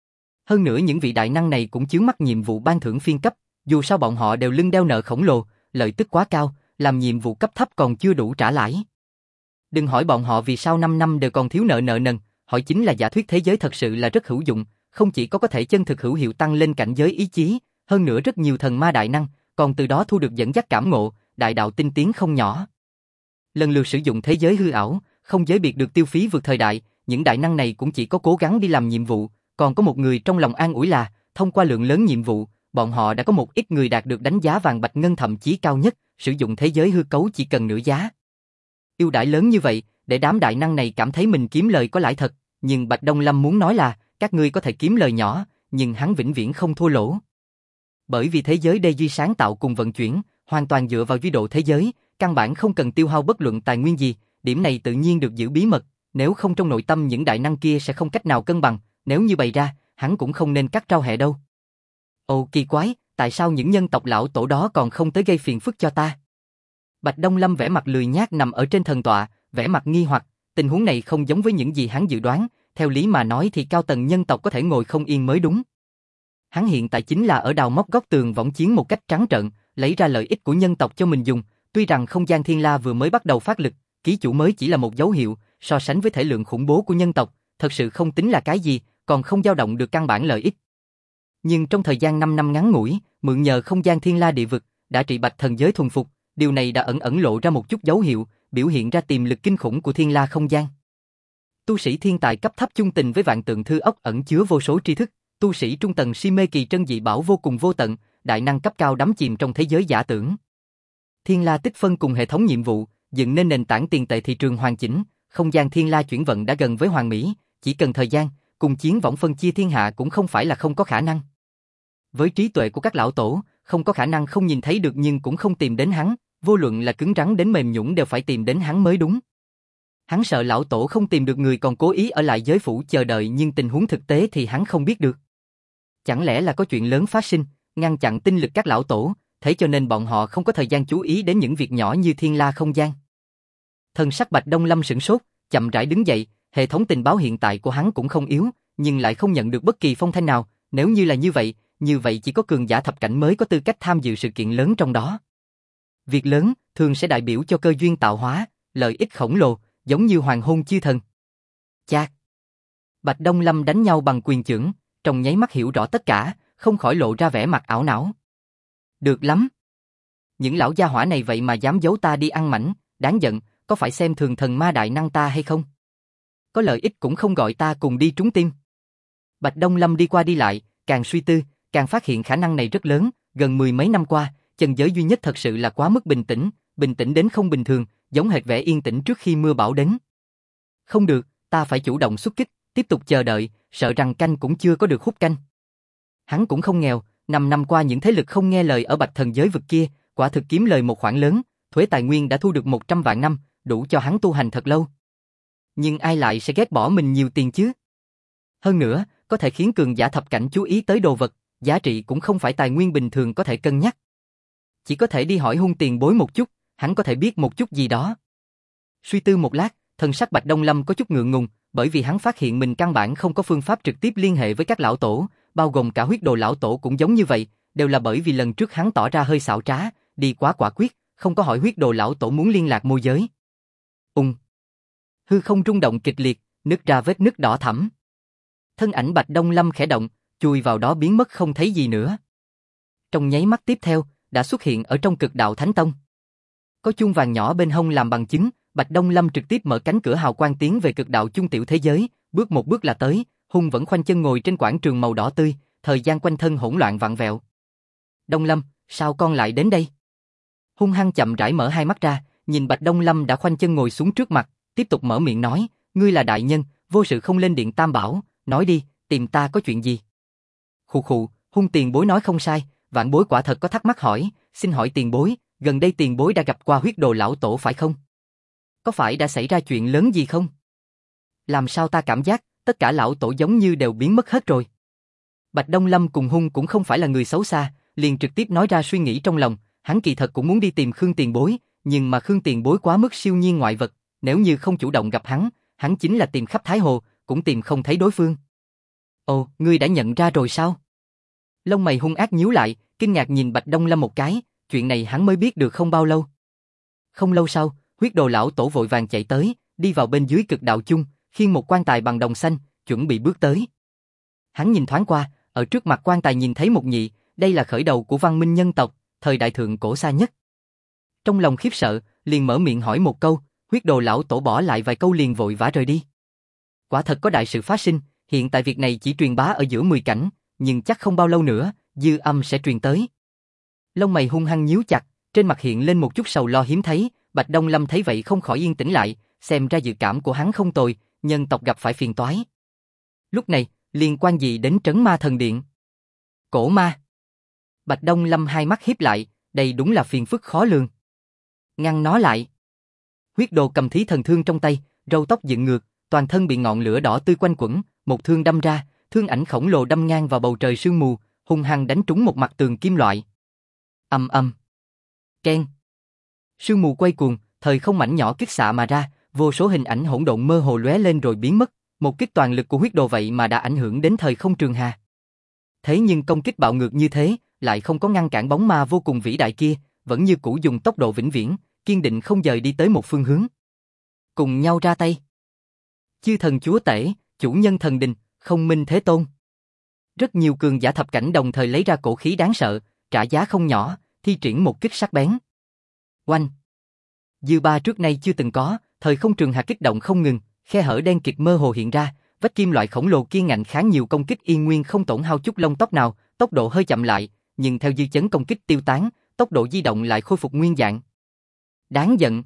Hơn nữa những vị đại năng này cũng chướng mắt nhiệm vụ ban thưởng phiên cấp, dù sao bọn họ đều lưng đeo nợ khổng lồ, lợi tức quá cao, làm nhiệm vụ cấp thấp còn chưa đủ trả lãi. Đừng hỏi bọn họ vì sao 5 năm đều còn thiếu nợ nần, hỏi chính là giả thuyết thế giới thật sự là rất hữu dụng, không chỉ có thể chân thực hữu hiệu tăng lên cảnh giới ý chí, hơn nữa rất nhiều thần ma đại năng, còn từ đó thu được dẫn dắt cảm ngộ, đại đạo tinh tiến không nhỏ. Lần lượt sử dụng thế giới hư ảo, không giới biệt được tiêu phí vượt thời đại, những đại năng này cũng chỉ có cố gắng đi làm nhiệm vụ, còn có một người trong lòng an ủi là, thông qua lượng lớn nhiệm vụ, bọn họ đã có một ít người đạt được đánh giá vàng bạch ngân thậm chí cao nhất, sử dụng thế giới hư cấu chỉ cần nửa giá. Ưu đãi lớn như vậy, để đám đại năng này cảm thấy mình kiếm lời có lãi thật, nhưng Bạch Đông Lâm muốn nói là, các ngươi có thể kiếm lời nhỏ, nhưng hắn vĩnh viễn không thua lỗ. Bởi vì thế giới đê duy sáng tạo cùng vận chuyển, hoàn toàn dựa vào duy độ thế giới, căn bản không cần tiêu hao bất luận tài nguyên gì, điểm này tự nhiên được giữ bí mật, nếu không trong nội tâm những đại năng kia sẽ không cách nào cân bằng, nếu như bày ra, hắn cũng không nên cắt rau hẹ đâu. Ồ kỳ quái, tại sao những nhân tộc lão tổ đó còn không tới gây phiền phức cho ta? Bạch Đông Lâm vẻ mặt lười nhác nằm ở trên thần tọa, vẻ mặt nghi hoặc, tình huống này không giống với những gì hắn dự đoán, theo lý mà nói thì cao tầng nhân tộc có thể ngồi không yên mới đúng. Hắn hiện tại chính là ở đào móc góc tường võng chiến một cách trắng trợn, lấy ra lợi ích của nhân tộc cho mình dùng, tuy rằng không gian Thiên La vừa mới bắt đầu phát lực, ký chủ mới chỉ là một dấu hiệu, so sánh với thể lượng khủng bố của nhân tộc, thật sự không tính là cái gì, còn không dao động được căn bản lợi ích. Nhưng trong thời gian 5 năm ngắn ngủi, mượn nhờ không gian Thiên La địa vực, đã trị Bạch Thần giới thuần phục, điều này đã ẩn ẩn lộ ra một chút dấu hiệu, biểu hiện ra tiềm lực kinh khủng của Thiên La không gian. Tu sĩ thiên tài cấp thấp chung tình với vạn tượng thư ốc ẩn chứa vô số tri thức, tu sĩ trung tầng si mê kỳ trân dị bảo vô cùng vô tận, đại năng cấp cao đắm chìm trong thế giới giả tưởng. Thiên La tích phân cùng hệ thống nhiệm vụ, dựng nên nền tảng tiền tệ thị trường hoàn chỉnh, không gian Thiên La chuyển vận đã gần với hoàn mỹ, chỉ cần thời gian, cùng chiến võng phân chia thiên hạ cũng không phải là không có khả năng. Với trí tuệ của các lão tổ, không có khả năng không nhìn thấy được nhưng cũng không tìm đến hắn, vô luận là cứng rắn đến mềm nhũn đều phải tìm đến hắn mới đúng. Hắn sợ lão tổ không tìm được người còn cố ý ở lại giới phủ chờ đợi, nhưng tình huống thực tế thì hắn không biết được. Chẳng lẽ là có chuyện lớn phát sinh, ngăn chặn tinh lực các lão tổ, thế cho nên bọn họ không có thời gian chú ý đến những việc nhỏ như thiên la không gian. Thần sắc Bạch Đông Lâm sửng sốt, chậm rãi đứng dậy, hệ thống tình báo hiện tại của hắn cũng không yếu, nhưng lại không nhận được bất kỳ phong thanh nào, nếu như là như vậy chỉ có cường giả thập cảnh mới có tư cách tham dự sự kiện lớn trong đó. Việc lớn thường sẽ đại biểu cho cơ duyên tạo hóa, lợi ích khổng lồ, giống như hoàng hôn chư thần. Chát. Bạch Đông Lâm đánh nhau bằng quyền chưởng, trong nháy mắt hiểu rõ tất cả, không khỏi lộ ra vẻ mặt ảo não. Được lắm. Những lão gia hỏa này vậy mà dám giấu ta đi ăn mảnh, đáng giận, có phải xem thường thần ma đại năng ta hay không? Có lợi ích cũng không gọi ta cùng đi trúng tim. Bạch Đông Lâm đi qua đi lại, càng suy tư, càng phát hiện khả năng này rất lớn, gần mười mấy năm qua, chân giới duy nhất thật sự là quá mức bình tĩnh đến không bình thường, giống hệt vẻ yên tĩnh trước khi mưa bão đến. Không được, ta phải chủ động xuất kích, tiếp tục chờ đợi, sợ rằng canh cũng chưa có được hút canh. Hắn cũng không nghèo, 5 năm qua những thế lực không nghe lời ở Bạch Thần giới vực kia, quả thực kiếm lời một khoản lớn, thuế tài nguyên đã thu được 100 vạn năm, đủ cho hắn tu hành thật lâu. Nhưng ai lại sẽ ghét bỏ mình nhiều tiền chứ? Hơn nữa, có thể khiến cường giả thập cảnh chú ý tới đồ vật, giá trị cũng không phải tài nguyên bình thường có thể cân nhắc. Chỉ có thể đi hỏi Hung tiền bối một chút, hắn có thể biết một chút gì đó. Suy tư một lát, thần sắc Bạch Đông Lâm có chút ngượng ngùng, bởi vì hắn phát hiện mình căn bản không có phương pháp trực tiếp liên hệ với các lão tổ, bao gồm cả huyết đồ lão tổ cũng giống như vậy, đều là bởi vì lần trước hắn tỏ ra hơi xảo trá, đi quá quả quyết, không có hỏi huyết đồ lão tổ muốn liên lạc môi giới. Hư không rung động kịch liệt, nứt ra vết nứt đỏ thẫm. Thân ảnh Bạch Đông Lâm khẽ động, chui vào đó biến mất không thấy gì nữa. Trong nháy mắt tiếp theo, đã xuất hiện ở trong Cực Đạo Thánh Tông. Có chuông vàng nhỏ bên hông làm bằng chứng, Bạch Đông Lâm trực tiếp mở cánh cửa hào quang tiến về Cực Đạo chung tiểu thế giới, bước một bước là tới, Hung vẫn khoanh chân ngồi trên quảng trường màu đỏ tươi, thời gian quanh thân hỗn loạn vặn vẹo. Đông Lâm, sao con lại đến đây? Hung hăng chậm rãi mở hai mắt ra, nhìn Bạch Đông Lâm đã khoanh chân ngồi xuống trước mặt, tiếp tục mở miệng nói, ngươi là đại nhân, vô sự không lên điện Tam Bảo, nói đi, tìm ta có chuyện gì? Khụ khụ, Hung tiền bối nói không sai, vạn bối quả thật có thắc mắc hỏi, xin hỏi tiền bối, gần đây tiền bối đã gặp qua huyết đồ lão tổ phải không? Có phải đã xảy ra chuyện lớn gì không? Làm sao ta cảm giác, tất cả lão tổ giống như đều biến mất hết rồi. Bạch Đông Lâm cùng Hung cũng không phải là người xấu xa, liền trực tiếp nói ra suy nghĩ trong lòng, hắn kỳ thật cũng muốn đi tìm Khương tiền bối, nhưng mà Khương tiền bối quá mức siêu nhiên ngoại vật, nếu như không chủ động gặp hắn chính là tìm khắp Thái Hồ, cũng tìm không thấy đối phương. Ồ, ngươi đã nhận ra rồi sao? Lông mày Hung ác nhíu lại, kinh ngạc nhìn Bạch Đông Lâm một cái, chuyện này hắn mới biết được không bao lâu. Không lâu sau, huyết đồ lão tổ vội vàng chạy tới, đi vào bên dưới Cực Đạo chung, khiêng một quan tài bằng đồng xanh, chuẩn bị bước tới. Hắn nhìn thoáng qua, ở trước mặt quan tài nhìn thấy một nhị, đây là khởi đầu của văn minh nhân tộc, thời đại thượng cổ xa nhất. Trong lòng khiếp sợ, liền mở miệng hỏi một câu, huyết đồ lão tổ bỏ lại vài câu liền vội vã rời đi. Quả thật có đại sự phát sinh, hiện tại việc này chỉ truyền bá ở giữa 10 cảnh, nhưng chắc không bao lâu nữa, dư âm sẽ truyền tới. Lông mày hung hăng nhíu chặt, trên mặt hiện lên một chút sầu lo hiếm thấy, Bạch Đông Lâm thấy vậy không khỏi yên tĩnh lại, xem ra dự cảm của hắn không tồi, nhân tộc gặp phải phiền toái. Lúc này, liên quan gì đến Trấn Ma Thần Điện? Cổ ma. Bạch Đông Lâm hai mắt híp lại, đây đúng là phiền phức khó lường. Ngăn nó lại. Huyết đồ cầm thí thần thương trong tay, râu tóc dựng ngược, toàn thân bị ngọn lửa đỏ tươi quanh quẩn, một thương đâm ra, thương ảnh khổng lồ đâm ngang vào bầu trời sương mù, hung hăng đánh trúng một mặt tường kim loại. Ầm ầm. Keng. Sương mù quay cuồng, thời không mảnh nhỏ kích xạ mà ra, vô số hình ảnh hỗn độn mơ hồ lóe lên rồi biến mất, một kích toàn lực của huyết đồ vậy mà đã ảnh hưởng đến thời không trường hà. Thế nhưng công kích bạo ngược như thế, lại không có ngăn cản bóng ma vô cùng vĩ đại kia, vẫn như cũ dùng tốc độ vĩnh viễn, kiên định không dời đi tới một phương hướng. Cùng nhau ra tay. Chư thần chúa tể, chủ nhân thần đình, không minh thế tôn. Rất nhiều cường giả thập cảnh đồng thời lấy ra cổ khí đáng sợ, trả giá không nhỏ, thi triển một kích sắc bén. Oanh. Dư ba trước nay chưa từng có, thời không trường hà kích động không ngừng, khe hở đen kịt mơ hồ hiện ra, vách kim loại khổng lồ kiên ngạnh kháng nhiều công kích yên nguyên không tổn hao chút lông tóc nào, tốc độ hơi chậm lại, nhưng theo dư chấn công kích tiêu tán, tốc độ di động lại khôi phục nguyên dạng. Đáng giận.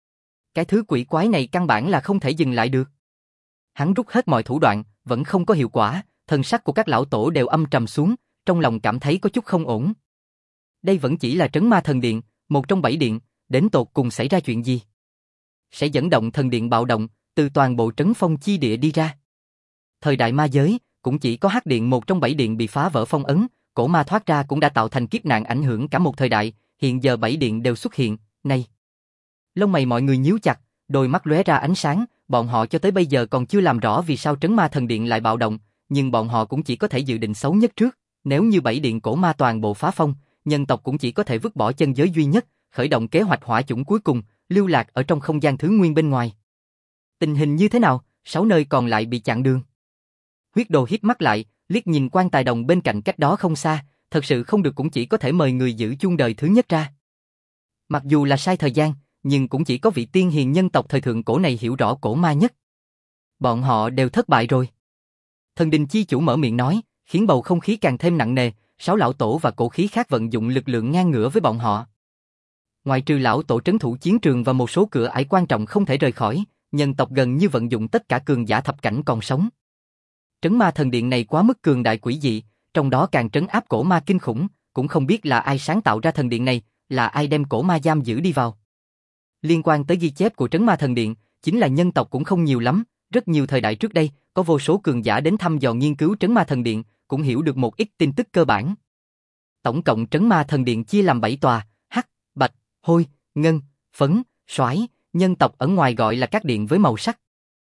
Cái thứ quỷ quái này căn bản là không thể dừng lại được. Hắn rút hết mọi thủ đoạn, vẫn không có hiệu quả, thần sắc của các lão tổ đều âm trầm xuống, trong lòng cảm thấy có chút không ổn. Đây vẫn chỉ là Trấn Ma Thần Điện, một trong 7 điện, đến tột cùng xảy ra chuyện gì? sẽ dẫn động thần điện bạo động, từ toàn bộ trấn phong chi địa đi ra. Thời đại ma giới, cũng chỉ có Hắc Điện một trong 7 điện bị phá vỡ phong ấn, cổ ma thoát ra cũng đã tạo thành kiếp nạn ảnh hưởng cả một thời đại, hiện giờ 7 điện đều xuất hiện, này. Lông mày mọi người nhíu chặt, đôi mắt lóe ra ánh sáng, bọn họ cho tới bây giờ còn chưa làm rõ vì sao trấn ma thần điện lại bạo động, nhưng bọn họ cũng chỉ có thể dự định xấu nhất trước, nếu như 7 điện cổ ma toàn bộ phá phong, nhân tộc cũng chỉ có thể vứt bỏ chân giới duy nhất, khởi động kế hoạch hỏa chủng cuối cùng, lưu lạc ở trong không gian thứ nguyên bên ngoài. Tình hình như thế nào, 6 nơi còn lại bị chặn đường. Huyết Đồ hít mắt lại, liếc nhìn quan tài đồng bên cạnh cách đó không xa, thật sự không được cũng chỉ có thể mời người giữ chuông đời thứ nhất ra. Mặc dù là sai thời gian, nhưng cũng chỉ có vị tiên hiền nhân tộc thời thượng cổ này hiểu rõ cổ ma nhất. Bọn họ đều thất bại rồi. Thần đình chi chủ mở miệng nói, khiến bầu không khí càng thêm nặng nề, 6 lão tổ và cổ khí khác vận dụng lực lượng ngang ngửa với bọn họ. Ngoại trừ lão tổ trấn thủ chiến trường và một số cửa ải quan trọng không thể rời khỏi, nhân tộc gần như vận dụng tất cả cường giả thập cảnh còn sống. Trấn ma thần điện này quá mức cường đại quỷ dị, trong đó càng trấn áp cổ ma kinh khủng, cũng không biết là ai sáng tạo ra thần điện này, là ai đem cổ ma giam giữ đi vào. Liên quan tới ghi chép của trấn ma thần điện, chính là nhân tộc cũng không nhiều lắm, rất nhiều thời đại trước đây, có vô số cường giả đến thăm dò nghiên cứu trấn ma thần điện, cũng hiểu được một ít tin tức cơ bản. Tổng cộng trấn ma thần điện chia làm 7 tòa, hắc, bạch, hôi, ngân, phấn, soái, nhân tộc ở ngoài gọi là các điện với màu sắc.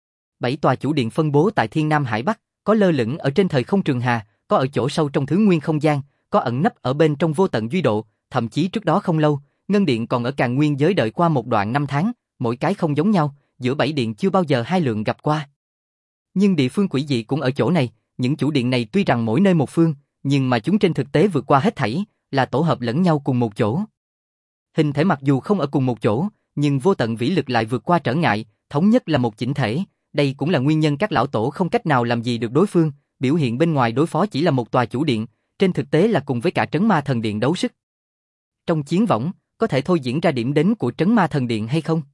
7 tòa chủ điện phân bố tại Thiên Nam Hải Bắc, có lơ lửng ở trên thời không trường hà, có ở chỗ sâu trong thứ nguyên không gian, có ẩn nấp ở bên trong vô tận duy độ, thậm chí trước đó không lâu, Ngân Điện còn ở Càn Nguyên giới đợi qua một đoạn năm tháng, mỗi cái không giống nhau, giữa 7 điện chưa bao giờ hai lượng gặp qua. Nhưng địa phương quỷ dị cũng ở chỗ này, những chủ điện này tuy rằng mỗi nơi một phương, nhưng mà chúng trên thực tế vượt qua hết thảy, là tổ hợp lẫn nhau cùng một chỗ. Hình thể mặc dù không ở cùng một chỗ, nhưng vô tận vĩ lực lại vượt qua trở ngại, thống nhất là một chỉnh thể, đây cũng là nguyên nhân các lão tổ không cách nào làm gì được đối phương, biểu hiện bên ngoài đối phó chỉ là một tòa chủ điện, trên thực tế là cùng với cả trấn ma thần điện đấu sức. Trong chiến võng, có thể thôi diễn ra điểm đến của trấn ma thần điện hay không?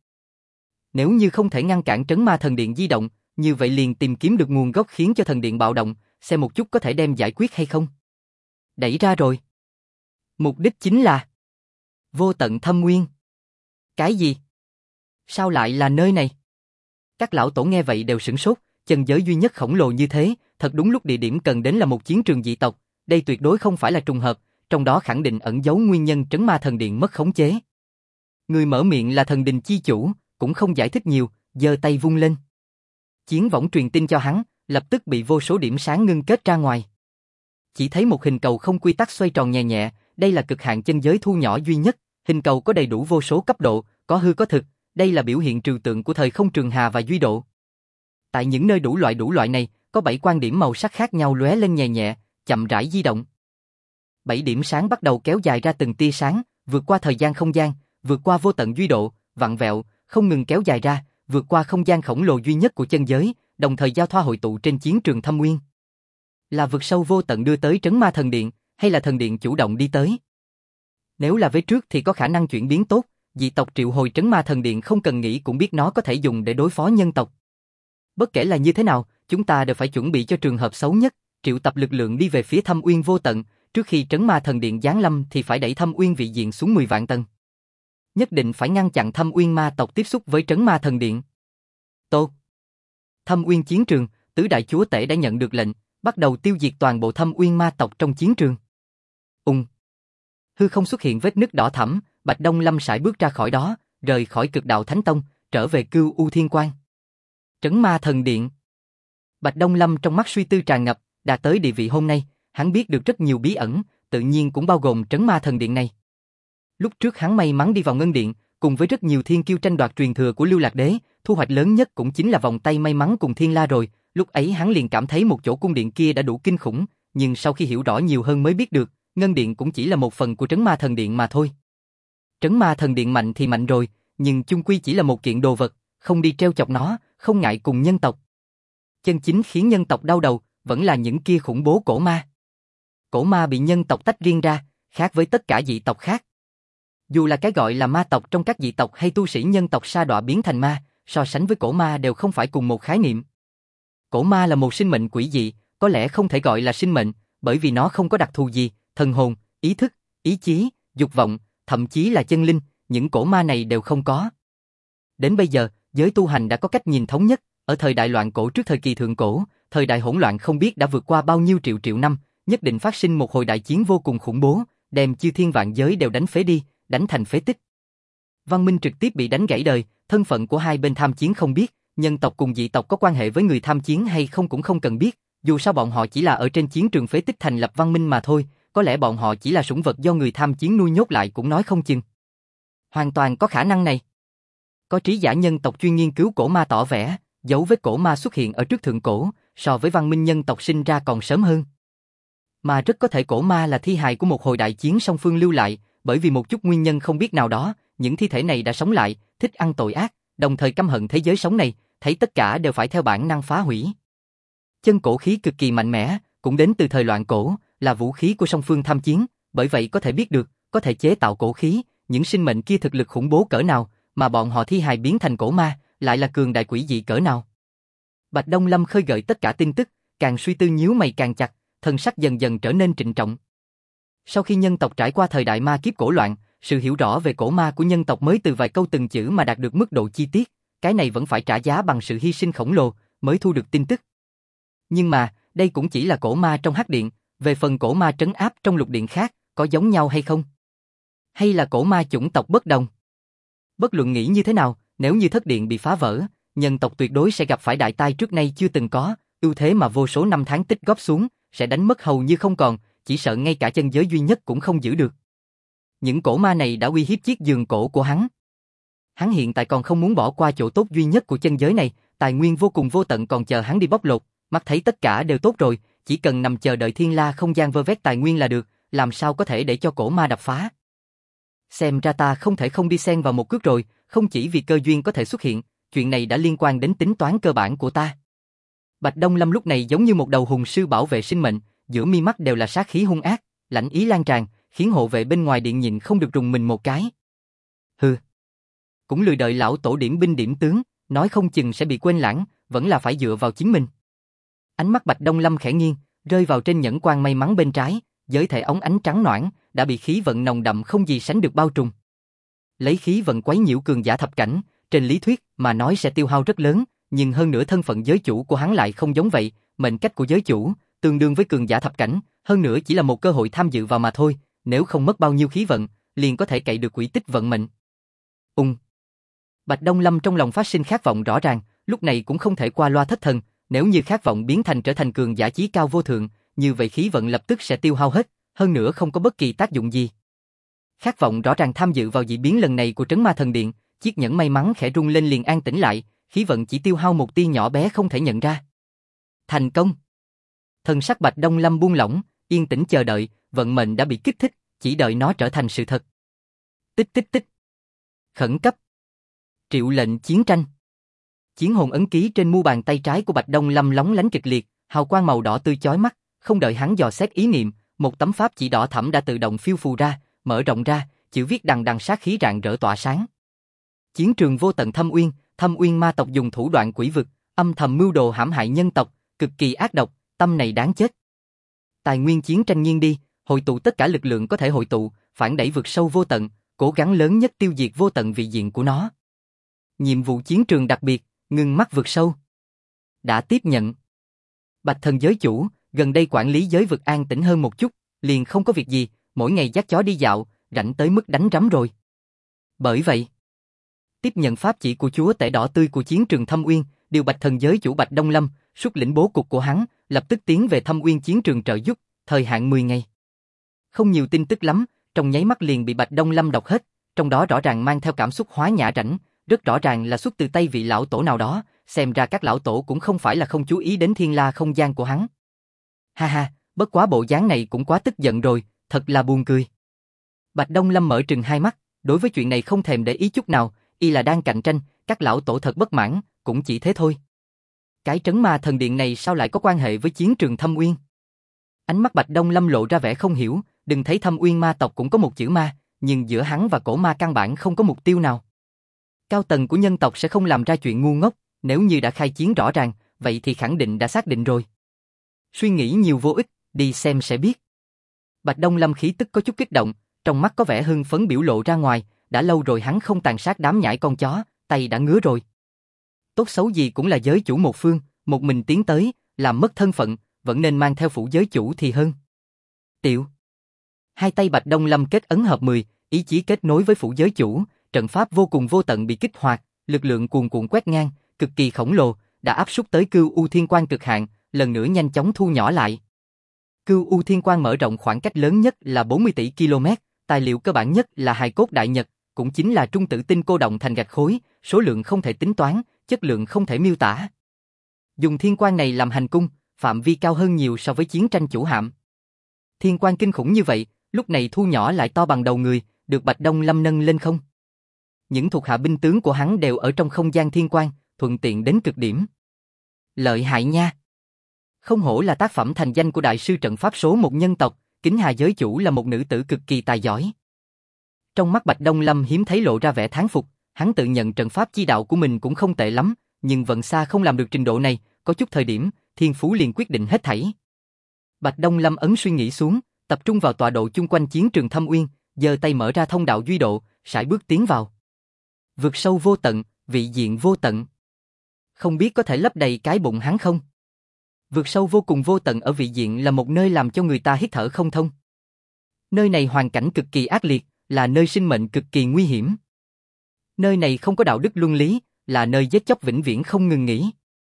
Nếu như không thể ngăn cản trấn ma thần điện di động, như vậy liền tìm kiếm được nguồn gốc khiến cho thần điện bạo động, xem một chút có thể đem giải quyết hay không. Đẩy ra rồi. Mục đích chính là vô tận thâm nguyên. Cái gì? Sao lại là nơi này? Các lão tổ nghe vậy đều sửng sốt, chân giới duy nhất khổng lồ như thế, thật đúng lúc địa điểm cần đến là một chiến trường dị tộc, đây tuyệt đối không phải là trùng hợp, trong đó khẳng định ẩn giấu nguyên nhân trấn ma thần điện mất khống chế. Người mở miệng là thần đình chi chủ, cũng không giải thích nhiều, giơ tay vung lên. Chiến võng truyền tin cho hắn, lập tức bị vô số điểm sáng ngưng kết ra ngoài. Chỉ thấy một hình cầu không quy tắc xoay tròn nhẹ nhẹ, đây là cực hạn chân giới thu nhỏ duy nhất, hình cầu có đầy đủ vô số cấp độ, có hư có thực, đây là biểu hiện trừu tượng của thời không trường hà và duy độ. Tại những nơi đủ loại này, có 7 quan điểm màu sắc khác nhau lóe lên nhẹ nhẹ, chậm rãi di động. 7 điểm sáng bắt đầu kéo dài ra từng tia sáng, vượt qua thời gian không gian, vượt qua vô tận duy độ, vặn vẹo, không ngừng kéo dài ra, vượt qua không gian khổng lồ duy nhất của chân giới, đồng thời giao thoa hội tụ trên chiến trường thâm nguyên. Là vực sâu vô tận đưa tới trấn ma thần điện, hay là thần điện chủ động đi tới? Nếu là với trước thì có khả năng chuyển biến tốt, dị tộc triệu hồi trấn ma thần điện không cần nghĩ cũng biết nó có thể dùng để đối phó nhân tộc. Bất kể là như thế nào, chúng ta đều phải chuẩn bị cho trường hợp xấu nhất, triệu tập lực lượng đi về phía thâm uyên vô tận, trước khi trấn ma thần điện giáng lâm thì phải đẩy thâm uyên vị diện xuống 10 vạn tầng. Nhất định phải ngăn chặn thâm uyên ma tộc tiếp xúc với trấn ma thần điện. Tốt. Thâm uyên chiến trường, tứ đại chúa tể đã nhận được lệnh, bắt đầu tiêu diệt toàn bộ thâm uyên ma tộc trong chiến trường. Hư không xuất hiện vết nứt đỏ thẫm, Bạch Đông Lâm sải bước ra khỏi đó, rời khỏi Cực Đạo Thánh Tông, trở về Cửu U Thiên Quan. Trấn ma thần điện. Bạch Đông Lâm trong mắt suy tư tràn ngập, đạt tới địa vị hôm nay, hắn biết được rất nhiều bí ẩn, tự nhiên cũng bao gồm trấn ma thần điện này. Lúc trước hắn may mắn đi vào Ngân Điện, cùng với rất nhiều thiên kiêu tranh đoạt truyền thừa của Lưu Lạc Đế, thu hoạch lớn nhất cũng chính là vòng tay may mắn cùng Thiên La rồi, lúc ấy hắn liền cảm thấy một chỗ cung điện kia đã đủ kinh khủng, nhưng sau khi hiểu rõ nhiều hơn mới biết được, Ngân Điện cũng chỉ là một phần của trấn ma thần điện mà thôi. Trấn ma thần điện mạnh thì mạnh rồi, nhưng chung quy chỉ là một kiện đồ vật, không đi treo chọc nó, không ngại cùng nhân tộc. Chân chính khiến nhân tộc đau đầu, vẫn là những kia khủng bố cổ ma. Cổ ma bị nhân tộc tách riêng ra, khác với tất cả dị tộc khác. Dù là cái gọi là ma tộc trong các dị tộc hay tu sĩ nhân tộc sa đọa biến thành ma, so sánh với cổ ma đều không phải cùng một khái niệm. Cổ ma là một sinh mệnh quỷ dị, có lẽ không thể gọi là sinh mệnh, bởi vì nó không có đặc thù gì, thần hồn, ý thức, ý chí, dục vọng, thậm chí là chân linh, những cổ ma này đều không có. Đến bây giờ, Giới tu hành đã có cách nhìn thống nhất, ở thời đại loạn cổ trước thời kỳ thượng cổ, thời đại hỗn loạn không biết đã vượt qua bao nhiêu triệu triệu năm, nhất định phát sinh một hồi đại chiến vô cùng khủng bố, đem chư thiên vạn giới đều đánh phế đi, đánh thành phế tích. Văn minh trực tiếp bị đánh gãy đời, thân phận của hai bên tham chiến không biết, nhân tộc cùng dị tộc có quan hệ với người tham chiến hay không cũng không cần biết, dù sao bọn họ chỉ là ở trên chiến trường phế tích thành lập văn minh mà thôi, có lẽ bọn họ chỉ là sủng vật do người tham chiến nuôi nhốt lại cũng nói không chừng. Hoàn toàn có khả năng này. Có trí giả nhân tộc chuyên nghiên cứu cổ ma tỏ vẻ, dấu vết cổ ma xuất hiện ở trước thượng cổ, so với văn minh nhân tộc sinh ra còn sớm hơn. Mà rất có thể cổ ma là thi hài của một hồi đại chiến song phương lưu lại, bởi vì một chút nguyên nhân không biết nào đó, những thi thể này đã sống lại, thích ăn tội ác, đồng thời căm hận thế giới sống này, thấy tất cả đều phải theo bản năng phá hủy. Chân cổ khí cực kỳ mạnh mẽ, cũng đến từ thời loạn cổ, là vũ khí của song phương tham chiến, bởi vậy có thể biết được, có thể chế tạo cổ khí, những sinh mệnh kia thực lực khủng bố cỡ nào, mà bọn họ thi hài biến thành cổ ma, lại là cường đại quỷ dị cỡ nào. Bạch Đông Lâm khơi gợi tất cả tin tức, càng suy tư nhíu mày càng chặt, thần sắc dần dần trở nên trịnh trọng. Sau khi nhân tộc trải qua thời đại ma kiếp cổ loạn, sự hiểu rõ về cổ ma của nhân tộc mới từ vài câu từng chữ mà đạt được mức độ chi tiết, cái này vẫn phải trả giá bằng sự hy sinh khổng lồ mới thu được tin tức. Nhưng mà, đây cũng chỉ là cổ ma trong hắc điện, về phần cổ ma trấn áp trong lục điện khác, có giống nhau hay không? Hay là cổ ma chủng tộc bất đồng? Bất luận nghĩ như thế nào, nếu như thất điện bị phá vỡ, nhân tộc tuyệt đối sẽ gặp phải đại tai trước nay chưa từng có, ưu thế mà vô số năm tháng tích góp xuống, sẽ đánh mất hầu như không còn, chỉ sợ ngay cả chân giới duy nhất cũng không giữ được. Những cổ ma này đã uy hiếp chiếc giường cổ của hắn. Hắn hiện tại còn không muốn bỏ qua chỗ tốt duy nhất của chân giới này, tài nguyên vô cùng vô tận còn chờ hắn đi bóc lột, mắt thấy tất cả đều tốt rồi, chỉ cần nằm chờ đợi thiên la không gian vơ vét tài nguyên là được, làm sao có thể để cho cổ ma đập phá. Xem ra ta không thể không đi xen vào một cước rồi, không chỉ vì cơ duyên có thể xuất hiện, chuyện này đã liên quan đến tính toán cơ bản của ta. Bạch Đông Lâm lúc này giống như một đầu hùng sư bảo vệ sinh mệnh, giữa mi mắt đều là sát khí hung ác, lãnh ý lan tràn, khiến hộ vệ bên ngoài điện nhịn không được rùng mình một cái. Hừ, cũng lười đợi lão tổ điểm binh điểm tướng, nói không chừng sẽ bị quên lãng, vẫn là phải dựa vào chính mình. Ánh mắt Bạch Đông Lâm khẽ nghiêng, rơi vào trên nhẫn quan may mắn bên trái, giới thể óng ánh trắng nõn, đã bị khí vận nồng đậm không gì sánh được bao trùm. Lấy khí vận quấy nhiễu cường giả thập cảnh, trên lý thuyết mà nói sẽ tiêu hao rất lớn, nhưng hơn nữa thân phận giới chủ của hắn lại không giống vậy, mệnh cách của giới chủ tương đương với cường giả thập cảnh, hơn nữa chỉ là một cơ hội tham dự vào mà thôi, nếu không mất bao nhiêu khí vận, liền có thể cậy được quỹ tích vận mệnh. Bạch Đông Lâm trong lòng phát sinh khát vọng rõ ràng, lúc này cũng không thể qua loa thất thần, nếu như khát vọng biến thành trở thành cường giả chí cao vô thượng, như vậy khí vận lập tức sẽ tiêu hao hết, hơn nữa không có bất kỳ tác dụng gì. Khát vọng rõ ràng tham dự vào dị biến lần này của Trấn Ma Thần Điện, chiếc nhẫn may mắn khẽ rung lên liền an tĩnh lại, khí vận chỉ tiêu hao một tia nhỏ bé không thể nhận ra. Thành công. Thần sắc Bạch Đông Lâm buông lỏng, yên tĩnh chờ đợi, vận mệnh đã bị kích thích, chỉ đợi nó trở thành sự thật. Tích tích tích. Khẩn cấp. Triệu lệnh chiến tranh. Chiến hồn ấn ký trên mu bàn tay trái của Bạch Đông Lâm lóng lánh kịch liệt, hào quang màu đỏ tươi chói mắt, không đợi hắn dò xét ý niệm, một tấm pháp chỉ đỏ thẫm đã tự động phiêu phù ra, mở rộng ra, chữ viết đằng đằng sát khí rạng rỡ tỏa sáng. Chiến trường vô tận Thâm Uyên ma tộc dùng thủ đoạn quỷ vực, âm thầm mưu đồ hãm hại nhân tộc, cực kỳ ác độc, tâm này đáng chết. Tài nguyên chiến tranh nghiêng đi, hội tụ tất cả lực lượng có thể hội tụ, phản đẩy vực sâu vô tận, cố gắng lớn nhất tiêu diệt vô tận vị diện của nó. Nhiệm vụ chiến trường đặc biệt, ngưng mắt vực sâu. Đã tiếp nhận. Bạch Thần giới chủ, gần đây quản lý giới vực an tĩnh hơn một chút, liền không có việc gì, mỗi ngày dắt chó đi dạo, rảnh tới mức đánh rắm rồi. Bởi vậy, tiếp nhận pháp chỉ của chúa tể đỏ tươi của chiến trường Thâm Uyên, điều Bạch Thần giới chủ Bạch Đông Lâm, xuất lĩnh bố cục của hắn, lập tức tiến về Thâm Uyên chiến trường trợ giúp, thời hạn 10 ngày. Không nhiều tin tức lắm, trong nháy mắt liền bị Bạch Đông Lâm đọc hết, trong đó rõ ràng mang theo cảm xúc hóa nhã rảnh, rất rõ ràng là xuất từ tay vị lão tổ nào đó, xem ra các lão tổ cũng không phải là không chú ý đến thiên la không gian của hắn. Ha ha, bất quá bộ dáng này cũng quá tức giận rồi, thật là buồn cười. Bạch Đông Lâm mở trừng hai mắt, đối với chuyện này không thèm để ý chút nào, y là đang cạnh tranh, các lão tổ thật bất mãn, cũng chỉ thế thôi. Cái Trấn Ma Thần Điện này sao lại có quan hệ với chiến trường Thâm Uyên? Ánh mắt Bạch Đông Lâm lộ ra vẻ không hiểu, đừng thấy Thâm Uyên ma tộc cũng có một chữ ma, nhưng giữa hắn và cổ ma căn bản không có mục tiêu nào. Cao tầng của nhân tộc sẽ không làm ra chuyện ngu ngốc, nếu như đã khai chiến rõ ràng, vậy thì khẳng định đã xác định rồi. Suy nghĩ nhiều vô ích, đi xem sẽ biết. Bạch Đông Lâm khí tức có chút kích động, trong mắt có vẻ hưng phấn biểu lộ ra ngoài, đã lâu rồi hắn không tàn sát đám nhãi con chó, tay đã ngứa rồi. Tốt xấu gì cũng là giới chủ một phương, một mình tiến tới, làm mất thân phận, vẫn nên mang theo phủ giới chủ thì hơn. Tiểu. Hai tay Bạch Đông Lâm kết ấn hợp 10, ý chí kết nối với phủ giới chủ, trận pháp vô cùng vô tận bị kích hoạt, lực lượng cuồn cuộn quét ngang, cực kỳ khổng lồ, đã áp súc tới Cửu U Thiên Quang cực hạn, lần nữa nhanh chóng thu nhỏ lại. Cửu U Thiên Quang mở rộng khoảng cách lớn nhất là 40 tỷ km, tài liệu cơ bản nhất là hài cốt đại nhật, cũng chính là trung tử tinh cô động thành gạch khối, số lượng không thể tính toán, chất lượng không thể miêu tả. Dùng thiên quang này làm hành cung, phạm vi cao hơn nhiều so với chiến tranh chủ hạm. Thiên quang kinh khủng như vậy, lúc này thu nhỏ lại to bằng đầu người, được Bạch Đông Lâm nâng lên không. Những thuộc hạ binh tướng của hắn đều ở trong không gian thiên quang, thuận tiện đến cực điểm. Lợi hại nha! Không hổ là tác phẩm thành danh của đại sư trận pháp số một nhân tộc, Kính Hà giới chủ là một nữ tử cực kỳ tài giỏi. Trong mắt Bạch Đông Lâm hiếm thấy lộ ra vẻ thán phục, hắn tự nhận trận pháp chi đạo của mình cũng không tệ lắm, nhưng vẫn xa không làm được trình độ này, có chút thời điểm, thiên phú liền quyết định hết thảy. Bạch Đông Lâm ấn suy nghĩ xuống, tập trung vào tọa độ chung quanh chiến trường Thâm Uyên, giơ tay mở ra thông đạo duy độ, sải bước tiến vào. Vực sâu vô tận, vị diện vô tận. Không biết có thể lấp đầy cái bụng hắn không? Vực sâu vô cùng vô tận ở vị diện là một nơi làm cho người ta hít thở không thông. Nơi này hoàn cảnh cực kỳ ác liệt, là nơi sinh mệnh cực kỳ nguy hiểm. Nơi này không có đạo đức luân lý, là nơi giết chóc vĩnh viễn không ngừng nghỉ.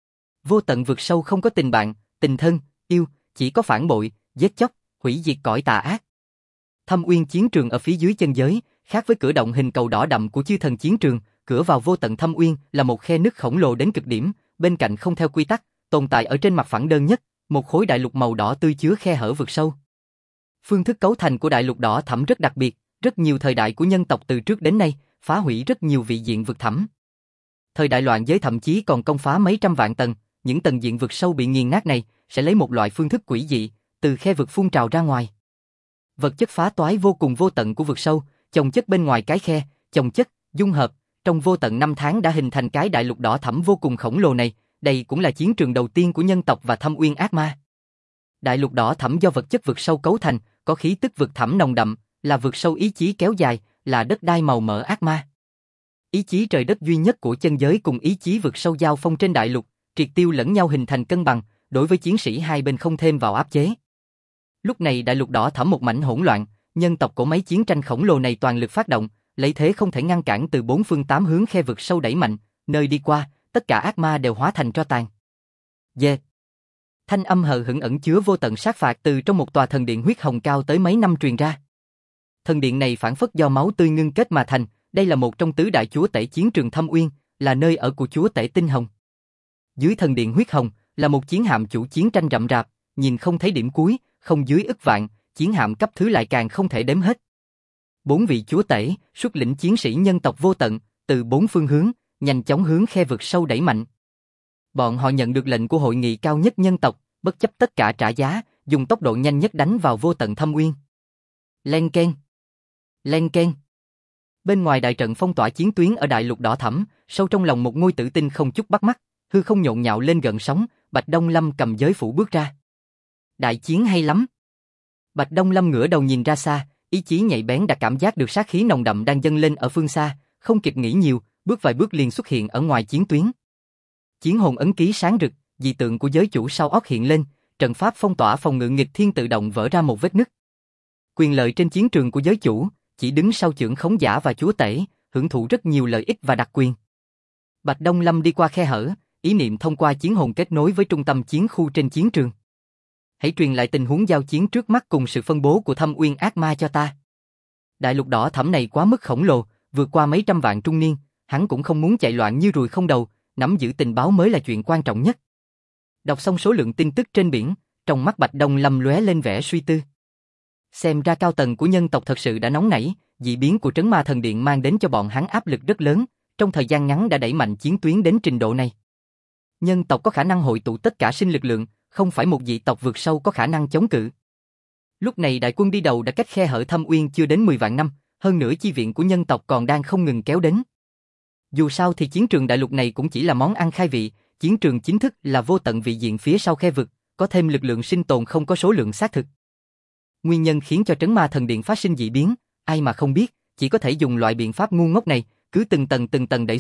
Vô tận vực sâu không có tình bạn, tình thân, yêu, chỉ có phản bội, giết chóc, hủy diệt cõi tà ác. Thâm Uyên chiến trường ở phía dưới chân giới, khác với cửa động hình cầu đỏ đậm của chư thần chiến trường, cửa vào vô tận Thâm Uyên là một khe nứt khổng lồ đến cực điểm, bên cạnh không theo quy tắc, tồn tại ở trên mặt phẳng đơn nhất, một khối đại lục màu đỏ tươi chứa khe hở vực sâu. Phương thức cấu thành của đại lục đỏ thẫm rất đặc biệt, rất nhiều thời đại của nhân tộc từ trước đến nay, phá hủy rất nhiều vị diện vực thẳm. Thời đại loạn giới thậm chí còn công phá mấy trăm vạn tầng, những tầng diện vực sâu bị nghiền nát này sẽ lấy một loại phương thức quỷ dị, từ khe vực phun trào ra ngoài. Vật chất phá toái vô cùng vô tận của vực sâu, chồng chất bên ngoài cái khe, chồng chất, dung hợp, trong vô tận năm tháng đã hình thành cái đại lục đỏ thẫm vô cùng khổng lồ này, đây cũng là chiến trường đầu tiên của nhân tộc và Thâm Uyên ác ma. Đại lục đỏ thẫm do vật chất vực sâu cấu thành, có khí tức vực thẳm nồng đậm, là vực sâu ý chí kéo dài, là đất đai màu mỡ ác ma. Ý chí trời đất duy nhất của chân giới cùng ý chí vực sâu giao phong trên đại lục, triệt tiêu lẫn nhau hình thành cân bằng, đối với chiến sĩ hai bên không thêm vào áp chế. Lúc này đại lục đỏ thẫm một mảnh hỗn loạn, nhân tộc của mấy chiến tranh khổng lồ này toàn lực phát động, lấy thế không thể ngăn cản từ bốn phương tám hướng khe vực sâu đẩy mạnh, nơi đi qua, tất cả ác ma đều hóa thành tro tàn. Yeah. Thanh âm hờ hững ẩn chứa vô tận sát phạt từ trong một tòa thần điện huyết hồng cao tới mấy năm truyền ra. Thần điện này phản phất do máu tươi ngưng kết mà thành, đây là một trong tứ đại chúa tể chiến trường Thâm Uyên, là nơi ở của chúa tể tinh hồng. Dưới thần điện huyết hồng là một chiến hạm chủ chiến tranh rậm rạp, nhìn không thấy điểm cuối, không dưới ức vạn, chiến hạm cấp thứ lại càng không thể đếm hết. Bốn vị chúa tể xuất lĩnh chiến sĩ nhân tộc vô tận, từ bốn phương hướng, nhanh chóng hướng khe vực sâu đẩy mạnh. Bọn họ nhận được lệnh của hội nghị cao nhất nhân tộc, bất chấp tất cả trả giá, dùng tốc độ nhanh nhất đánh vào vô tận Thâm Uyên. Len keng, len keng. Bên ngoài đại trận phong tỏa chiến tuyến ở đại lục đỏ thẫm, sâu trong lòng một ngôi tử tinh không chút bắt mắt, hư không nhộn nhạo lên gợn sóng, Bạch Đông Lâm cầm giới phủ bước ra. Đại chiến hay lắm. Bạch Đông Lâm ngửa đầu nhìn ra xa, ý chí nhạy bén đã cảm giác được sát khí nồng đậm đang dâng lên ở phương xa, không kịp nghĩ nhiều, bước vài bước liền xuất hiện ở ngoài chiến tuyến. Chiến hồn ấn ký sáng rực, dị tượng của giới chủ sau óc hiện lên, trận pháp phong tỏa phòng ngự nghịch thiên tự động vỡ ra một vết nứt. Quyền lợi trên chiến trường của giới chủ, chỉ đứng sau chưởng khống giả và chúa tể, hưởng thụ rất nhiều lợi ích và đặc quyền. Bạch Đông Lâm đi qua khe hở, ý niệm thông qua chiến hồn kết nối với trung tâm chiến khu trên chiến trường. Hãy truyền lại tình huống giao chiến trước mắt cùng sự phân bố của Thâm Uyên ác ma cho ta. Đại lục đỏ thẫm này quá mức khổng lồ, vượt qua mấy trăm vạn trung niên, hắn cũng không muốn chạy loạn như ruồi không đầu, nắm giữ tình báo mới là chuyện quan trọng nhất. Đọc xong số lượng tin tức trên biển, trong mắt Bạch Đông Lâm lóe lên vẻ suy tư. Xem ra cao tầng của nhân tộc thật sự đã nóng nảy, dị biến của trấn ma thần điện mang đến cho bọn hắn áp lực rất lớn, trong thời gian ngắn đã đẩy mạnh chiến tuyến đến trình độ này. Nhân tộc có khả năng hội tụ tất cả sinh lực lượng, không phải một dị tộc vượt sâu có khả năng chống cự. Lúc này đại quân đi đầu đã cách khe hở Thâm Uyên chưa đến 10 vạn năm, hơn nữa chi viện của nhân tộc còn đang không ngừng kéo đến. Dù sao thì chiến trường đại lục này cũng chỉ là món ăn khai vị, chiến trường chính thức là vô tận vị diện phía sau khe vực, có thêm lực lượng sinh tồn không có số lượng xác thực. Nguyên nhân khiến cho trấn ma thần điện phát sinh dị biến, ai mà không biết, chỉ có thể dùng loại biện pháp ngu ngốc này, cứ từng tầng đẩy xuống,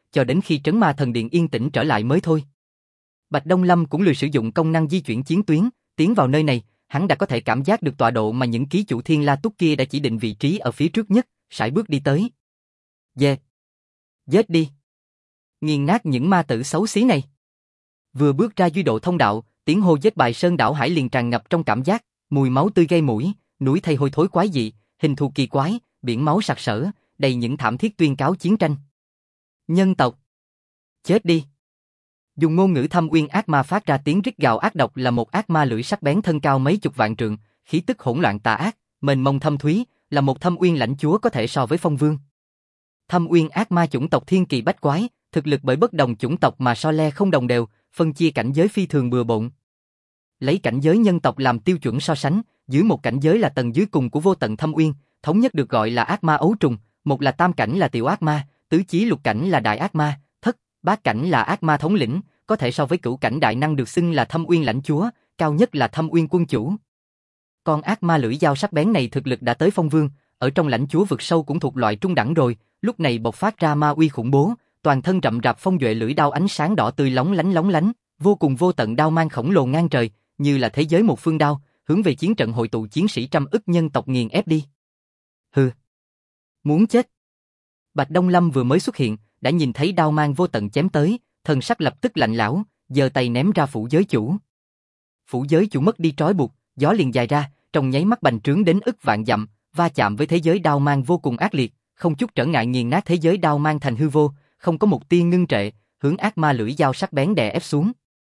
cho đến khi trấn ma thần điện yên tĩnh trở lại mới thôi. Bạch Đông Lâm cũng lười sử dụng công năng di chuyển chiến tuyến, tiến vào nơi này, hắn đã có thể cảm giác được tọa độ mà những ký chủ Thiên La Túc kia đã chỉ định vị trí ở phía trước nhất, sải bước đi tới. Dê! Giết đi! Nghiền nát những ma tử xấu xí này! Vừa bước ra duy độ thông đạo, tiếng hô giết bài sơn đảo hải liền tràn ngập trong cảm giác, mùi máu tươi gây mũi, núi thây hôi thối quái dị, hình thù kỳ quái, biển máu sặc sỡ, đầy những thảm thiết tuyên cáo chiến tranh. Nhân tộc! Chết đi! Dùng ngôn ngữ Thâm Uyên ác ma phát ra tiếng rít gào ác độc là một ác ma lưỡi sắc bén thân cao mấy chục vạn trượng, khí tức hỗn loạn tà ác, mênh mông thâm thúy, là một Thâm Uyên lãnh chúa có thể so với Phong Vương. Thâm Uyên ác ma chủng tộc thiên kỳ bách quái, thực lực bởi bất đồng chủng tộc mà so le không đồng đều, phân chia cảnh giới phi thường bừa bộn. Lấy cảnh giới nhân tộc làm tiêu chuẩn so sánh, dưới một cảnh giới là tầng dưới cùng của vô tận Thâm Uyên, thống nhất được gọi là ác ma ấu trùng, một là tam cảnh là tiểu ác ma, tứ chí lục cảnh là đại ác ma, thất, bát cảnh là ác ma thống lĩnh, có thể so với cửu cảnh đại năng được xưng là Thâm Uyên lãnh chúa, cao nhất là Thâm Uyên quân chủ. Con ác ma lưỡi dao sắc bén này thực lực đã tới Phong Vương, ở trong lãnh chúa vực sâu cũng thuộc loại trung đẳng rồi, lúc này bộc phát ra ma uy khủng bố, toàn thân rậm rạp phong duệ lưỡi đao ánh sáng đỏ tươi lóng lánh, vô cùng vô tận đao mang khổng lồ ngang trời, như là thế giới một phương đao, hướng về chiến trận hội tụ chiến sĩ trăm ức nhân tộc nghiền ép đi. Hừ, muốn chết. Bạch Đông Lâm vừa mới xuất hiện, đã nhìn thấy đao mang vô tận chém tới, thần sắc lập tức lạnh lẽo, giơ tay ném ra phủ giới chủ. Phủ giới chủ mất đi trói buộc, gió liền dài ra, trong nháy mắt bành trướng đến ức vạn dặm, va chạm với thế giới đao mang vô cùng ác liệt, không chút trở ngại nghiền nát thế giới đao mang thành hư vô, không có một tia ngưng trệ, hướng ác ma lưỡi dao sắc bén đè ép xuống.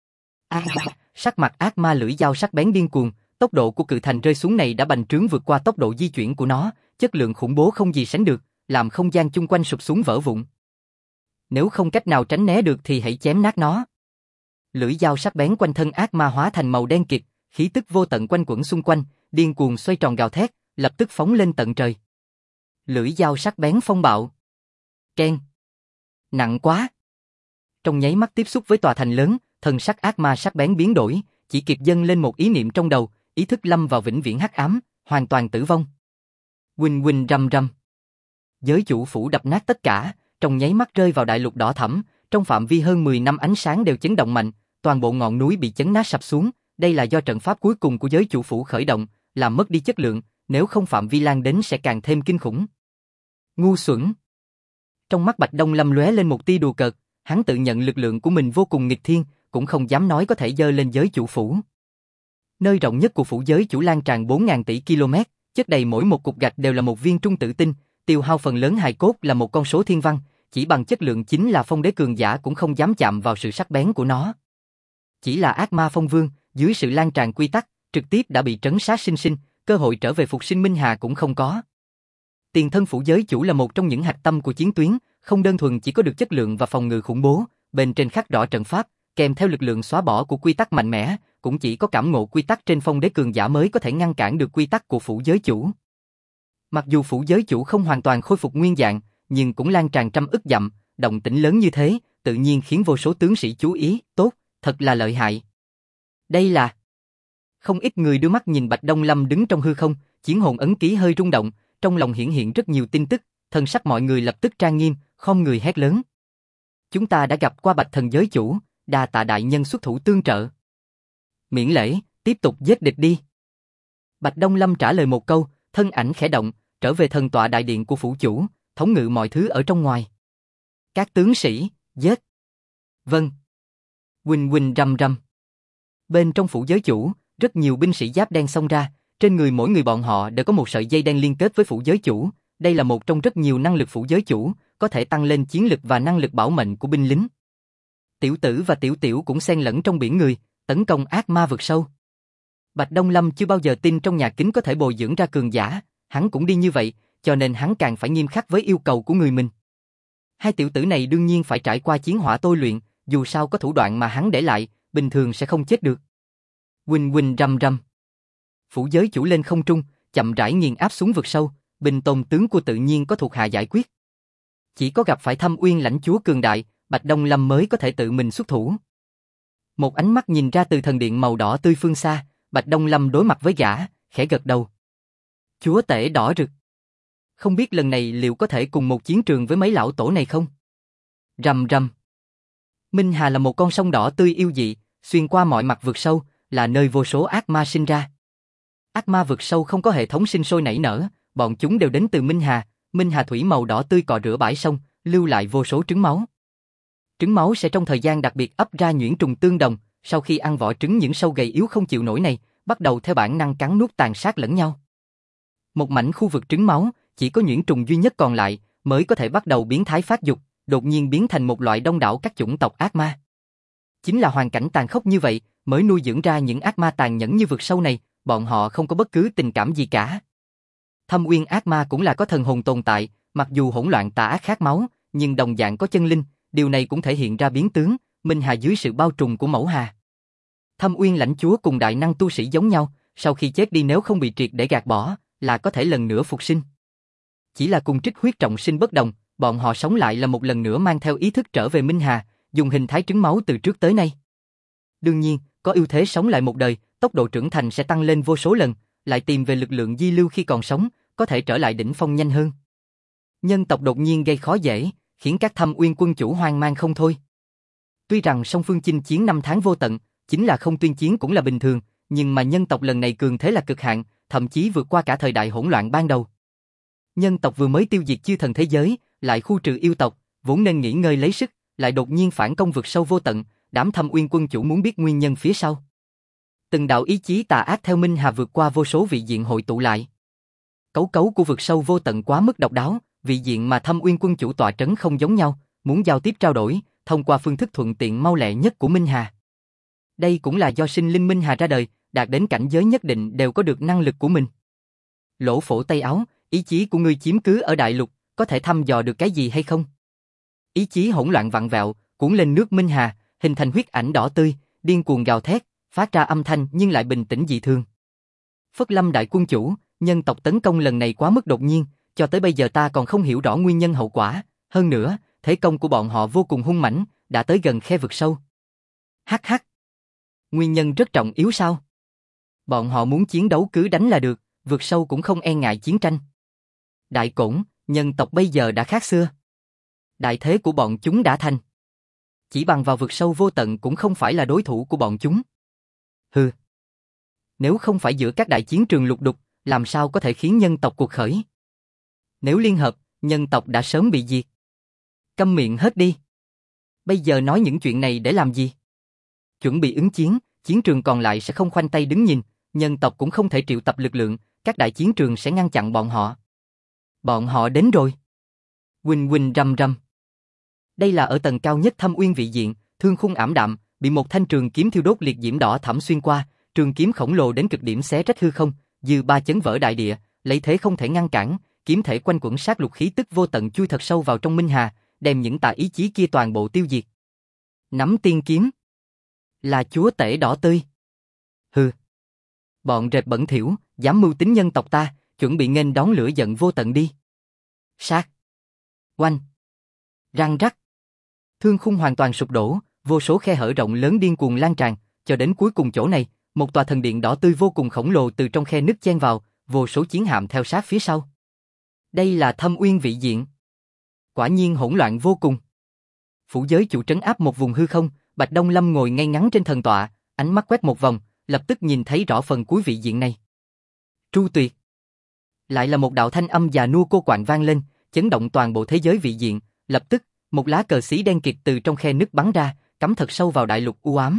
Sắc mặt ác ma lưỡi dao sắc bén điên cuồng, tốc độ của cự thành rơi xuống này đã bành trướng vượt qua tốc độ di chuyển của nó, chất lượng khủng bố không gì sánh được, làm không gian chung quanh sụp xuống vỡ vụn. Nếu không cách nào tránh né được thì hãy chém nát nó. Lưỡi dao sắc bén quanh thân ác ma hóa thành màu đen kịt, khí tức vô tận quanh quẩn xung quanh, điên cuồng xoay tròn gào thét, lập tức phóng lên tận trời. Lưỡi dao sắc bén phong bạo. Keng. Nặng quá. Trong nháy mắt tiếp xúc với tòa thành lớn, thần sắc ác ma sắc bén biến đổi, chỉ kịp dâng lên một ý niệm trong đầu, ý thức lâm vào vĩnh viễn hắc ám, hoàn toàn tử vong. Huỳnh huỳnh rầm rầm. Giới chủ phủ đập nát tất cả, trong nháy mắt rơi vào đại lục đỏ thẫm, trong phạm vi hơn 10 năm ánh sáng đều chấn động mạnh, toàn bộ ngọn núi bị chấn nát sập xuống, đây là do trận pháp cuối cùng của giới chủ phủ khởi động, làm mất đi chất lượng, nếu không phạm vi lan đến sẽ càng thêm kinh khủng. Ngu xuẩn. Trong mắt Bạch Đông Lâm lóe lên một tia đùa cợt, hắn tự nhận lực lượng của mình vô cùng nghịch thiên, cũng không dám nói có thể dơ lên giới chủ phủ. Nơi rộng nhất của phủ giới chủ lan tràn 4.000 tỷ km, chất đầy mỗi một cục gạch đều là một viên trung tử tinh, tiêu hao phần lớn hài cốt là một con số thiên văn, chỉ bằng chất lượng chính là phong đế cường giả cũng không dám chạm vào sự sắc bén của nó. Chỉ là ác ma phong vương, dưới sự lan tràn quy tắc, trực tiếp đã bị trấn sát sinh sinh, cơ hội trở về phục sinh minh hà cũng không có. Tiền thân phủ giới chủ là một trong những hạch tâm của chiến tuyến, không đơn thuần chỉ có được chất lượng và phòng ngự khủng bố, bên trên khắc rõ trận pháp, kèm theo lực lượng xóa bỏ của quy tắc mạnh mẽ, cũng chỉ có cảm ngộ quy tắc trên phong đế cường giả mới có thể ngăn cản được quy tắc của phủ giới chủ. Mặc dù phủ giới chủ không hoàn toàn khôi phục nguyên dạng, nhưng cũng lan tràn trăm ức dặm, động tĩnh lớn như thế, tự nhiên khiến vô số tướng sĩ chú ý, tốt, thật là lợi hại. Đây là... Không ít người đưa mắt nhìn Bạch Đông Lâm đứng trong hư không, chiến hồn ấn ký hơi rung động, trong lòng hiển hiện rất nhiều tin tức, thân sắc mọi người lập tức trang nghiêm, khom người hét lớn. Chúng ta đã gặp qua Bạch thần giới chủ, đa tạ đại nhân xuất thủ tương trợ. Miễn lễ, tiếp tục giết địch đi. Bạch Đông Lâm trả lời một câu, thân ảnh khẽ động, trở về thần tọa đại điện của phủ chủ, thống ngự mọi thứ ở trong ngoài. Các tướng sĩ, giết. Vâng. Huỳnh huỳnh rầm rầm. Bên trong phủ giới chủ, rất nhiều binh sĩ giáp đen xông ra, trên người mỗi người bọn họ đều có một sợi dây đen liên kết với phủ giới chủ, đây là một trong rất nhiều năng lực phủ giới chủ, có thể tăng lên chiến lực và năng lực bảo mệnh của binh lính. Tiểu tử và tiểu tiểu cũng xen lẫn trong biển người, tấn công ác ma vực sâu. Bạch Đông Lâm chưa bao giờ tin trong nhà kính có thể bồi dưỡng ra cường giả, hắn cũng đi như vậy, cho nên hắn càng phải nghiêm khắc với yêu cầu của người mình. Hai tiểu tử này đương nhiên phải trải qua chiến hỏa tôi luyện, dù sao có thủ đoạn mà hắn để lại, bình thường sẽ không chết được. Huỳnh huỳnh rầm rầm. Phủ giới chủ lên không trung, chậm rãi nghiền áp xuống vực sâu, binh tôn tướng của tự nhiên có thuộc hạ giải quyết. Chỉ có gặp phải Thâm Uyên lãnh chúa cường đại, Bạch Đông Lâm mới có thể tự mình xuất thủ. Một ánh mắt nhìn ra từ thần điện màu đỏ tươi phương xa, Bạch Đông Lâm đối mặt với gã, khẽ gật đầu. Chúa tể đỏ rực. Không biết lần này liệu có thể cùng một chiến trường với mấy lão tổ này không? Rầm rầm. Minh Hà là một con sông đỏ tươi yêu dị, xuyên qua mọi mặt vực sâu, là nơi vô số ác ma sinh ra. Ác ma vực sâu không có hệ thống sinh sôi nảy nở, bọn chúng đều đến từ Minh Hà. Minh Hà thủy màu đỏ tươi cọ rửa bãi sông, lưu lại vô số trứng máu. Trứng máu sẽ trong thời gian đặc biệt ấp ra nhuyễn trùng tương đồng, sau khi ăn vỏ trứng những sâu gầy yếu không chịu nổi này, bắt đầu theo bản năng cắn nuốt tàn sát lẫn nhau. Một mảnh khu vực trứng máu, chỉ có nhuyễn trùng duy nhất còn lại, mới có thể bắt đầu biến thái phát dục, đột nhiên biến thành một loại đông đảo các chủng tộc ác ma. Chính là hoàn cảnh tàn khốc như vậy, mới nuôi dưỡng ra những ác ma tàn nhẫn như vực sâu này, bọn họ không có bất cứ tình cảm gì cả. Thâm Uyên ác ma cũng là có thần hồn tồn tại, mặc dù hỗn loạn tà ác khát máu, nhưng đồng dạng có chân linh, điều này cũng thể hiện ra biến tướng, Minh Hà dưới sự bao trùm của Mẫu Hà. Thâm Uyên lãnh chúa cùng đại năng tu sĩ giống nhau, sau khi chết đi nếu không bị triệt để gạt bỏ, là có thể lần nữa phục sinh. Chỉ là cùng trích huyết trọng sinh bất đồng, bọn họ sống lại là một lần nữa mang theo ý thức trở về Minh Hà, dùng hình thái trứng máu từ trước tới nay. Đương nhiên, có ưu thế sống lại một đời, tốc độ trưởng thành sẽ tăng lên vô số lần, lại tìm về lực lượng di lưu khi còn sống, có thể trở lại đỉnh phong nhanh hơn. Nhân tộc đột nhiên gây khó dễ, khiến các Thâm Uyên quân chủ hoang mang không thôi. Tuy rằng song phương chinh chiến 5 tháng vô tận, chính là không tuyên chiến cũng là bình thường, nhưng mà nhân tộc lần này cường thế là cực hạn, thậm chí vượt qua cả thời đại hỗn loạn ban đầu. Nhân tộc vừa mới tiêu diệt chư thần thế giới, lại khu trừ yêu tộc, vốn nên nghỉ ngơi lấy sức, lại đột nhiên phản công vượt sâu vô tận, đám Thâm Uyên quân chủ muốn biết nguyên nhân phía sau. Từng đạo ý chí tà ác theo Minh Hà vượt qua vô số vị diện hội tụ lại. Cấu cấu của vượt sâu vô tận quá mức độc đáo, vị diện mà Thâm Uyên quân chủ tọa trấn không giống nhau, muốn giao tiếp trao đổi, thông qua phương thức thuận tiện mau lẹ nhất của Minh Hà. Đây cũng là do sinh linh Minh Hà ra đời, đạt đến cảnh giới nhất định đều có được năng lực của mình. Lỗ phổ tay áo, ý chí của ngươi chiếm cứ ở đại lục, có thể thăm dò được cái gì hay không? Ý chí hỗn loạn vặn vẹo, cuốn lên nước Minh Hà, hình thành huyết ảnh đỏ tươi, điên cuồng gào thét, phát ra âm thanh nhưng lại bình tĩnh dị thường. Phất Lâm đại quân chủ, nhân tộc tấn công lần này quá mức đột nhiên, cho tới bây giờ ta còn không hiểu rõ nguyên nhân hậu quả, hơn nữa, thế công của bọn họ vô cùng hung mãnh, đã tới gần khe vực sâu. Hắc hắc. Nguyên nhân rất trọng yếu sao? Bọn họ muốn chiến đấu cứ đánh là được, vực sâu cũng không e ngại chiến tranh. Đại Cổn, nhân tộc bây giờ đã khác xưa. Đại thế của bọn chúng đã thành. Chỉ bằng vào vực sâu vô tận cũng không phải là đối thủ của bọn chúng. Hừ. Nếu không phải giữa các đại chiến trường lục đục, làm sao có thể khiến nhân tộc cuộc khởi? Nếu liên hợp, nhân tộc đã sớm bị diệt. Câm miệng hết đi. Bây giờ nói những chuyện này để làm gì? Chuẩn bị ứng chiến, chiến trường còn lại sẽ không khoanh tay đứng nhìn, nhân tộc cũng không thể triệu tập lực lượng, các đại chiến trường sẽ ngăn chặn bọn họ. Bọn họ đến rồi. Huỳnh huỳnh rầm rầm. Đây là ở tầng cao nhất Thâm Uyên vị diện, thương khung ảm đạm, bị một thanh trường kiếm thiêu đốt liệt diễm đỏ thẫm xuyên qua, trường kiếm khổng lồ đến cực điểm xé rách hư không, dư ba chấn vỡ đại địa, lấy thế không thể ngăn cản, kiếm thể quanh quẩn sát lục khí tức vô tận chui thật sâu vào trong Minh Hà, đem những tà ý chí kia toàn bộ tiêu diệt. Nắm tiên kiếm, là chúa tể đỏ tươi. Hừ. Bọn rệp bẩn thỉu, dám mưu tính nhân tộc ta, chuẩn bị nghênh đón lửa giận vô tận đi. Sát. Oanh. Răng rắc. Thương khung hoàn toàn sụp đổ, vô số khe hở rộng lớn điên cuồng lan tràn, cho đến cuối cùng chỗ này, một tòa thần điện đỏ tươi vô cùng khổng lồ từ trong khe nứt chen vào, vô số chiến hạm theo sát phía sau. Đây là Thâm Uyên vị diện. Quả nhiên hỗn loạn vô cùng. Phủ giới chủ trấn áp một vùng hư không, Bạch Đông Lâm ngồi ngay ngắn trên thần tọa, ánh mắt quét một vòng, lập tức nhìn thấy rõ phần cuối vị diện này. Tru tuyệt. Lại là một đạo thanh âm già nua cô quạnh vang lên, chấn động toàn bộ thế giới vị diện, lập tức, một lá cờ xí đen kịt từ trong khe nứt bắn ra, cắm thật sâu vào đại lục u ám.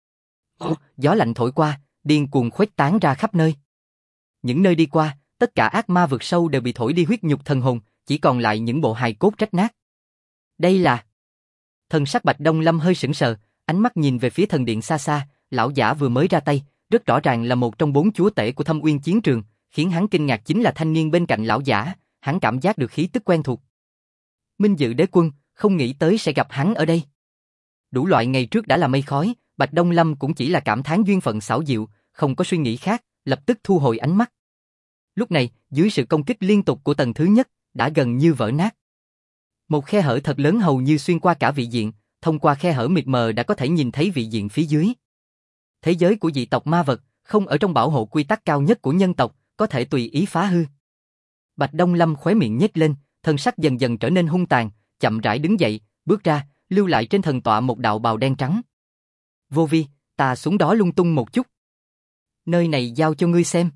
Gió lạnh thổi qua, điên cuồng khuếch tán ra khắp nơi. Những nơi đi qua, tất cả ác ma vực sâu đều bị thổi đi huyết nhục thần hồn, chỉ còn lại những bộ hài cốt rách nát. Đây là... Thần sắc Bạch Đông Lâm hơi sững sờ, ánh mắt nhìn về phía thần điện xa xa, lão giả vừa mới ra tay, rất rõ ràng là một trong 4 chúa tể của Thâm Uyên chiến trường, khiến hắn kinh ngạc chính là thanh niên bên cạnh lão giả, hắn cảm giác được khí tức quen thuộc. Minh Dự đế quân, không nghĩ tới sẽ gặp hắn ở đây. Đủ loại ngày trước đã là mây khói, Bạch Đông Lâm cũng chỉ là cảm thán duyên phận xảo diệu, không có suy nghĩ khác, lập tức thu hồi ánh mắt. Lúc này, dưới sự công kích liên tục của tầng thứ nhất, đã gần như vỡ nát. Một khe hở thật lớn hầu như xuyên qua cả vị diện, thông qua khe hở mịt mờ đã có thể nhìn thấy vị diện phía dưới. Thế giới của dị tộc ma vật, không ở trong bảo hộ quy tắc cao nhất của nhân tộc, có thể tùy ý phá hư. Bạch Đông Lâm khóe miệng nhếch lên, thân sắc dần dần trở nên hung tàn, chậm rãi đứng dậy, bước ra, lưu lại trên thần tọa một đạo bào đen trắng. Vô vi, ta xuống đó lung tung một chút. Nơi này giao cho ngươi xem.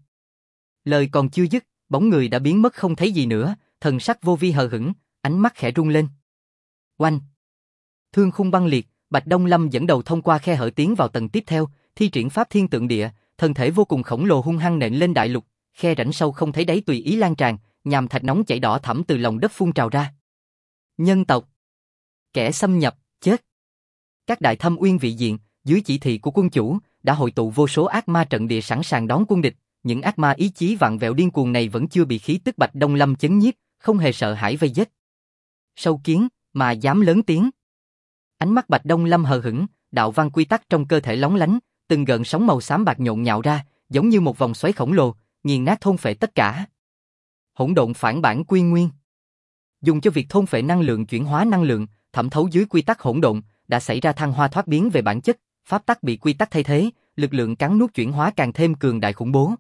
Lời còn chưa dứt, bóng người đã biến mất không thấy gì nữa, thần sắc vô vi hờ hững, ánh mắt khẽ rung lên. Oanh! Thương khung băng liệt, Bạch Đông Lâm dẫn đầu thông qua khe hở tiến vào tầng tiếp theo, thi triển pháp thiên tượng địa, thân thể vô cùng khổng lồ hung hăng nện lên đại lục, khe rãnh sâu không thấy đáy tùy ý lan tràn, nhàm thạch nóng chảy đỏ thẫm từ lòng đất phun trào ra. Nhân tộc, kẻ xâm nhập, chết. Các đại thâm uyên vị diện, dưới chỉ thị của quân chủ, đã hội tụ vô số ác ma trận địa sẵn sàng đón quân địch. Những ác ma ý chí vặn vẹo điên cuồng này vẫn chưa bị khí tức Bạch Đông Lâm chấn nhiếp, không hề sợ hãi vây giết. Sâu kiến, mà dám lớn tiếng. Ánh mắt Bạch Đông Lâm hờ hững, đạo văn quy tắc trong cơ thể lóng lánh, từng gợn sóng màu xám bạc nhộn nhạo ra, giống như một vòng xoáy khổng lồ, nghiền nát thôn phệ tất cả. Hỗn độn phản bản quy nguyên. Dùng cho việc thôn phệ năng lượng chuyển hóa năng lượng, thẩm thấu dưới quy tắc hỗn độn, đã xảy ra thăng hoa thoát biến về bản chất, pháp tắc bị quy tắc thay thế, lực lượng cắn nuốt chuyển hóa càng thêm cường đại khủng bố.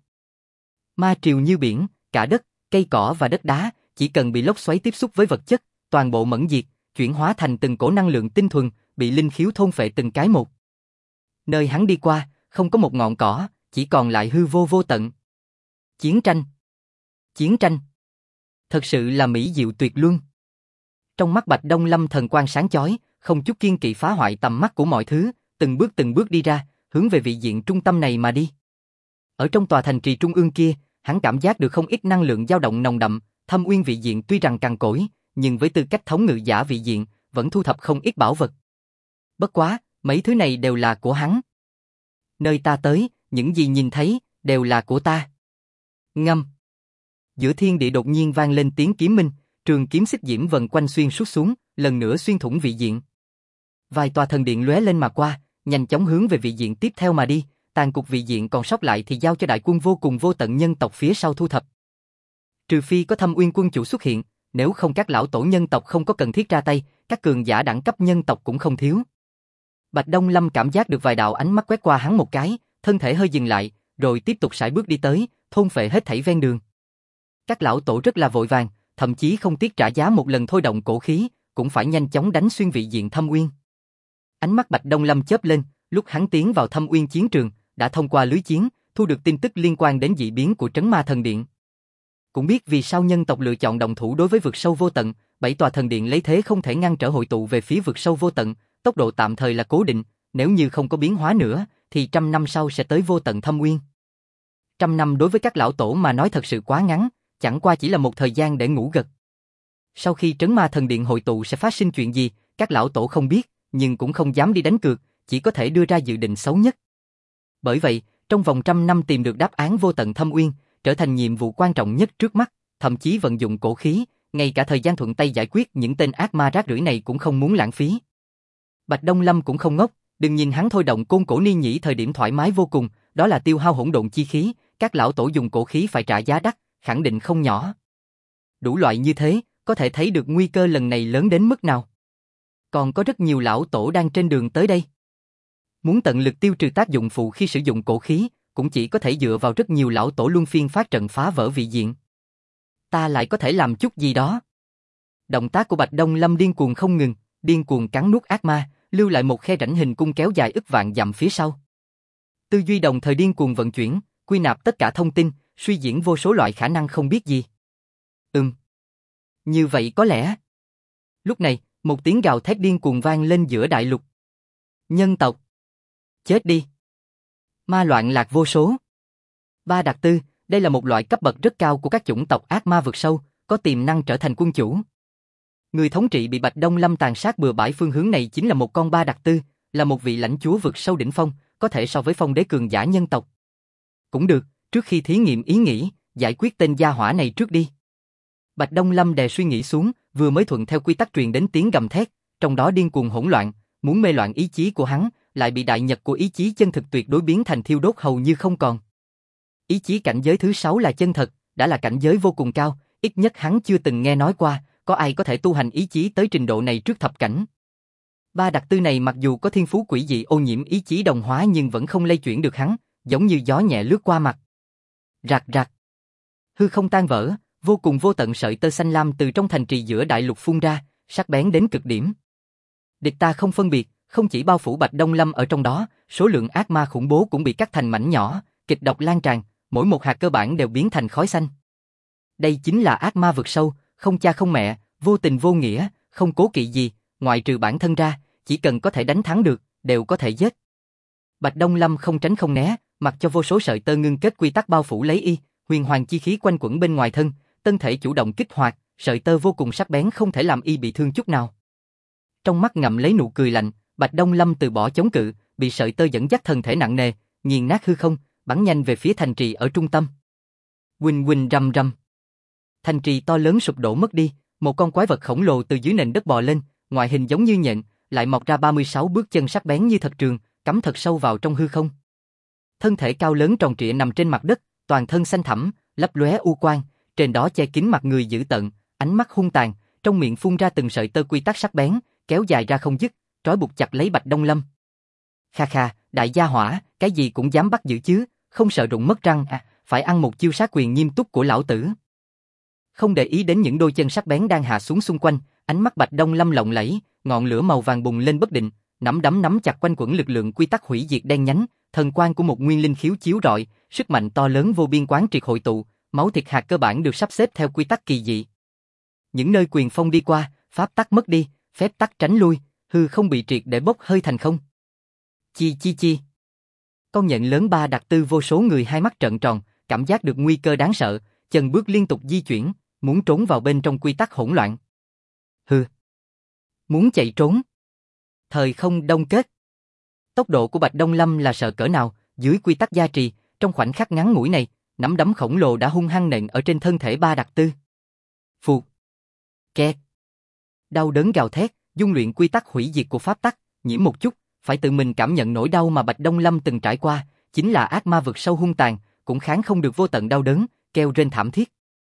Ma triều như biển, cả đất, cây cỏ và đất đá, chỉ cần bị lốc xoáy tiếp xúc với vật chất, toàn bộ mẫn diệt, chuyển hóa thành từng cổ năng lượng tinh thuần, bị linh khiếu thôn phệ từng cái một. Nơi hắn đi qua, không có một ngọn cỏ, chỉ còn lại hư vô vô tận. Chiến tranh. Chiến tranh. Thật sự là mỹ diệu tuyệt luân. Trong mắt Bạch Đông Lâm thần quang sáng chói, không chút kiêng kỵ phá hoại tầm mắt của mọi thứ, từng bước đi ra, hướng về vị diện trung tâm này mà đi. Ở trong tòa thành trì trung ương kia, hắn cảm giác được không ít năng lượng dao động nồng đậm, thâm uyên vị diện tuy rằng cằn cỗi, nhưng với tư cách thống ngự giả vị diện, vẫn thu thập không ít bảo vật. Bất quá, mấy thứ này đều là của hắn. Nơi ta tới, những gì nhìn thấy, đều là của ta. Ngâm. Giữa thiên địa đột nhiên vang lên tiếng kiếm minh, trường kiếm xích diễm vần quanh xuyên suốt xuống, lần nữa xuyên thủng vị diện. Vài tòa thần điện lóe lên mà qua, nhanh chóng hướng về vị diện tiếp theo mà đi, tàn cục vị diện còn sót lại thì giao cho đại quân vô cùng vô tận nhân tộc phía sau thu thập. Trừ phi có thâm uyên quân chủ xuất hiện, nếu không các lão tổ nhân tộc không có cần thiết ra tay, các cường giả đẳng cấp nhân tộc cũng không thiếu. Bạch Đông Lâm cảm giác được vài đạo ánh mắt quét qua hắn một cái, thân thể hơi dừng lại, rồi tiếp tục sải bước đi tới, thôn phệ hết thảy ven đường. Các lão tổ rất là vội vàng, thậm chí không tiếc trả giá một lần thôi động cổ khí, cũng phải nhanh chóng đánh xuyên vị diện thâm uyên. Ánh mắt Bạch Đông Lâm chớp lên, lúc hắn tiến vào thâm uyên chiến trường, đã thông qua lưới chiến, thu được tin tức liên quan đến dị biến của Trấn Ma Thần Điện. Cũng biết vì sao nhân tộc lựa chọn động thủ đối với vực sâu vô tận, 7 tòa thần điện lấy thế không thể ngăn trở hội tụ về phía vực sâu vô tận, tốc độ tạm thời là cố định, nếu như không có biến hóa nữa, thì 100 năm sau sẽ tới vô tận thâm uyên. 100 năm đối với các lão tổ mà nói thật sự quá ngắn, chẳng qua chỉ là một thời gian để ngủ gật. Sau khi Trấn Ma Thần Điện hội tụ sẽ phát sinh chuyện gì, các lão tổ không biết, nhưng cũng không dám đi đánh cược, chỉ có thể đưa ra dự định xấu nhất. Bởi vậy, trong vòng 100 năm tìm được đáp án vô tận thâm uyên, trở thành nhiệm vụ quan trọng nhất trước mắt, thậm chí vận dụng cổ khí, ngay cả thời gian thuận tay giải quyết những tên ác ma rác rưởi này cũng không muốn lãng phí. Bạch Đông Lâm cũng không ngốc, đừng nhìn hắn thôi động côn cổ ni nhĩ thời điểm thoải mái vô cùng, đó là tiêu hao hỗn độn chi khí, các lão tổ dùng cổ khí phải trả giá đắt, khẳng định không nhỏ. Đủ loại như thế, có thể thấy được nguy cơ lần này lớn đến mức nào. Còn có rất nhiều lão tổ đang trên đường tới đây. Muốn tận lực tiêu trừ tác dụng phụ khi sử dụng cổ khí, cũng chỉ có thể dựa vào rất nhiều lão tổ luân phiên phát trận phá vỡ vị diện. Ta lại có thể làm chút gì đó. Động tác của Bạch Đông Lâm điên cuồng không ngừng, điên cuồng cắn nuốt ác ma, lưu lại một khe rãnh hình cung kéo dài ức vạn dặm phía sau. Tư duy đồng thời điên cuồng vận chuyển, quy nạp tất cả thông tin, suy diễn vô số loại khả năng không biết gì. Như vậy có lẽ. Lúc này, một tiếng gào thét điên cuồng vang lên giữa đại lục. Nhân tộc. Chết đi. Ma loạn lạc vô số. Ba Đặc Tư, đây là một loại cấp bậc rất cao của các chủng tộc ác ma vực sâu, có tiềm năng trở thành quân chủ. Người thống trị bị Bạch Đông Lâm tàn sát bừa bãi phương hướng này chính là một con Ba Đặc Tư, là một vị lãnh chúa vực sâu đỉnh phong, có thể so với phong đế cường giả nhân tộc. Cũng được, trước khi thí nghiệm ý nghĩ, giải quyết tên gia hỏa này trước đi. Bạch Đông Lâm đè suy nghĩ xuống, vừa mới thuận theo quy tắc truyền đến tiếng gầm thét, trong đó điên cuồng hỗn loạn, muốn mê loạn ý chí của hắn, lại bị đại nhật của ý chí chân thực tuyệt đối biến thành thiêu đốt hầu như không còn. Ý chí cảnh giới thứ 6 là chân thật, đã là cảnh giới vô cùng cao, ít nhất hắn chưa từng nghe nói qua, có ai có thể tu hành ý chí tới trình độ này trước thập cảnh. Ba Đặc Tư này mặc dù có thiên phú quỷ dị ô nhiễm ý chí đồng hóa nhưng vẫn không lay chuyển được hắn, giống như gió nhẹ lướt qua mặt. Rạc rạc. Hư không tan vỡ, vô cùng vô tận sợi tơ xanh lam từ trong thành trì giữa đại lục phun ra, sắc bén đến cực điểm. Địch ta không phân biệt, không chỉ bao phủ Bạch Đông Lâm ở trong đó, số lượng ác ma khủng bố cũng bị cắt thành mảnh nhỏ, kịch độc lan tràn, mỗi một hạt cơ bản đều biến thành khói xanh. Đây chính là ác ma vực sâu, không cha không mẹ, vô tình vô nghĩa, không cố kỵ gì, ngoại trừ bản thân ra, chỉ cần có thể đánh thắng được, đều có thể giết. Bạch Đông Lâm không tránh không né, mặc cho vô số sợi tơ ngưng kết quy tắc bao phủ lấy y, huyền hoàng chi khí quanh quẩn bên ngoài thân, thân thể chủ động kích hoạt, sợi tơ vô cùng sắc bén không thể làm y bị thương chút nào. Trong mắt ngậm lấy nụ cười lạnh, Bạch Đông Lâm từ bỏ chống cự, bị sợi tơ dẫn dắt thân thể nặng nề, nghiền nát hư không, bắn nhanh về phía thành trì ở trung tâm. Huỳnh huỳnh rầm rầm. Thành trì to lớn sụp đổ mất đi, một con quái vật khổng lồ từ dưới nền đất bò lên, ngoại hình giống như nhện, lại mọc ra 36 bước chân sắc bén như thật trường, cắm thật sâu vào trong hư không. Thân thể cao lớn tròn trịa nằm trên mặt đất, toàn thân xanh thẳm, lấp lóe u quang, trên đó che kín mặt người dữ tợn, ánh mắt hung tàn, trong miệng phun ra từng sợi tơ quy tắc sắc bén, kéo dài ra không dứt, trói buộc chặt lấy Bạch Đông Lâm. Kha kha, đại gia hỏa, cái gì cũng dám bắt giữ chứ, không sợ rụng mất răng à, phải ăn một chiêu sát quyền nghiêm túc của lão tử. Không để ý đến những đôi chân sắc bén đang hạ xuống xung quanh, ánh mắt Bạch Đông Lâm lộng lẫy, ngọn lửa màu vàng bùng lên bất định, nắm đấm nắm chặt quanh quẩn lực lượng quy tắc hủy diệt đen nhánh, thần quang của một nguyên linh khiếu chiếu rọi, sức mạnh to lớn vô biên quán triệt hội tụ, máu thịt hạt cơ bản được sắp xếp theo quy tắc kỳ dị. Những nơi quyền phong đi qua, pháp tắc mất đi, phép tắc tránh lui, hư không bị triệt để bốc hơi thành không. Chi chi chi. Con nhện lớn ba đặc tư vô số người hai mắt trợn tròn, cảm giác được nguy cơ đáng sợ, chân bước liên tục di chuyển, muốn trốn vào bên trong quy tắc hỗn loạn. Hừ. Muốn chạy trốn. Thời không đông kết. Tốc độ của Bạch Đông Lâm là sợ cỡ nào, dưới quy tắc gia trì, trong khoảnh khắc ngắn ngủi này, nắm đấm khổng lồ đã hung hăng nện ở trên thân thể ba đặc tư. Phụt. Kẹt. Đau đớn gào thét, dung luyện quy tắc hủy diệt của pháp tắc, nhiễm một chút, phải tự mình cảm nhận nỗi đau mà Bạch Đông Lâm từng trải qua, chính là ác ma vực sâu hung tàn, cũng kháng không được vô tận đau đớn, kêu rên thảm thiết.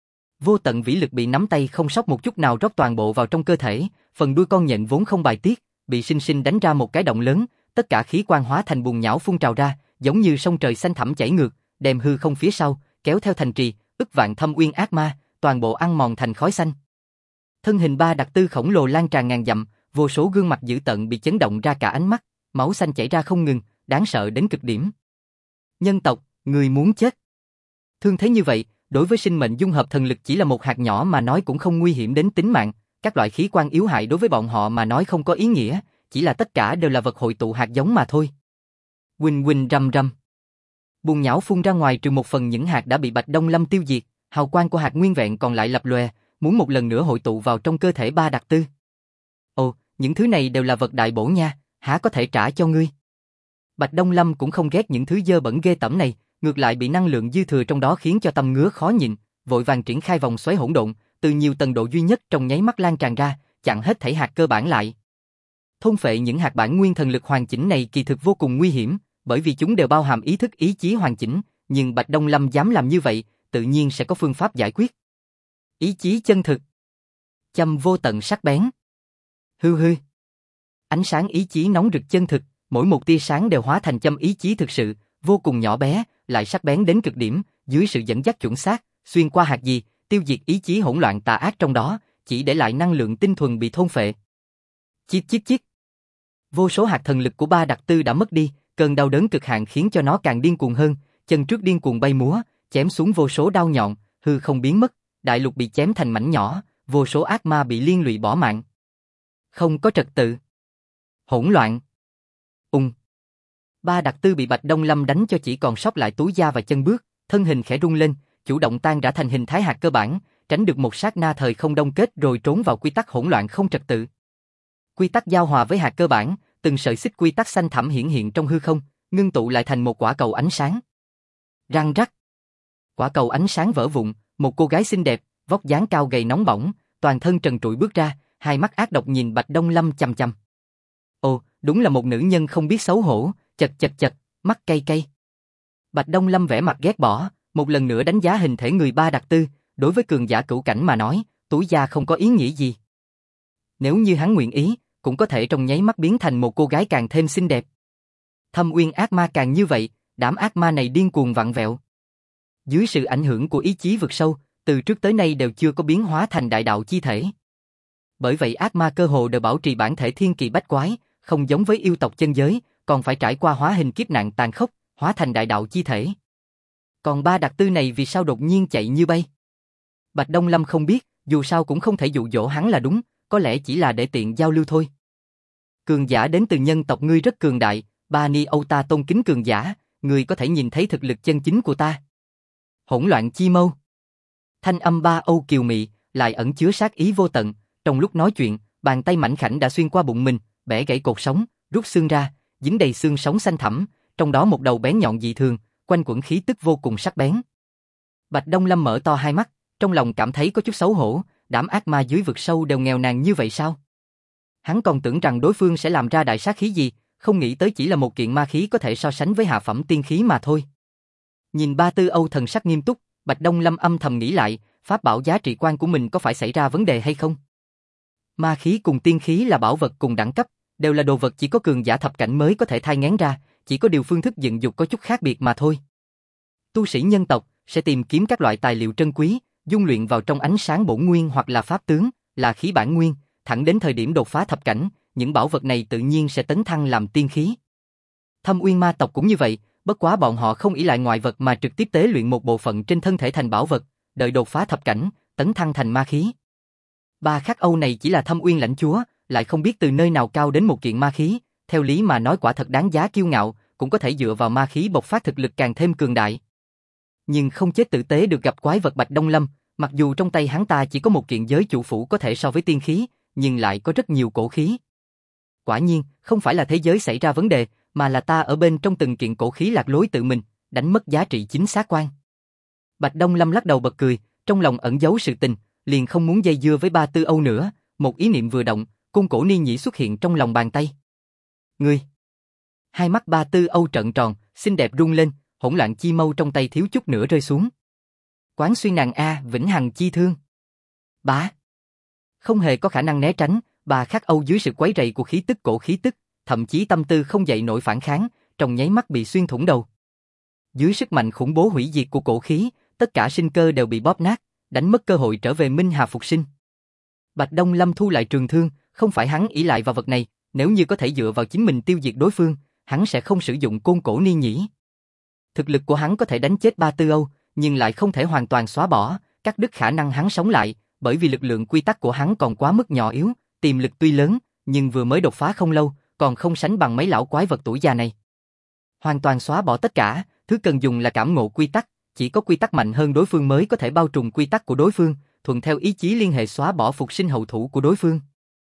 Vô tận vĩ lực bị nắm tay không sót một chút nào rót toàn bộ vào trong cơ thể, phần đuôi con nhện vốn không bài tiết, bị sinh sinh đánh ra một cái động lớn, tất cả khí quang hóa thành bùn nhão phun trào ra, giống như sông trời xanh thẳm chảy ngược, đem hư không phía sau, kéo theo thành trì, ức vạn thâm uyên ác ma, toàn bộ ăn mòn thành khói xanh. Thân hình ba đặc tư khổng lồ lan tràn ngàn dặm, vô số gương mặt dữ tợn bị chấn động ra cả ánh mắt, máu xanh chảy ra không ngừng, đáng sợ đến cực điểm. Nhân tộc, người muốn chết. Thương thế như vậy, đối với sinh mệnh dung hợp thần lực chỉ là một hạt nhỏ mà nói cũng không nguy hiểm đến tính mạng, các loại khí quan yếu hại đối với bọn họ mà nói không có ý nghĩa, chỉ là tất cả đều là vật hội tụ hạt giống mà thôi. Huỳnh huỳnh rầm rầm. Bùn nhão phun ra ngoài trừ một phần những hạt đã bị Bạch Đông Lâm tiêu diệt, hào quang của hạt nguyên vẹn còn lại lập lòe, muốn một lần nữa hội tụ vào trong cơ thể ba đặc tư. Ồ, những thứ này đều là vật đại bổ nha, há có thể trả cho ngươi. Bạch Đông Lâm cũng không ghét những thứ dơ bẩn ghê tởm này, ngược lại bị năng lượng dư thừa trong đó khiến cho tâm ngứa khó nhịn, vội vàng triển khai vòng xoáy hỗn độn, từ nhiều tầng độ duy nhất trong nháy mắt lan tràn ra, chặn hết thảy hạt cơ bản lại. Thôn phệ những hạt bản nguyên thần lực hoàn chỉnh này kỳ thực vô cùng nguy hiểm, bởi vì chúng đều bao hàm ý thức ý chí hoàn chỉnh, nhưng Bạch Đông Lâm dám làm như vậy, tự nhiên sẽ có phương pháp giải quyết. Ý chí chân thực. Châm vô tận sắc bén. Hư hư. Ánh sáng ý chí nóng rực chân thực, mỗi một tia sáng đều hóa thành châm ý chí thực sự, vô cùng nhỏ bé, lại sắc bén đến cực điểm, dưới sự dẫn dắt chuẩn xác, xuyên qua hạt gì, tiêu diệt ý chí hỗn loạn tà ác trong đó, chỉ để lại năng lượng tinh thuần bị thôn phệ. Chít chít chít. Vô số hạt thần lực của ba đặc tư đã mất đi, cơn đau đớn cực hạn khiến cho nó càng điên cuồng hơn, chân trước điên cuồng bay múa, chém xuống vô số đao nhọn, hư không biến mất, đại lục bị chém thành mảnh nhỏ, vô số ác ma bị liên lụy bỏ mạng. Không có trật tự. Hỗn loạn. Ba đặc tư bị Bạch Đông Lâm đánh cho chỉ còn sót lại túi da và chân bước, thân hình khẽ rung lên, chủ động tan rã thành hình thái hạt cơ bản, tránh được một sát na thời không đông kết rồi trốn vào quy tắc hỗn loạn không trật tự. Quy tắc giao hòa với hạt cơ bản, từng sợi xích quy tắc xanh thẳm hiển hiện trong hư không, ngưng tụ lại thành một quả cầu ánh sáng. Răng rắc. Quả cầu ánh sáng vỡ vụn, một cô gái xinh đẹp, vóc dáng cao gầy nóng bỏng, toàn thân trần trụi bước ra, hai mắt ác độc nhìn Bạch Đông Lâm chằm chằm. Ồ, đúng là một nữ nhân không biết xấu hổ, chật chật chật, mắt cay cay. Bạch Đông Lâm vẻ mặt ghét bỏ, một lần nữa đánh giá hình thể người ba đặc tư, đối với cường giả cửu cảnh mà nói, túi da không có ý nghĩa gì. Nếu như hắn nguyện ý, cũng có thể trong nháy mắt biến thành một cô gái càng thêm xinh đẹp. Thâm uyên ác ma càng như vậy, đám ác ma này điên cuồng vặn vẹo. Dưới sự ảnh hưởng của ý chí vực sâu, từ trước tới nay đều chưa có biến hóa thành đại đạo chi thể. bởi vậy ác ma cơ hồ đều bảo trì bản thể thiên kỳ bách quái, không giống với yêu tộc chân giới, còn phải trải qua hóa hình kiếp nạn tàn khốc, hóa thành đại đạo chi thể. Còn ba đặc tư này vì sao đột nhiên chạy như bay? Bạch Đông Lâm không biết, dù sao cũng không thể dụ dỗ hắn là đúng, có lẽ chỉ là để tiện giao lưu thôi. Cường giả đến từ nhân tộc ngươi rất cường đại, Ba Ni Âu ta tôn kính cường giả, ngươi có thể nhìn thấy thực lực chân chính của ta. Hỗn loạn chi mâu. Thanh âm Ba Âu kiều mị, lại ẩn chứa sát ý vô tận, trong lúc nói chuyện, bàn tay mảnh khảnh đã xuyên qua bụng mình, bẻ gãy cột sống, rút xương ra, dính đầy xương sống xanh thẳm, trong đó một đầu bén nhọn dị thường, quanh quẩn khí tức vô cùng sắc bén. Bạch Đông Lâm mở to hai mắt, trong lòng cảm thấy có chút xấu hổ, đám ác ma dưới vực sâu đều nghèo nàn như vậy sao? Hắn còn tưởng rằng đối phương sẽ làm ra đại sát khí gì, không nghĩ tới chỉ là một kiện ma khí có thể so sánh với hạ phẩm tiên khí mà thôi. Nhìn Ba Tư Âu thần sắc nghiêm túc, Bạch Đông Lâm âm thầm nghĩ lại, pháp bảo giá trị quan của mình có phải xảy ra vấn đề hay không? Ma khí cùng tiên khí là bảo vật cùng đẳng cấp, đều là đồ vật chỉ có cường giả thập cảnh mới có thể thai nghén ra, chỉ có điều phương thức dựng dục có chút khác biệt mà thôi. Tu sĩ nhân tộc sẽ tìm kiếm các loại tài liệu trân quý, dung luyện vào trong ánh sáng bổn nguyên hoặc là pháp tướng, là khí bản nguyên, thẳng đến thời điểm đột phá thập cảnh, những bảo vật này tự nhiên sẽ tấn thăng làm tiên khí. Thâm Uyên ma tộc cũng như vậy, bất quá bọn họ không ỷ lại ngoại vật mà trực tiếp tế luyện một bộ phận trên thân thể thành bảo vật, đợi đột phá thập cảnh, tấn thăng thành ma khí. Ba Khắc Âu này chỉ là Thâm Uyên lãnh chúa, lại không biết từ nơi nào cao đến một kiện ma khí, theo lý mà nói quả thật đáng giá kiêu ngạo, cũng có thể dựa vào ma khí bộc phát thực lực càng thêm cường đại. Nhưng không chết tử tế được gặp quái vật Bạch Đông Lâm, mặc dù trong tay hắn ta chỉ có một kiện giới chủ phủ có thể so với tiên khí, nhưng lại có rất nhiều cổ khí. Quả nhiên, không phải là thế giới xảy ra vấn đề, mà là ta ở bên trong từng kiện cổ khí lạc lối tự mình, đánh mất giá trị chính xác quan. Bạch Đông Lâm lắc đầu bật cười, trong lòng ẩn giấu sự tình, liền không muốn dây dưa với Ba Tư Âu nữa, một ý niệm vừa động, cung cổ ni nhĩ xuất hiện trong lòng bàn tay. Ngươi! Hai mắt Ba Tư Âu trợn tròn, xinh đẹp rung lên, hỗn loạn chi mâu trong tay thiếu chút nữa rơi xuống. Quán xuyên nàng a, vĩnh hằng chi thương. Bá! Không hề có khả năng né tránh, Ba Khắc Âu dưới sự quấy rầy của khí tức cổ khí tức, thậm chí tâm tư không dậy nổi phản kháng, trong nháy mắt bị xuyên thủng đầu. Dưới sức mạnh khủng bố hủy diệt của cổ khí, tất cả sinh cơ đều bị bóp nát, đánh mất cơ hội trở về Minh Hà phục sinh. Bạch Đông Lâm thu lại trường thương, không phải hắn ỷ lại vào vật này, nếu như có thể dựa vào chính mình tiêu diệt đối phương, hắn sẽ không sử dụng côn cổ ni nhĩ. Thực lực của hắn có thể đánh chết Ba Tư Âu, nhưng lại không thể hoàn toàn xóa bỏ, cắt đứt khả năng hắn sống lại, bởi vì lực lượng quy tắc của hắn còn quá mức nhỏ yếu, tiềm lực tuy lớn, nhưng vừa mới đột phá không lâu, còn không sánh bằng mấy lão quái vật tuổi già này. Hoàn toàn xóa bỏ tất cả, thứ cần dùng là cảm ngộ quy tắc, chỉ có quy tắc mạnh hơn đối phương mới có thể bao trùm quy tắc của đối phương, thuận theo ý chí liên hệ xóa bỏ phục sinh hậu thủ của đối phương.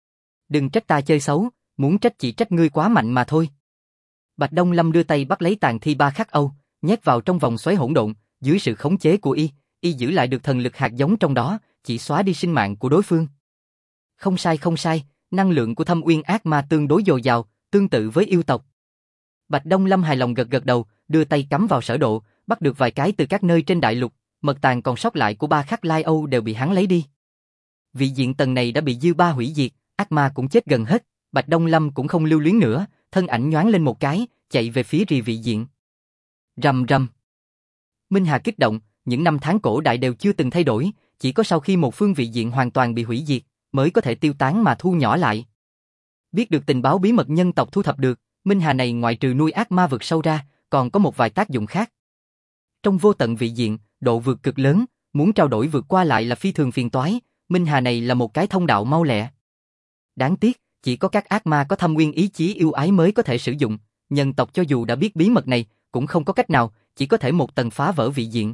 Đừng trách ta chơi xấu, muốn trách chỉ trách ngươi quá mạnh mà thôi. Bạch Đông Lâm đưa tay bắt lấy tàn thi Ba Khắc Âu, nhét vào trong vòng xoáy hỗn độn, dưới sự khống chế của y giữ lại được thần lực hạt giống trong đó, chỉ xóa đi sinh mạng của đối phương. Không sai, năng lượng của Thâm Uyên ác ma tương đối dồi dào, tương tự với yêu tộc. Bạch Đông Lâm hài lòng gật đầu, đưa tay cắm vào sở độ, bắt được vài cái từ các nơi trên đại lục, mật tàng còn sót lại của Ba Khắc Lai Âu đều bị hắn lấy đi. Vị diện tầng này đã bị dư ba hủy diệt, ác ma cũng chết gần hết, Bạch Đông Lâm cũng không lưu luyến nữa, thân ảnh nhoáng lên một cái, chạy về phía rì vị diện. Rầm rầm. Minh Hà kích động, những năm tháng cổ đại đều chưa từng thay đổi, chỉ có sau khi một phương vị diện hoàn toàn bị hủy diệt, mới có thể tiêu tán mà thu nhỏ lại. Biết được tình báo bí mật nhân tộc thu thập được, Minh Hà này ngoại trừ nuôi ác ma vực sâu ra, còn có một vài tác dụng khác. Trong vô tận vị diện, độ vượt cực lớn, muốn trao đổi vượt qua lại là phi thường phiền toái, Minh Hà này là một cái thông đạo mau lẹ. Đáng tiếc, chỉ có các ác ma có Thâm Uyên ý chí yêu ái mới có thể sử dụng, nhân tộc cho dù đã biết bí mật này, cũng không có cách nào, chỉ có thể một tầng phá vỡ vị diện.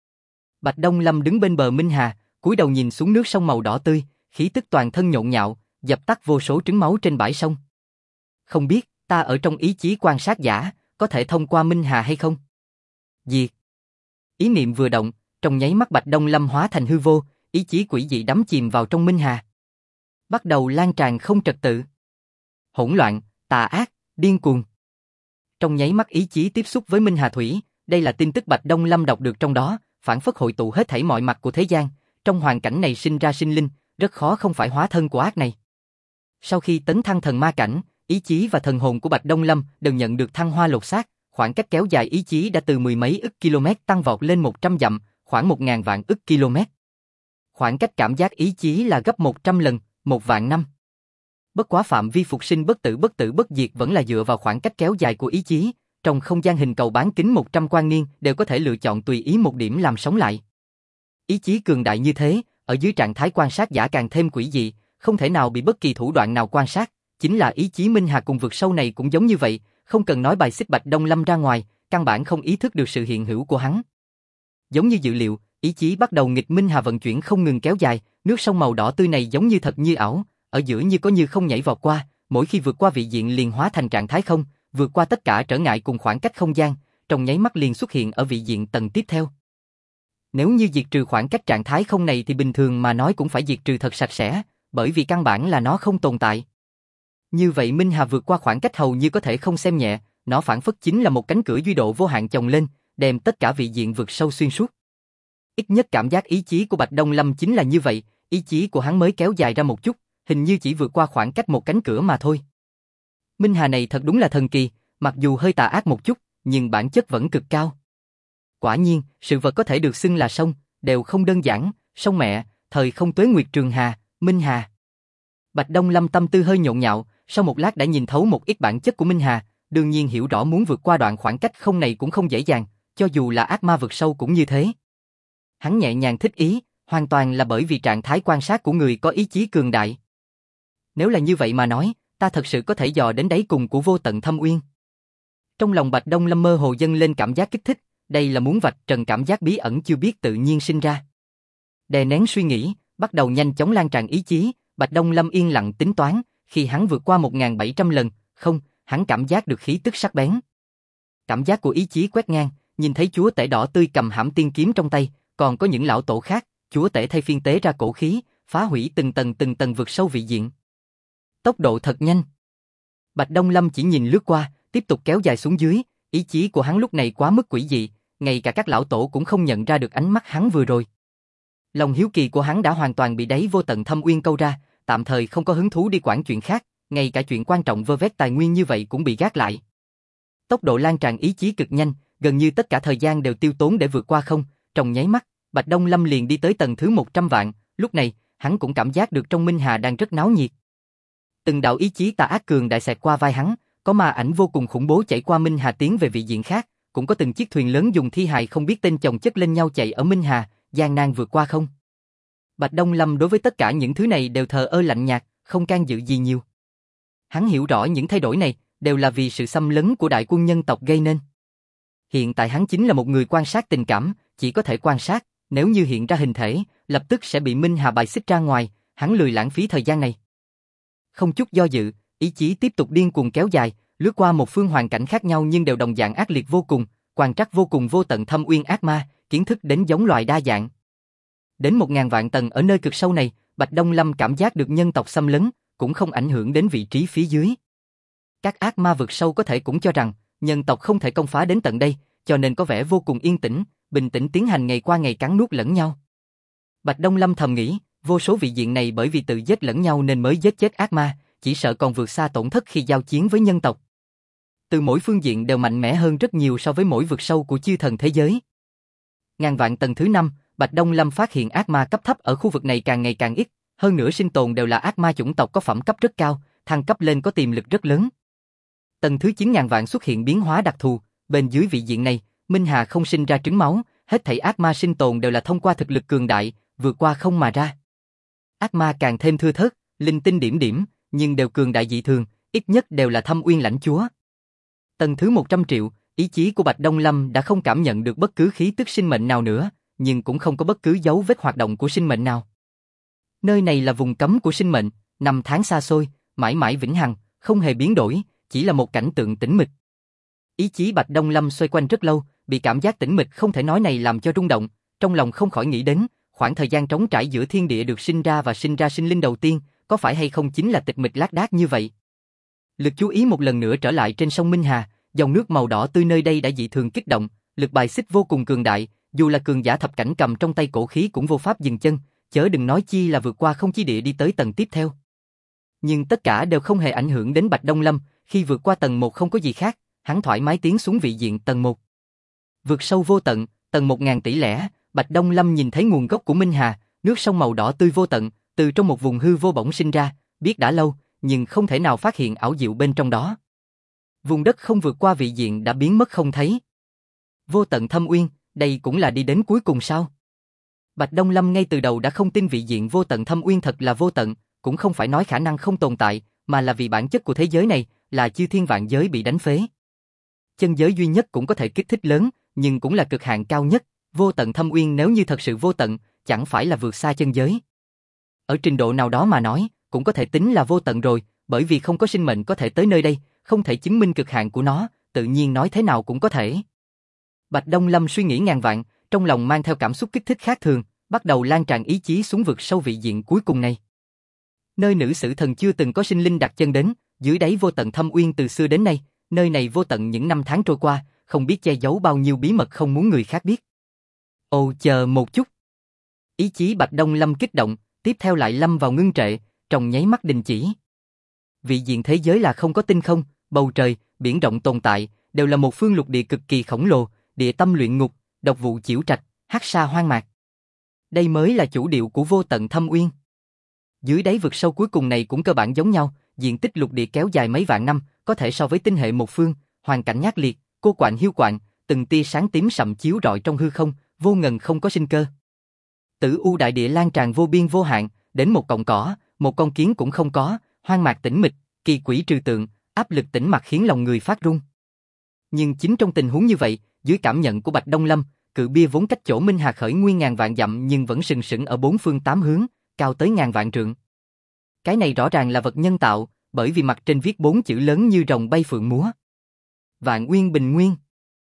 Bạch Đông Lâm đứng bên bờ Minh Hà, cúi đầu nhìn xuống nước sông màu đỏ tươi, khí tức toàn thân nhộn nhạo, dập tắt vô số trứng máu trên bãi sông. Không biết, ta ở trong ý chí quan sát giả, có thể thông qua Minh Hà hay không? Diệt. Ý niệm vừa động, trong nháy mắt Bạch Đông Lâm hóa thành hư vô, ý chí quỷ dị đắm chìm vào trong Minh Hà. Bắt đầu lan tràn không trật tự. Hỗn loạn, tà ác, điên cuồng. Trong nháy mắt ý chí tiếp xúc với Minh Hà Thủy, đây là tin tức Bạch Đông Lâm đọc được trong đó, phản phất hội tụ hết thảy mọi mặt của thế gian, trong hoàn cảnh này sinh ra sinh linh, rất khó không phải hóa thân của ác này. Sau khi tấn thăng thần ma cảnh, ý chí và thần hồn của Bạch Đông Lâm đều nhận được thăng hoa lột xác, khoảng cách kéo dài ý chí đã từ mười mấy ức km tăng vọt lên 100 dặm, khoảng 1000 vạn ức km. Khoảng cách cảm giác ý chí là gấp 100 lần, 1.000.000 năm. Bất quá phạm vi phục sinh bất tử bất diệt vẫn là dựa vào khoảng cách kéo dài của ý chí, trong không gian hình cầu bán kính 100 quang niên đều có thể lựa chọn tùy ý một điểm làm sống lại. Ý chí cường đại như thế, ở dưới trạng thái quan sát giả càng thêm quỷ dị, không thể nào bị bất kỳ thủ đoạn nào quan sát, chính là ý chí Minh Hà cùng vực sâu này cũng giống như vậy, không cần nói bài xích Bạch Đông Lâm ra ngoài, căn bản không ý thức được sự hiện hữu của hắn. Giống như dự liệu, ý chí bắt đầu nghịch Minh Hà vận chuyển không ngừng kéo dài, nước sông màu đỏ tươi này giống như thật như ảo, ở giữa như có như không nhảy vọt qua, mỗi khi vượt qua vị diện liền hóa thành trạng thái không, vượt qua tất cả trở ngại cùng khoảng cách không gian, trong nháy mắt liền xuất hiện ở vị diện tầng tiếp theo. Nếu như diệt trừ khoảng cách trạng thái không này thì bình thường mà nói cũng phải diệt trừ thật sạch sẽ, bởi vì căn bản là nó không tồn tại. Như vậy Minh Hà vượt qua khoảng cách hầu như có thể không xem nhẹ, nó phản phất chính là một cánh cửa duy độ vô hạn chồng lên, đem tất cả vị diện vượt sâu xuyên suốt. Ít nhất cảm giác ý chí của Bạch Đông Lâm chính là như vậy, ý chí của hắn mới kéo dài ra một chút, hình như chỉ vượt qua khoảng cách một cánh cửa mà thôi. Minh Hà này thật đúng là thần kỳ, mặc dù hơi tà ác một chút, nhưng bản chất vẫn cực cao. Quả nhiên, sự vật có thể được xưng là sông, đều không đơn giản, sông mẹ, thời không tuế nguyệt trường hà, Minh Hà. Bạch Đông Lâm tâm tư hơi nhộn nhạo, sau một lát đã nhìn thấu một ít bản chất của Minh Hà, đương nhiên hiểu rõ muốn vượt qua đoạn khoảng cách không này cũng không dễ dàng, cho dù là ác ma vực sâu cũng như thế. Hắn nhẹ nhàng thích ý, hoàn toàn là bởi vì trạng thái quan sát của người có ý chí cường đại. Nếu là như vậy mà nói, ta thật sự có thể dò đến đáy cùng của vô tận thâm uyên. Trong lòng Bạch Đông Lâm mơ hồ dâng lên cảm giác kích thích, đây là muốn vạch trần cảm giác bí ẩn chưa biết tự nhiên sinh ra. Đè nén suy nghĩ, bắt đầu nhanh chóng lan tràn ý chí, Bạch Đông Lâm yên lặng tính toán, khi hắn vượt qua 1.700 lần, không, hắn cảm giác được khí tức sắc bén. Cảm giác của ý chí quét ngang, nhìn thấy chúa tể đỏ tươi cầm hãm tiên kiếm trong tay, còn có những lão tổ khác, chúa tể thay phiên tế ra cổ khí, phá hủy từng tầng vượt sâu vị diện. Tốc độ thật nhanh. Bạch Đông Lâm chỉ nhìn lướt qua, tiếp tục kéo dài xuống dưới, ý chí của hắn lúc này quá mức quỷ dị, ngay cả các lão tổ cũng không nhận ra được ánh mắt hắn vừa rồi. Lòng hiếu kỳ của hắn đã hoàn toàn bị đáy vô tận thâm uyên câu ra, tạm thời không có hứng thú đi quản chuyện khác, ngay cả chuyện quan trọng vơ vét tài nguyên như vậy cũng bị gác lại. Tốc độ lan tràn ý chí cực nhanh, gần như tất cả thời gian đều tiêu tốn để vượt qua không, trong nháy mắt, Bạch Đông Lâm liền đi tới tầng thứ 100 vạn, lúc này, hắn cũng cảm giác được trong Minh Hà đang rất náo nhiệt. Từng đạo ý chí tà ác cường đại xẹt qua vai hắn, có ma ảnh vô cùng khủng bố chạy qua Minh Hà tiến về vị diện khác, cũng có từng chiếc thuyền lớn dùng thi hài không biết tên chồng chất lên nhau chạy ở Minh Hà, gian nan vượt qua không. Bạch Đông Lâm đối với tất cả những thứ này đều thờ ơ lạnh nhạt, không can dự gì nhiều. Hắn hiểu rõ những thay đổi này đều là vì sự xâm lấn của đại quân nhân tộc gây nên. Hiện tại hắn chính là một người quan sát tình cảm, chỉ có thể quan sát, nếu như hiện ra hình thể, lập tức sẽ bị Minh Hà bài xích ra ngoài, hắn lười lãng phí thời gian này. Không chút do dự, ý chí tiếp tục điên cuồng kéo dài, lướt qua một phương hoàn cảnh khác nhau nhưng đều đồng dạng ác liệt vô cùng, quan trắc vô cùng vô tận thâm uyên ác ma, kiến thức đến giống loài đa dạng. Đến 1.000 vạn tầng ở nơi cực sâu này, Bạch Đông Lâm cảm giác được nhân tộc xâm lấn, cũng không ảnh hưởng đến vị trí phía dưới. Các ác ma vực sâu có thể cũng cho rằng, nhân tộc không thể công phá đến tận đây, cho nên có vẻ vô cùng yên tĩnh, bình tĩnh tiến hành ngày qua ngày cắn nuốt lẫn nhau. Bạch Đông Lâm thầm nghĩ, vô số vị diện này bởi vì tự giết lẫn nhau nên mới giết chết ác ma, chỉ sợ còn vượt xa tổn thất khi giao chiến với nhân tộc. Từ mỗi phương diện đều mạnh mẽ hơn rất nhiều so với mỗi vực sâu của chư thần thế giới. Ngàn vạn tầng thứ 5, Bạch Đông Lâm phát hiện ác ma cấp thấp ở khu vực này càng ngày càng ít, hơn nữa sinh tồn đều là ác ma chủng tộc có phẩm cấp rất cao, thăng cấp lên có tiềm lực rất lớn. Tầng thứ 9.000 vạn xuất hiện biến hóa đặc thù, bên dưới vị diện này, Minh Hà không sinh ra trứng máu, hết thảy ác ma sinh tồn đều là thông qua thực lực cường đại, vượt qua không mà ra. Ác ma càng thêm thưa thớt, linh tinh điểm điểm, nhưng đều cường đại dị thường, ít nhất đều là thâm uyên lãnh chúa. Tầng thứ 100 triệu, ý chí của Bạch Đông Lâm đã không cảm nhận được bất cứ khí tức sinh mệnh nào nữa, nhưng cũng không có bất cứ dấu vết hoạt động của sinh mệnh nào. Nơi này là vùng cấm của sinh mệnh, năm tháng xa xôi, mãi mãi vĩnh hằng, không hề biến đổi, chỉ là một cảnh tượng tĩnh mịch. Ý chí Bạch Đông Lâm xoay quanh rất lâu, bị cảm giác tĩnh mịch không thể nói này làm cho rung động, trong lòng không khỏi nghĩ đến, khoảng thời gian trống trải giữa thiên địa được sinh ra và sinh ra sinh linh đầu tiên, có phải hay không chính là tịch mịch lác đác như vậy. Lực chú ý một lần nữa trở lại trên sông Minh Hà, dòng nước màu đỏ tươi nơi đây đã dị thường kích động, lực bài xích vô cùng cường đại, dù là cường giả thập cảnh cầm trong tay cổ khí cũng vô pháp dừng chân, chớ đừng nói chi là vượt qua không chi địa đi tới tầng tiếp theo. Nhưng tất cả đều không hề ảnh hưởng đến Bạch Đông Lâm, khi vượt qua tầng 1 không có gì khác, hắn thoải mái tiến xuống vị diện tầng 1. Vượt sâu vô tận, tầng 1.000 tỷ lẻ, Bạch Đông Lâm nhìn thấy nguồn gốc của Minh Hà, nước sông màu đỏ tươi vô tận, từ trong một vùng hư vô bỗng sinh ra, biết đã lâu, nhưng không thể nào phát hiện ảo diệu bên trong đó. Vùng đất không vượt qua vị diện đã biến mất không thấy. Vô tận thâm uyên, đây cũng là đi đến cuối cùng sao? Bạch Đông Lâm ngay từ đầu đã không tin vị diện vô tận thâm uyên thật là vô tận, cũng không phải nói khả năng không tồn tại, mà là vì bản chất của thế giới này là chư thiên vạn giới bị đánh phế. Chân giới duy nhất cũng có thể kích thích lớn, nhưng cũng là cực hạn cao nhất, vô tận thâm uyên nếu như thật sự vô tận, chẳng phải là vượt xa chân giới. Ở trình độ nào đó mà nói, cũng có thể tính là vô tận rồi, bởi vì không có sinh mệnh có thể tới nơi đây, không thể chứng minh cực hạn của nó, tự nhiên nói thế nào cũng có thể. Bạch Đông Lâm suy nghĩ ngàn vạn, trong lòng mang theo cảm xúc kích thích khác thường, bắt đầu lan tràn ý chí xuống vực sâu vị diện cuối cùng này. Nơi nữ sử thần chưa từng có sinh linh đặt chân đến, dưới đáy vô tận thâm uyên từ xưa đến nay, nơi này vô tận những năm tháng trôi qua, không biết che giấu bao nhiêu bí mật không muốn người khác biết. Ồ, chờ một chút. Ý chí Bạch Đông Lâm kích động, tiếp theo lại lâm vào ngưng trệ, trong nháy mắt đình chỉ. Vị diện thế giới là không có tinh không, bầu trời, biển rộng tồn tại, đều là một phương lục địa cực kỳ khổng lồ, địa tâm luyện ngục, độc vụ chiểu trạch, hắc sa hoang mạc. Đây mới là chủ điệu của vô tận thâm uyên. Dưới đáy vực sâu cuối cùng này cũng cơ bản giống nhau, diện tích lục địa kéo dài mấy vạn năm, có thể so với tinh hệ một phương, hoàn cảnh nhát liệt, cô quạnh hiu quạnh, từng tia sáng tím sậm chiếu rọi trong hư không, vô ngần không có sinh cơ. Tử u đại địa lan tràn vô biên vô hạn, đến một cọng cỏ, một con kiến cũng không có, hoang mạc tĩnh mịch, kỳ quỷ trừ tượng, áp lực tĩnh mặc khiến lòng người phát run. Nhưng chính trong tình huống như vậy, dưới cảm nhận của Bạch Đông Lâm, cự bia vốn cách chỗ Minh Hà khởi nguyên ngàn vạn dặm nhưng vẫn sừng sững ở bốn phương tám hướng, cao tới ngàn vạn trượng. Cái này rõ ràng là vật nhân tạo, bởi vì mặt trên viết 4 chữ lớn như rồng bay phượng múa. Vạn Uyên Bình Nguyên.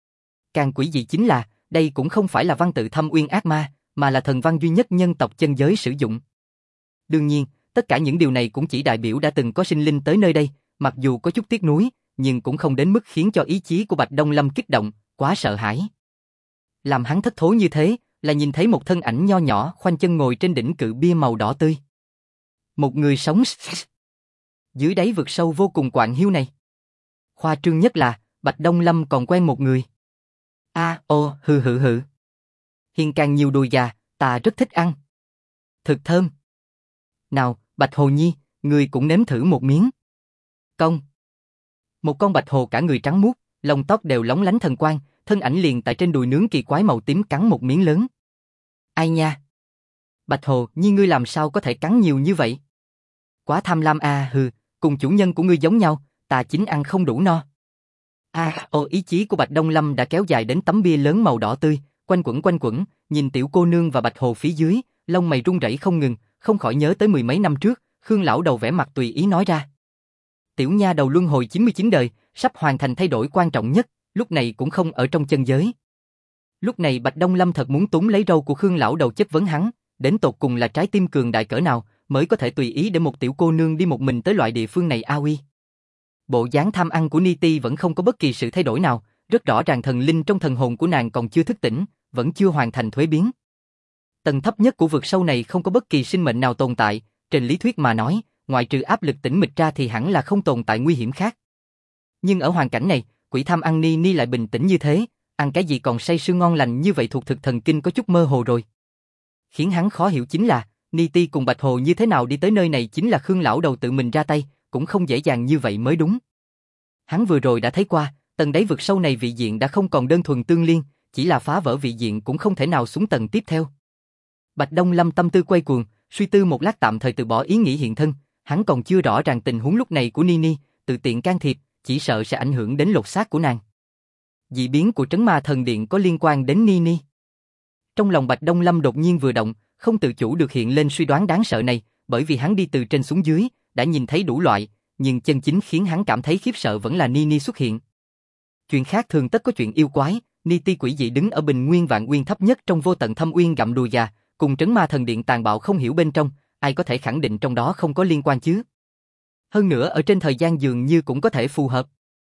Càng quỷ dị chính là, đây cũng không phải là văn tự thâm uyên ác ma, mà là thần văn duy nhất nhân tộc chân giới sử dụng. Đương nhiên, tất cả những điều này cũng chỉ đại biểu đã từng có sinh linh tới nơi đây, mặc dù có chút tiếc nuối, nhưng cũng không đến mức khiến cho ý chí của Bạch Đông Lâm kích động, quá sợ hãi. Làm hắn thất thố như thế, là nhìn thấy một thân ảnh nho nhỏ khoanh chân ngồi trên đỉnh cự bia màu đỏ tươi. Một người sống dưới đáy vực sâu vô cùng quạnh hiu này. Khoa trương nhất là, Bạch Đông Lâm còn quen một người. Hừ. Hiền càng nhiều đùi gà, ta rất thích ăn. Thực thơm. Nào, Bạch Hồ Nhi, ngươi cũng nếm thử một miếng. Công. Một con bạch hồ cả người trắng muốt, lông tóc đều lóng lánh thần quang, thân ảnh liền tại trên đùi nướng kỳ quái màu tím cắn một miếng lớn. Ai nha? Bạch Hồ Nhi ngươi làm sao có thể cắn nhiều như vậy? Quá tham lam cùng chủ nhân của ngươi giống nhau, ta chính ăn không đủ no. Ý chí của Bạch Đông Lâm đã kéo dài đến tấm bia lớn màu đỏ tươi, quanh quẩn, nhìn tiểu cô nương và Bạch Hồ phía dưới, lông mày run rẩy không ngừng, không khỏi nhớ tới mười mấy năm trước, Khương lão đầu vẻ mặt tùy ý nói ra. Tiểu nha đầu luân hồi 99 đời, sắp hoàn thành thay đổi quan trọng nhất, lúc này cũng không ở trong chân giới. Lúc này Bạch Đông Lâm thật muốn túm lấy râu của Khương lão đầu chất vấn hắn, đến tột cùng là trái tim cường đại cỡ nào mới có thể tùy ý để một tiểu cô nương đi một mình tới loại địa phương này uy. Bộ dáng tham ăn của Niti vẫn không có bất kỳ sự thay đổi nào, rất rõ ràng thần linh trong thần hồn của nàng còn chưa thức tỉnh, vẫn chưa hoàn thành thuế biến. Tầng thấp nhất của vực sâu này không có bất kỳ sinh mệnh nào tồn tại, trên lý thuyết mà nói, ngoại trừ áp lực tĩnh mịch ra thì hẳn là không tồn tại nguy hiểm khác. Nhưng ở hoàn cảnh này, quỷ tham ăn Ni lại bình tĩnh như thế, ăn cái gì còn say sưa ngon lành như vậy thuộc thực thần kinh có chút mơ hồ rồi. Khiến hắn khó hiểu chính là, Niti cùng Bạch Hồ như thế nào đi tới nơi này chính là Khương lão đầu tự mình ra tay, cũng không dễ dàng như vậy mới đúng. Hắn vừa rồi đã thấy qua, tầng đáy vực sâu này vị diện đã không còn đơn thuần tương liên, chỉ là phá vỡ vị diện cũng không thể nào xuống tầng tiếp theo. Bạch Đông Lâm tâm tư quay cuồng, suy tư một lát tạm thời từ bỏ ý nghĩ hiện thân, hắn còn chưa rõ ràng tình huống lúc này của Nini, tự tiện can thiệp, chỉ sợ sẽ ảnh hưởng đến lột xác của nàng. Dị biến của trấn ma thần điện có liên quan đến Nini. Trong lòng Bạch Đông Lâm đột nhiên vừa động, không tự chủ được hiện lên suy đoán đáng sợ này, bởi vì hắn đi từ trên xuống dưới, đã nhìn thấy đủ loại, nhưng chân chính khiến hắn cảm thấy khiếp sợ vẫn là Nini xuất hiện. Chuyện khác thường tất có chuyện yêu quái, Niti quỷ dị đứng ở bình nguyên vạn uyên thấp nhất trong vô tận thâm uyên gặm đùi gà, cùng trấn ma thần điện tàn bạo không hiểu bên trong, ai có thể khẳng định trong đó không có liên quan chứ? Hơn nữa ở trên thời gian dường như cũng có thể phù hợp.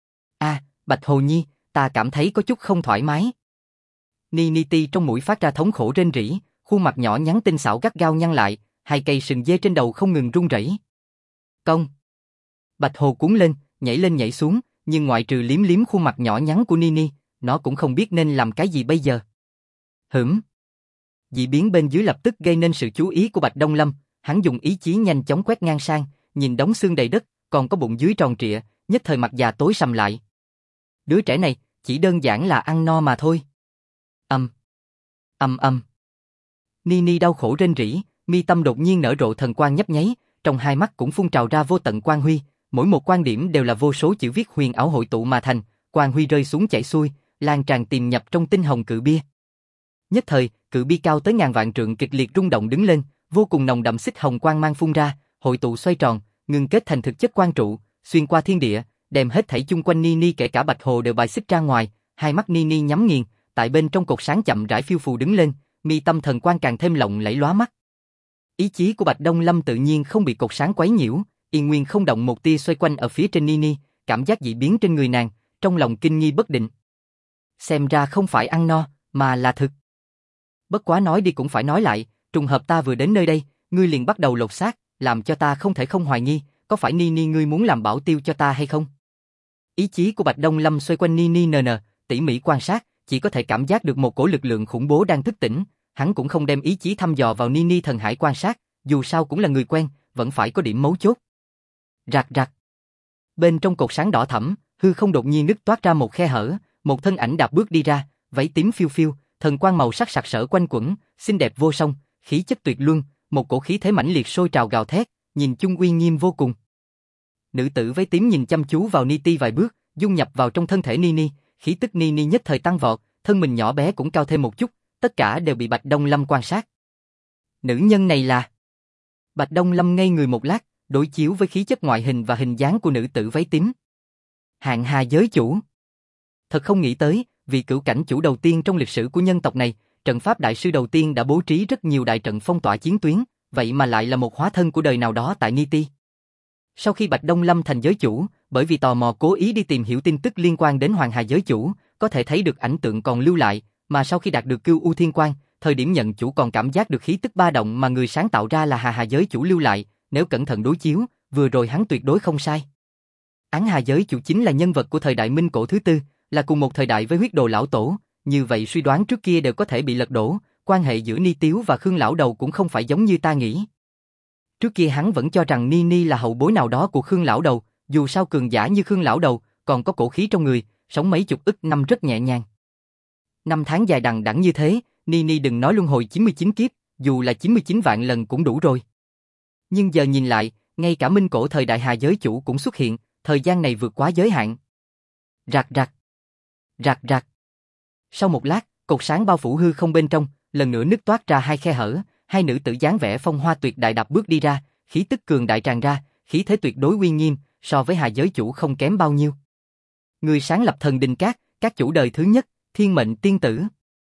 Bạch Hồ Nhi, ta cảm thấy có chút không thoải mái. Niti trong mũi phát ra thống khổ rên rỉ, khuôn mặt nhỏ nhắn tinh xảo gắt gao nhăn lại, hai cây sừng dê trên đầu không ngừng run rẩy. Công. Bạch Hồ cuốn lên, nhảy lên nhảy xuống, nhưng ngoại trừ liếm liếm khuôn mặt nhỏ nhắn của Nini, nó cũng không biết nên làm cái gì bây giờ. Dị biến bên dưới lập tức gây nên sự chú ý của Bạch Đông Lâm, hắn dùng ý chí nhanh chóng quét ngang sang, nhìn đống xương đầy đất, còn có bụng dưới tròn trịa, nhất thời mặt già tối sầm lại. Đứa trẻ này, chỉ đơn giản là ăn no mà thôi. Âm. Nini đau khổ rên rỉ, mi tâm đột nhiên nở rộ thần quang nhấp nháy, trong hai mắt cũng phun trào ra vô tận quang huy, mỗi một quan điểm đều là vô số chữ viết huyền ảo hội tụ mà thành, quang huy rơi xuống chảy xuôi, lan tràn tiềm nhập trong tinh hồng cự bia. Nhất thời, cự bia cao tới ngàn vạn trượng kịch liệt rung động đứng lên, vô cùng nồng đậm xích hồng quang mang phun ra, hội tụ xoay tròn, ngưng kết thành thực chất quang trụ, xuyên qua thiên địa, đem hết thảy chung quanh Nini kể cả Bạch Hồ đều bài xích ra ngoài, hai mắt Nini nhắm nghiền, tại bên trong cột sáng chậm rãi phiêu phù đứng lên, mi tâm thần quang càng thêm lộng lẫy lóa mắt. Ý chí của Bạch Đông Lâm tự nhiên không bị cột sáng quấy nhiễu, yên nguyên không động một tia xoay quanh ở phía trên Nini, cảm giác dị biến trên người nàng, trong lòng kinh nghi bất định. Xem ra không phải ăn no, mà là thực. Bất quá nói đi cũng phải nói lại, trùng hợp ta vừa đến nơi đây, ngươi liền bắt đầu lột xác, làm cho ta không thể không hoài nghi, có phải Nini ngươi muốn làm bảo tiêu cho ta hay không? Ý chí của Bạch Đông Lâm xoay quanh Nini tỉ mỉ quan sát, chỉ có thể cảm giác được một cổ lực lượng khủng bố đang thức tỉnh, hắn cũng không đem ý chí thăm dò vào Nini thần hải quan sát, dù sao cũng là người quen, vẫn phải có điểm mấu chốt. Rạc rạc. Bên trong cột sáng đỏ thẫm, hư không đột nhiên nứt toát ra một khe hở, một thân ảnh đạp bước đi ra, váy tím phiêu phiêu, thần quang màu sắc sặc sỡ quanh quẩn, xinh đẹp vô song, khí chất tuyệt luân, một cổ khí thế mãnh liệt sôi trào gào thét, nhìn chung uy nghiêm vô cùng. Nữ tử váy tím nhìn chăm chú vào Niti vài bước, dung nhập vào trong thân thể Nini, khí tức Nini nhất thời tăng vọt, thân mình nhỏ bé cũng cao thêm một chút, tất cả đều bị Bạch Đông Lâm quan sát. Nữ nhân này là... Bạch Đông Lâm ngây người một lát, đối chiếu với khí chất ngoại hình và hình dáng của nữ tử váy tím. Hạng Hà giới chủ. Thật không nghĩ tới, vị cửu cảnh chủ đầu tiên trong lịch sử của nhân tộc này, trận pháp đại sư đầu tiên đã bố trí rất nhiều đại trận phong tỏa chiến tuyến, vậy mà lại là một hóa thân của đời nào đó tại Niti. Sau khi Bạch Đông Lâm thành giới chủ, bởi vì tò mò cố ý đi tìm hiểu tin tức liên quan đến Hoàng Hà giới chủ, có thể thấy được ảnh tượng còn lưu lại, mà sau khi đạt được Cưu U Thiên Quang, thời điểm nhận chủ còn cảm giác được khí tức ba động mà người sáng tạo ra là Hà giới chủ lưu lại, nếu cẩn thận đối chiếu, vừa rồi hắn tuyệt đối không sai. Án Hà giới chủ chính là nhân vật của thời đại Minh Cổ thứ tư, là cùng một thời đại với Huyết Đồ lão tổ, như vậy suy đoán trước kia đều có thể bị lật đổ, quan hệ giữa Ni Tiếu và Khương lão đầu cũng không phải giống như ta nghĩ. Trước kia hắn vẫn cho rằng Nini là hậu bối nào đó của Khương lão đầu, dù sao cường giả như Khương lão đầu, còn có cổ khí trong người, sống mấy chục ức năm rất nhẹ nhàng. Năm tháng dài đằng đẵng như thế, Nini đừng nói luân hồi 99 kiếp, dù là 99 vạn lần cũng đủ rồi. Nhưng giờ nhìn lại, ngay cả Minh Cổ thời đại Hà giới chủ cũng xuất hiện, thời gian này vượt quá giới hạn. Rạc rạc. Rạc rạc. Sau một lát, cột sáng bao phủ hư không bên trong, lần nữa nứt toát ra hai khe hở, hai nữ tử dáng vẻ phong hoa tuyệt đại đạp bước đi ra, khí tức cường đại tràn ra, khí thế tuyệt đối uy nghiêm, so với Hà giới chủ không kém bao nhiêu. Người sáng lập thần đình các chủ đời thứ nhất, thiên mệnh tiên tử.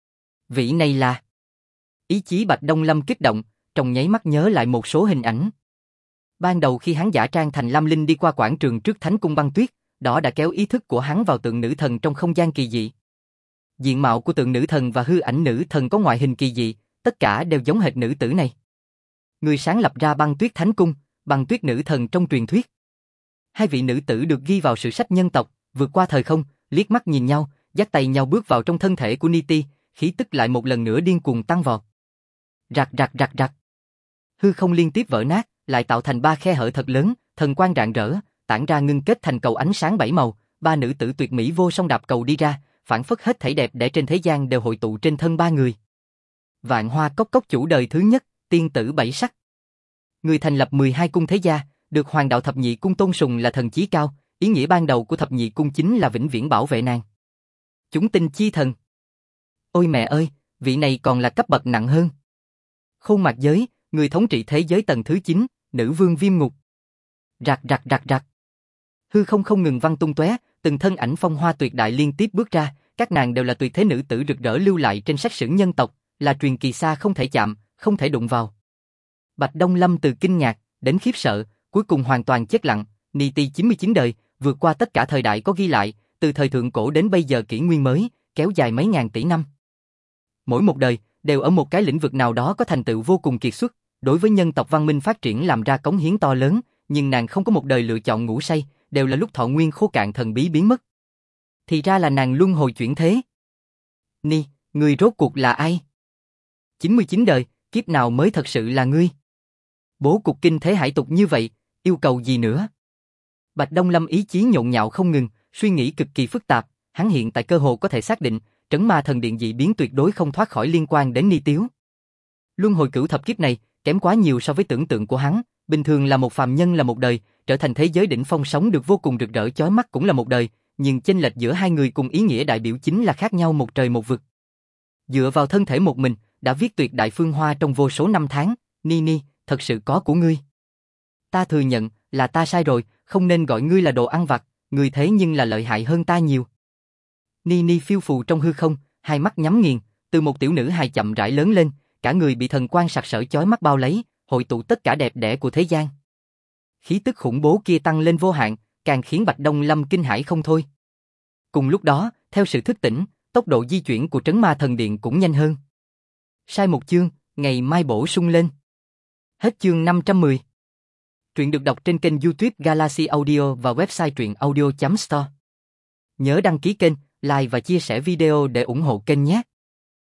Vị này là... Ý chí Bạch Đông Lâm kích động, trong nháy mắt nhớ lại một số hình ảnh. Ban đầu khi hắn giả trang thành Lam Linh đi qua quảng trường trước Thánh cung băng tuyết, đó đã kéo ý thức của hắn vào tượng nữ thần trong không gian kỳ dị. Diện mạo của tượng nữ thần và hư ảnh nữ thần có ngoại hình kỳ dị, tất cả đều giống hệt nữ tử này. Người sáng lập ra băng tuyết Thánh cung, băng tuyết nữ thần trong truyền thuyết. Hai vị nữ tử được ghi vào sử sách nhân tộc, vượt qua thời không, liếc mắt nhìn nhau, dắt tay nhau bước vào trong thân thể của Niti, khí tức lại một lần nữa điên cuồng tăng vọt. Rạc rạc rạc rạc. Hư không liên tiếp vỡ nát, lại tạo thành ba khe hở thật lớn, thần quang rạng rỡ, tản ra ngưng kết thành cầu ánh sáng bảy màu, ba nữ tử tuyệt mỹ vô song đạp cầu đi ra, phảng phất hết thảy đẹp để trên thế gian đều hội tụ trên thân ba người. Vạn Hoa Cốc cốc chủ đời thứ nhất, tiên tử bảy sắc. Người thành lập 12 cung thế gia, được Hoàng đạo thập nhị cung tôn sùng là thần chí cao, ý nghĩa ban đầu của thập nhị cung chính là vĩnh viễn bảo vệ nàng. Chúng tinh chi thần. Ôi mẹ ơi, vị này còn là cấp bậc nặng hơn. Khôn Mạc giới, người thống trị thế giới tầng thứ 9, nữ vương Viêm Ngục. Rạc rạc rạc rạc. Hư không không ngừng văng tung tóe, từng thân ảnh phong hoa tuyệt đại liên tiếp bước ra, các nàng đều là tuyệt thế nữ tử rực rỡ lưu lại trên sách sử nhân tộc, là truyền kỳ xa không thể chạm, không thể đụng vào. Bạch Đông Lâm từ kinh ngạc đến khiếp sợ, cuối cùng hoàn toàn chết lặng. Niti 99 đời, vượt qua tất cả thời đại có ghi lại, từ thời thượng cổ đến bây giờ kỷ nguyên mới, kéo dài mấy ngàn tỷ năm. Mỗi một đời đều ở một cái lĩnh vực nào đó có thành tựu vô cùng kiệt xuất, đối với nhân tộc văn minh phát triển làm ra cống hiến to lớn, nhưng nàng không có một đời lựa chọn ngủ say, đều là lúc thọ nguyên khô cạn thần bí biến mất. Thì ra là nàng luân hồi chuyển thế. Người rốt cuộc là ai? 99 đời, kiếp nào mới thật sự là ngươi? Bố cục kinh thế hải tục như vậy, yêu cầu gì nữa? Bạch Đông Lâm ý chí nhộn nhạo không ngừng, suy nghĩ cực kỳ phức tạp, hắn hiện tại cơ hồ có thể xác định, Trấn Ma Thần Điện dị biến tuyệt đối không thoát khỏi liên quan đến Ni Tiếu. Luân hồi cửu thập kiếp này, kém quá nhiều so với tưởng tượng của hắn, bình thường là một phàm nhân là một đời, trở thành thế giới đỉnh phong sống được vô cùng rực rỡ chói mắt cũng là một đời, nhưng chênh lệch giữa hai người cùng ý nghĩa đại biểu chính là khác nhau một trời một vực. Dựa vào thân thể một mình, đã viết tuyệt đại phương hoa trong vô số năm tháng, Ni, thật sự có của ngươi. Ta thừa nhận, là ta sai rồi, không nên gọi ngươi là đồ ăn vặt, ngươi thế nhưng là lợi hại hơn ta nhiều. Ni phiêu phù trong hư không, hai mắt nhắm nghiền, từ một tiểu nữ hài chậm rãi lớn lên, cả người bị thần quang sặc sỡ chói mắt bao lấy, hội tụ tất cả đẹp đẽ của thế gian. Khí tức khủng bố kia tăng lên vô hạn, càng khiến Bạch Đông Lâm kinh hãi không thôi. Cùng lúc đó, theo sự thức tỉnh, tốc độ di chuyển của Trấn Ma Thần Điện cũng nhanh hơn. Sai một chương, ngày mai bổ sung lên. Hết chương 510. Truyện được đọc trên kênh YouTube Galaxy Audio và website truyệnaudio.store. Nhớ đăng ký kênh, like và chia sẻ video để ủng hộ kênh nhé.